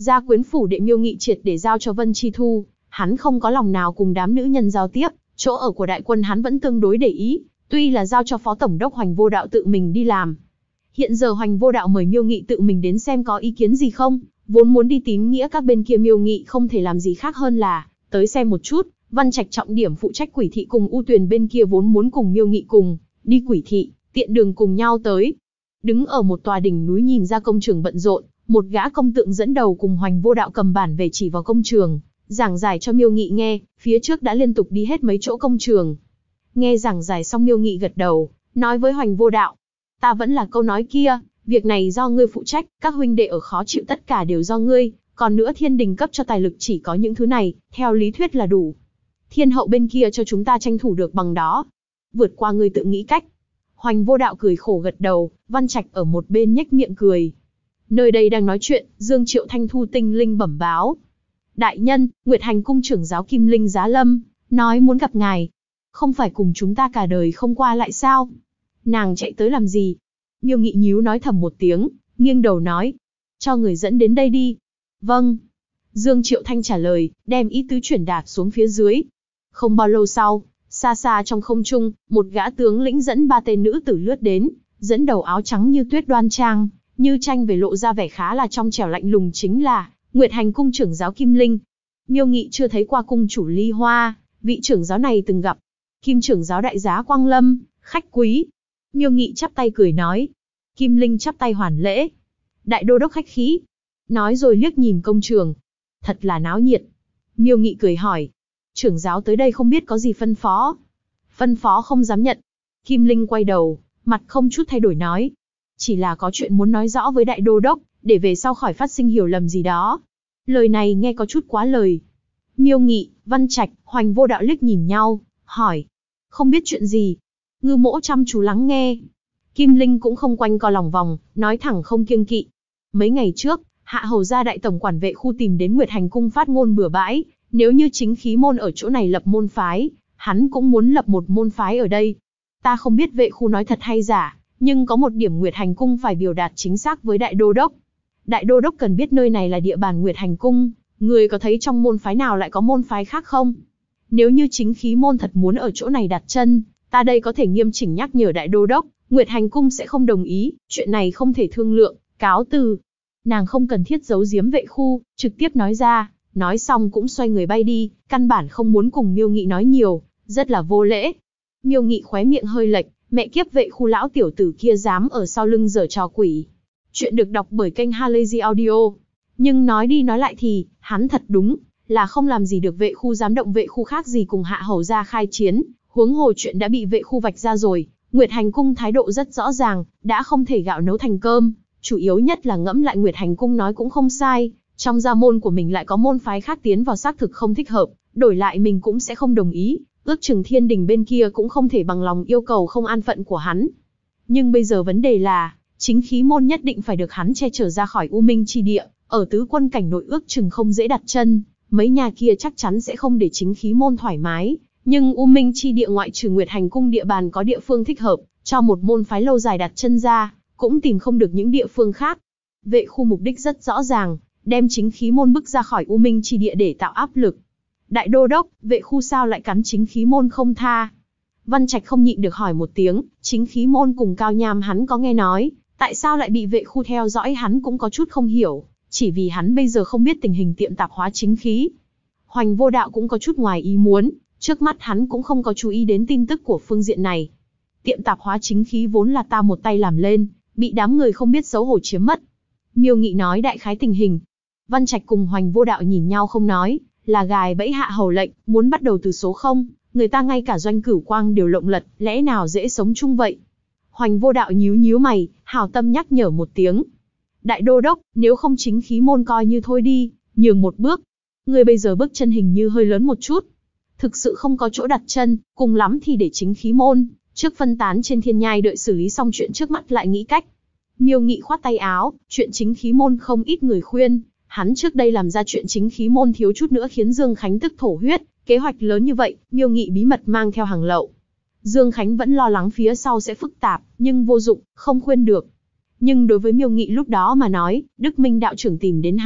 A: Gia quyến phủ đệ Miêu Nghị triệt để giao cho Vân Chi Thu, hắn không có lòng nào cùng đám nữ nhân giao tiếp, chỗ ở của đại quân hắn vẫn tương đối để ý, tuy là giao cho phó tổng đốc Hoành Vô Đạo tự mình đi làm. Hiện giờ Hoành Vô Đạo mời Miêu Nghị tự mình đến xem có ý kiến gì không, vốn muốn đi tín nghĩa các bên kia Miêu Nghị không thể làm gì khác hơn là tới xem một chút. Văn Trạch trọng điểm phụ trách Quỷ thị cùng U Tuyền bên kia vốn muốn cùng Miêu Nghị cùng đi Quỷ thị, tiện đường cùng nhau tới. Đứng ở một tòa đỉnh núi nhìn ra công trường bận rộn, một gã công tượng dẫn đầu cùng Hoành Vô Đạo cầm bản về chỉ vào công trường, giảng giải cho Miêu Nghị nghe, phía trước đã liên tục đi hết mấy chỗ công trường. Nghe giảng giải xong Miêu Nghị gật đầu, nói với Hoành Vô Đạo, ta vẫn là câu nói kia, việc này do ngươi phụ trách, các huynh đệ ở khó chịu tất cả đều do ngươi, còn nữa thiên đình cấp cho tài lực chỉ có những thứ này, theo lý thuyết là đủ. Thiên hậu bên kia cho chúng ta tranh thủ được bằng đó. Vượt qua ngươi tự nghĩ cách. Hoành Vô Đạo cười khổ gật đầu, Văn Trạch ở một bên nhếch miệng cười. Nơi đây đang nói chuyện, Dương Triệu Thanh thu tinh linh bẩm báo. Đại nhân, Nguyệt Hành cung trưởng giáo Kim Linh Giá Lâm, nói muốn gặp ngài. Không phải cùng chúng ta cả đời không qua lại sao? Nàng chạy tới làm gì? Miêu Nghị nhíu nói thầm một tiếng, nghiêng đầu nói. Cho người dẫn đến đây đi. Vâng. Dương Triệu Thanh trả lời, đem ý tứ chuyển đạt xuống phía dưới. Không bao lâu sau, xa xa trong không trung, một gã tướng lĩnh dẫn 3 tên nữ tử lướt đến, dẫn đầu áo trắng như tuyết đoan trang, như tranh về lộ ra vẻ khá là trong trẻo lạnh lùng chính là Nguyệt Hành cung trưởng giáo Kim Linh. Miêu Nghị chưa thấy qua cung chủ Ly Hoa, vị trưởng giáo này từng gặp. Kim trưởng giáo đại giá Quang Lâm, khách quý. Miêu Nghị chắp tay cười nói. Kim Linh chắp tay hoàn lễ. Đại đô đốc khách khí. Nói rồi liếc nhìn công trường. Thật là náo nhiệt. Miêu Nghị cười hỏi. Trưởng giáo tới đây không biết có gì phân phó. Phân phó không dám nhận. Kim Linh quay đầu, mặt không chút thay đổi nói. Chỉ là có chuyện muốn nói rõ với đại đô đốc, để về sau khỏi phát sinh hiểu lầm gì đó. Lời này nghe có chút quá lời. Miêu Nghị, Văn Trạch, Hoành Vô Đạo liếc nhìn nhau, hỏi. Không biết chuyện gì. Ngư Mỗ chăm chú lắng nghe. Kim Linh cũng không quanh co lòng vòng, nói thẳng không kiêng kỵ. Mấy ngày trước, Hạ hầu gia đại tổng quản vệ khu tìm đến Nguyệt Hành cung phát ngôn bừa bãi, nếu như chính khí môn ở chỗ này lập môn phái, hắn cũng muốn lập một môn phái ở đây. Ta không biết vệ khu nói thật hay giả, nhưng có một điểm Nguyệt Hành cung phải biểu đạt chính xác với đại đô đốc. Đại đô đốc cần biết nơi này là địa bàn Nguyệt Hành cung, người có thấy trong môn phái nào lại có môn phái khác không? Nếu như chính khí môn thật muốn ở chỗ này đặt chân, ta đây có thể nghiêm chỉnh nhắc nhở đại đô đốc, Nguyệt Hành cung sẽ không đồng ý, chuyện này không thể thương lượng, cáo từ. Nàng không cần thiết giấu giếm vệ khu, trực tiếp nói ra, nói xong cũng xoay người bay đi, căn bản không muốn cùng Miêu Nghị nói nhiều, rất là vô lễ. Miêu Nghị khóe miệng hơi lệch, mẹ kiếp vệ khu lão tiểu tử kia dám ở sau lưng giở trò quỷ. Chuyện được đọc bởi kênh Halazy Audio. Nhưng nói đi nói lại thì, hắn thật đúng là không làm gì được vệ khu, dám động vệ khu khác gì cùng Hạ hầu gia khai chiến, huống hồ chuyện đã bị vệ khu vạch ra rồi. Nguyệt Hành cung thái độ rất rõ ràng, đã không thể gạo nấu thành cơm, chủ yếu nhất là ngẫm lại Nguyệt Hành cung nói cũng không sai, trong gia môn của mình lại có môn phái khác tiến vào xác thực không thích hợp, đổi lại mình cũng sẽ không đồng ý, ước chừng thiên đình bên kia cũng không thể bằng lòng yêu cầu không an phận của hắn. Nhưng bây giờ vấn đề là, chính khí môn nhất định phải được hắn che chở ra khỏi U Minh chi địa, ở tứ quân cảnh nội ước chừng không dễ đặt chân, mấy nhà kia chắc chắn sẽ không để chính khí môn thoải mái, nhưng U Minh chi địa ngoại trừ Nguyệt Hành cung địa bàn có địa phương thích hợp, cho một môn phái lâu dài đặt chân ra, cũng tìm không được những địa phương khác. Vệ khu mục đích rất rõ ràng, đem chính khí môn bức ra khỏi U Minh chi địa để tạo áp lực. Đại đô đốc, vệ khu sao lại cắn chính khí môn không tha? Văn Trạch không nhịn được hỏi một tiếng, chính khí môn cùng Cao Nham hắn có nghe nói, tại sao lại bị vệ khu theo dõi hắn cũng có chút không hiểu, chỉ vì hắn bây giờ không biết tình hình tiệm tạp hóa chính khí. Hoành Vô Đạo cũng có chút ngoài ý muốn, trước mắt hắn cũng không có chú ý đến tin tức của phương diện này. Tiệm tạp hóa chính khí vốn là ta một tay làm lên, bị đám người không biết xấu hổ chiếm mất. Miêu Nghị nói đại khái tình hình. Văn Trạch cùng Hoành Vô Đạo nhìn nhau không nói, là gài bẫy Hạ hầu lệnh, muốn bắt đầu từ số 0, người ta ngay cả Doanh Cửu Quang đều lộng lật, lẽ nào dễ sống chung vậy? Hoành Vô Đạo nhíu nhíu mày, hảo tâm nhắc nhở một tiếng. Đại đô đốc, nếu không chính khí môn coi như thôi đi, nhường một bước. Người bây giờ bước chân hình như hơi lớn một chút. Thực sự không có chỗ đặt chân, cùng lắm thì để chính khí môn trước phân tán trên thiên nhai, đợi xử lý xong chuyện trước mắt lại nghĩ cách. Miêu Nghị khoát tay áo, chuyện chính khí môn không ít người khuyên, hắn trước đây làm ra chuyện chính khí môn thiếu chút nữa khiến Dương Khánh tức thổ huyết, kế hoạch lớn như vậy, Miêu Nghị bí mật mang theo hàng lậu. Dương Khánh vẫn lo lắng phía sau sẽ phức tạp, nhưng vô dụng, không khuyên được. Nhưng đối với Miêu Nghị lúc đó mà nói, Đức Minh đạo trưởng tìm đến hắn,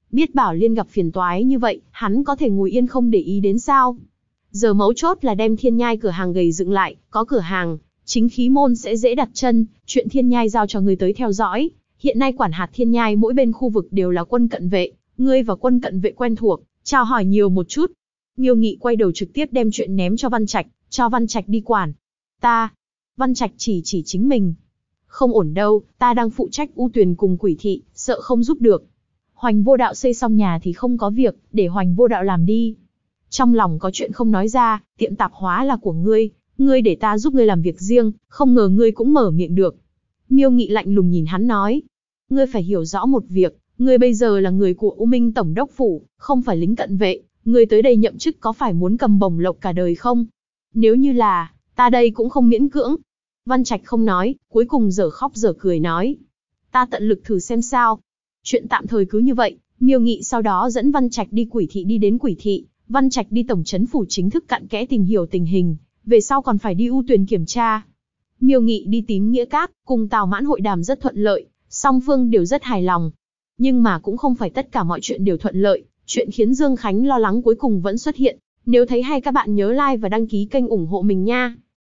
A: Biết Bảo Liên gặp phiền toái như vậy, hắn có thể ngồi yên không để ý đến sao? Giờ mấu chốt là đem Thiên Nhai cửa hàng gầy dựng lại, có cửa hàng, chính khí môn sẽ dễ đặt chân, chuyện Thiên Nhai giao cho ngươi tới theo dõi. Hiện nay quản hạt Thiên Nhai mỗi bên khu vực đều là quân cận vệ, ngươi và quân cận vệ quen thuộc, chào hỏi nhiều một chút. Miêu Nghị quay đầu trực tiếp đem chuyện ném cho Văn Trạch, cho Văn Trạch đi quản. Ta, Văn Trạch chỉ chính mình. Không ổn đâu, ta đang phụ trách U Tuyền cùng Quỷ Thị, sợ không giúp được. Hoành Vô Đạo xây xong nhà thì không có việc, để Hoành Vô Đạo làm đi. Trong lòng có chuyện không nói ra, tiệm tạp hóa là của ngươi để ta giúp ngươi làm việc riêng, không ngờ ngươi cũng mở miệng được. Miêu Nghị lạnh lùng nhìn hắn nói, ngươi phải hiểu rõ một việc, ngươi bây giờ là người của U Minh Tổng đốc phủ, không phải lính cận vệ, ngươi tới đây nhậm chức có phải muốn cầm bổng lộc cả đời không? Nếu như là, ta đây cũng không miễn cưỡng. Văn Trạch không nói, cuối cùng dở khóc dở cười nói, ta tận lực thử xem sao. Chuyện tạm thời cứ như vậy, Miêu Nghị sau đó dẫn Văn Trạch đi Quỷ Thị, đi đến Quỷ Thị, Văn Trạch đi tổng trấn phủ chính thức cặn kẽ tìm hiểu tình hình, về sau còn phải đi U Tuyền kiểm tra. Miêu Nghị đi Tín Nghĩa Các, cùng Tào Mãn hội đàm rất thuận lợi, song phương đều rất hài lòng. Nhưng mà cũng không phải tất cả mọi chuyện đều thuận lợi, chuyện khiến Dương Khánh lo lắng cuối cùng vẫn xuất hiện. Nếu thấy hay các bạn nhớ like và đăng ký kênh ủng hộ mình nha.